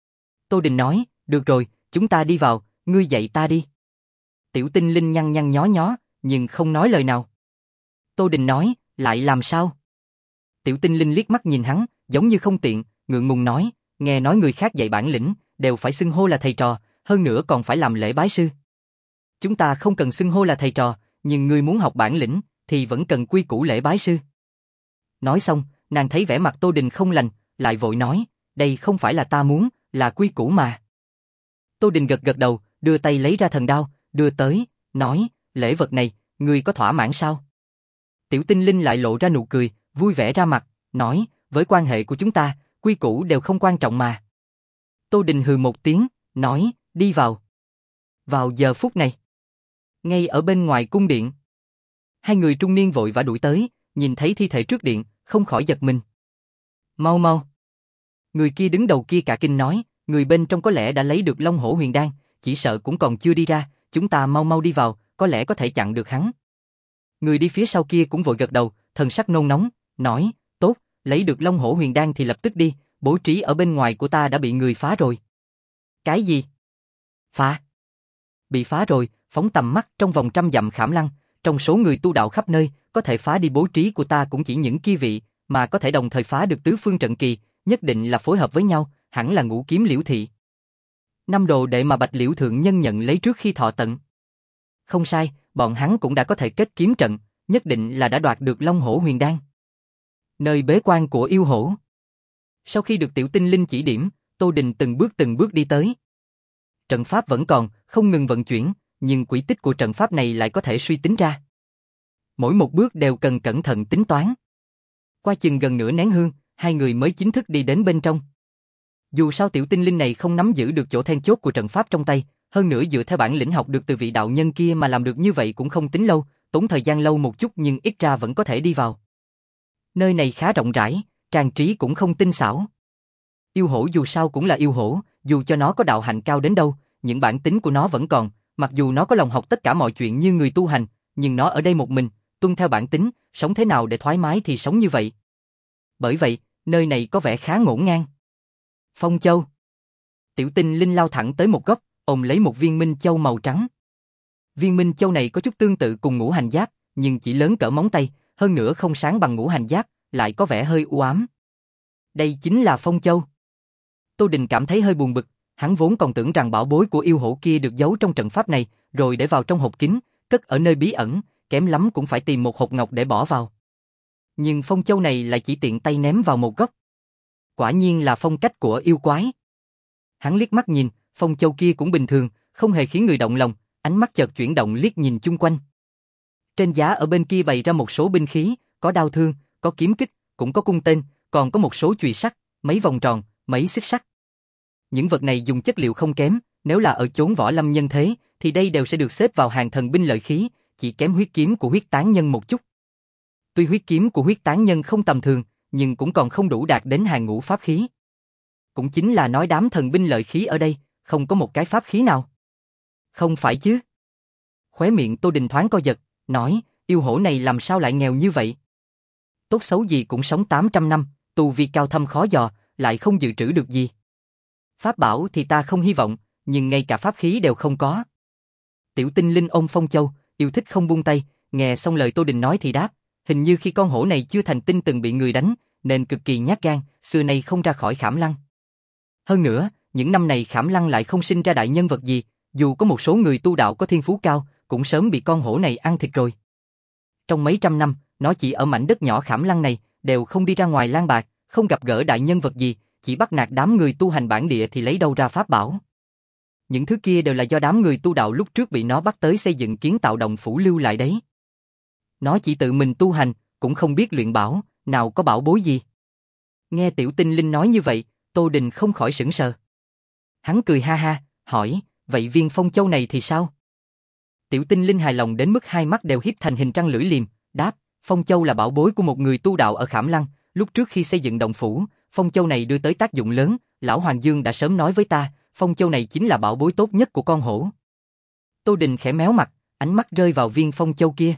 A: Tô Đình nói, được rồi, chúng ta đi vào, ngươi dạy ta đi. Tiểu Tinh Linh nhăn nhăn nhó nhó, nhưng không nói lời nào. Tô Đình nói, lại làm sao? Tiểu Tinh Linh liếc mắt nhìn hắn, giống như không tiện, ngượng ngùng nói, nghe nói người khác dạy bản lĩnh, đều phải xưng hô là thầy trò, hơn nữa còn phải làm lễ bái sư. Chúng ta không cần xưng hô là thầy trò, nhưng ngươi muốn học bản lĩnh, thì vẫn cần quy củ lễ bái sư. Nói xong, nàng thấy vẻ mặt Tô Đình không lành, lại vội nói, đây không phải là ta muốn, là quy củ mà. Tô Đình gật gật đầu, đưa tay lấy ra thần đao, đưa tới, nói, lễ vật này, ngươi có thỏa mãn sao? Tiểu Tinh Linh lại lộ ra nụ cười, vui vẻ ra mặt, nói, với quan hệ của chúng ta, quy củ đều không quan trọng mà. Tô Đình hừ một tiếng, nói, đi vào. Vào giờ phút này, ngay ở bên ngoài cung điện, hai người trung niên vội vã đuổi tới, nhìn thấy thi thể trước điện, không khỏi giật mình. Mau mau. Người kia đứng đầu kia cả kinh nói, người bên trong có lẽ đã lấy được Long Hổ Huyền Đan, chỉ sợ cũng còn chưa đi ra, chúng ta mau mau đi vào, có lẽ có thể chặn được hắn. Người đi phía sau kia cũng vội gật đầu, thần sắc nôn nóng, nói, tốt, lấy được Long Hổ Huyền Đan thì lập tức đi, bố trí ở bên ngoài của ta đã bị người phá rồi. Cái gì? Phá? Bị phá rồi, phóng tầm mắt trong vòng trăm dặm khảm lăng, trong số người tu đạo khắp nơi, có thể phá đi bố trí của ta cũng chỉ những kia vị, mà có thể đồng thời phá được tứ phương trận kỳ, nhất định là phối hợp với nhau, hẳn là Ngũ Kiếm Liễu Thị. Năm đồ đệ mà Bạch Liễu Thượng Nhân nhận lấy trước khi thọ tận. Không sai, bọn hắn cũng đã có thể kết kiếm trận, nhất định là đã đoạt được Long Hổ Huyền Đan. Nơi bế quan của yêu hổ. Sau khi được Tiểu Tinh Linh chỉ điểm, Tô Đình từng bước từng bước đi tới. Trận pháp vẫn còn, không ngừng vận chuyển, nhưng quỹ tích của trận pháp này lại có thể suy tính ra. Mỗi một bước đều cần cẩn thận tính toán. Qua chừng gần nửa nén hương, hai người mới chính thức đi đến bên trong. Dù sao Tiểu Tinh Linh này không nắm giữ được chỗ then chốt của trận pháp trong tay, Hơn nữa dựa theo bản lĩnh học được từ vị đạo nhân kia mà làm được như vậy cũng không tính lâu, tốn thời gian lâu một chút nhưng ít ra vẫn có thể đi vào. Nơi này khá rộng rãi, trang trí cũng không tinh xảo. Yêu hổ dù sao cũng là yêu hổ, dù cho nó có đạo hạnh cao đến đâu, những bản tính của nó vẫn còn, mặc dù nó có lòng học tất cả mọi chuyện như người tu hành, nhưng nó ở đây một mình, tuân theo bản tính, sống thế nào để thoải mái thì sống như vậy. Bởi vậy, nơi này có vẻ khá ngổn ngang. Phong châu. Tiểu Tinh Linh lao thẳng tới một góc, ôm lấy một viên minh châu màu trắng. Viên minh châu này có chút tương tự cùng ngũ hành giáp, nhưng chỉ lớn cỡ móng tay, hơn nữa không sáng bằng ngũ hành giáp, lại có vẻ hơi u ám. Đây chính là phong châu. Tô Đình cảm thấy hơi buồn bực, hắn vốn còn tưởng rằng bảo bối của yêu hổ kia được giấu trong trận pháp này, rồi để vào trong hộp kín, cất ở nơi bí ẩn, kém lắm cũng phải tìm một hộp ngọc để bỏ vào. Nhưng phong châu này lại chỉ tiện tay ném vào một góc. Quả nhiên là phong cách của yêu quái. Hắn liếc mắt nhìn, phong châu kia cũng bình thường, không hề khiến người động lòng, ánh mắt chợt chuyển động liếc nhìn chung quanh. Trên giá ở bên kia bày ra một số binh khí, có đao thương, có kiếm kích, cũng có cung tên, còn có một số chùy sắt, mấy vòng tròn, mấy xích sắt. Những vật này dùng chất liệu không kém, nếu là ở chốn võ lâm nhân thế, thì đây đều sẽ được xếp vào hàng thần binh lợi khí, chỉ kém huyết kiếm của huyết tán nhân một chút. Tuy huyết kiếm của huyết tán nhân không tầm thường, nhưng cũng còn không đủ đạt đến hàng ngũ pháp khí. Cũng chính là nói đám thần binh lợi khí ở đây, không có một cái pháp khí nào. Không phải chứ? Khóe miệng Tô Đình thoáng co giật, nói, yêu hổ này làm sao lại nghèo như vậy? Tốt xấu gì cũng sống tám trăm năm, tu vi cao thâm khó dò, lại không dự trữ được gì. Pháp bảo thì ta không hy vọng, nhưng ngay cả pháp khí đều không có. Tiểu Tinh Linh ôm phong châu, yêu thích không buông tay, nghe xong lời Tô Đình nói thì đáp, hình như khi con hổ này chưa thành tinh từng bị người đánh, nên cực kỳ nhát gan, xưa nay không ra khỏi Khảm Lăng. Hơn nữa, những năm này Khảm Lăng lại không sinh ra đại nhân vật gì, dù có một số người tu đạo có thiên phú cao, cũng sớm bị con hổ này ăn thịt rồi. Trong mấy trăm năm, nó chỉ ở mảnh đất nhỏ Khảm Lăng này, đều không đi ra ngoài lang bạc, không gặp gỡ đại nhân vật gì, chỉ bắt nạt đám người tu hành bản địa thì lấy đâu ra pháp bảo. Những thứ kia đều là do đám người tu đạo lúc trước bị nó bắt tới xây dựng kiến tạo động phủ lưu lại đấy. Nó chỉ tự mình tu hành, cũng không biết luyện bảo, nào có bảo bối gì. Nghe Tiểu Tinh Linh nói như vậy, Tô Đình không khỏi sững sờ. Hắn cười ha ha, hỏi, vậy viên phong châu này thì sao? Tiểu Tinh Linh hài lòng đến mức hai mắt đều híp thành hình trăng lưỡi liềm, đáp, phong châu là bảo bối của một người tu đạo ở Khảm Lăng, lúc trước khi xây dựng động phủ, phong châu này đưa tới tác dụng lớn, lão Hoàng Dương đã sớm nói với ta, phong châu này chính là bảo bối tốt nhất của con hổ. Tô Đình khẽ méo mặt, ánh mắt rơi vào viên phong châu kia.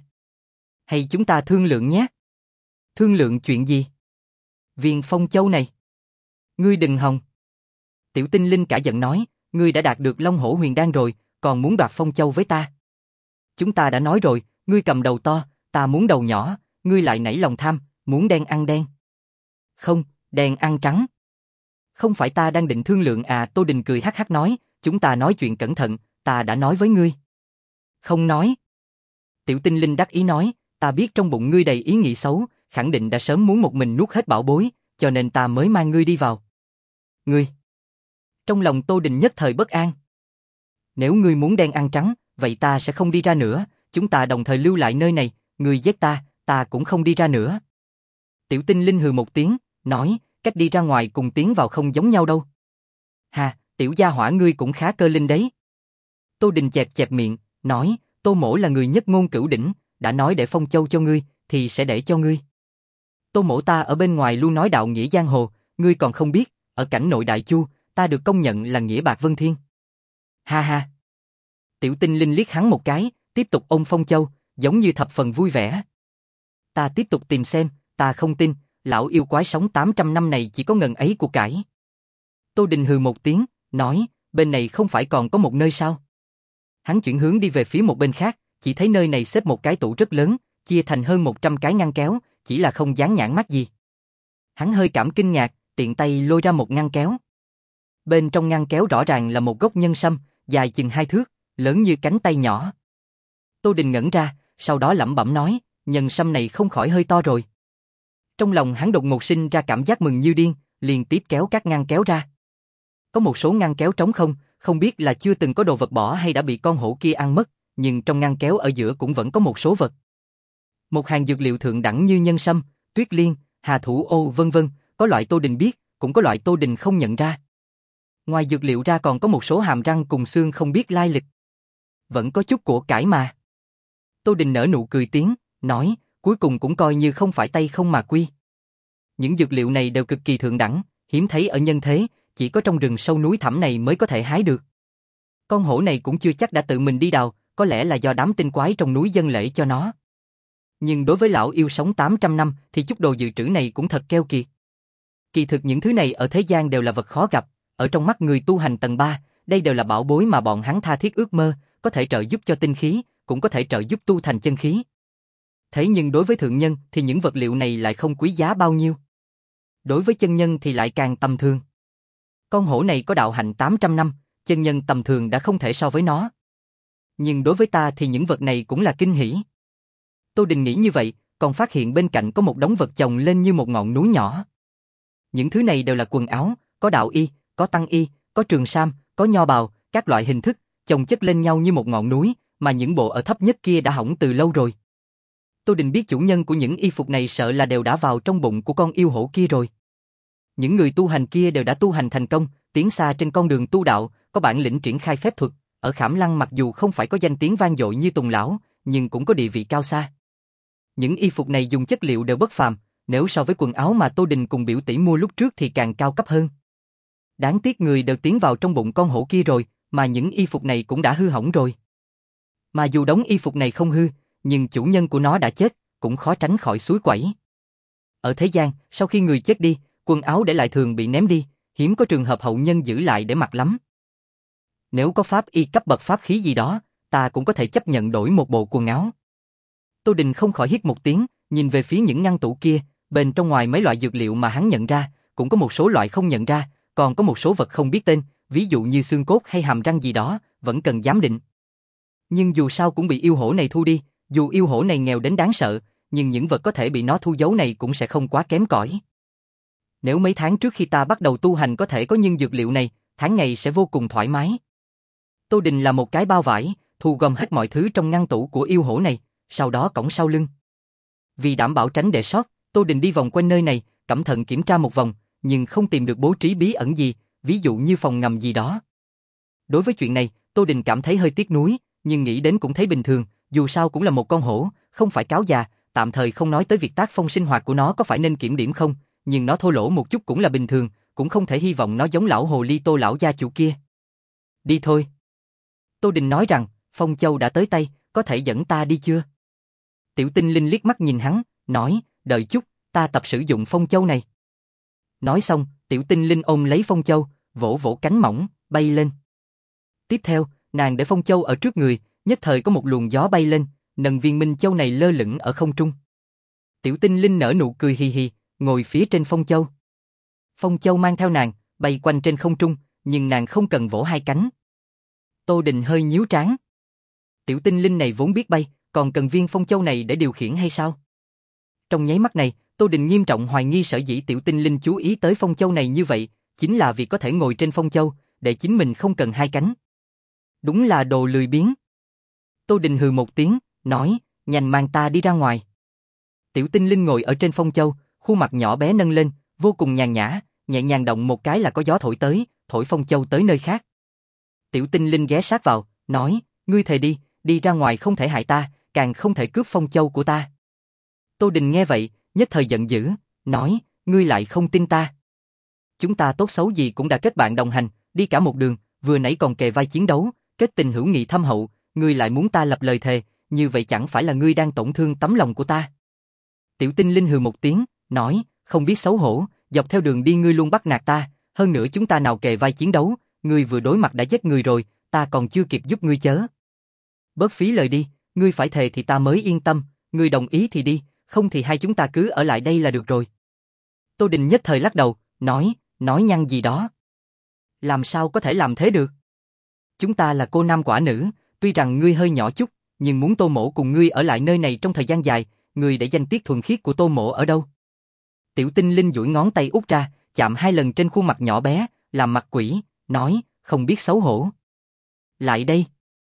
A: Hay chúng ta thương lượng nhé? Thương lượng chuyện gì? Viên phong châu này. Ngươi đừng hòng. Tiểu Tinh Linh cả giận nói, ngươi đã đạt được Long Hổ Huyền Đan rồi, còn muốn đoạt phong châu với ta. Chúng ta đã nói rồi, ngươi cầm đầu to, ta muốn đầu nhỏ, ngươi lại nảy lòng tham, muốn đen ăn đen. Không, đen ăn trắng. Không phải ta đang định thương lượng à? Tô Đình cười hắc hắc nói, chúng ta nói chuyện cẩn thận, ta đã nói với ngươi. Không nói. Tiểu Tinh Linh đắc ý nói, ta biết trong bụng ngươi đầy ý nghĩ xấu, khẳng định đã sớm muốn một mình nuốt hết bảo bối, cho nên ta mới mang ngươi đi vào. Ngươi. Trong lòng Tô Đình nhất thời bất an. Nếu ngươi muốn đen ăn trắng, vậy ta sẽ không đi ra nữa, chúng ta đồng thời lưu lại nơi này, ngươi giết ta, ta cũng không đi ra nữa. Tiểu Tinh Linh hừ một tiếng, nói, cách đi ra ngoài cùng tiến vào không giống nhau đâu. Hà, tiểu gia hỏa ngươi cũng khá cơ linh đấy. Tô Đình chẹp chẹp miệng, nói, Tô Mỗ là người nhất ngôn cửu đỉnh, đã nói để phong châu cho ngươi, thì sẽ để cho ngươi. Tô Mỗ ta ở bên ngoài luôn nói đạo nghĩa giang hồ, ngươi còn không biết, ở cảnh nội Đại Chu, ta được công nhận là nghĩa bạc vân thiên. Ha ha. Tiểu Tinh Linh liếc hắn một cái, tiếp tục ôm phong châu, giống như thập phần vui vẻ. Ta tiếp tục tìm xem, ta không tin, lão yêu quái sống tám trăm năm này chỉ có ngần ấy của cải. Tô Đình hừ một tiếng, nói, bên này không phải còn có một nơi sao? Hắn chuyển hướng đi về phía một bên khác, chỉ thấy nơi này xếp một cái tủ rất lớn, chia thành hơn một trăm cái ngăn kéo, chỉ là không dán nhãn mác gì. Hắn hơi cảm kinh ngạc, tiện tay lôi ra một ngăn kéo. Bên trong ngăn kéo rõ ràng là một gốc nhân sâm, dài chừng hai thước, lớn như cánh tay nhỏ. Tô Đình ngẩn ra, sau đó lẩm bẩm nói, nhân sâm này không khỏi hơi to rồi. Trong lòng hắn đột ngột sinh ra cảm giác mừng như điên, liền tiếp kéo các ngăn kéo ra. Có một số ngăn kéo trống không, không biết là chưa từng có đồ vật bỏ hay đã bị con hổ kia ăn mất, nhưng trong ngăn kéo ở giữa cũng vẫn có một số vật. Một hàng dược liệu thượng đẳng như nhân sâm, tuyết liên, hà thủ ô vân vân, có loại Tô Đình biết, cũng có loại Tô Đình không nhận ra. Ngoài dược liệu ra còn có một số hàm răng cùng xương không biết lai lịch. Vẫn có chút của cải mà. Tô Đình nở nụ cười tiếng, nói, cuối cùng cũng coi như không phải tay không mà quy. Những dược liệu này đều cực kỳ thượng đẳng, hiếm thấy ở nhân thế, chỉ có trong rừng sâu núi thẳm này mới có thể hái được. Con hổ này cũng chưa chắc đã tự mình đi đào, có lẽ là do đám tinh quái trong núi dâng lễ cho nó. Nhưng đối với lão yêu sống tám trăm năm thì chút đồ dự trữ này cũng thật keo kiệt. Kỳ thực những thứ này ở thế gian đều là vật khó gặp, ở trong mắt người tu hành tầng ba, đây đều là bảo bối mà bọn hắn tha thiết ước mơ, có thể trợ giúp cho tinh khí, cũng có thể trợ giúp tu thành chân khí. Thế nhưng đối với thượng nhân thì những vật liệu này lại không quý giá bao nhiêu. Đối với chân nhân thì lại càng tầm thường. Con hổ này có đạo hạnh tám trăm năm, chân nhân tầm thường đã không thể so với nó. Nhưng đối với ta thì những vật này cũng là kinh hỉ. Tô Đình nghĩ như vậy, còn phát hiện bên cạnh có một đống vật chồng lên như một ngọn núi nhỏ. Những thứ này đều là quần áo, có đạo y, có tăng y, có trường sam, có nho bào, các loại hình thức, chồng chất lên nhau như một ngọn núi, mà những bộ ở thấp nhất kia đã hỏng từ lâu rồi. Tô Đình biết chủ nhân của những y phục này sợ là đều đã vào trong bụng của con yêu hổ kia rồi. Những người tu hành kia đều đã tu hành thành công, tiến xa trên con đường tu đạo, có bản lĩnh triển khai phép thuật. Ở Khảm Lăng mặc dù không phải có danh tiếng vang dội như Tùng Lão, nhưng cũng có địa vị cao xa. Những y phục này dùng chất liệu đều bất phàm, nếu so với quần áo mà Tô Đình cùng biểu tỷ mua lúc trước thì càng cao cấp hơn. Đáng tiếc người đều tiến vào trong bụng con hổ kia rồi, mà những y phục này cũng đã hư hỏng rồi. Mà dù đống y phục này không hư, nhưng chủ nhân của nó đã chết, cũng khó tránh khỏi suối quẩy. Ở thế gian, sau khi người chết đi, quần áo để lại thường bị ném đi, hiếm có trường hợp hậu nhân giữ lại để mặc lắm. Nếu có pháp y cấp bậc pháp khí gì đó, ta cũng có thể chấp nhận đổi một bộ quần áo. Tô Đình không khỏi hít một tiếng, nhìn về phía những ngăn tủ kia, bên trong ngoài mấy loại dược liệu mà hắn nhận ra, cũng có một số loại không nhận ra, còn có một số vật không biết tên, ví dụ như xương cốt hay hàm răng gì đó, vẫn cần giám định. Nhưng dù sao cũng bị yêu hổ này thu đi, dù yêu hổ này nghèo đến đáng sợ, nhưng những vật có thể bị nó thu giấu này cũng sẽ không quá kém cỏi. Nếu mấy tháng trước khi ta bắt đầu tu hành có thể có những dược liệu này, tháng ngày sẽ vô cùng thoải mái. Tô Đình là một cái bao vải, thu gom hết mọi thứ trong ngăn tủ của yêu hổ này, sau đó cõng sau lưng. Vì đảm bảo tránh để sót, Tô Đình đi vòng quanh nơi này, cẩn thận kiểm tra một vòng, nhưng không tìm được bố trí bí ẩn gì, ví dụ như phòng ngầm gì đó. Đối với chuyện này, Tô Đình cảm thấy hơi tiếc nuối, nhưng nghĩ đến cũng thấy bình thường, dù sao cũng là một con hổ, không phải cáo già, tạm thời không nói tới việc tác phong sinh hoạt của nó có phải nên kiểm điểm không, nhưng nó thô lỗ một chút cũng là bình thường, cũng không thể hy vọng nó giống lão hồ ly Tô lão gia chủ kia. Đi thôi. Tô Đình nói rằng, Phong Châu đã tới tay, có thể dẫn ta đi chưa? Tiểu Tinh Linh liếc mắt nhìn hắn, nói, đợi chút, ta tập sử dụng Phong Châu này. Nói xong, Tiểu Tinh Linh ôm lấy Phong Châu, vỗ vỗ cánh mỏng, bay lên. Tiếp theo, nàng để Phong Châu ở trước người, nhất thời có một luồng gió bay lên, nâng viên Minh Châu này lơ lửng ở không trung. Tiểu Tinh Linh nở nụ cười hì hì, ngồi phía trên Phong Châu. Phong Châu mang theo nàng, bay quanh trên không trung, nhưng nàng không cần vỗ hai cánh. Tô Đình hơi nhíu trán. Tiểu Tinh Linh này vốn biết bay, còn cần viên Phong Châu này để điều khiển hay sao? Trong nháy mắt này, Tô Đình nghiêm trọng hoài nghi sở dĩ Tiểu Tinh Linh chú ý tới Phong Châu này như vậy, chính là vì có thể ngồi trên Phong Châu, để chính mình không cần hai cánh. Đúng là đồ lười biếng. Tô Đình hừ một tiếng, nói, nhanh mang ta đi ra ngoài. Tiểu Tinh Linh ngồi ở trên Phong Châu, khuôn mặt nhỏ bé nâng lên, vô cùng nhàn nhã, nhẹ nhàng động một cái là có gió thổi tới, thổi Phong Châu tới nơi khác. Tiểu Tinh Linh ghé sát vào, nói, ngươi thề đi, đi ra ngoài không thể hại ta, càng không thể cướp Phong Châu của ta. Tô Đình nghe vậy, nhất thời giận dữ, nói, ngươi lại không tin ta. Chúng ta tốt xấu gì cũng đã kết bạn đồng hành, đi cả một đường, vừa nãy còn kề vai chiến đấu, kết tình hữu nghị thâm hậu, ngươi lại muốn ta lập lời thề, như vậy chẳng phải là ngươi đang tổn thương tấm lòng của ta. Tiểu Tinh Linh hừ một tiếng, nói, không biết xấu hổ, dọc theo đường đi ngươi luôn bắt nạt ta, hơn nữa chúng ta nào kề vai chiến đấu, ngươi vừa đối mặt đã giết người rồi, ta còn chưa kịp giúp ngươi chớ. Bớt phí lời đi, ngươi phải thề thì ta mới yên tâm, ngươi đồng ý thì đi, không thì hai chúng ta cứ ở lại đây là được rồi. Tô Đình nhất thời lắc đầu, nói, nói nhăng gì đó. Làm sao có thể làm thế được? Chúng ta là cô nam quả nữ, tuy rằng ngươi hơi nhỏ chút, nhưng muốn Tô Mỗ cùng ngươi ở lại nơi này trong thời gian dài, ngươi để danh tiết thuần khiết của Tô Mỗ ở đâu? Tiểu Tinh Linh duỗi ngón tay út ra, chạm hai lần trên khuôn mặt nhỏ bé, làm mặt quỷ, nói, không biết xấu hổ. Lại đây.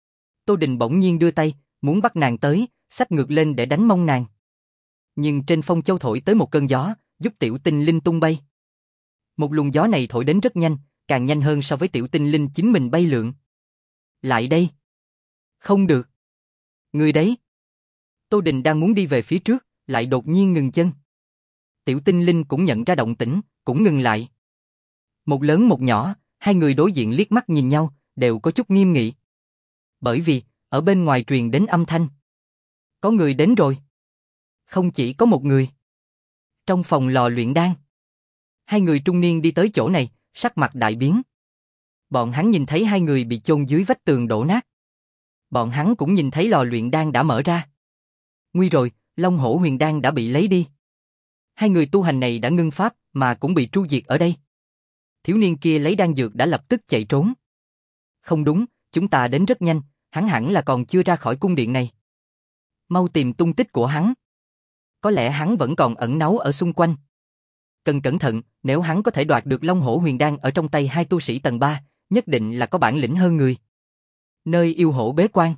A: Tô Đình bỗng nhiên đưa tay, muốn bắt nàng tới, xách ngược lên để đánh mông nàng. Nhưng trên Phong Châu thổi tới một cơn gió, giúp Tiểu Tinh Linh tung bay. Một luồng gió này thổi đến rất nhanh, càng nhanh hơn so với tiểu tinh linh chính mình bay lượn. Lại đây. Không được. Người đấy. Tô Đình đang muốn đi về phía trước, lại đột nhiên ngừng chân. Tiểu tinh linh cũng nhận ra động tĩnh, cũng ngừng lại. Một lớn một nhỏ, hai người đối diện liếc mắt nhìn nhau, đều có chút nghiêm nghị. Bởi vì, ở bên ngoài truyền đến âm thanh. Có người đến rồi. Không chỉ có một người. Trong phòng lò luyện đan. Hai người trung niên đi tới chỗ này, sắc mặt đại biến. Bọn hắn nhìn thấy hai người bị chôn dưới vách tường đổ nát. Bọn hắn cũng nhìn thấy lò luyện đan đã mở ra. Nguy rồi, Long Hổ Huyền Đan đã bị lấy đi. Hai người tu hành này đã ngưng pháp, mà cũng bị tru diệt ở đây. Thiếu niên kia lấy đan dược đã lập tức chạy trốn. Không đúng, chúng ta đến rất nhanh, hắn hẳn là còn chưa ra khỏi cung điện này. Mau tìm tung tích của hắn. Có lẽ hắn vẫn còn ẩn náu ở xung quanh. Cần cẩn thận, nếu hắn có thể đoạt được Long Hổ Huyền Đan ở trong tay hai tu sĩ tầng ba, nhất định là có bản lĩnh hơn người. Nơi yêu hổ bế quan.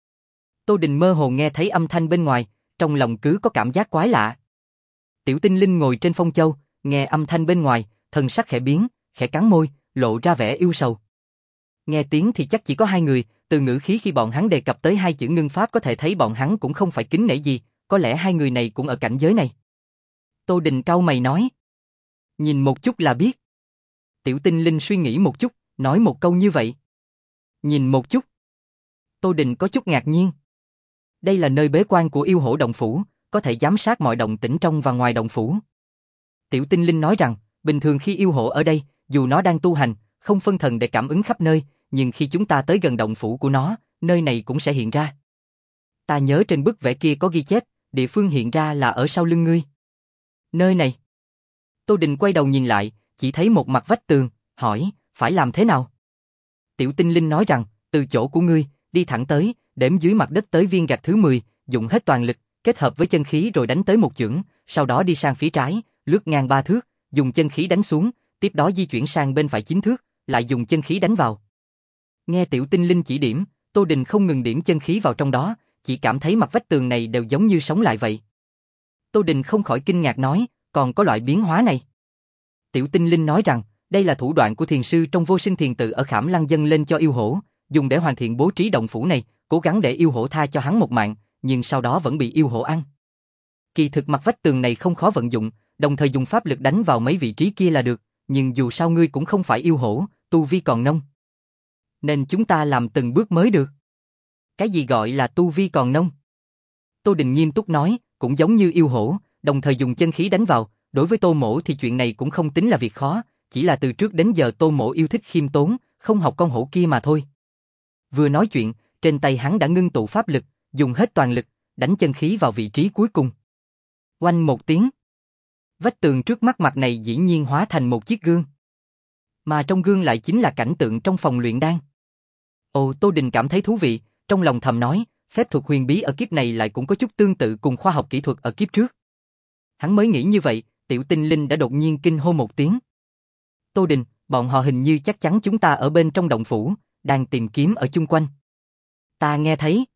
A: Tô Đình mơ hồ nghe thấy âm thanh bên ngoài, trong lòng cứ có cảm giác quái lạ. Tiểu tinh linh ngồi trên phong châu, nghe âm thanh bên ngoài, thần sắc khẽ biến, khẽ cắn môi, lộ ra vẻ yêu sầu. Nghe tiếng thì chắc chỉ có hai người, từ ngữ khí khi bọn hắn đề cập tới hai chữ ngưng pháp có thể thấy bọn hắn cũng không phải kính nể gì, có lẽ hai người này cũng ở cảnh giới này. Tô Đình cau mày nói. Nhìn một chút là biết. Tiểu tinh linh suy nghĩ một chút, nói một câu như vậy. Nhìn một chút. Tô Đình có chút ngạc nhiên. Đây là nơi bế quan của yêu hổ động phủ, có thể giám sát mọi động tĩnh trong và ngoài động phủ. Tiểu tinh linh nói rằng, bình thường khi yêu hổ ở đây, dù nó đang tu hành, không phân thần để cảm ứng khắp nơi, nhưng khi chúng ta tới gần động phủ của nó, nơi này cũng sẽ hiện ra. Ta nhớ trên bức vẽ kia có ghi chép, địa phương hiện ra là ở sau lưng ngươi. Nơi này. Tô Đình quay đầu nhìn lại, chỉ thấy một mặt vách tường, hỏi, phải làm thế nào? Tiểu tinh linh nói rằng, từ chỗ của ngươi, đi thẳng tới, đếm dưới mặt đất tới viên gạch thứ mười, dùng hết toàn lực, kết hợp với chân khí rồi đánh tới một chưởng, sau đó đi sang phía trái, lướt ngang ba thước, dùng chân khí đánh xuống, tiếp đó di chuyển sang bên phải chín thước, lại dùng chân khí đánh vào. Nghe tiểu tinh linh chỉ điểm, Tô Đình không ngừng điểm chân khí vào trong đó, chỉ cảm thấy mặt vách tường này đều giống như sống lại vậy. Tô Đình không khỏi kinh ngạc nói, còn có loại biến hóa này. Tiểu tinh linh nói rằng, đây là thủ đoạn của thiền sư trong vô sinh thiền tự ở Khảm Lăng dâng lên cho yêu hổ, dùng để hoàn thiện bố trí động phủ này, cố gắng để yêu hổ tha cho hắn một mạng, nhưng sau đó vẫn bị yêu hổ ăn. Kỳ thực mặt vách tường này không khó vận dụng, đồng thời dùng pháp lực đánh vào mấy vị trí kia là được, nhưng dù sao ngươi cũng không phải yêu hổ, tu vi còn nông. Nên chúng ta làm từng bước mới được. Cái gì gọi là tu vi còn nông? Tô Đình nghiêm túc nói, cũng giống như yêu hổ, đồng thời dùng chân khí đánh vào, đối với Tô Mỗ thì chuyện này cũng không tính là việc khó, chỉ là từ trước đến giờ Tô Mỗ yêu thích khiêm tốn, không học con hổ kia mà thôi. Vừa nói chuyện, trên tay hắn đã ngưng tụ pháp lực, dùng hết toàn lực, đánh chân khí vào vị trí cuối cùng. Oanh một tiếng. Vách tường trước mắt mặt này dĩ nhiên hóa thành một chiếc gương. Mà trong gương lại chính là cảnh tượng trong phòng luyện đan. Ồ, Tô Đình cảm thấy thú vị, trong lòng thầm nói, phép thuật huyền bí ở kiếp này lại cũng có chút tương tự cùng khoa học kỹ thuật ở kiếp trước. Hắn mới nghĩ như vậy, tiểu tinh linh đã đột nhiên kinh hô một tiếng. Tô Đình, bọn họ hình như chắc chắn chúng ta ở bên trong động phủ, đang tìm kiếm ở chung quanh. Ta nghe thấy.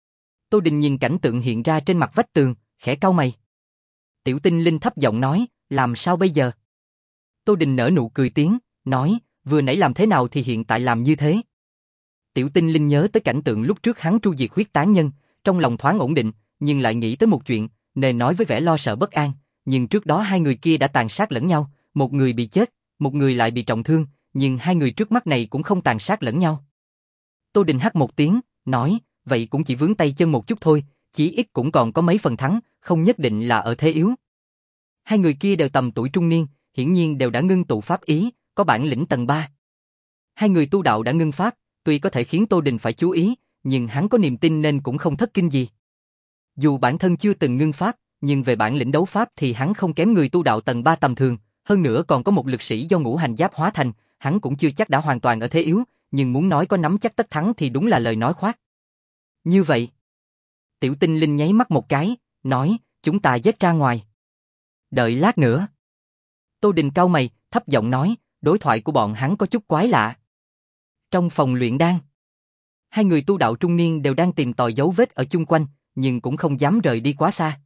A: Tô Đình nhìn cảnh tượng hiện ra trên mặt vách tường, khẽ cau mày. Tiểu tinh linh thấp giọng nói, làm sao bây giờ? Tô Đình nở nụ cười tiếng, nói, vừa nãy làm thế nào thì hiện tại làm như thế. Tiểu tinh linh nhớ tới cảnh tượng lúc trước hắn tru diệt huyết tán nhân, trong lòng thoáng ổn định, nhưng lại nghĩ tới một chuyện, nên nói với vẻ lo sợ bất an, nhưng trước đó hai người kia đã tàn sát lẫn nhau, một người bị chết, một người lại bị trọng thương, nhưng hai người trước mắt này cũng không tàn sát lẫn nhau. Tô Đình hắt một tiếng, nói, vậy cũng chỉ vướng tay chân một chút thôi, chỉ ít cũng còn có mấy phần thắng, không nhất định là ở thế yếu. Hai người kia đều tầm tuổi trung niên, hiển nhiên đều đã ngưng tụ pháp ý, có bản lĩnh tầng ba. Hai người tu đạo đã ngưng pháp, tuy có thể khiến Tô Đình phải chú ý, nhưng hắn có niềm tin nên cũng không thất kinh gì. Dù bản thân chưa từng ngưng pháp, nhưng về bản lĩnh đấu pháp thì hắn không kém người tu đạo tầng ba tầm thường, hơn nữa còn có một lực sĩ do ngũ hành giáp hóa thành, hắn cũng chưa chắc đã hoàn toàn ở thế yếu, nhưng muốn nói có nắm chắc tất thắng thì đúng là lời nói khoác. Như vậy, tiểu tinh linh nháy mắt một cái, nói, chúng ta giết ra ngoài. Đợi lát nữa. Tô Đình cau mày, thấp giọng nói, đối thoại của bọn hắn có chút quái lạ. Trong phòng luyện đan, hai người tu đạo trung niên đều đang tìm tòi dấu vết ở chung quanh, nhưng cũng không dám rời đi quá xa.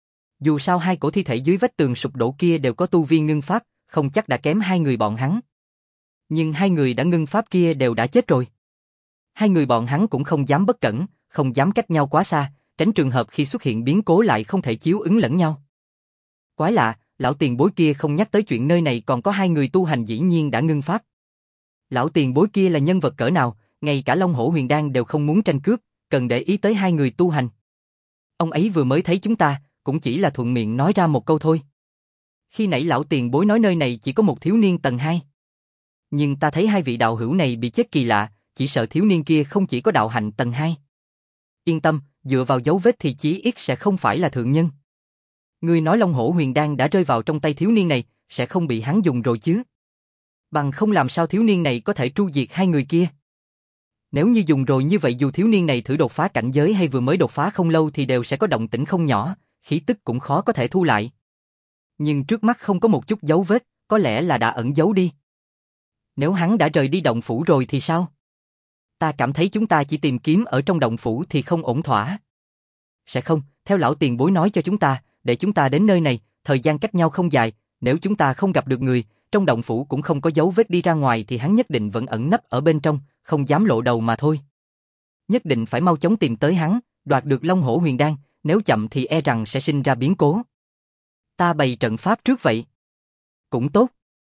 A: Dù sao hai cổ thi thể dưới vách tường sụp đổ kia đều có tu vi ngưng pháp, không chắc đã kém hai người bọn hắn. Nhưng hai người đã ngưng pháp kia đều đã chết rồi. Hai người bọn hắn cũng không dám bất cẩn, không dám cách nhau quá xa, tránh trường hợp khi xuất hiện biến cố lại không thể chiếu ứng lẫn nhau. Quái lạ, lão tiền bối kia không nhắc tới chuyện nơi này còn có hai người tu hành dĩ nhiên đã ngưng pháp. Lão tiền bối kia là nhân vật cỡ nào, ngay cả Long Hổ Huyền Đan đều không muốn tranh cướp, cần để ý tới hai người tu hành. Ông ấy vừa mới thấy chúng ta, cũng chỉ là thuận miệng nói ra một câu thôi. Khi nãy lão tiền bối nói nơi này chỉ có một thiếu niên tầng hai. Nhưng ta thấy hai vị đạo hữu này bị chết kỳ lạ, chỉ sợ thiếu niên kia không chỉ có đạo hạnh tầng hai. Yên tâm, dựa vào dấu vết thì chí ít sẽ không phải là thượng nhân. Ngươi nói Long Hổ Huyền Đan đã rơi vào trong tay thiếu niên này, sẽ không bị hắn dùng rồi chứ? Bằng không làm sao thiếu niên này có thể tru diệt hai người kia? Nếu như dùng rồi như vậy dù thiếu niên này thử đột phá cảnh giới hay vừa mới đột phá không lâu thì đều sẽ có động tĩnh không nhỏ, khí tức cũng khó có thể thu lại. Nhưng trước mắt không có một chút dấu vết, có lẽ là đã ẩn giấu đi. Nếu hắn đã rời đi động phủ rồi thì sao? Ta cảm thấy chúng ta chỉ tìm kiếm ở trong động phủ thì không ổn thỏa. Sẽ không, theo lão tiền bối nói cho chúng ta, để chúng ta đến nơi này, thời gian cách nhau không dài, nếu chúng ta không gặp được người, trong động phủ cũng không có dấu vết đi ra ngoài thì hắn nhất định vẫn ẩn nấp ở bên trong, không dám lộ đầu mà thôi. Nhất định phải mau chóng tìm tới hắn, đoạt được Long Hổ Huyền Đan, nếu chậm thì e rằng sẽ sinh ra biến cố. Ta bày trận pháp trước vậy. Cũng tốt.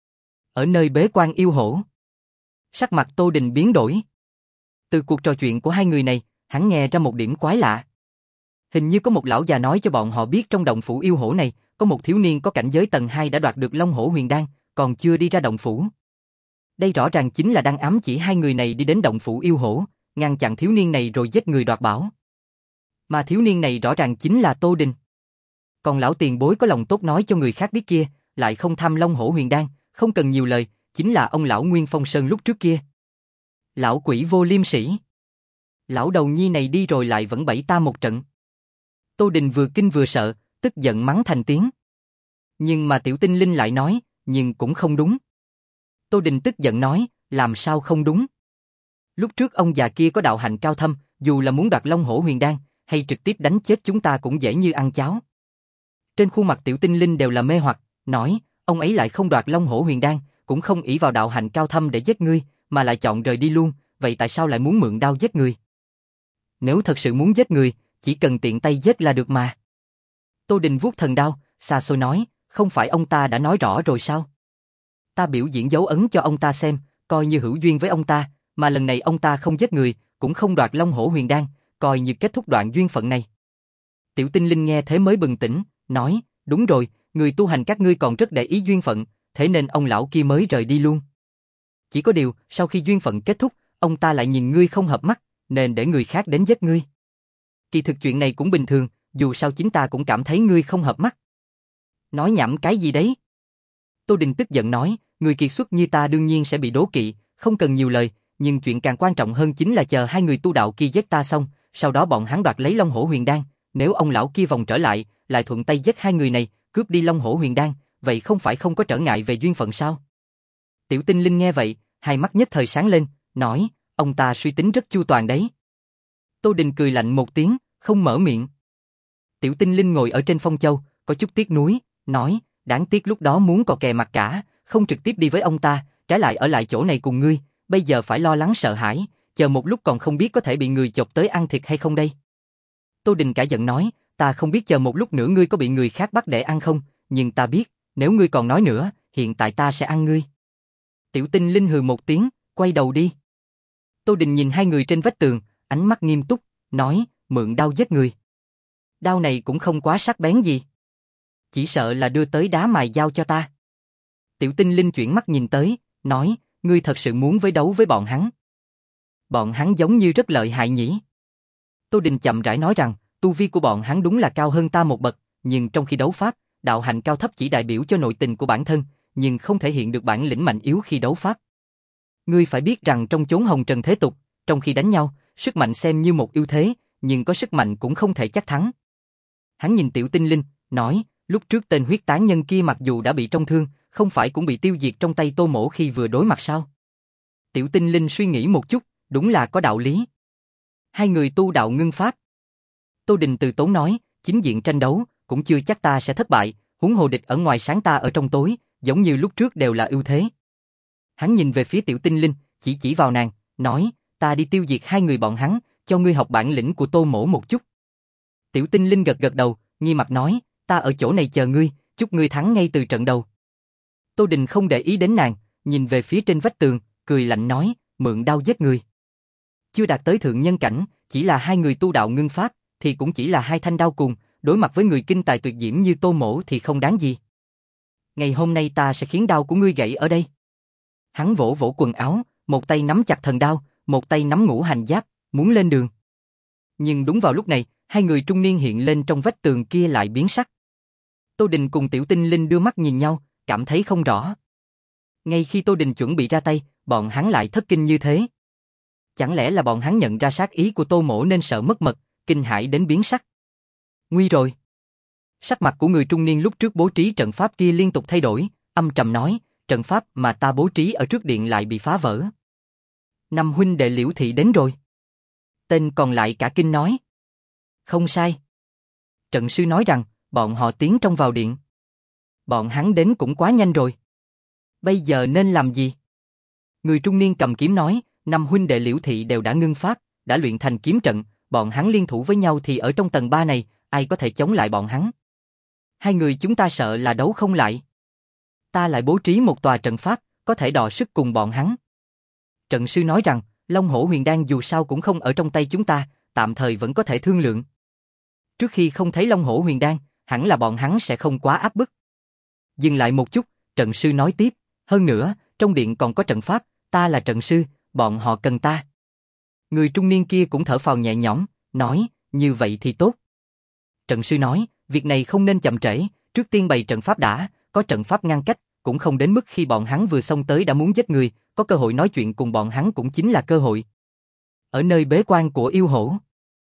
A: Ở nơi bế quan yêu hổ. Sắc mặt Tô Đình biến đổi. Từ cuộc trò chuyện của hai người này, hắn nghe ra một điểm quái lạ. Hình như có một lão già nói cho bọn họ biết trong động phủ yêu hổ này, có một thiếu niên có cảnh giới tầng hai đã đoạt được Long Hổ Huyền Đan, còn chưa đi ra động phủ. Đây rõ ràng chính là đang ám chỉ hai người này đi đến động phủ yêu hổ, ngăn chặn thiếu niên này rồi giết người đoạt bảo. Mà thiếu niên này rõ ràng chính là Tô Đình. Còn lão tiền bối có lòng tốt nói cho người khác biết kia, lại không tham Long Hổ Huyền Đan, không cần nhiều lời, chính là ông lão Nguyên Phong Sơn lúc trước kia. Lão quỷ vô liêm sỉ. Lão đầu nhi này đi rồi lại vẫn bẫy ta một trận. Tô Đình vừa kinh vừa sợ, tức giận mắng thành tiếng. Nhưng mà Tiểu Tinh Linh lại nói, nhưng cũng không đúng. Tô Đình tức giận nói, làm sao không đúng? Lúc trước ông già kia có đạo hạnh cao thâm, dù là muốn đoạt Long Hổ Huyền Đan, hay trực tiếp đánh chết chúng ta cũng dễ như ăn cháo. Trên khuôn mặt Tiểu Tinh Linh đều là mê hoặc, nói, ông ấy lại không đoạt Long Hổ Huyền Đan, cũng không ỷ vào đạo hạnh cao thâm để giết ngươi, mà lại chọn rời đi luôn, vậy tại sao lại muốn mượn đao giết người? Nếu thật sự muốn giết người, chỉ cần tiện tay giết là được mà. Tô Đình vuốt thần đao, xa xôi nói, không phải ông ta đã nói rõ rồi sao? Ta biểu diễn dấu ấn cho ông ta xem, coi như hữu duyên với ông ta, mà lần này ông ta không giết người, cũng không đoạt Long Hổ Huyền Đan, coi như kết thúc đoạn duyên phận này. Tiểu Tinh Linh nghe thế mới bừng tỉnh, nói, đúng rồi, người tu hành các ngươi còn rất để ý duyên phận, thế nên ông lão kia mới rời đi luôn. Chỉ có điều, sau khi duyên phận kết thúc, ông ta lại nhìn ngươi không hợp mắt, nên để người khác đến giết ngươi. Kỳ thực chuyện này cũng bình thường, dù sao chính ta cũng cảm thấy ngươi không hợp mắt. Nói nhảm cái gì đấy? Tô Đình tức giận nói, người kiệt xuất như ta đương nhiên sẽ bị đố kỵ, không cần nhiều lời, nhưng chuyện càng quan trọng hơn chính là chờ hai người tu đạo kia giết ta xong, sau đó bọn hắn đoạt lấy Long Hổ Huyền Đan, nếu ông lão kia vòng trở lại, lại thuận tay giết hai người này, cướp đi Long Hổ Huyền Đan, vậy không phải không có trở ngại về duyên phận sao? Tiểu Tinh Linh nghe vậy, hai mắt nhất thời sáng lên, nói, ông ta suy tính rất chu toàn đấy. Tô Đình cười lạnh một tiếng, không mở miệng. Tiểu Tinh Linh ngồi ở trên phong châu, có chút tiếc nuối, nói, đáng tiếc lúc đó muốn cò kè mặt cả, không trực tiếp đi với ông ta, trái lại ở lại chỗ này cùng ngươi, bây giờ phải lo lắng sợ hãi, chờ một lúc còn không biết có thể bị người chọc tới ăn thịt hay không đây. Tô Đình cả giận nói, ta không biết chờ một lúc nữa ngươi có bị người khác bắt để ăn không, nhưng ta biết, nếu ngươi còn nói nữa, hiện tại ta sẽ ăn ngươi. Tiểu Tinh Linh hừ một tiếng, quay đầu đi. Tô Đình nhìn hai người trên vách tường, ánh mắt nghiêm túc, nói, mượn đao giết người. Đao này cũng không quá sắc bén gì. Chỉ sợ là đưa tới đá mài dao cho ta. Tiểu Tinh Linh chuyển mắt nhìn tới, nói, ngươi thật sự muốn với đấu với bọn hắn. Bọn hắn giống như rất lợi hại nhỉ. Tô Đình chậm rãi nói rằng, tu vi của bọn hắn đúng là cao hơn ta một bậc, nhưng trong khi đấu pháp, đạo hạnh cao thấp chỉ đại biểu cho nội tình của bản thân, nhưng không thể hiện được bản lĩnh mạnh yếu khi đấu pháp. Ngươi phải biết rằng trong chốn hồng trần thế tục, trong khi đánh nhau, sức mạnh xem như một ưu thế, nhưng có sức mạnh cũng không thể chắc thắng. Hắn nhìn Tiểu Tinh Linh, nói, lúc trước tên huyết tán nhân kia mặc dù đã bị trọng thương, không phải cũng bị tiêu diệt trong tay Tô Mỗ khi vừa đối mặt sao? Tiểu Tinh Linh suy nghĩ một chút, đúng là có đạo lý. Hai người tu đạo ngưng pháp. Tô Đình từ tốn nói, chính diện tranh đấu, cũng chưa chắc ta sẽ thất bại, huống hồ địch ở ngoài sáng ta ở trong tối, giống như lúc trước đều là ưu thế. Hắn nhìn về phía Tiểu Tinh Linh, chỉ chỉ vào nàng, nói, ta đi tiêu diệt hai người bọn hắn, cho ngươi học bản lĩnh của Tô Mỗ một chút. Tiểu Tinh Linh gật gật đầu, nghi mặt nói, ta ở chỗ này chờ ngươi, chúc ngươi thắng ngay từ trận đầu. Tô Đình không để ý đến nàng, nhìn về phía trên vách tường, cười lạnh nói, mượn đao giết người. Chưa đạt tới thượng nhân cảnh, chỉ là hai người tu đạo ngưng pháp, thì cũng chỉ là hai thanh đao cùng, đối mặt với người kinh tài tuyệt diễm như Tô Mỗ thì không đáng gì. Ngày hôm nay ta sẽ khiến đao của ngươi gãy ở đây. Hắn vỗ vỗ quần áo, một tay nắm chặt thần đao, một tay nắm ngũ hành giáp, muốn lên đường. Nhưng đúng vào lúc này, hai người trung niên hiện lên trong vách tường kia lại biến sắc. Tô Đình cùng Tiểu Tinh Linh đưa mắt nhìn nhau, cảm thấy không rõ. Ngay khi Tô Đình chuẩn bị ra tay, bọn hắn lại thất kinh như thế. Chẳng lẽ là bọn hắn nhận ra sát ý của Tô Mỗ nên sợ mất mật, kinh hãi đến biến sắc. Nguy rồi. Sắc mặt của người trung niên lúc trước bố trí trận pháp kia liên tục thay đổi, âm trầm nói, trận pháp mà ta bố trí ở trước điện lại bị phá vỡ. Năm huynh đệ Liễu Thị đến rồi. Tên còn lại cả kinh nói. Không sai. Trận sư nói rằng, bọn họ tiến trong vào điện. Bọn hắn đến cũng quá nhanh rồi. Bây giờ nên làm gì? Người trung niên cầm kiếm nói, năm huynh đệ Liễu Thị đều đã ngưng pháp, đã luyện thành kiếm trận, bọn hắn liên thủ với nhau thì ở trong tầng ba này, ai có thể chống lại bọn hắn? Hai người chúng ta sợ là đấu không lại. Ta lại bố trí một tòa trận pháp, có thể đọ sức cùng bọn hắn. Trận sư nói rằng, Long Hổ Huyền Đan dù sao cũng không ở trong tay chúng ta, tạm thời vẫn có thể thương lượng. Trước khi không thấy Long Hổ Huyền Đan, hẳn là bọn hắn sẽ không quá áp bức. Dừng lại một chút, trận sư nói tiếp, hơn nữa, trong điện còn có trận pháp, ta là trận sư, bọn họ cần ta. Người trung niên kia cũng thở phào nhẹ nhõm, nói, như vậy thì tốt. Trận sư nói, việc này không nên chậm trễ, trước tiên bày trận pháp đã, có trận pháp ngăn cách, cũng không đến mức khi bọn hắn vừa xông tới đã muốn giết người, có cơ hội nói chuyện cùng bọn hắn cũng chính là cơ hội. Ở nơi bế quan của yêu hổ,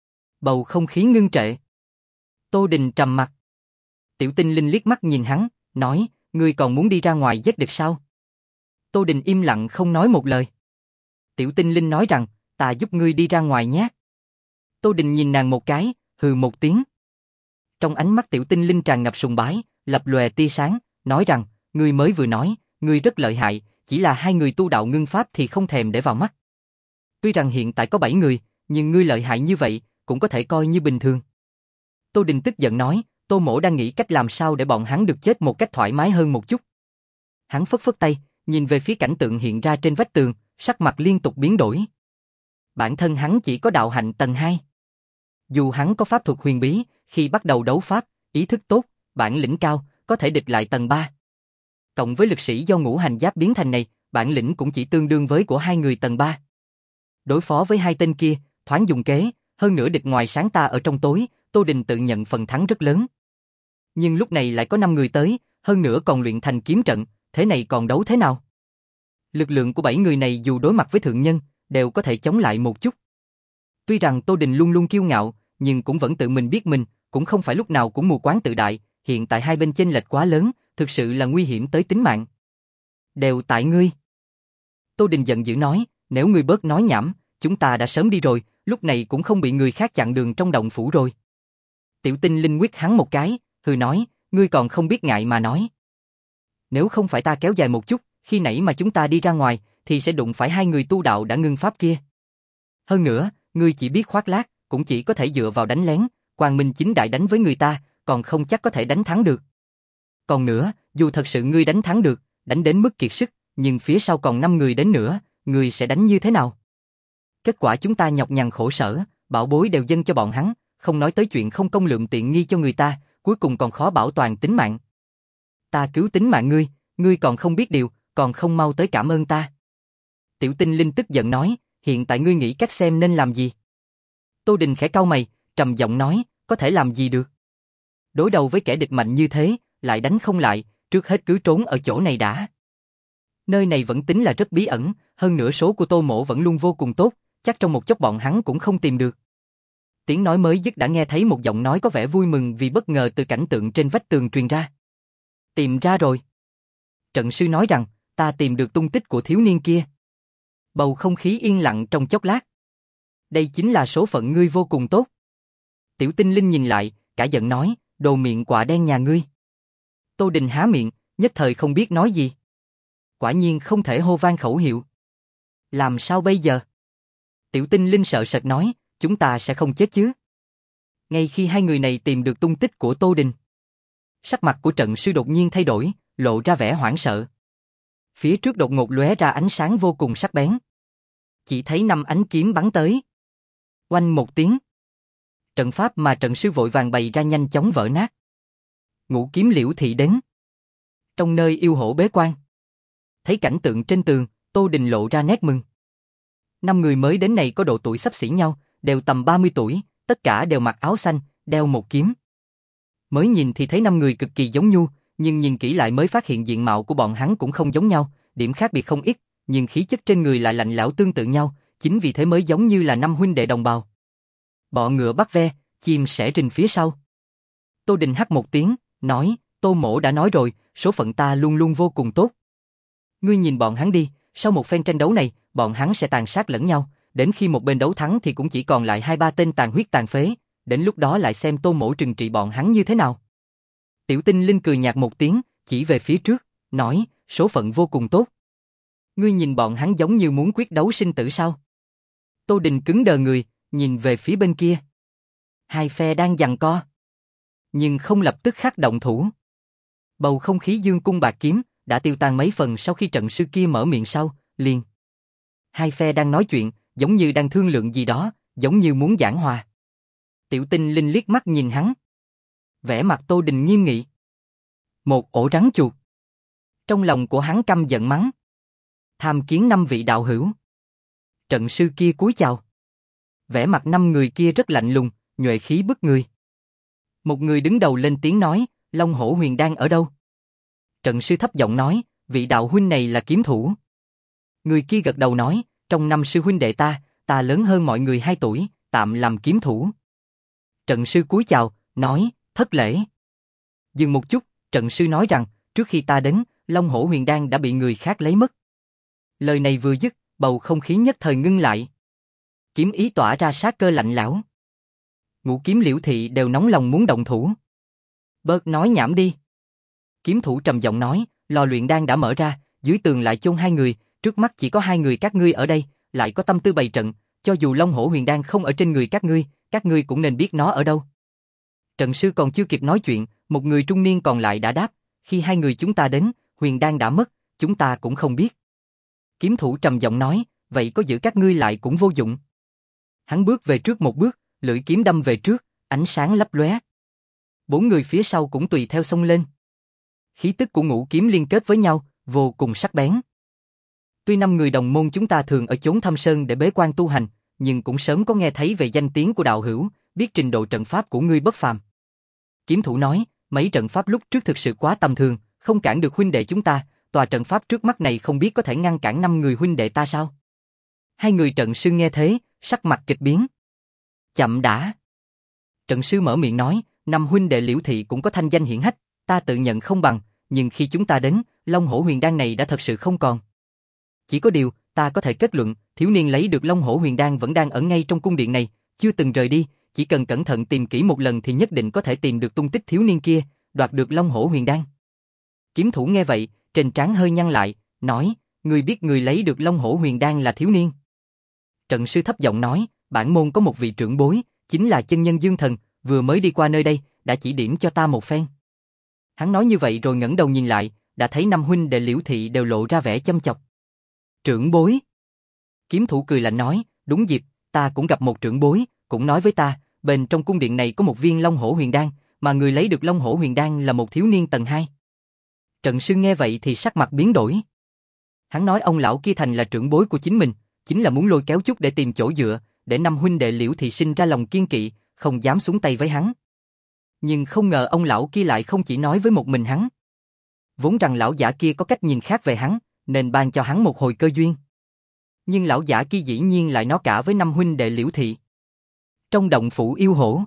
A: bầu không khí ngưng trệ. Tô Đình trầm mặt. Tiểu Tinh Linh liếc mắt nhìn hắn, nói, ngươi còn muốn đi ra ngoài giết địch sao? Tô Đình im lặng không nói một lời. Tiểu Tinh Linh nói rằng, ta giúp ngươi đi ra ngoài nhé. Tô Đình nhìn nàng một cái, hừ một tiếng. Trong ánh mắt Tiểu Tinh Linh tràn ngập sùng bái, lập lòe tia sáng, nói rằng, ngươi mới vừa nói, ngươi rất lợi hại, chỉ là hai người tu đạo ngưng pháp thì không thèm để vào mắt. Tuy rằng hiện tại có bảy người, nhưng ngươi lợi hại như vậy, cũng có thể coi như bình thường. Tô Đình tức giận nói, Tô Mỗ đang nghĩ cách làm sao để bọn hắn được chết một cách thoải mái hơn một chút. Hắn phất phất tay, nhìn về phía cảnh tượng hiện ra trên vách tường, sắc mặt liên tục biến đổi. Bản thân hắn chỉ có đạo hạnh tầng hai. Dù hắn có pháp thuật huyền bí, khi bắt đầu đấu pháp, ý thức tốt, bản lĩnh cao, có thể địch lại tầng ba. Cộng với lực sĩ do ngũ hành giáp biến thành này, bản lĩnh cũng chỉ tương đương với của hai người tầng ba. Đối phó với hai tên kia, thoáng dùng kế, hơn nữa địch ngoài sáng ta ở trong tối, Tô Đình tự nhận phần thắng rất lớn. Nhưng lúc này lại có năm người tới, hơn nữa còn luyện thành kiếm trận, thế này còn đấu thế nào? Lực lượng của bảy người này dù đối mặt với thượng nhân, đều có thể chống lại một chút. Tuy rằng Tô Đình luôn luôn kiêu ngạo, nhưng cũng vẫn tự mình biết mình, cũng không phải lúc nào cũng mù quáng tự đại, hiện tại hai bên chênh lệch quá lớn, thực sự là nguy hiểm tới tính mạng. Đều tại ngươi. Tô Đình giận dữ nói, nếu ngươi bớt nói nhảm, chúng ta đã sớm đi rồi, lúc này cũng không bị người khác chặn đường trong động phủ rồi. Tiểu Tinh Linh quýt hắn một cái, hừ nói, ngươi còn không biết ngại mà nói. Nếu không phải ta kéo dài một chút, khi nãy mà chúng ta đi ra ngoài, thì sẽ đụng phải hai người tu đạo đã ngưng pháp kia. Hơn nữa, ngươi chỉ biết khoác lác, cũng chỉ có thể dựa vào đánh lén, quang minh chính đại đánh với người ta, còn không chắc có thể đánh thắng được. Còn nữa, dù thật sự ngươi đánh thắng được, đánh đến mức kiệt sức, nhưng phía sau còn năm người đến nữa, ngươi sẽ đánh như thế nào? Kết quả chúng ta nhọc nhằn khổ sở, bảo bối đều dâng cho bọn hắn, không nói tới chuyện không công lượng tiện nghi cho người ta, cuối cùng còn khó bảo toàn tính mạng. Ta cứu tính mạng ngươi, ngươi còn không biết điều, còn không mau tới cảm ơn ta. Tiểu Tinh Linh tức giận nói, hiện tại ngươi nghĩ cách xem nên làm gì? Tô Đình khẽ cau mày, trầm giọng nói, có thể làm gì được? Đối đầu với kẻ địch mạnh như thế, lại đánh không lại, trước hết cứ trốn ở chỗ này đã. Nơi này vẫn tính là rất bí ẩn, hơn nữa số của Tô Mỗ vẫn luôn vô cùng tốt, chắc trong một chốc bọn hắn cũng không tìm được. Tiếng nói mới dứt đã nghe thấy một giọng nói có vẻ vui mừng vì bất ngờ từ cảnh tượng trên vách tường truyền ra. Tìm ra rồi. Trận sư nói rằng, ta tìm được tung tích của thiếu niên kia. Bầu không khí yên lặng trong chốc lát. Đây chính là số phận ngươi vô cùng tốt. Tiểu Tinh Linh nhìn lại, cả giận nói, đồ miệng quạ đen nhà ngươi. Tô Đình há miệng, nhất thời không biết nói gì. Quả nhiên không thể hô vang khẩu hiệu. Làm sao bây giờ? Tiểu Tinh Linh sợ sệt nói, chúng ta sẽ không chết chứ? Ngay khi hai người này tìm được tung tích của Tô Đình, sắc mặt của trận sư đột nhiên thay đổi, lộ ra vẻ hoảng sợ. Phía trước đột ngột lóe ra ánh sáng vô cùng sắc bén. Chỉ thấy năm ánh kiếm bắn tới. Oanh một tiếng. Trận pháp mà trận sư vội vàng bày ra nhanh chóng vỡ nát. Ngũ kiếm Liễu Thị đến. Trong nơi yêu hổ bế quan. Thấy cảnh tượng trên tường, Tô Đình lộ ra nét mừng. Năm người mới đến này có độ tuổi xấp xỉ nhau, đều tầm ba mươi tuổi, tất cả đều mặc áo xanh, đeo một kiếm. Mới nhìn thì thấy năm người cực kỳ giống nhu, nhưng nhìn kỹ lại mới phát hiện diện mạo của bọn hắn cũng không giống nhau, điểm khác biệt không ít, nhưng khí chất trên người lại lạnh lẽo tương tự nhau, chính vì thế mới giống như là năm huynh đệ đồng bào. Bọ ngựa bắt ve, chim sẻ rình phía sau. Tô Đình hắt một tiếng, nói, Tô mỗ đã nói rồi, số phận ta luôn luôn vô cùng tốt. Ngươi nhìn bọn hắn đi, sau một phen tranh đấu này, bọn hắn sẽ tàn sát lẫn nhau, đến khi một bên đấu thắng thì cũng chỉ còn lại hai ba tên tàn huyết tàn phế, đến lúc đó lại xem Tô mỗ trừng trị bọn hắn như thế nào. Tiểu Tinh Linh cười nhạt một tiếng, chỉ về phía trước, nói, số phận vô cùng tốt. Ngươi nhìn bọn hắn giống như muốn quyết đấu sinh tử sao? Tô Đình cứng đờ người, nhìn về phía bên kia. Hai phe đang giằng co, nhưng không lập tức khắc động thủ. Bầu không khí dương cung bạc kiếm đã tiêu tan mấy phần sau khi trận sư kia mở miệng sau, liền. Hai phe đang nói chuyện, giống như đang thương lượng gì đó, giống như muốn giảng hòa. Tiểu Tinh Linh liếc mắt nhìn hắn. Vẻ mặt Tô Đình nghiêm nghị. Một ổ rắn chuột. Trong lòng của hắn căm giận mắng. Tham kiến năm vị đạo hữu. Trận sư kia cúi chào. Vẻ mặt năm người kia rất lạnh lùng, nhuệ khí bức người. Một người đứng đầu lên tiếng nói, Long Hổ Huyền Đan ở đâu? Trận sư thấp giọng nói, vị đạo huynh này là kiếm thủ. Người kia gật đầu nói, trong năm sư huynh đệ ta, ta lớn hơn mọi người hai tuổi, tạm làm kiếm thủ. Trận sư cúi chào, nói, thất lễ. Dừng một chút, trận sư nói rằng, trước khi ta đến, Long Hổ Huyền Đan đã bị người khác lấy mất. Lời này vừa dứt, bầu không khí nhất thời ngưng lại. Kiếm ý tỏa ra sát cơ lạnh lẽo. Ngũ kiếm Liễu Thị đều nóng lòng muốn động thủ. Bớt nói nhảm đi. Kiếm thủ trầm giọng nói, lò luyện đan đã mở ra, dưới tường lại chôn hai người, trước mắt chỉ có hai người các ngươi ở đây, lại có tâm tư bày trận, cho dù Long Hổ Huyền Đan không ở trên người các ngươi, các ngươi cũng nên biết nó ở đâu. Trận sư còn chưa kịp nói chuyện, một người trung niên còn lại đã đáp, khi hai người chúng ta đến, Huyền Đan đã mất, chúng ta cũng không biết. Kiếm thủ trầm giọng nói, vậy có giữ các ngươi lại cũng vô dụng. Hắn bước về trước một bước, lưỡi kiếm đâm về trước, ánh sáng lấp lóe. Bốn người phía sau cũng tùy theo xông lên. Khí tức của ngũ kiếm liên kết với nhau, vô cùng sắc bén. Tuy năm người đồng môn chúng ta thường ở chốn thâm sơn để bế quan tu hành, nhưng cũng sớm có nghe thấy về danh tiếng của đạo hữu, biết trình độ trận pháp của ngươi bất phàm. Kiếm thủ nói, mấy trận pháp lúc trước thực sự quá tầm thường, không cản được huynh đệ chúng ta, tòa trận pháp trước mắt này không biết có thể ngăn cản năm người huynh đệ ta sao? Hai người trận sư nghe thế, sắc mặt kịch biến. Chậm đã. Trận sư mở miệng nói, năm huynh đệ Liễu Thị cũng có thanh danh hiển hách, ta tự nhận không bằng, nhưng khi chúng ta đến, Long Hổ Huyền Đan này đã thật sự không còn. Chỉ có điều, ta có thể kết luận, thiếu niên lấy được Long Hổ Huyền Đan vẫn đang ở ngay trong cung điện này, chưa từng rời đi, chỉ cần cẩn thận tìm kỹ một lần thì nhất định có thể tìm được tung tích thiếu niên kia, đoạt được Long Hổ Huyền Đan. Kiếm thủ nghe vậy, trên trán hơi nhăn lại, nói, người biết người lấy được Long Hổ Huyền Đan là thiếu niên. Trận sư thấp giọng nói, bản môn có một vị trưởng bối, chính là chân nhân Dương Thần, vừa mới đi qua nơi đây, đã chỉ điểm cho ta một phen. Hắn nói như vậy rồi ngẩng đầu nhìn lại, đã thấy năm huynh đệ Liễu Thị đều lộ ra vẻ châm chọc. Trưởng bối. Kiếm thủ cười lạnh nói, đúng dịp, ta cũng gặp một trưởng bối, cũng nói với ta, bên trong cung điện này có một viên Long Hổ Huyền Đan, mà người lấy được Long Hổ Huyền Đan là một thiếu niên tầng hai. Trận sư nghe vậy thì sắc mặt biến đổi. Hắn nói ông lão kia thành là trưởng bối của chính mình, chính là muốn lôi kéo chút để tìm chỗ dựa, để năm huynh đệ Liễu Thị sinh ra lòng kiên kỵ, không dám xuống tay với hắn. Nhưng không ngờ ông lão kia lại không chỉ nói với một mình hắn. Vốn rằng lão giả kia có cách nhìn khác về hắn, nên ban cho hắn một hồi cơ duyên. Nhưng lão giả kia dĩ nhiên lại nói cả với năm huynh đệ Liễu Thị. Trong động phủ yêu hổ,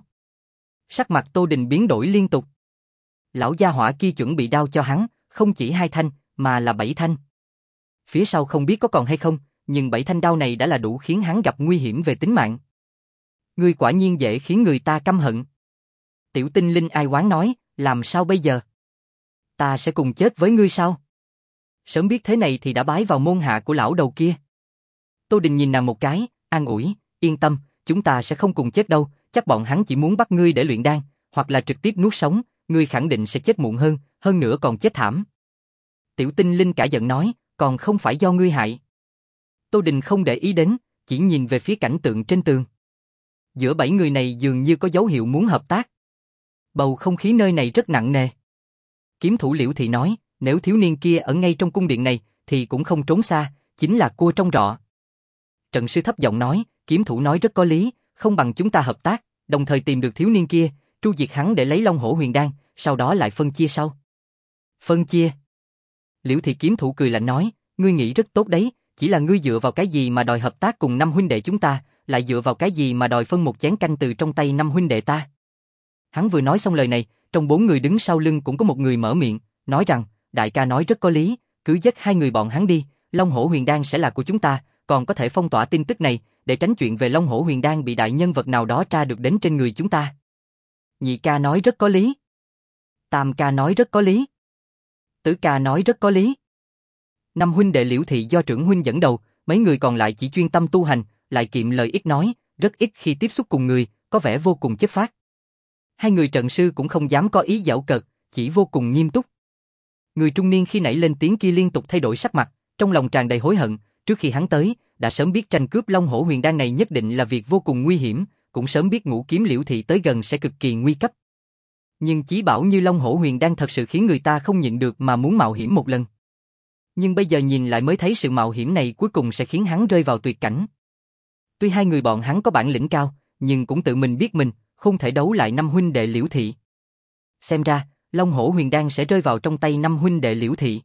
A: sắc mặt Tô Đình biến đổi liên tục. Lão gia hỏa kia chuẩn bị đao cho hắn, không chỉ hai thanh, mà là bảy thanh. Phía sau không biết có còn hay không, nhưng bảy thanh đao này đã là đủ khiến hắn gặp nguy hiểm về tính mạng. Ngươi quả nhiên dễ khiến người ta căm hận. Tiểu Tinh Linh ai oán nói, làm sao bây giờ? Ta sẽ cùng chết với ngươi sao? Sớm biết thế này thì đã bái vào môn hạ của lão đầu kia. Tô Đình nhìn nàng một cái, an ủi, yên tâm, chúng ta sẽ không cùng chết đâu, chắc bọn hắn chỉ muốn bắt ngươi để luyện đan, hoặc là trực tiếp nuốt sống, ngươi khẳng định sẽ chết muộn hơn, hơn nữa còn chết thảm. Tiểu Tinh Linh cả giận nói, còn không phải do ngươi hại. Tô Đình không để ý đến, chỉ nhìn về phía cảnh tượng trên tường. Giữa bảy người này dường như có dấu hiệu muốn hợp tác. Bầu không khí nơi này rất nặng nề. Kiếm thủ Liễu Thị nói, nếu thiếu niên kia ở ngay trong cung điện này, thì cũng không trốn xa, chính là cua trong rọ. Trận sư thấp giọng nói, kiếm thủ nói rất có lý, không bằng chúng ta hợp tác, đồng thời tìm được thiếu niên kia, tru diệt hắn để lấy Long Hổ Huyền Đan, sau đó lại phân chia sau. Phân chia? Liễu Thị kiếm thủ cười lạnh nói, ngươi nghĩ rất tốt đấy, chỉ là ngươi dựa vào cái gì mà đòi hợp tác cùng năm huynh đệ chúng ta, lại dựa vào cái gì mà đòi phân một chén canh từ trong tay năm huynh đệ ta. Hắn vừa nói xong lời này, trong bốn người đứng sau lưng cũng có một người mở miệng, nói rằng, đại ca nói rất có lý, cứ giết hai người bọn hắn đi, Long Hổ Huyền Đan sẽ là của chúng ta, còn có thể phong tỏa tin tức này, để tránh chuyện về Long Hổ Huyền Đan bị đại nhân vật nào đó tra được đến trên người chúng ta. Nhị ca nói rất có lý. Tam ca nói rất có lý. Tứ ca nói rất có lý. Năm huynh đệ Liễu Thị do trưởng huynh dẫn đầu, mấy người còn lại chỉ chuyên tâm tu hành, lại kiệm lời ít nói, rất ít khi tiếp xúc cùng người, có vẻ vô cùng chất phác. Hai người trận sư cũng không dám có ý giễu cợt, chỉ vô cùng nghiêm túc. Người trung niên khi nãy lên tiếng kia liên tục thay đổi sắc mặt, trong lòng tràn đầy hối hận, trước khi hắn tới, đã sớm biết tranh cướp Long Hổ Huyền Đan này nhất định là việc vô cùng nguy hiểm, cũng sớm biết Ngũ Kiếm Liễu Thị tới gần sẽ cực kỳ nguy cấp. Nhưng chí bảo như Long Hổ Huyền Đan thật sự khiến người ta không nhịn được mà muốn mạo hiểm một lần. Nhưng bây giờ nhìn lại mới thấy sự mạo hiểm này cuối cùng sẽ khiến hắn rơi vào tuyệt cảnh. Tuy hai người bọn hắn có bản lĩnh cao, nhưng cũng tự mình biết mình, không thể đấu lại năm huynh đệ Liễu Thị. Xem ra, Long Hổ Huyền Đan sẽ rơi vào trong tay năm huynh đệ Liễu Thị.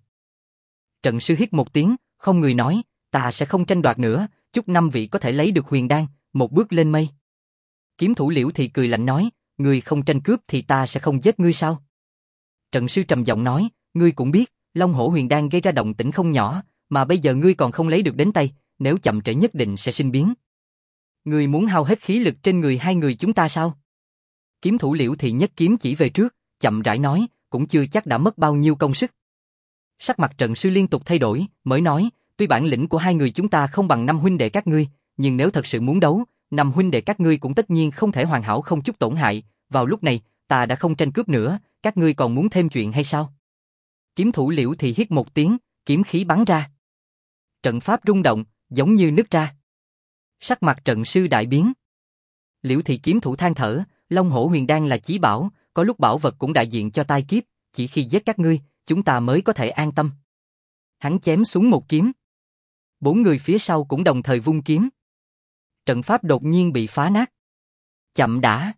A: Trận sư hít một tiếng, không người nói, ta sẽ không tranh đoạt nữa, chúc năm vị có thể lấy được huyền đan, một bước lên mây. Kiếm thủ Liễu Thị cười lạnh nói, ngươi không tranh cướp thì ta sẽ không giết ngươi sao? Trận sư trầm giọng nói, ngươi cũng biết, Long Hổ Huyền Đan gây ra động tĩnh không nhỏ, mà bây giờ ngươi còn không lấy được đến tay, nếu chậm trễ nhất định sẽ sinh biến. Ngươi muốn hao hết khí lực trên người hai người chúng ta sao? Kiếm thủ Liễu Thị nhất kiếm chỉ về trước, chậm rãi nói, cũng chưa chắc đã mất bao nhiêu công sức. Sắc mặt trận sư liên tục thay đổi, mới nói, tuy bản lĩnh của hai người chúng ta không bằng năm huynh đệ các ngươi, nhưng nếu thật sự muốn đấu, năm huynh đệ các ngươi cũng tất nhiên không thể hoàn hảo không chút tổn hại, vào lúc này, ta đã không tranh cướp nữa, các ngươi còn muốn thêm chuyện hay sao? Kiếm thủ Liễu Thị hít một tiếng, kiếm khí bắn ra. Trận pháp rung động, giống như nứt ra. Sắc mặt trận sư đại biến. Liễu Thị kiếm thủ than thở, Long Hổ Huyền Đan là chí bảo, có lúc bảo vật cũng đại diện cho tai kiếp, chỉ khi giết các ngươi, chúng ta mới có thể an tâm. Hắn chém xuống một kiếm. Bốn người phía sau cũng đồng thời vung kiếm. Trận pháp đột nhiên bị phá nát. Chậm đã.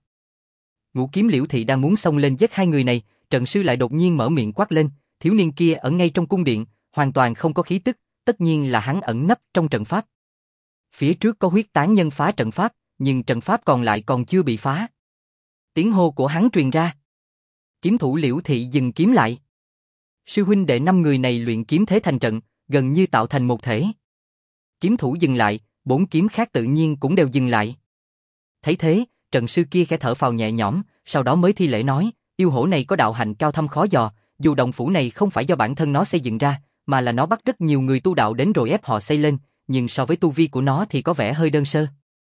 A: Ngũ Kiếm Liễu Thị đang muốn xông lên giết hai người này, trận sư lại đột nhiên mở miệng quát lên, thiếu niên kia ở ngay trong cung điện, hoàn toàn không có khí tức, tất nhiên là hắn ẩn nấp trong trận pháp. Phía trước có huyết tán nhân phá trận pháp, nhưng trận pháp còn lại còn chưa bị phá. Tiếng hô của hắn truyền ra. Kiếm thủ Liễu Thị dừng kiếm lại. Sư huynh đệ năm người này luyện kiếm thế thành trận, gần như tạo thành một thể. Kiếm thủ dừng lại, bốn kiếm khác tự nhiên cũng đều dừng lại. Thấy thế, trận sư kia khẽ thở phào nhẹ nhõm, sau đó mới thi lễ nói, yêu hổ này có đạo hạnh cao thâm khó dò, dù động phủ này không phải do bản thân nó xây dựng ra, mà là nó bắt rất nhiều người tu đạo đến rồi ép họ xây lên, nhưng so với tu vi của nó thì có vẻ hơi đơn sơ.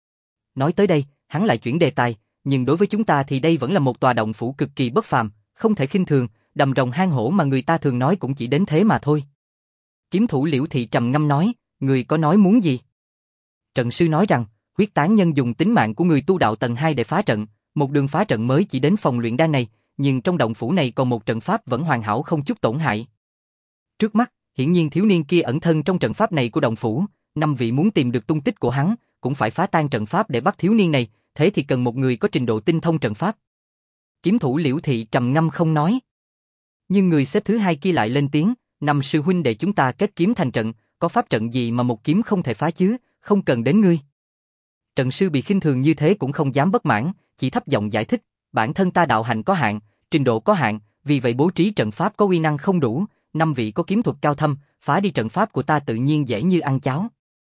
A: Nói tới đây, hắn lại chuyển đề tài, nhưng đối với chúng ta thì đây vẫn là một tòa động phủ cực kỳ bất phàm, không thể khinh thường, đầm rồng hang hổ mà người ta thường nói cũng chỉ đến thế mà thôi. Kiếm thủ Liễu Thị trầm ngâm nói, người có nói muốn gì? Trận sư nói rằng, huyết tán nhân dùng tính mạng của người tu đạo tầng hai để phá trận, một đường phá trận mới chỉ đến phòng luyện đan này, nhưng trong động phủ này còn một trận pháp vẫn hoàn hảo không chút tổn hại. Trước mắt, hiển nhiên thiếu niên kia ẩn thân trong trận pháp này của động phủ, năm vị muốn tìm được tung tích của hắn, cũng phải phá tan trận pháp để bắt thiếu niên này, thế thì cần một người có trình độ tinh thông trận pháp. Kiếm thủ Liễu Thị trầm ngâm không nói. Nhưng người xếp thứ hai kia lại lên tiếng, năm sư huynh đệ chúng ta kết kiếm thành trận, có pháp trận gì mà một kiếm không thể phá chứ, không cần đến ngươi. Trận sư bị khinh thường như thế cũng không dám bất mãn, chỉ thấp giọng giải thích, bản thân ta đạo hạnh có hạn, trình độ có hạn, vì vậy bố trí trận pháp có uy năng không đủ, năm vị có kiếm thuật cao thâm, phá đi trận pháp của ta tự nhiên dễ như ăn cháo.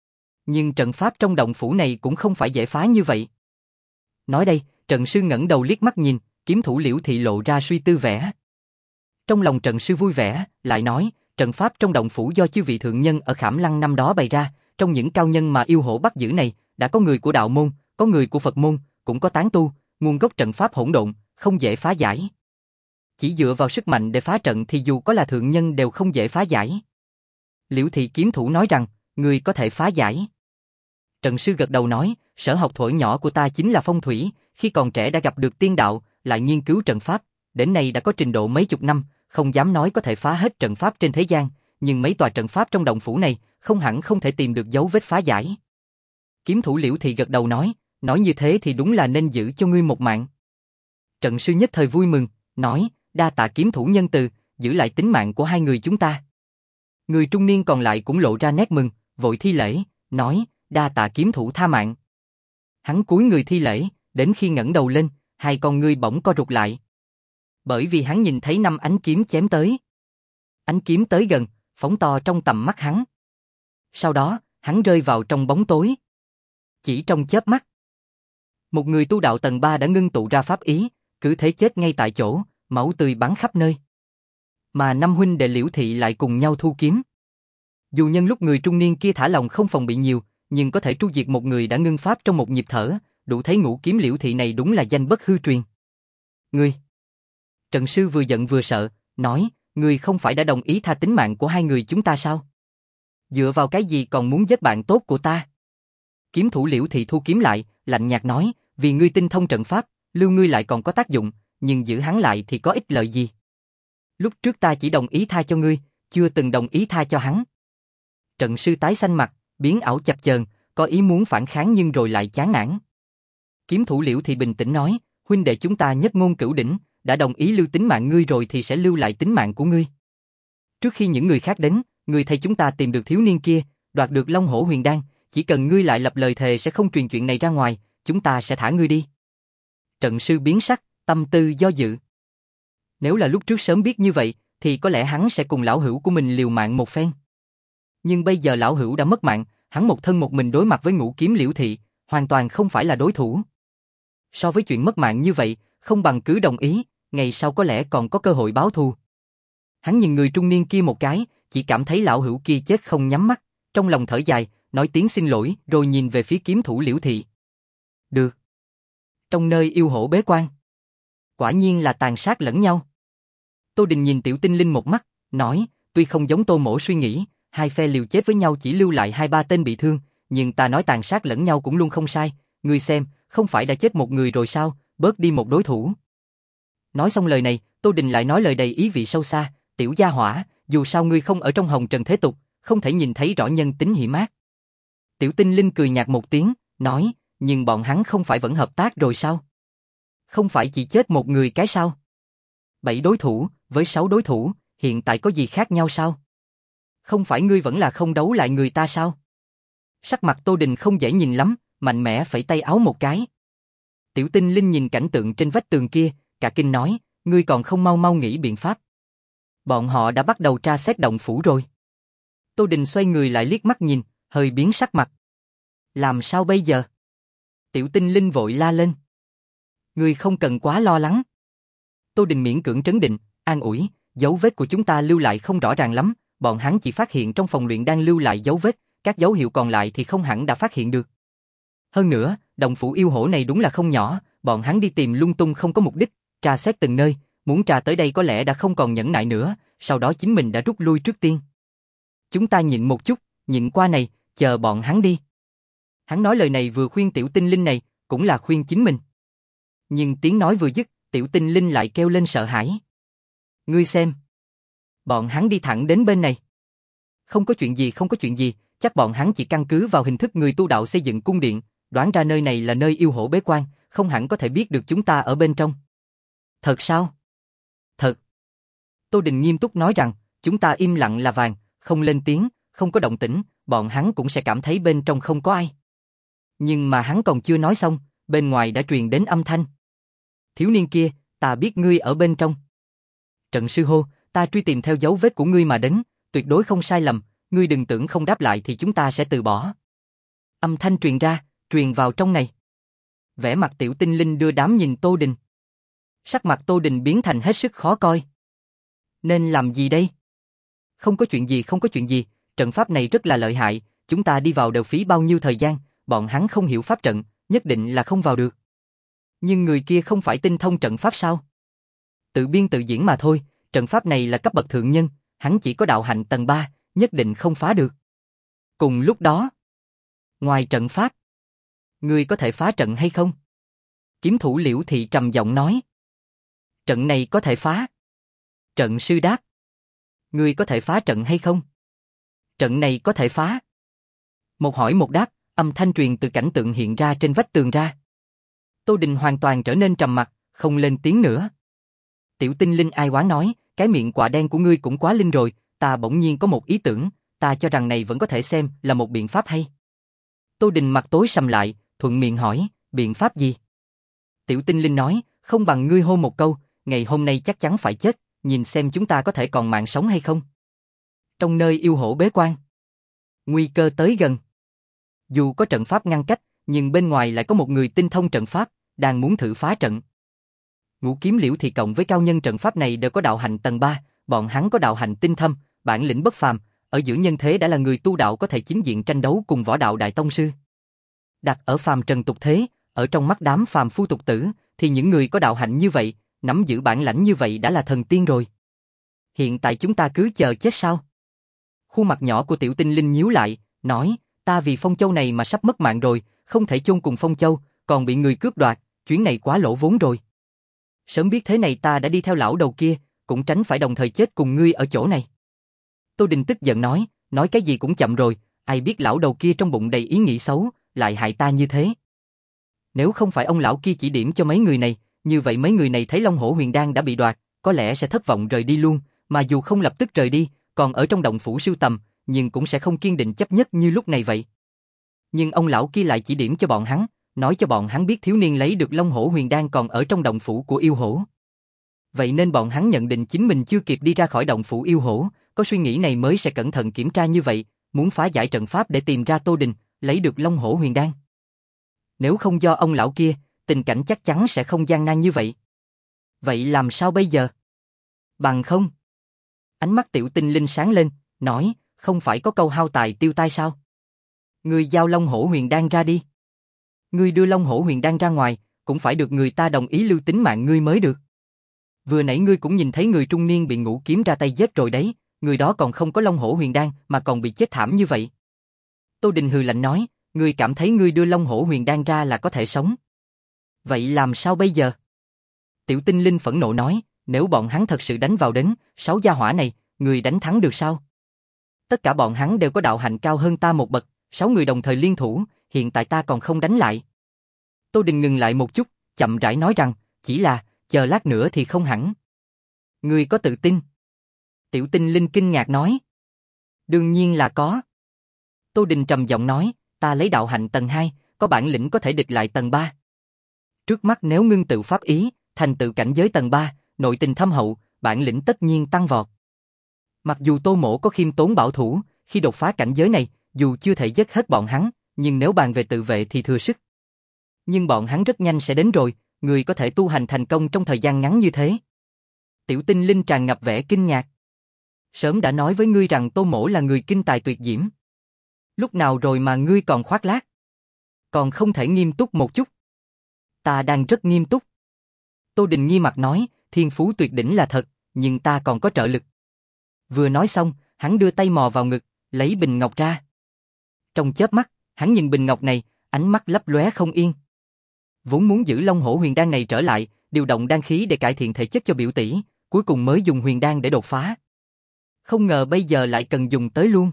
A: Nhưng trận pháp trong động phủ này cũng không phải dễ phá như vậy. Nói đây, trận sư ngẩng đầu liếc mắt nhìn, kiếm thủ Liễu Thị lộ ra suy tư vẻ. Trong lòng trận sư vui vẻ, lại nói, trận pháp trong động phủ do chư vị thượng nhân ở Khảm Lăng năm đó bày ra, trong những cao nhân mà yêu hổ bắt giữ này, đã có người của đạo môn, có người của Phật môn, cũng có tán tu, nguồn gốc trận pháp hỗn độn, không dễ phá giải. Chỉ dựa vào sức mạnh để phá trận thì dù có là thượng nhân đều không dễ phá giải. Liễu Thị kiếm thủ nói rằng, người có thể phá giải. Trận sư gật đầu nói, sở học thuở nhỏ của ta chính là phong thủy, khi còn trẻ đã gặp được tiên đạo, lại nghiên cứu trận pháp, đến nay đã có trình độ mấy chục năm, không dám nói có thể phá hết trận pháp trên thế gian, nhưng mấy tòa trận pháp trong động phủ này, không hẳn không thể tìm được dấu vết phá giải. Kiếm thủ Liễu Thị gật đầu nói, nói như thế thì đúng là nên giữ cho ngươi một mạng. Trận sư nhất thời vui mừng, nói, đa tạ kiếm thủ nhân từ, giữ lại tính mạng của hai người chúng ta. Người trung niên còn lại cũng lộ ra nét mừng, vội thi lễ, nói, đa tạ kiếm thủ tha mạng. Hắn cúi người thi lễ, đến khi ngẩng đầu lên, hai con ngươi bỗng co rụt lại. Bởi vì hắn nhìn thấy năm ánh kiếm chém tới. Ánh kiếm tới gần, phóng to trong tầm mắt hắn. Sau đó, hắn rơi vào trong bóng tối. Chỉ trong chớp mắt, một người tu đạo tầng ba đã ngưng tụ ra pháp ý, cứ thế chết ngay tại chỗ, máu tươi bắn khắp nơi. Mà năm huynh đệ Liễu Thị lại cùng nhau thu kiếm. Dù nhân lúc người trung niên kia thả lòng không phòng bị nhiều, nhưng có thể tru diệt một người đã ngưng pháp trong một nhịp thở, đủ thấy ngũ kiếm Liễu Thị này đúng là danh bất hư truyền. Ngươi! Trận sư vừa giận vừa sợ, nói, ngươi không phải đã đồng ý tha tính mạng của hai người chúng ta sao? Dựa vào cái gì còn muốn giết bạn tốt của ta? Kiếm thủ Liễu Thị thu kiếm lại, lạnh nhạt nói, vì ngươi tinh thông trận pháp, lưu ngươi lại còn có tác dụng, nhưng giữ hắn lại thì có ích lợi gì? Lúc trước ta chỉ đồng ý tha cho ngươi, chưa từng đồng ý tha cho hắn. Trận sư tái xanh mặt, biến ảo chập chờn, có ý muốn phản kháng nhưng rồi lại chán nản. Kiếm thủ Liễu Thị bình tĩnh nói, huynh đệ chúng ta nhất ngôn cửu đỉnh, đã đồng ý lưu tính mạng ngươi rồi thì sẽ lưu lại tính mạng của ngươi. Trước khi những người khác đến, ngươi thay chúng ta tìm được thiếu niên kia, đoạt được Long Hổ Huyền Đan, chỉ cần ngươi lại lập lời thề sẽ không truyền chuyện này ra ngoài, chúng ta sẽ thả ngươi đi. Trận sư biến sắc, tâm tư do dự. Nếu là lúc trước sớm biết như vậy, thì có lẽ hắn sẽ cùng lão hữu của mình liều mạng một phen. Nhưng bây giờ lão hữu đã mất mạng, hắn một thân một mình đối mặt với ngũ kiếm Liễu Thị, hoàn toàn không phải là đối thủ. So với chuyện mất mạng như vậy, không bằng cứ đồng ý, ngày sau có lẽ còn có cơ hội báo thù. Hắn nhìn người trung niên kia một cái, chỉ cảm thấy lão hữu kia chết không nhắm mắt, trong lòng thở dài, nói tiếng xin lỗi, rồi nhìn về phía kiếm thủ Liễu Thị. Được. Trong nơi yêu hổ bế quan, quả nhiên là tàn sát lẫn nhau. Tô Đình nhìn Tiểu Tinh Linh một mắt, nói, tuy không giống Tô Mỗ suy nghĩ, hai phe liều chết với nhau chỉ lưu lại hai ba tên bị thương, nhưng ta nói tàn sát lẫn nhau cũng luôn không sai, ngươi xem, không phải đã chết một người rồi sao, bớt đi một đối thủ. Nói xong lời này, Tô Đình lại nói lời đầy ý vị sâu xa, tiểu gia hỏa, dù sao ngươi không ở trong hồng trần thế tục, không thể nhìn thấy rõ nhân tính hiểm ác. Tiểu Tinh Linh cười nhạt một tiếng, nói, nhưng bọn hắn không phải vẫn hợp tác rồi sao? Không phải chỉ chết một người cái sao? Bảy đối thủ, với sáu đối thủ, hiện tại có gì khác nhau sao? Không phải ngươi vẫn là không đấu lại người ta sao? Sắc mặt Tô Đình không dễ nhìn lắm, mạnh mẽ phẩy tay áo một cái. Tiểu Tinh Linh nhìn cảnh tượng trên vách tường kia, cả kinh nói, ngươi còn không mau mau nghĩ biện pháp. Bọn họ đã bắt đầu tra xét động phủ rồi. Tô Đình xoay người lại liếc mắt nhìn, hơi biến sắc mặt. Làm sao bây giờ? Tiểu Tinh Linh vội la lên. Ngươi không cần quá lo lắng. Tô Đình miễn cưỡng trấn định, an ủi, dấu vết của chúng ta lưu lại không rõ ràng lắm, bọn hắn chỉ phát hiện trong phòng luyện đang lưu lại dấu vết, các dấu hiệu còn lại thì không hẳn đã phát hiện được. Hơn nữa, động phủ yêu hổ này đúng là không nhỏ, bọn hắn đi tìm lung tung không có mục đích, tra xét từng nơi, muốn tra tới đây có lẽ đã không còn nhẫn nại nữa, sau đó chính mình đã rút lui trước tiên. Chúng ta nhịn một chút, nhịn qua này, chờ bọn hắn đi. Hắn nói lời này vừa khuyên Tiểu Tinh Linh này, cũng là khuyên chính mình. Nhưng tiếng nói vừa dứt, Tiểu Tinh Linh lại kêu lên sợ hãi. Ngươi xem. Bọn hắn đi thẳng đến bên này. Không có chuyện gì không có chuyện gì, chắc bọn hắn chỉ căn cứ vào hình thức người tu đạo xây dựng cung điện, đoán ra nơi này là nơi yêu hổ bế quan, không hẳn có thể biết được chúng ta ở bên trong. Thật sao? Thật. Tô Đình nghiêm túc nói rằng, chúng ta im lặng là vàng, không lên tiếng, không có động tĩnh, bọn hắn cũng sẽ cảm thấy bên trong không có ai. Nhưng mà hắn còn chưa nói xong, bên ngoài đã truyền đến âm thanh. Thiếu niên kia, ta biết ngươi ở bên trong. Trận sư hô, ta truy tìm theo dấu vết của ngươi mà đến, tuyệt đối không sai lầm, ngươi đừng tưởng không đáp lại thì chúng ta sẽ từ bỏ. Âm thanh truyền ra, truyền vào trong này. Vẻ mặt Tiểu Tinh Linh đưa đám nhìn Tô Đình. Sắc mặt Tô Đình biến thành hết sức khó coi. Nên làm gì đây? Không có chuyện gì không có chuyện gì, trận pháp này rất là lợi hại, chúng ta đi vào đều phí bao nhiêu thời gian, bọn hắn không hiểu pháp trận, nhất định là không vào được. Nhưng người kia không phải tinh thông trận pháp sao? Tự biên tự diễn mà thôi, trận pháp này là cấp bậc thượng nhân, hắn chỉ có đạo hạnh tầng ba, nhất định không phá được. Cùng lúc đó, ngoài trận pháp, ngươi có thể phá trận hay không? Kiếm thủ Liễu Thị trầm giọng nói. Trận này có thể phá. Trận sư đáp. Ngươi có thể phá trận hay không? Trận này có thể phá. Một hỏi một đáp, âm thanh truyền từ cảnh tượng hiện ra trên vách tường ra. Tô Đình hoàn toàn trở nên trầm mặc, không lên tiếng nữa. Tiểu Tinh Linh ai oán nói, cái miệng quạ đen của ngươi cũng quá linh rồi, ta bỗng nhiên có một ý tưởng, ta cho rằng này vẫn có thể xem là một biện pháp hay. Tô Đình mặt tối sầm lại, thuận miệng hỏi, biện pháp gì? Tiểu Tinh Linh nói, không bằng ngươi hô một câu, ngày hôm nay chắc chắn phải chết, nhìn xem chúng ta có thể còn mạng sống hay không. Trong nơi yêu hổ bế quan, nguy cơ tới gần. Dù có trận pháp ngăn cách, nhưng bên ngoài lại có một người tinh thông trận pháp, đang muốn thử phá trận. Ngũ Kiếm Liễu Thị cộng với cao nhân trận pháp này đều có đạo hạnh tầng ba, bọn hắn có đạo hạnh tinh thâm, bản lĩnh bất phàm, ở giữa nhân thế đã là người tu đạo có thể chính diện tranh đấu cùng võ đạo đại tông sư. Đặt ở phàm trần tục thế, ở trong mắt đám phàm phu tục tử, thì những người có đạo hạnh như vậy, nắm giữ bản lãnh như vậy đã là thần tiên rồi. Hiện tại chúng ta cứ chờ chết sao? Khuôn mặt nhỏ của Tiểu Tinh Linh nhíu lại, nói, ta vì Phong Châu này mà sắp mất mạng rồi, không thể chôn cùng Phong Châu, còn bị người cướp đoạt, chuyến này quá lỗ vốn rồi. Sớm biết thế này ta đã đi theo lão đầu kia, cũng tránh phải đồng thời chết cùng ngươi ở chỗ này. Tô Đình tức giận nói, nói cái gì cũng chậm rồi, ai biết lão đầu kia trong bụng đầy ý nghĩ xấu, lại hại ta như thế. Nếu không phải ông lão kia chỉ điểm cho mấy người này, như vậy mấy người này thấy Long Hổ Huyền Đan đã bị đoạt, có lẽ sẽ thất vọng rời đi luôn, mà dù không lập tức rời đi, còn ở trong động phủ sưu tầm, nhưng cũng sẽ không kiên định chấp nhất như lúc này vậy. Nhưng ông lão kia lại chỉ điểm cho bọn hắn, nói cho bọn hắn biết thiếu niên lấy được Long Hổ Huyền Đan còn ở trong động phủ của yêu hổ. Vậy nên bọn hắn nhận định chính mình chưa kịp đi ra khỏi động phủ yêu hổ, có suy nghĩ này mới sẽ cẩn thận kiểm tra như vậy, muốn phá giải trận pháp để tìm ra Tô Đình, lấy được Long Hổ Huyền Đan. Nếu không do ông lão kia, tình cảnh chắc chắn sẽ không gian nan như vậy. Vậy làm sao bây giờ? Bằng không? Ánh mắt Tiểu Tinh Linh sáng lên, nói, không phải có câu hao tài tiêu tai sao? Ngươi giao Long Hổ Huyền Đan ra đi. Ngươi đưa Long Hổ Huyền Đan ra ngoài, cũng phải được người ta đồng ý lưu tính mạng ngươi mới được. Vừa nãy ngươi cũng nhìn thấy người trung niên bị Ngũ Kiếm ra tay giết rồi đấy, người đó còn không có Long Hổ Huyền Đan mà còn bị chết thảm như vậy. Tô Đình hừ lạnh nói, ngươi cảm thấy ngươi đưa Long Hổ Huyền Đan ra là có thể sống. Vậy làm sao bây giờ? Tiểu Tinh Linh phẫn nộ nói, nếu bọn hắn thật sự đánh vào đến, sáu gia hỏa này, ngươi đánh thắng được sao? Tất cả bọn hắn đều có đạo hạnh cao hơn ta một bậc, sáu người đồng thời liên thủ, hiện tại ta còn không đánh lại. Tô Đình ngừng lại một chút, chậm rãi nói rằng, chỉ là, chờ lát nữa thì không hẳn. Ngươi có tự tin? Tiểu Tinh Linh kinh ngạc nói. Đương nhiên là có. Tô Đình trầm giọng nói, ta lấy đạo hạnh tầng hai, có bản lĩnh có thể địch lại tầng ba. Trước mắt nếu ngưng tự pháp ý, thành tựu cảnh giới tầng ba, nội tình thâm hậu, bản lĩnh tất nhiên tăng vọt. Mặc dù Tô Mỗ có khiêm tốn bảo thủ, khi đột phá cảnh giới này, dù chưa thể giết hết bọn hắn, nhưng nếu bàn về tự vệ thì thừa sức. Nhưng bọn hắn rất nhanh sẽ đến rồi, người có thể tu hành thành công trong thời gian ngắn như thế. Tiểu Tinh Linh tràn ngập vẻ kinh ngạc. Sớm đã nói với ngươi rằng Tô Mỗ là người kinh tài tuyệt diễm. Lúc nào rồi mà ngươi còn khoác lác? Còn không thể nghiêm túc một chút? Ta đang rất nghiêm túc. Tô Đình nghi mặt nói, thiên phú tuyệt đỉnh là thật, nhưng ta còn có trợ lực. Vừa nói xong, hắn đưa tay mò vào ngực, lấy bình ngọc ra. Trong chớp mắt, hắn nhìn bình ngọc này, ánh mắt lấp lóe không yên. Vốn muốn giữ Long Hổ Huyền Đan này trở lại, điều động đan khí để cải thiện thể chất cho biểu tỷ, cuối cùng mới dùng huyền đan để đột phá. Không ngờ bây giờ lại cần dùng tới luôn.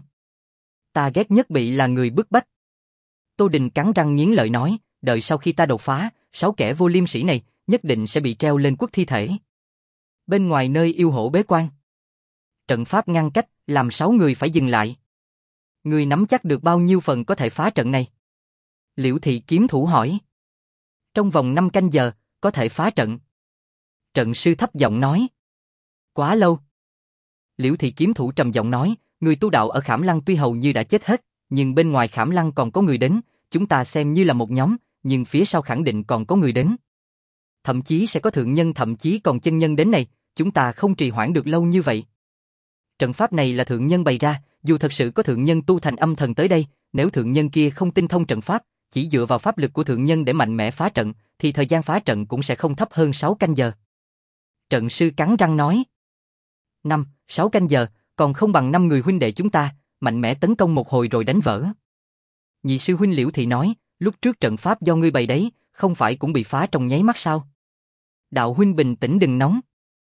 A: Ta ghét nhất bị là người bức bách. Tô Đình cắn răng nghiến lợi nói, đợi sau khi ta đột phá, sáu kẻ vô liêm sỉ này nhất định sẽ bị treo lên quất thi thể. Bên ngoài nơi yêu hổ bế quan, trận pháp ngăn cách, làm sáu người phải dừng lại. Người nắm chắc được bao nhiêu phần có thể phá trận này? Liễu Thị kiếm thủ hỏi. Trong vòng năm canh giờ, có thể phá trận. Trận sư thấp giọng nói. Quá lâu. Liễu Thị kiếm thủ trầm giọng nói, người tu đạo ở Khảm Lăng tuy hầu như đã chết hết, nhưng bên ngoài Khảm Lăng còn có người đến, chúng ta xem như là một nhóm, nhưng phía sau khẳng định còn có người đến. Thậm chí sẽ có thượng nhân, thậm chí còn chân nhân đến này, chúng ta không trì hoãn được lâu như vậy. Trận pháp này là thượng nhân bày ra, dù thật sự có thượng nhân tu thành âm thần tới đây, nếu thượng nhân kia không tinh thông trận pháp, chỉ dựa vào pháp lực của thượng nhân để mạnh mẽ phá trận, thì thời gian phá trận cũng sẽ không thấp hơn sáu canh giờ. Trận sư cắn răng nói. Năm, sáu canh giờ, còn không bằng năm người huynh đệ chúng ta, mạnh mẽ tấn công một hồi rồi đánh vỡ. Nhị sư huynh Liễu Thị nói, lúc trước trận pháp do ngươi bày đấy, không phải cũng bị phá trong nháy mắt sao? Đạo huynh bình tĩnh đừng nóng.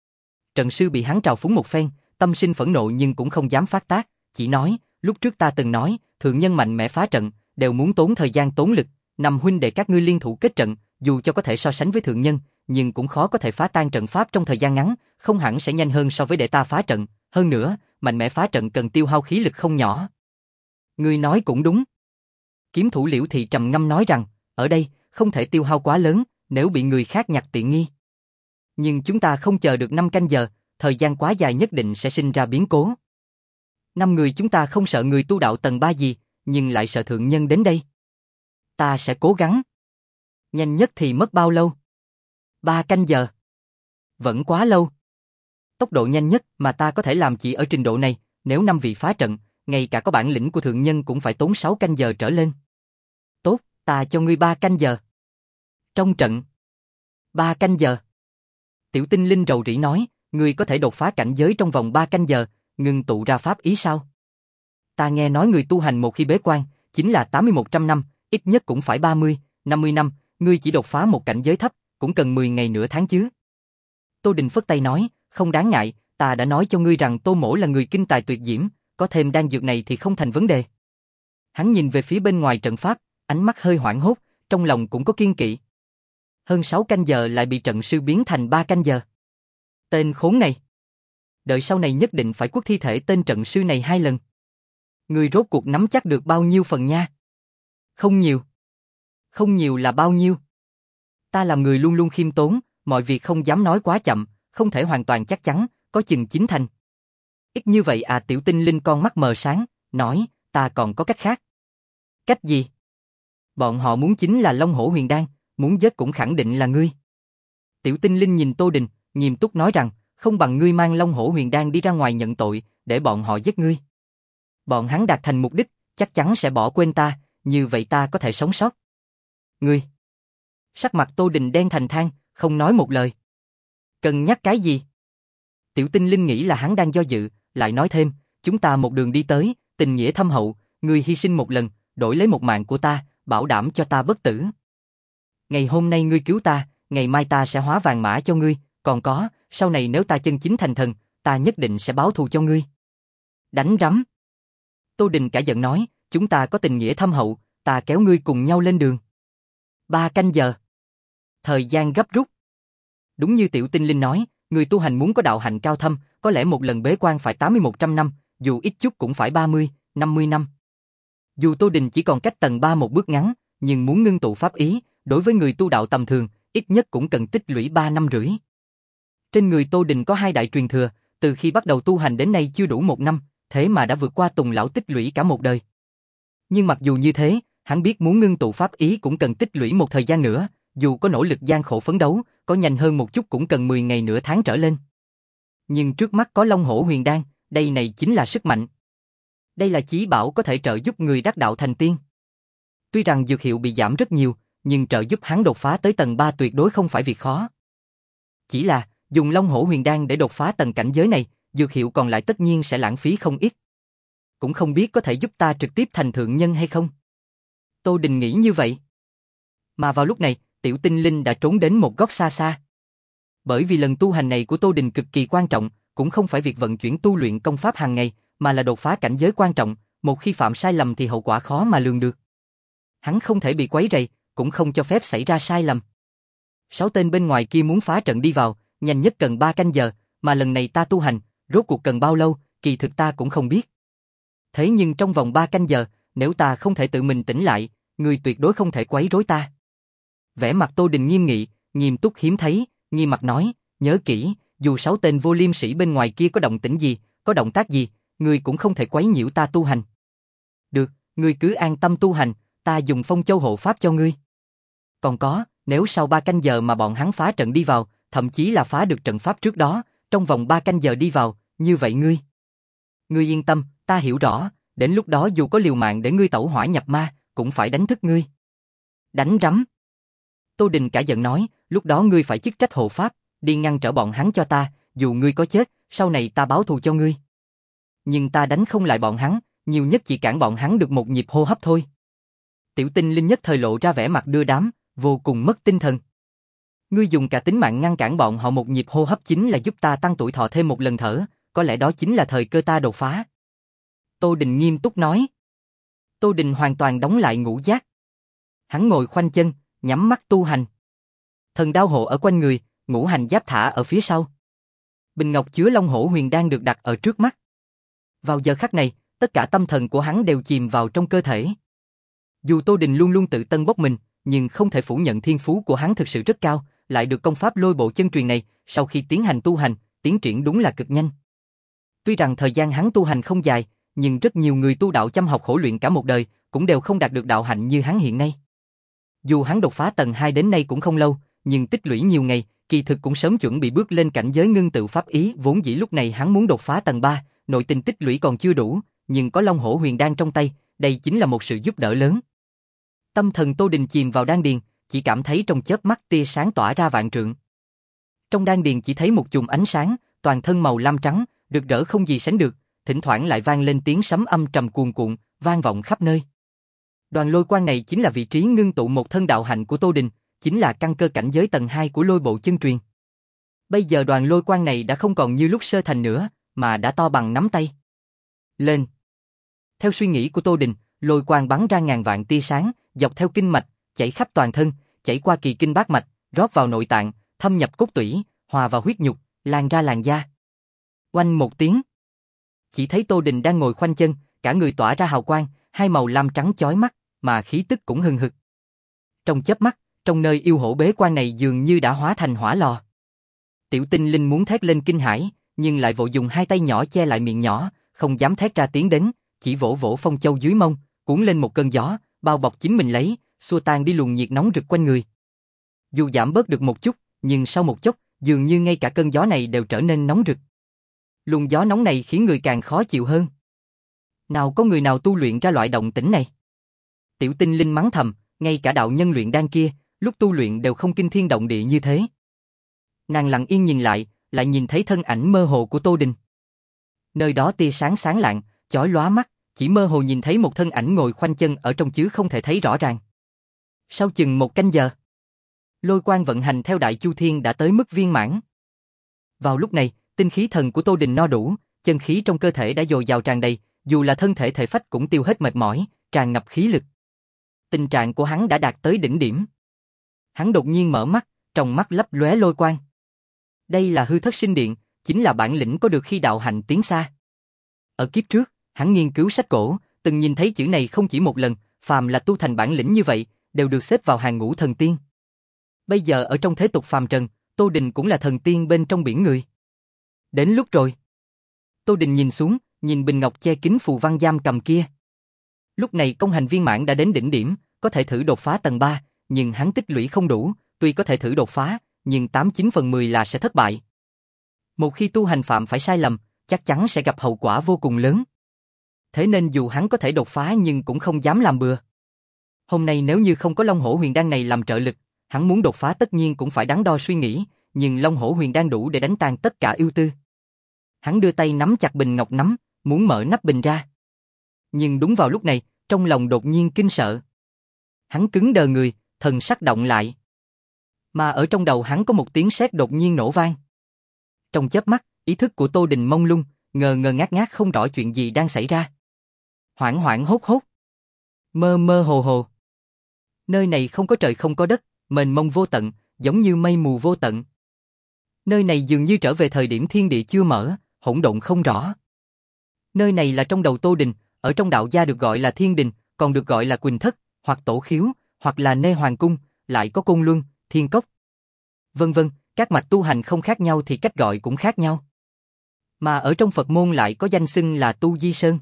A: Trận sư bị hắn trào phúng một phen, tâm sinh phẫn nộ nhưng cũng không dám phát tác, chỉ nói, lúc trước ta từng nói, thượng nhân mạnh mẽ phá trận, đều muốn tốn thời gian tốn lực, năm huynh đệ các ngươi liên thủ kết trận, dù cho có thể so sánh với thượng nhân, nhưng cũng khó có thể phá tan trận pháp trong thời gian ngắn, không hẳn sẽ nhanh hơn so với để ta phá trận, hơn nữa, mạnh mẽ phá trận cần tiêu hao khí lực không nhỏ. Ngươi nói cũng đúng. Kiếm thủ Liễu Thị trầm ngâm nói rằng, ở đây, không thể tiêu hao quá lớn, nếu bị người khác nhặt tiện nghi. Nhưng chúng ta không chờ được năm canh giờ, thời gian quá dài nhất định sẽ sinh ra biến cố. Năm người chúng ta không sợ người tu đạo tầng ba gì, nhưng lại sợ thượng nhân đến đây. Ta sẽ cố gắng. Nhanh nhất thì mất bao lâu? Ba canh giờ. Vẫn quá lâu. Tốc độ nhanh nhất mà ta có thể làm chỉ ở trình độ này, nếu năm vị phá trận, ngay cả có bản lĩnh của thượng nhân cũng phải tốn sáu canh giờ trở lên. Tốt, ta cho ngươi ba canh giờ. Trong trận. Ba canh giờ. Tiểu Tinh Linh rầu rĩ nói, ngươi có thể đột phá cảnh giới trong vòng ba canh giờ, ngưng tụ ra pháp ý sao? Ta nghe nói người tu hành một khi bế quan, chính là tám mươi một trăm năm, ít nhất cũng phải ba mươi, năm mươi năm, ngươi chỉ đột phá một cảnh giới thấp, cũng cần mười ngày nửa tháng chứ. Tô Đình phất tay nói, không đáng ngại, ta đã nói cho ngươi rằng Tô Mỗ là người kinh tài tuyệt diễm, có thêm đan dược này thì không thành vấn đề. Hắn nhìn về phía bên ngoài trận pháp, ánh mắt hơi hoảng hốt, trong lòng cũng có kiên kỵ. Hơn sáu canh giờ lại bị trận sư biến thành ba canh giờ. Tên khốn này. Đợi sau này nhất định phải quất thi thể tên trận sư này hai lần. Người rốt cuộc nắm chắc được bao nhiêu phần nha? Không nhiều. Không nhiều là bao nhiêu? Ta làm người luôn luôn khiêm tốn, mọi việc không dám nói quá chậm, không thể hoàn toàn chắc chắn, có chừng chín thành. Ít như vậy à? Tiểu Tinh Linh con mắt mờ sáng, nói, ta còn có cách khác. Cách gì? Bọn họ muốn chính là Long Hổ Huyền Đan, muốn giết cũng khẳng định là ngươi. Tiểu Tinh Linh nhìn Tô Đình, nghiêm túc nói rằng, không bằng ngươi mang Long Hổ Huyền Đan đi ra ngoài nhận tội, để bọn họ giết ngươi. Bọn hắn đạt thành mục đích, chắc chắn sẽ bỏ quên ta, như vậy ta có thể sống sót. Ngươi. Sắc mặt Tô Đình đen thành than, không nói một lời. Cân nhắc cái gì? Tiểu Tinh Linh nghĩ là hắn đang do dự, lại nói thêm, chúng ta một đường đi tới, tình nghĩa thâm hậu, ngươi hy sinh một lần, đổi lấy một mạng của ta, bảo đảm cho ta bất tử. Ngày hôm nay ngươi cứu ta, ngày mai ta sẽ hóa vàng mã cho ngươi, còn có, sau này nếu ta chân chính thành thần, ta nhất định sẽ báo thù cho ngươi. Đánh rắm. Tô Đình cả giận nói, chúng ta có tình nghĩa thâm hậu, ta kéo ngươi cùng nhau lên đường. Ba canh giờ. Thời gian gấp rút. Đúng như Tiểu Tinh Linh nói, người tu hành muốn có đạo hạnh cao thâm, có lẽ một lần bế quan phải tám mươi một trăm năm, dù ít chút cũng phải ba mươi, năm mươi năm. Dù Tô Đình chỉ còn cách tầng ba một bước ngắn, nhưng muốn ngưng tụ pháp ý, đối với người tu đạo tầm thường, ít nhất cũng cần tích lũy ba năm rưỡi. Trên người Tô Đình có hai đại truyền thừa, từ khi bắt đầu tu hành đến nay chưa đủ một năm, thế mà đã vượt qua Tùng lão tích lũy cả một đời. Nhưng mặc dù như thế, hắn biết muốn ngưng tụ pháp ý cũng cần tích lũy một thời gian nữa, dù có nỗ lực gian khổ phấn đấu, có nhanh hơn một chút cũng cần mười ngày nửa tháng trở lên. Nhưng trước mắt có Long Hổ Huyền Đan, đây này chính là sức mạnh. Đây là chí bảo có thể trợ giúp người đắc đạo thành tiên. Tuy rằng dược hiệu bị giảm rất nhiều, nhưng trợ giúp hắn đột phá tới tầng ba tuyệt đối không phải việc khó. Chỉ là, dùng Long Hổ Huyền Đan để đột phá tầng cảnh giới này, dược hiệu còn lại tất nhiên sẽ lãng phí không ít. Cũng không biết có thể giúp ta trực tiếp thành thượng nhân hay không. Tô Đình nghĩ như vậy. Mà vào lúc này, Tiểu Tinh Linh đã trốn đến một góc xa xa. Bởi vì lần tu hành này của Tô Đình cực kỳ quan trọng, cũng không phải việc vận chuyển tu luyện công pháp hàng ngày, mà là đột phá cảnh giới quan trọng, một khi phạm sai lầm thì hậu quả khó mà lường được. Hắn không thể bị quấy rầy, cũng không cho phép xảy ra sai lầm. Sáu tên bên ngoài kia muốn phá trận đi vào, nhanh nhất cần ba canh giờ, mà lần này ta tu hành, rốt cuộc cần bao lâu, kỳ thực ta cũng không biết. Thế nhưng trong vòng ba canh giờ, nếu ta không thể tự mình tỉnh lại, người tuyệt đối không thể quấy rối ta. Vẻ mặt Tô Đình nghiêm nghị, nghiêm túc hiếm thấy, nghiêm mặt nói, nhớ kỹ, dù sáu tên vô liêm sĩ bên ngoài kia có động tĩnh gì, có động tác gì, ngươi cũng không thể quấy nhiễu ta tu hành. Được, ngươi cứ an tâm tu hành, ta dùng phong châu hộ pháp cho ngươi. Còn có, nếu sau ba canh giờ mà bọn hắn phá trận đi vào, thậm chí là phá được trận pháp trước đó, trong vòng ba canh giờ đi vào, như vậy ngươi Ngươi yên tâm, ta hiểu rõ, đến lúc đó dù có liều mạng để ngươi tẩu hỏa nhập ma, cũng phải đánh thức ngươi. Đánh rắm. Tô Đình cả giận nói, lúc đó ngươi phải chức trách hộ pháp, đi ngăn trở bọn hắn cho ta, dù ngươi có chết, sau này ta báo thù cho ngươi. Nhưng ta đánh không lại bọn hắn, nhiều nhất chỉ cản bọn hắn được một nhịp hô hấp thôi. Tiểu tinh linh nhất thời lộ ra vẻ mặt đưa đám, vô cùng mất tinh thần. Ngươi dùng cả tính mạng ngăn cản bọn họ một nhịp hô hấp chính là giúp ta tăng tuổi thọ thêm một lần thở, có lẽ đó chính là thời cơ ta đột phá. Tô Đình nghiêm túc nói. Tô Đình hoàn toàn đóng lại ngũ giác. Hắn ngồi khoanh chân, nhắm mắt tu hành. Thần đao hộ ở quanh người, ngũ hành giáp thả ở phía sau. Bình ngọc chứa long hổ huyền đan được đặt ở trước mắt. Vào giờ khắc này, tất cả tâm thần của hắn đều chìm vào trong cơ thể. Dù Tô Đình luôn luôn tự tân bốc mình, nhưng không thể phủ nhận thiên phú của hắn thực sự rất cao, lại được công pháp lôi bộ chân truyền này, sau khi tiến hành tu hành, tiến triển đúng là cực nhanh. Tuy rằng thời gian hắn tu hành không dài, nhưng rất nhiều người tu đạo chăm học khổ luyện cả một đời, cũng đều không đạt được đạo hạnh như hắn hiện nay. Dù hắn đột phá tầng hai đến nay cũng không lâu, nhưng tích lũy nhiều ngày, kỳ thực cũng sớm chuẩn bị bước lên cảnh giới ngưng tự pháp ý, vốn dĩ lúc này hắn muốn đột phá tầng ba, nội tình tích lũy còn chưa đủ, nhưng có long hổ huyền đan trong tay, đây chính là một sự giúp đỡ lớn. Tâm thần Tô Đình chìm vào đan điền, chỉ cảm thấy trong chớp mắt tia sáng tỏa ra vạn trượng. Trong đan điền chỉ thấy một chùm ánh sáng, toàn thân màu lam trắng, rực rỡ không gì sánh được, thỉnh thoảng lại vang lên tiếng sấm âm trầm cuồn cuộn, vang vọng khắp nơi. Đoàn lôi quang này chính là vị trí ngưng tụ một thân đạo hạnh của Tô Đình, chính là căn cơ cảnh giới tầng hai của lôi bộ chân truyền. Bây giờ đoàn lôi quang này đã không còn như lúc sơ thành nữa, mà đã to bằng nắm tay. Lên. Theo suy nghĩ của Tô Đình, lôi quang bắn ra ngàn vạn tia sáng, dọc theo kinh mạch, chảy khắp toàn thân, chảy qua kỳ kinh bát mạch, rót vào nội tạng, thâm nhập cốt tủy, hòa vào huyết nhục, lan ra làn da. Oanh một tiếng. Chỉ thấy Tô Đình đang ngồi khoanh chân, cả người tỏa ra hào quang, hai màu lam trắng chói mắt, mà khí tức cũng hừng hực. Trong chớp mắt, trong nơi yêu hổ bế quan này dường như đã hóa thành hỏa lò. Tiểu tinh linh muốn thét lên kinh hãi, nhưng lại vội dùng hai tay nhỏ che lại miệng nhỏ, không dám thét ra tiếng đến, chỉ vỗ vỗ phong châu dưới mông, cuốn lên một cơn gió, bao bọc chính mình lấy, xua tan đi luồng nhiệt nóng rực quanh người. Dù giảm bớt được một chút, nhưng sau một chốc, dường như ngay cả cơn gió này đều trở nên nóng rực. Luồng gió nóng này khiến người càng khó chịu hơn. Nào có người nào tu luyện ra loại động tĩnh này? Tiểu tinh linh mắng thầm, ngay cả đạo nhân luyện đan kia, lúc tu luyện đều không kinh thiên động địa như thế. Nàng lặng yên nhìn lại, lại nhìn thấy thân ảnh mơ hồ của Tô Đình. Nơi đó tia sáng sáng lạng, chói lóa mắt, chỉ mơ hồ nhìn thấy một thân ảnh ngồi khoanh chân ở trong chứ không thể thấy rõ ràng. Sau chừng một canh giờ, lôi quang vận hành theo đại chu thiên đã tới mức viên mãn. Vào lúc này, tinh khí thần của Tô Đình no đủ, chân khí trong cơ thể đã dồi dào tràn đầy, dù là thân thể thể phách cũng tiêu hết mệt mỏi, tràn ngập khí lực. Tình trạng của hắn đã đạt tới đỉnh điểm. Hắn đột nhiên mở mắt, trong mắt lấp lóe lôi quang. Đây là hư thất sinh điện, chính là bản lĩnh có được khi đạo hạnh tiến xa. Ở kiếp trước, hắn nghiên cứu sách cổ, từng nhìn thấy chữ này không chỉ một lần, phàm là tu thành bản lĩnh như vậy, đều được xếp vào hàng ngũ thần tiên. Bây giờ ở trong thế tục phàm trần, Tô Đình cũng là thần tiên bên trong biển người. Đến lúc rồi. Tô Đình nhìn xuống, nhìn bình ngọc che kín phù văn giam cầm kia. Lúc này công hành viên mãn đã đến đỉnh điểm, có thể thử đột phá tầng ba, nhưng hắn tích lũy không đủ, tuy có thể thử đột phá, nhưng tám chín phần mười là sẽ thất bại. Một khi tu hành phạm phải sai lầm, chắc chắn sẽ gặp hậu quả vô cùng lớn. Thế nên dù hắn có thể đột phá nhưng cũng không dám làm bừa. Hôm nay nếu như không có Long Hổ Huyền Đan này làm trợ lực, hắn muốn đột phá tất nhiên cũng phải đắn đo suy nghĩ, nhưng Long Hổ Huyền Đan đủ để đánh tan tất cả ưu tư. Hắn đưa tay nắm chặt bình ngọc nắm, muốn mở nắp bình ra. Nhưng đúng vào lúc này, trong lòng đột nhiên kinh sợ. Hắn cứng đờ người, thần sắc động lại. Mà ở trong đầu hắn có một tiếng sét đột nhiên nổ vang. Trong chớp mắt, ý thức của Tô Đình mông lung, ngờ ngờ ngác ngác không rõ chuyện gì đang xảy ra. Hoảng hoảng hốt hốt. Mơ mơ hồ hồ. Nơi này không có trời không có đất, mênh mông vô tận, giống như mây mù vô tận. Nơi này dường như trở về thời điểm thiên địa chưa mở, hỗn độn không rõ. Nơi này là trong đầu Tô Đình, ở trong đạo gia được gọi là thiên đình, còn được gọi là Quỳnh Thất, hoặc Tổ Khiếu, hoặc là Nê Hoàng Cung, lại có Côn Luân, Thiên Cốc. Vân vân, các mạch tu hành không khác nhau thì cách gọi cũng khác nhau. Mà ở trong Phật môn lại có danh xưng là Tu Di Sơn.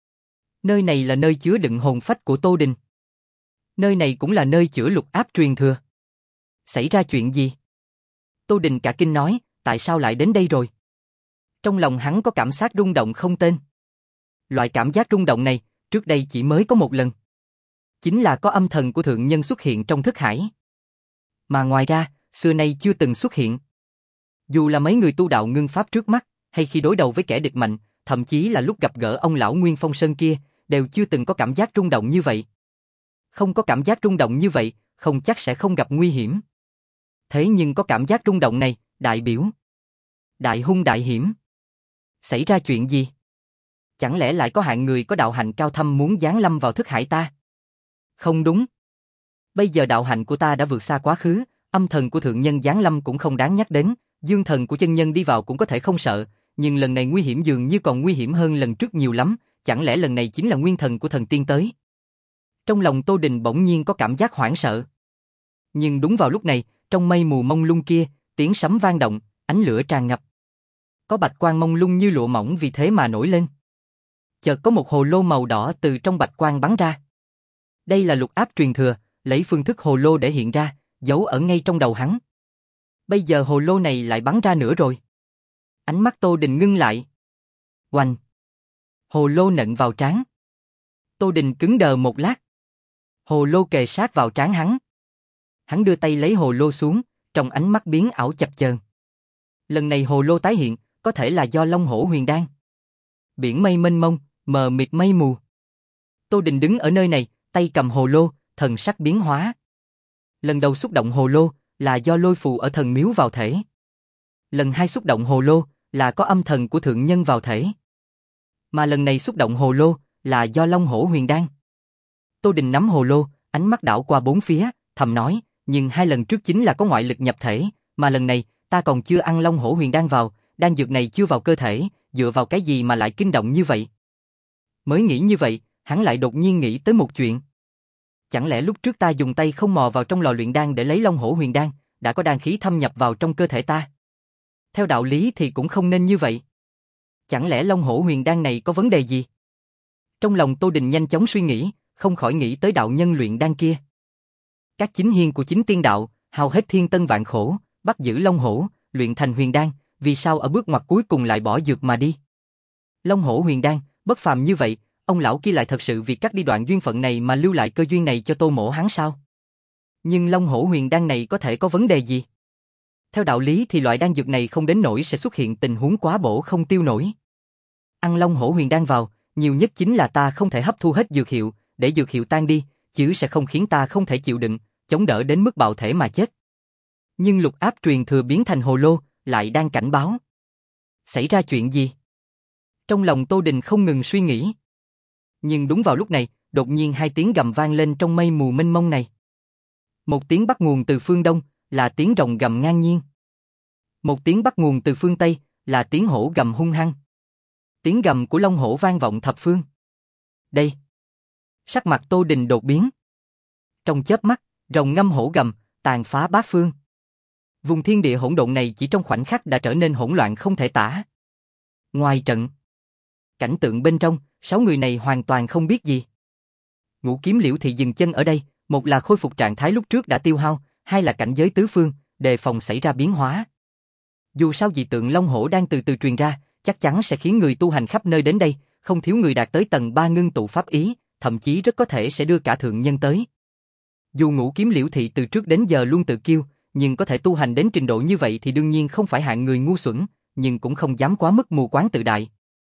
A: Nơi này là nơi chứa đựng hồn phách của Tô Đình. Nơi này cũng là nơi chữa lục áp truyền thừa. Xảy ra chuyện gì? Tô Đình cả kinh nói, tại sao lại đến đây rồi? Trong lòng hắn có cảm giác rung động không tên. Loại cảm giác rung động này, trước đây chỉ mới có một lần. Chính là có âm thần của thượng nhân xuất hiện trong thức hải. Mà ngoài ra, xưa nay chưa từng xuất hiện. Dù là mấy người tu đạo ngưng pháp trước mắt, hay khi đối đầu với kẻ địch mạnh, thậm chí là lúc gặp gỡ ông lão Nguyên Phong Sơn kia, đều chưa từng có cảm giác rung động như vậy. Không có cảm giác rung động như vậy, không chắc sẽ không gặp nguy hiểm. Thế nhưng có cảm giác rung động này, đại biểu đại hung đại hiểm. Xảy ra chuyện gì? Chẳng lẽ lại có hạng người có đạo hạnh cao thâm muốn giáng lâm vào thức hải ta? Không đúng. Bây giờ đạo hạnh của ta đã vượt xa quá khứ, âm thần của thượng nhân giáng lâm cũng không đáng nhắc đến, dương thần của chân nhân đi vào cũng có thể không sợ, nhưng lần này nguy hiểm dường như còn nguy hiểm hơn lần trước nhiều lắm, chẳng lẽ lần này chính là nguyên thần của thần tiên tới? Trong lòng Tô Đình bỗng nhiên có cảm giác hoảng sợ. Nhưng đúng vào lúc này, trong mây mù mông lung kia, tiếng sấm vang động, ánh lửa tràn ngập. Có bạch quang mông lung như lụa mỏng vì thế mà nổi lên. Chợt có một hồ lô màu đỏ từ trong bạch quang bắn ra. Đây là lục áp truyền thừa, lấy phương thức hồ lô để hiện ra, giấu ở ngay trong đầu hắn. Bây giờ hồ lô này lại bắn ra nữa rồi. Ánh mắt Tô Đình ngưng lại. Oanh! Hồ lô nện vào trán. Tô Đình cứng đờ một lát. Hồ lô kề sát vào trán hắn. Hắn đưa tay lấy hồ lô xuống, trong ánh mắt biến ảo chập chờn. Lần này hồ lô tái hiện, có thể là do Long Hổ Huyền Đan. Biển mây mênh mông, mờ mịt mây mù. Tô Đình đứng ở nơi này, tay cầm hồ lô, thần sắc biến hóa. Lần đầu xúc động hồ lô là do lôi phù ở thần miếu vào thể. Lần hai xúc động hồ lô là có âm thần của thượng nhân vào thể. Mà lần này xúc động hồ lô là do Long Hổ Huyền Đan. Tô Đình nắm hồ lô, ánh mắt đảo qua bốn phía, thầm nói, nhưng hai lần trước chính là có ngoại lực nhập thể, mà lần này ta còn chưa ăn Long Hổ Huyền Đan vào, đan dược này chưa vào cơ thể, dựa vào cái gì mà lại kinh động như vậy? Mới nghĩ như vậy, hắn lại đột nhiên nghĩ tới một chuyện. Chẳng lẽ lúc trước ta dùng tay không mò vào trong lò luyện đan để lấy Long Hổ Huyền Đan, đã có đan khí thâm nhập vào trong cơ thể ta? Theo đạo lý thì cũng không nên như vậy. Chẳng lẽ Long Hổ Huyền Đan này có vấn đề gì? Trong lòng Tô Đình nhanh chóng suy nghĩ, không khỏi nghĩ tới đạo nhân luyện đan kia. Các chính hiên của chính tiên đạo, hao hết thiên tân vạn khổ, bắt giữ Long Hổ, luyện thành huyền đan, vì sao ở bước ngoặt cuối cùng lại bỏ dược mà đi? Long Hổ Huyền Đan, bất phàm như vậy, ông lão kia lại thật sự vì cắt đi đoạn duyên phận này mà lưu lại cơ duyên này cho Tô Mỗ hắn sao? Nhưng Long Hổ Huyền Đan này có thể có vấn đề gì? Theo đạo lý thì loại đan dược này không đến nỗi sẽ xuất hiện tình huống quá bổ không tiêu nổi. Ăn Long Hổ Huyền Đan vào, nhiều nhất chính là ta không thể hấp thu hết dược hiệu, để dược hiệu tan đi, chứ sẽ không khiến ta không thể chịu đựng, chống đỡ đến mức bạo thể mà chết. Nhưng lục áp truyền thừa biến thành hồ lô, lại đang cảnh báo. Xảy ra chuyện gì? Trong lòng Tô Đình không ngừng suy nghĩ. Nhưng đúng vào lúc này, đột nhiên hai tiếng gầm vang lên trong mây mù mênh mông này. Một tiếng bắt nguồn từ phương đông, là tiếng rồng gầm ngang nhiên. Một tiếng bắt nguồn từ phương tây, là tiếng hổ gầm hung hăng. Tiếng gầm của long hổ vang vọng thập phương. Đây! Sắc mặt Tô Đình đột biến. Trong chớp mắt, rồng ngâm hổ gầm, tàn phá bát phương. Vùng thiên địa hỗn độn này chỉ trong khoảnh khắc đã trở nên hỗn loạn không thể tả. Ngoài trận, cảnh tượng bên trong, sáu người này hoàn toàn không biết gì. Ngũ Kiếm Liễu Thị dừng chân ở đây, một là khôi phục trạng thái lúc trước đã tiêu hao, hai là cảnh giới tứ phương, đề phòng xảy ra biến hóa. Dù sao dị tượng long hổ đang từ từ truyền ra, chắc chắn sẽ khiến người tu hành khắp nơi đến đây, không thiếu người đạt tới tầng ba ngưng tụ pháp ý, thậm chí rất có thể sẽ đưa cả thượng nhân tới. Dù Ngũ Kiếm Liễu Thị từ trước đến giờ luôn tự kiêu, nhưng có thể tu hành đến trình độ như vậy thì đương nhiên không phải hạng người ngu xuẩn, nhưng cũng không dám quá mức mù quáng tự đại.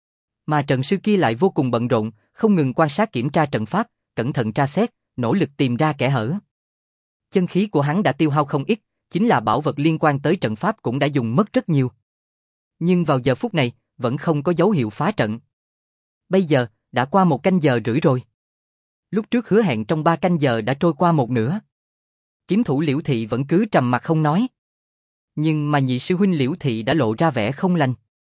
A: Mà trận sư kia lại vô cùng bận rộn, không ngừng quan sát kiểm tra trận pháp, cẩn thận tra xét, nỗ lực tìm ra kẽ hở. Chân khí của hắn đã tiêu hao không ít, chính là bảo vật liên quan tới trận pháp cũng đã dùng mất rất nhiều. Nhưng vào giờ phút này, vẫn không có dấu hiệu phá trận. Bây giờ, đã qua một canh giờ rưỡi rồi. Lúc trước hứa hẹn trong ba canh giờ đã trôi qua một nửa. Kiếm thủ Liễu Thị vẫn cứ trầm mặc không nói. Nhưng mà nhị sư huynh Liễu Thị đã lộ ra vẻ không lành.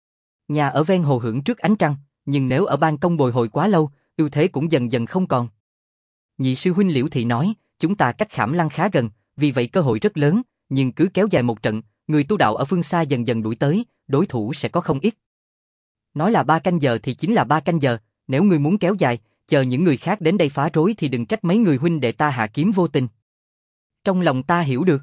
A: Nhà ở ven hồ hưởng trước ánh trăng, nhưng nếu ở ban công bồi hồi quá lâu, ưu thế cũng dần dần không còn. Nhị sư huynh Liễu Thị nói, chúng ta cách Khảm Lăng khá gần, vì vậy cơ hội rất lớn, nhưng cứ kéo dài một trận, người tu đạo ở phương xa dần dần đuổi tới, đối thủ sẽ có không ít. Nói là ba canh giờ thì chính là ba canh giờ, nếu người muốn kéo dài, chờ những người khác đến đây phá rối thì đừng trách mấy người huynh đệ ta hạ kiếm vô tình. Trong lòng ta hiểu được.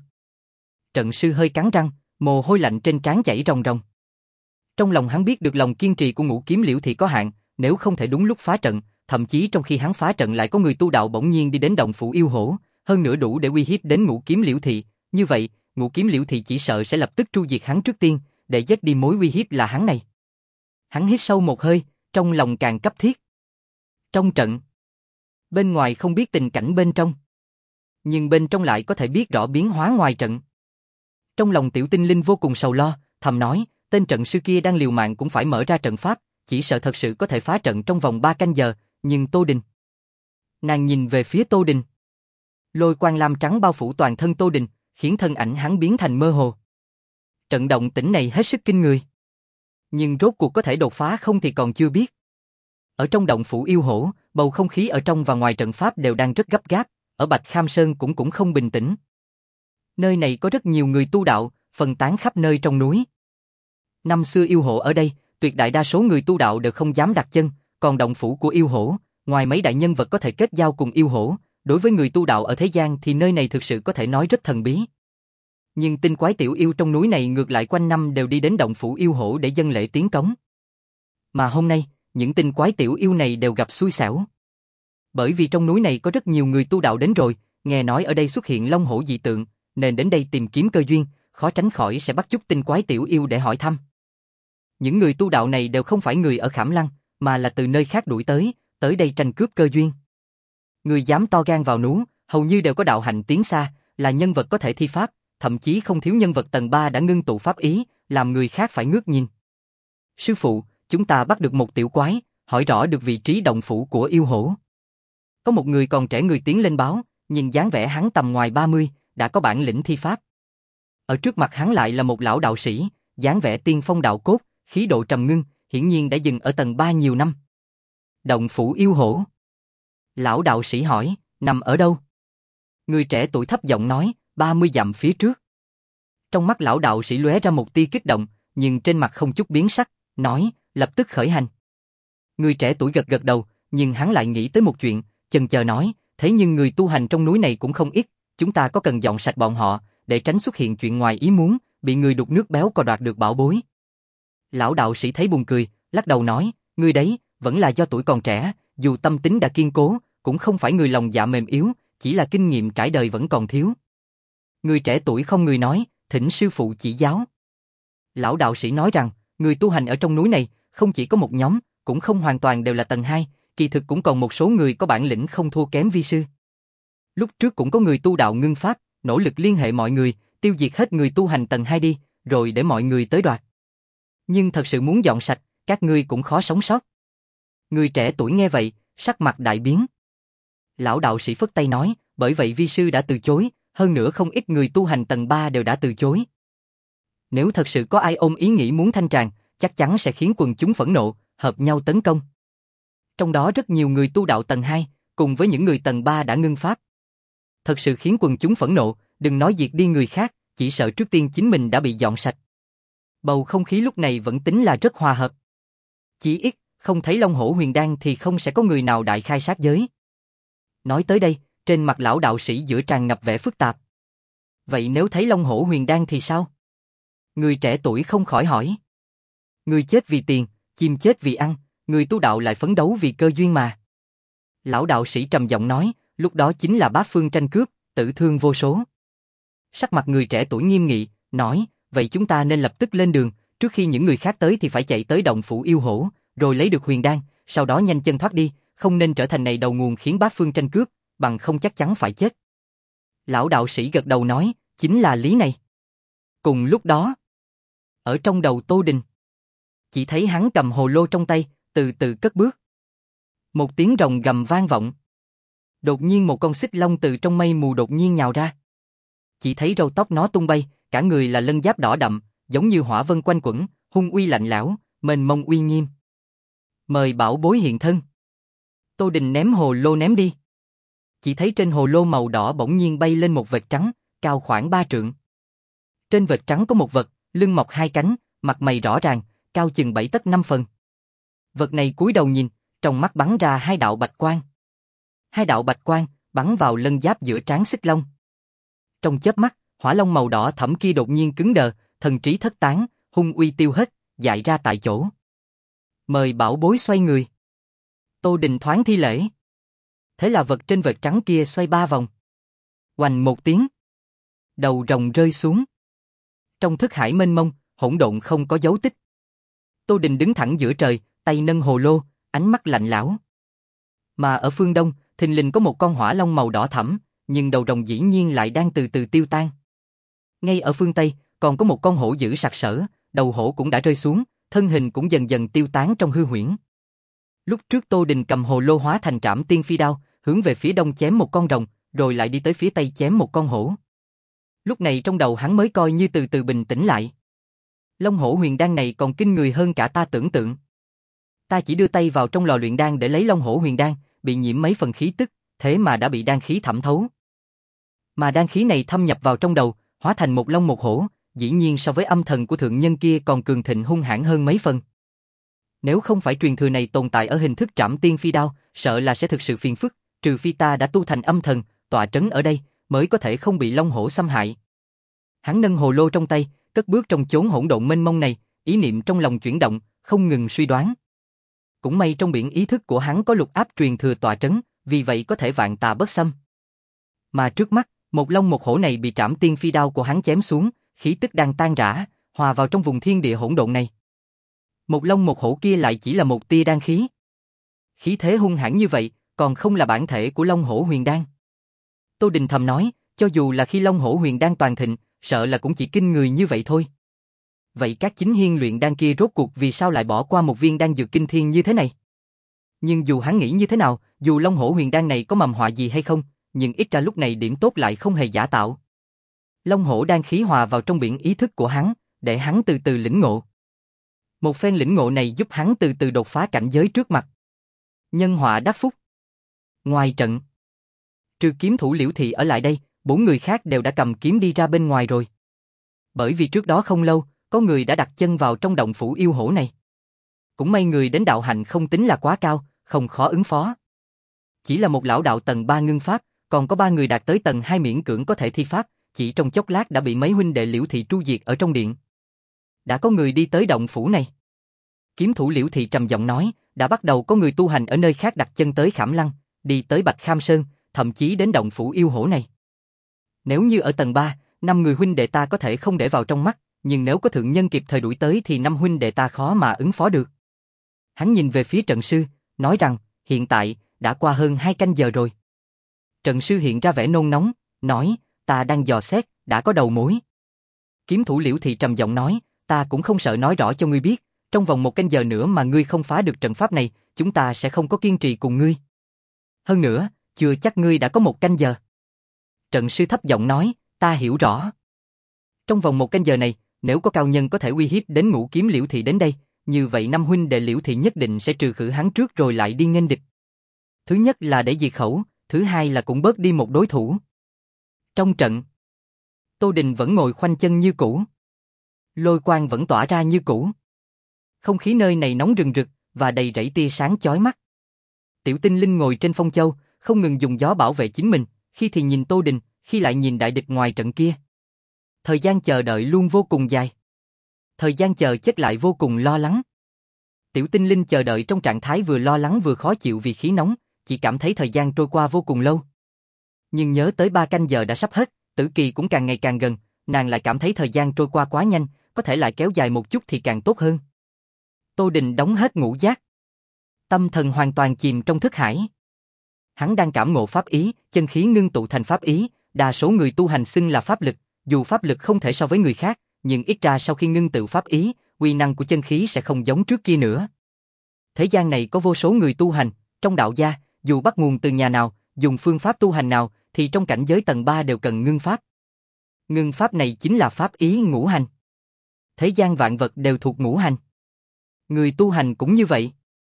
A: Trận sư hơi cắn răng, mồ hôi lạnh trên trán chảy ròng ròng. Trong lòng hắn biết được lòng kiên trì của Ngũ Kiếm Liễu Thị có hạn, nếu không thể đúng lúc phá trận, thậm chí trong khi hắn phá trận lại có người tu đạo bỗng nhiên đi đến động phủ yêu hổ, hơn nữa đủ để uy hiếp đến Ngũ Kiếm Liễu Thị, như vậy, Ngũ Kiếm Liễu Thị chỉ sợ sẽ lập tức tru diệt hắn trước tiên, để dứt đi mối uy hiếp là hắn này. Hắn hít sâu một hơi, trong lòng càng cấp thiết. Trong trận, bên ngoài không biết tình cảnh bên trong, nhưng bên trong lại có thể biết rõ biến hóa ngoài trận. Trong lòng Tiểu Tinh Linh vô cùng sầu lo, thầm nói, tên trận sư kia đang liều mạng cũng phải mở ra trận pháp, chỉ sợ thật sự có thể phá trận trong vòng ba canh giờ, nhưng Tô Đình. Nàng nhìn về phía Tô Đình. Lôi quang lam trắng bao phủ toàn thân Tô Đình, khiến thân ảnh hắn biến thành mơ hồ. Trận động tĩnh này hết sức kinh người. Nhưng rốt cuộc có thể đột phá không thì còn chưa biết. Ở trong động phủ yêu hổ, bầu không khí ở trong và ngoài trận pháp đều đang rất gấp gáp, ở Bạch Kham Sơn cũng cũng không bình tĩnh. Nơi này có rất nhiều người tu đạo, phân tán khắp nơi trong núi. Năm xưa yêu hổ ở đây, tuyệt đại đa số người tu đạo đều không dám đặt chân, còn động phủ của yêu hổ, ngoài mấy đại nhân vật có thể kết giao cùng yêu hổ, đối với người tu đạo ở thế gian thì nơi này thực sự có thể nói rất thần bí. Nhưng tinh quái tiểu yêu trong núi này ngược lại quanh năm đều đi đến động phủ yêu hổ để dâng lễ tiến cống. Mà hôm nay, những tinh quái tiểu yêu này đều gặp xui xẻo. Bởi vì trong núi này có rất nhiều người tu đạo đến rồi, nghe nói ở đây xuất hiện long hổ dị tượng, nên đến đây tìm kiếm cơ duyên, khó tránh khỏi sẽ bắt chước tinh quái tiểu yêu để hỏi thăm. Những người tu đạo này đều không phải người ở Khảm Lăng, mà là từ nơi khác đuổi tới, tới đây tranh cướp cơ duyên. Người dám to gan vào núi, hầu như đều có đạo hạnh tiến xa, là nhân vật có thể thi pháp, thậm chí không thiếu nhân vật tầng ba đã ngưng tụ pháp ý, làm người khác phải ngước nhìn. Sư phụ, chúng ta bắt được một tiểu quái, hỏi rõ được vị trí động phủ của yêu hổ. Có một người còn trẻ người tiến lên báo, nhìn dáng vẻ hắn tầm ngoài ba mươi, đã có bản lĩnh thi pháp. Ở trước mặt hắn lại là một lão đạo sĩ, dáng vẻ tiên phong đạo cốt, khí độ trầm ngưng, hiển nhiên đã dừng ở tầng ba nhiều năm. Động phủ yêu hổ. Lão đạo sĩ hỏi, nằm ở đâu? Người trẻ tuổi thấp giọng nói, ba mươi dặm phía trước. Trong mắt lão đạo sĩ lóe ra một tia kích động, nhưng trên mặt không chút biến sắc, nói, lập tức khởi hành. Người trẻ tuổi gật gật đầu, nhưng hắn lại nghĩ tới một chuyện, chần chờ nói, thế nhưng người tu hành trong núi này cũng không ít, chúng ta có cần dọn sạch bọn họ, để tránh xuất hiện chuyện ngoài ý muốn, bị người đục nước béo cò đoạt được bảo bối. Lão đạo sĩ thấy buồn cười, lắc đầu nói, ngươi đấy, vẫn là do tuổi còn trẻ, dù tâm tính đã kiên cố, cũng không phải người lòng dạ mềm yếu, chỉ là kinh nghiệm trải đời vẫn còn thiếu. Người trẻ tuổi không người nói, thỉnh sư phụ chỉ giáo. Lão đạo sĩ nói rằng, người tu hành ở trong núi này, không chỉ có một nhóm, cũng không hoàn toàn đều là tầng hai, kỳ thực cũng còn một số người có bản lĩnh không thua kém vi sư. Lúc trước cũng có người tu đạo ngưng pháp, nỗ lực liên hệ mọi người, tiêu diệt hết người tu hành tầng hai đi, rồi để mọi người tới đoạt. Nhưng thật sự muốn dọn sạch, các ngươi cũng khó sống sót. Người trẻ tuổi nghe vậy, sắc mặt đại biến. Lão đạo sĩ phất tay nói, bởi vậy vi sư đã từ chối, hơn nữa không ít người tu hành tầng ba đều đã từ chối. Nếu thật sự có ai ôm ý nghĩ muốn thanh tràng, chắc chắn sẽ khiến quần chúng phẫn nộ, hợp nhau tấn công. Trong đó rất nhiều người tu đạo tầng hai, cùng với những người tầng ba đã ngưng pháp. Thật sự khiến quần chúng phẫn nộ, đừng nói diệt đi người khác, chỉ sợ trước tiên chính mình đã bị dọn sạch. Bầu không khí lúc này vẫn tính là rất hòa hợp. Chỉ ít, không thấy Long Hổ Huyền Đan thì không sẽ có người nào đại khai sát giới. Nói tới đây, trên mặt lão đạo sĩ giữa tràn ngập vẻ phức tạp. Vậy nếu thấy Long Hổ Huyền Đan thì sao? Người trẻ tuổi không khỏi hỏi. Người chết vì tiền, chim chết vì ăn, người tu đạo lại phấn đấu vì cơ duyên mà. Lão đạo sĩ trầm giọng nói, lúc đó chính là bát phương tranh cướp, tử thương vô số. Sắc mặt người trẻ tuổi nghiêm nghị, nói, vậy chúng ta nên lập tức lên đường, trước khi những người khác tới thì phải chạy tới động phủ yêu hổ, rồi lấy được huyền đan, sau đó nhanh chân thoát đi, không nên trở thành này đầu nguồn khiến bát phương tranh cướp, bằng không chắc chắn phải chết. Lão đạo sĩ gật đầu nói, chính là lý này. Cùng lúc đó, ở trong đầu Tô Đình, chỉ thấy hắn cầm hồ lô trong tay, từ từ cất bước. Một tiếng rồng gầm vang vọng. Đột nhiên một con xích long từ trong mây mù đột nhiên nhào ra. Chỉ thấy râu tóc nó tung bay, cả người là lân giáp đỏ đậm, giống như hỏa vân quanh quẩn, hung uy lạnh lẽo, mênh mông uy nghiêm. Mời bảo bối hiện thân. Tô Đình ném hồ lô ném đi. Chỉ thấy trên hồ lô màu đỏ bỗng nhiên bay lên một vệt trắng, cao khoảng ba trượng. Trên vệt trắng có một vật, lưng mọc hai cánh, mặt mày rõ ràng, cao chừng bảy tấc năm phần. Vật này cúi đầu nhìn, trong mắt bắn ra hai đạo bạch quang. Hai đạo bạch quang bắn vào lân giáp giữa trán xích long. Trong chớp mắt, hỏa long màu đỏ thẫm kia đột nhiên cứng đờ, thần trí thất tán, hung uy tiêu hết, dại ra tại chỗ. Mời bảo bối xoay người. Tô Đình thoáng thi lễ. Thế là vật trên vệt trắng kia xoay ba vòng. Oành một tiếng. Đầu rồng rơi xuống. Trong thức hải mênh mông, hỗn độn không có dấu tích. Tô Đình đứng thẳng giữa trời, tay nâng hồ lô, ánh mắt lạnh lẽo. Mà ở phương đông, thình lình có một con hỏa long màu đỏ thẫm, nhưng đầu rồng dĩ nhiên lại đang từ từ tiêu tan. Ngay ở phương tây, còn có một con hổ dữ sặc sỡ, đầu hổ cũng đã rơi xuống, thân hình cũng dần dần tiêu tán trong hư huyễn. Lúc trước Tô Đình cầm hồ lô hóa thành Trảm Tiên Phi Đao, hướng về phía đông chém một con rồng, rồi lại đi tới phía tây chém một con hổ. Lúc này trong đầu hắn mới coi như từ từ bình tĩnh lại. Long hổ huyền đan này còn kinh người hơn cả ta tưởng tượng. Ta chỉ đưa tay vào trong lò luyện đan để lấy long hổ huyền đan, bị nhiễm mấy phần khí tức, thế mà đã bị đan khí thẩm thấu. Mà đan khí này thâm nhập vào trong đầu, hóa thành một long một hổ, dĩ nhiên so với âm thần của thượng nhân kia còn cường thịnh hung hãn hơn mấy phần. Nếu không phải truyền thừa này tồn tại ở hình thức Trảm Tiên Phi Đao, sợ là sẽ thực sự phiền phức, trừ phi ta đã tu thành âm thần, tọa trấn ở đây, mới có thể không bị long hổ xâm hại. Hắn nâng hồ lô trong tay, cất bước trong chốn hỗn độn mênh mông này, ý niệm trong lòng chuyển động, không ngừng suy đoán. Cũng may trong biển ý thức của hắn có lục áp truyền thừa tọa trấn, vì vậy có thể vạn tà bất xâm. Mà trước mắt, một long một hổ này bị Trảm Tiên Phi Đao của hắn chém xuống, khí tức đang tan rã, hòa vào trong vùng thiên địa hỗn độn này. Một long một hổ kia lại chỉ là một tia đan khí. Khí thế hung hãn như vậy, còn không là bản thể của long hổ huyền đan. Tô Đình thầm nói, cho dù là khi long hổ huyền đan toàn thịnh, sợ là cũng chỉ kinh người như vậy thôi. Vậy các chính hiên luyện đan kia rốt cuộc vì sao lại bỏ qua một viên đan dược kinh thiên như thế này? Nhưng dù hắn nghĩ như thế nào, dù long hổ huyền đan này có mầm họa gì hay không, nhưng ít ra lúc này điểm tốt lại không hề giả tạo. Long hổ đan khí hòa vào trong biển ý thức của hắn, để hắn từ từ lĩnh ngộ. Một phen lĩnh ngộ này giúp hắn từ từ đột phá cảnh giới trước mặt. Nhân họa đắc phúc. Ngoài trận, trừ kiếm thủ Liễu Thị ở lại đây, bốn người khác đều đã cầm kiếm đi ra bên ngoài rồi. Bởi vì trước đó không lâu, có người đã đặt chân vào trong động phủ yêu hổ này. Cũng may người đến đạo hạnh không tính là quá cao, không khó ứng phó. Chỉ là một lão đạo tầng ba ngưng pháp, còn có ba người đạt tới tầng hai miễn cưỡng có thể thi pháp, chỉ trong chốc lát đã bị mấy huynh đệ Liễu Thị tru diệt ở trong điện. Đã có người đi tới động phủ này. Kiếm thủ Liễu Thị trầm giọng nói, đã bắt đầu có người tu hành ở nơi khác đặt chân tới Khảm Lăng, đi tới Bạch Kham Sơn, thậm chí đến động phủ yêu hổ này. Nếu như ở tầng ba, năm người huynh đệ ta có thể không để vào trong mắt, nhưng nếu có thượng nhân kịp thời đuổi tới thì năm huynh đệ ta khó mà ứng phó được. Hắn nhìn về phía trận sư, nói rằng, hiện tại, đã qua hơn hai canh giờ rồi. Trận sư hiện ra vẻ nôn nóng, nói, ta đang dò xét, đã có đầu mối. Kiếm thủ Liễu Thị trầm giọng nói, ta cũng không sợ nói rõ cho ngươi biết, trong vòng một canh giờ nữa mà ngươi không phá được trận pháp này, chúng ta sẽ không có kiên trì cùng ngươi. Hơn nữa, chưa chắc ngươi đã có một canh giờ. Trận sư thấp giọng nói, ta hiểu rõ. Trong vòng một canh giờ này, nếu có cao nhân có thể uy hiếp đến Ngũ Kiếm Liễu Thị đến đây, như vậy năm huynh đệ Liễu Thị nhất định sẽ trừ khử hắn trước rồi lại đi nghênh địch. Thứ nhất là để diệt khẩu, thứ hai là cũng bớt đi một đối thủ. Trong trận, Tô Đình vẫn ngồi khoanh chân như cũ. Lôi quang vẫn tỏa ra như cũ. Không khí nơi này nóng rừng rực và đầy rẫy tia sáng chói mắt. Tiểu Tinh Linh ngồi trên phong châu, không ngừng dùng gió bảo vệ chính mình, khi thì nhìn Tô Đình, khi lại nhìn đại địch ngoài trận kia. Thời gian chờ đợi luôn vô cùng dài. Thời gian chờ chất lại vô cùng lo lắng. Tiểu Tinh Linh chờ đợi trong trạng thái vừa lo lắng vừa khó chịu vì khí nóng, chỉ cảm thấy thời gian trôi qua vô cùng lâu. Nhưng nhớ tới ba canh giờ đã sắp hết, tử kỳ cũng càng ngày càng gần, nàng lại cảm thấy thời gian trôi qua quá nhanh, có thể lại kéo dài một chút thì càng tốt hơn. Tô Đình đóng hết ngũ giác. Tâm thần hoàn toàn chìm trong thức hải. Hắn đang cảm ngộ pháp ý, chân khí ngưng tụ thành pháp ý, đa số người tu hành xưng là pháp lực, dù pháp lực không thể so với người khác, nhưng ít ra sau khi ngưng tụ pháp ý, uy năng của chân khí sẽ không giống trước kia nữa. Thế gian này có vô số người tu hành, trong đạo gia, dù bắt nguồn từ nhà nào, dùng phương pháp tu hành nào, thì trong cảnh giới tầng ba đều cần ngưng pháp. Ngưng pháp này chính là pháp ý ngũ hành. Thế gian vạn vật đều thuộc ngũ hành. Người tu hành cũng như vậy.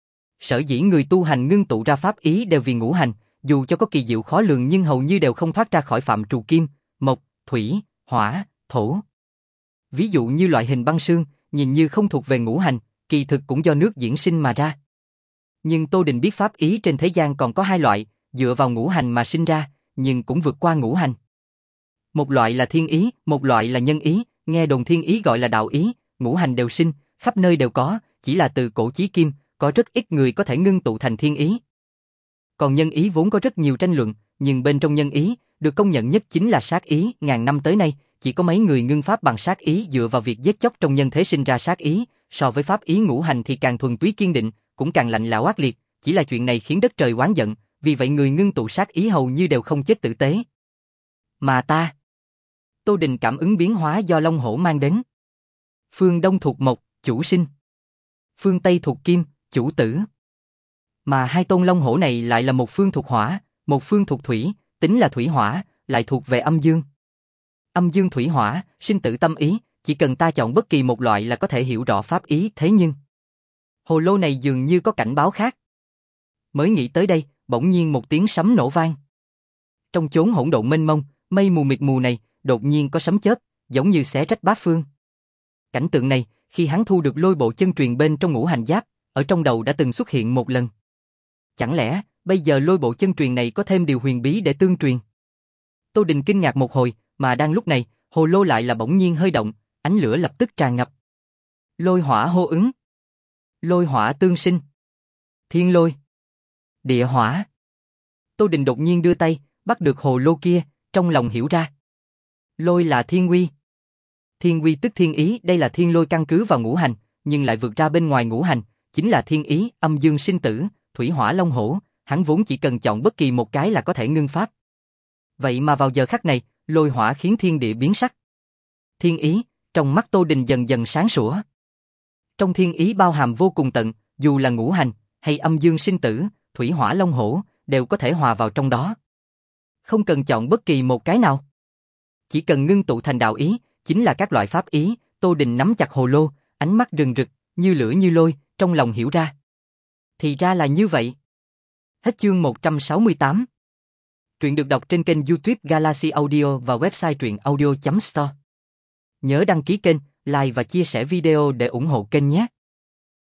A: Sở dĩ người tu hành ngưng tụ ra pháp ý đều vì ngũ hành, dù cho có kỳ diệu khó lường nhưng hầu như đều không thoát ra khỏi phạm trù kim, mộc, thủy, hỏa, thổ. Ví dụ như loại hình băng sương, nhìn như không thuộc về ngũ hành, kỳ thực cũng do nước diễn sinh mà ra. Nhưng Tô Đình biết pháp ý trên thế gian còn có hai loại, dựa vào ngũ hành mà sinh ra, nhưng cũng vượt qua ngũ hành. Một loại là thiên ý, một loại là nhân ý, nghe đồn thiên ý gọi là đạo ý, ngũ hành đều sinh, khắp nơi đều có, chỉ là từ cổ chí kim, có rất ít người có thể ngưng tụ thành thiên ý. Còn nhân ý vốn có rất nhiều tranh luận, nhưng bên trong nhân ý, được công nhận nhất chính là sát ý. Ngàn năm tới nay, chỉ có mấy người ngưng pháp bằng sát ý dựa vào việc giết chóc trong nhân thế sinh ra sát ý, so với pháp ý ngũ hành thì càng thuần túy kiên định, cũng càng lạnh lẽo ác liệt. Chỉ là chuyện này khiến đất trời oán giận, vì vậy người ngưng tụ sát ý hầu như đều không chết tử tế. Mà ta... Tô Đình cảm ứng biến hóa do Long Hổ mang đến. Phương Đông thuộc Mộc, chủ sinh. Phương Tây thuộc Kim, chủ tử. Mà hai tôn Long Hổ này lại là một phương thuộc Hỏa, một phương thuộc Thủy, tính là Thủy Hỏa, lại thuộc về âm dương. Âm dương Thủy Hỏa, sinh tử tâm ý, chỉ cần ta chọn bất kỳ một loại là có thể hiểu rõ pháp ý. Thế nhưng hồ lô này dường như có cảnh báo khác. Mới nghĩ tới đây, bỗng nhiên một tiếng sấm nổ vang. Trong chốn hỗn độn mênh mông, mây mù mịt mù này, đột nhiên có sấm chớp, giống như xé rách bát phương. Cảnh tượng này, khi hắn thu được lôi bộ chân truyền bên trong ngũ hành giáp, ở trong đầu đã từng xuất hiện một lần. Chẳng lẽ, bây giờ lôi bộ chân truyền này có thêm điều huyền bí để tương truyền? Tô Đình kinh ngạc một hồi, mà đang lúc này, hồ lô lại là bỗng nhiên hơi động, ánh lửa lập tức tràn ngập. Lôi hỏa hô ứng. Lôi hỏa tương sinh. Thiên lôi. Địa hỏa. Tô Đình đột nhiên đưa tay, bắt được hồ lô kia, trong lòng hiểu ra. Lôi là thiên uy. Thiên uy tức thiên ý, đây là thiên lôi căn cứ vào ngũ hành, nhưng lại vượt ra bên ngoài ngũ hành, chính là thiên ý, âm dương sinh tử, thủy hỏa long hổ, hắn vốn chỉ cần chọn bất kỳ một cái là có thể ngưng pháp. Vậy mà vào giờ khắc này, lôi hỏa khiến thiên địa biến sắc. Thiên ý, trong mắt Tô Đình dần dần sáng sủa. Trong thiên ý bao hàm vô cùng tận, dù là ngũ hành, hay âm dương sinh tử, thủy hỏa long hổ, đều có thể hòa vào trong đó. Không cần chọn bất kỳ một cái nào. Chỉ cần ngưng tụ thành đạo ý, chính là các loại pháp ý. Tô Đình nắm chặt hồ lô, ánh mắt rừng rực, như lửa như lôi, trong lòng hiểu ra. Thì ra là như vậy. Hết chương một trăm sáu mươi tám. Truyện được đọc trên kênh YouTube Galaxy Audio và website truyện audio chấm store. Nhớ đăng ký kênh, like và chia sẻ video để ủng hộ kênh nhé.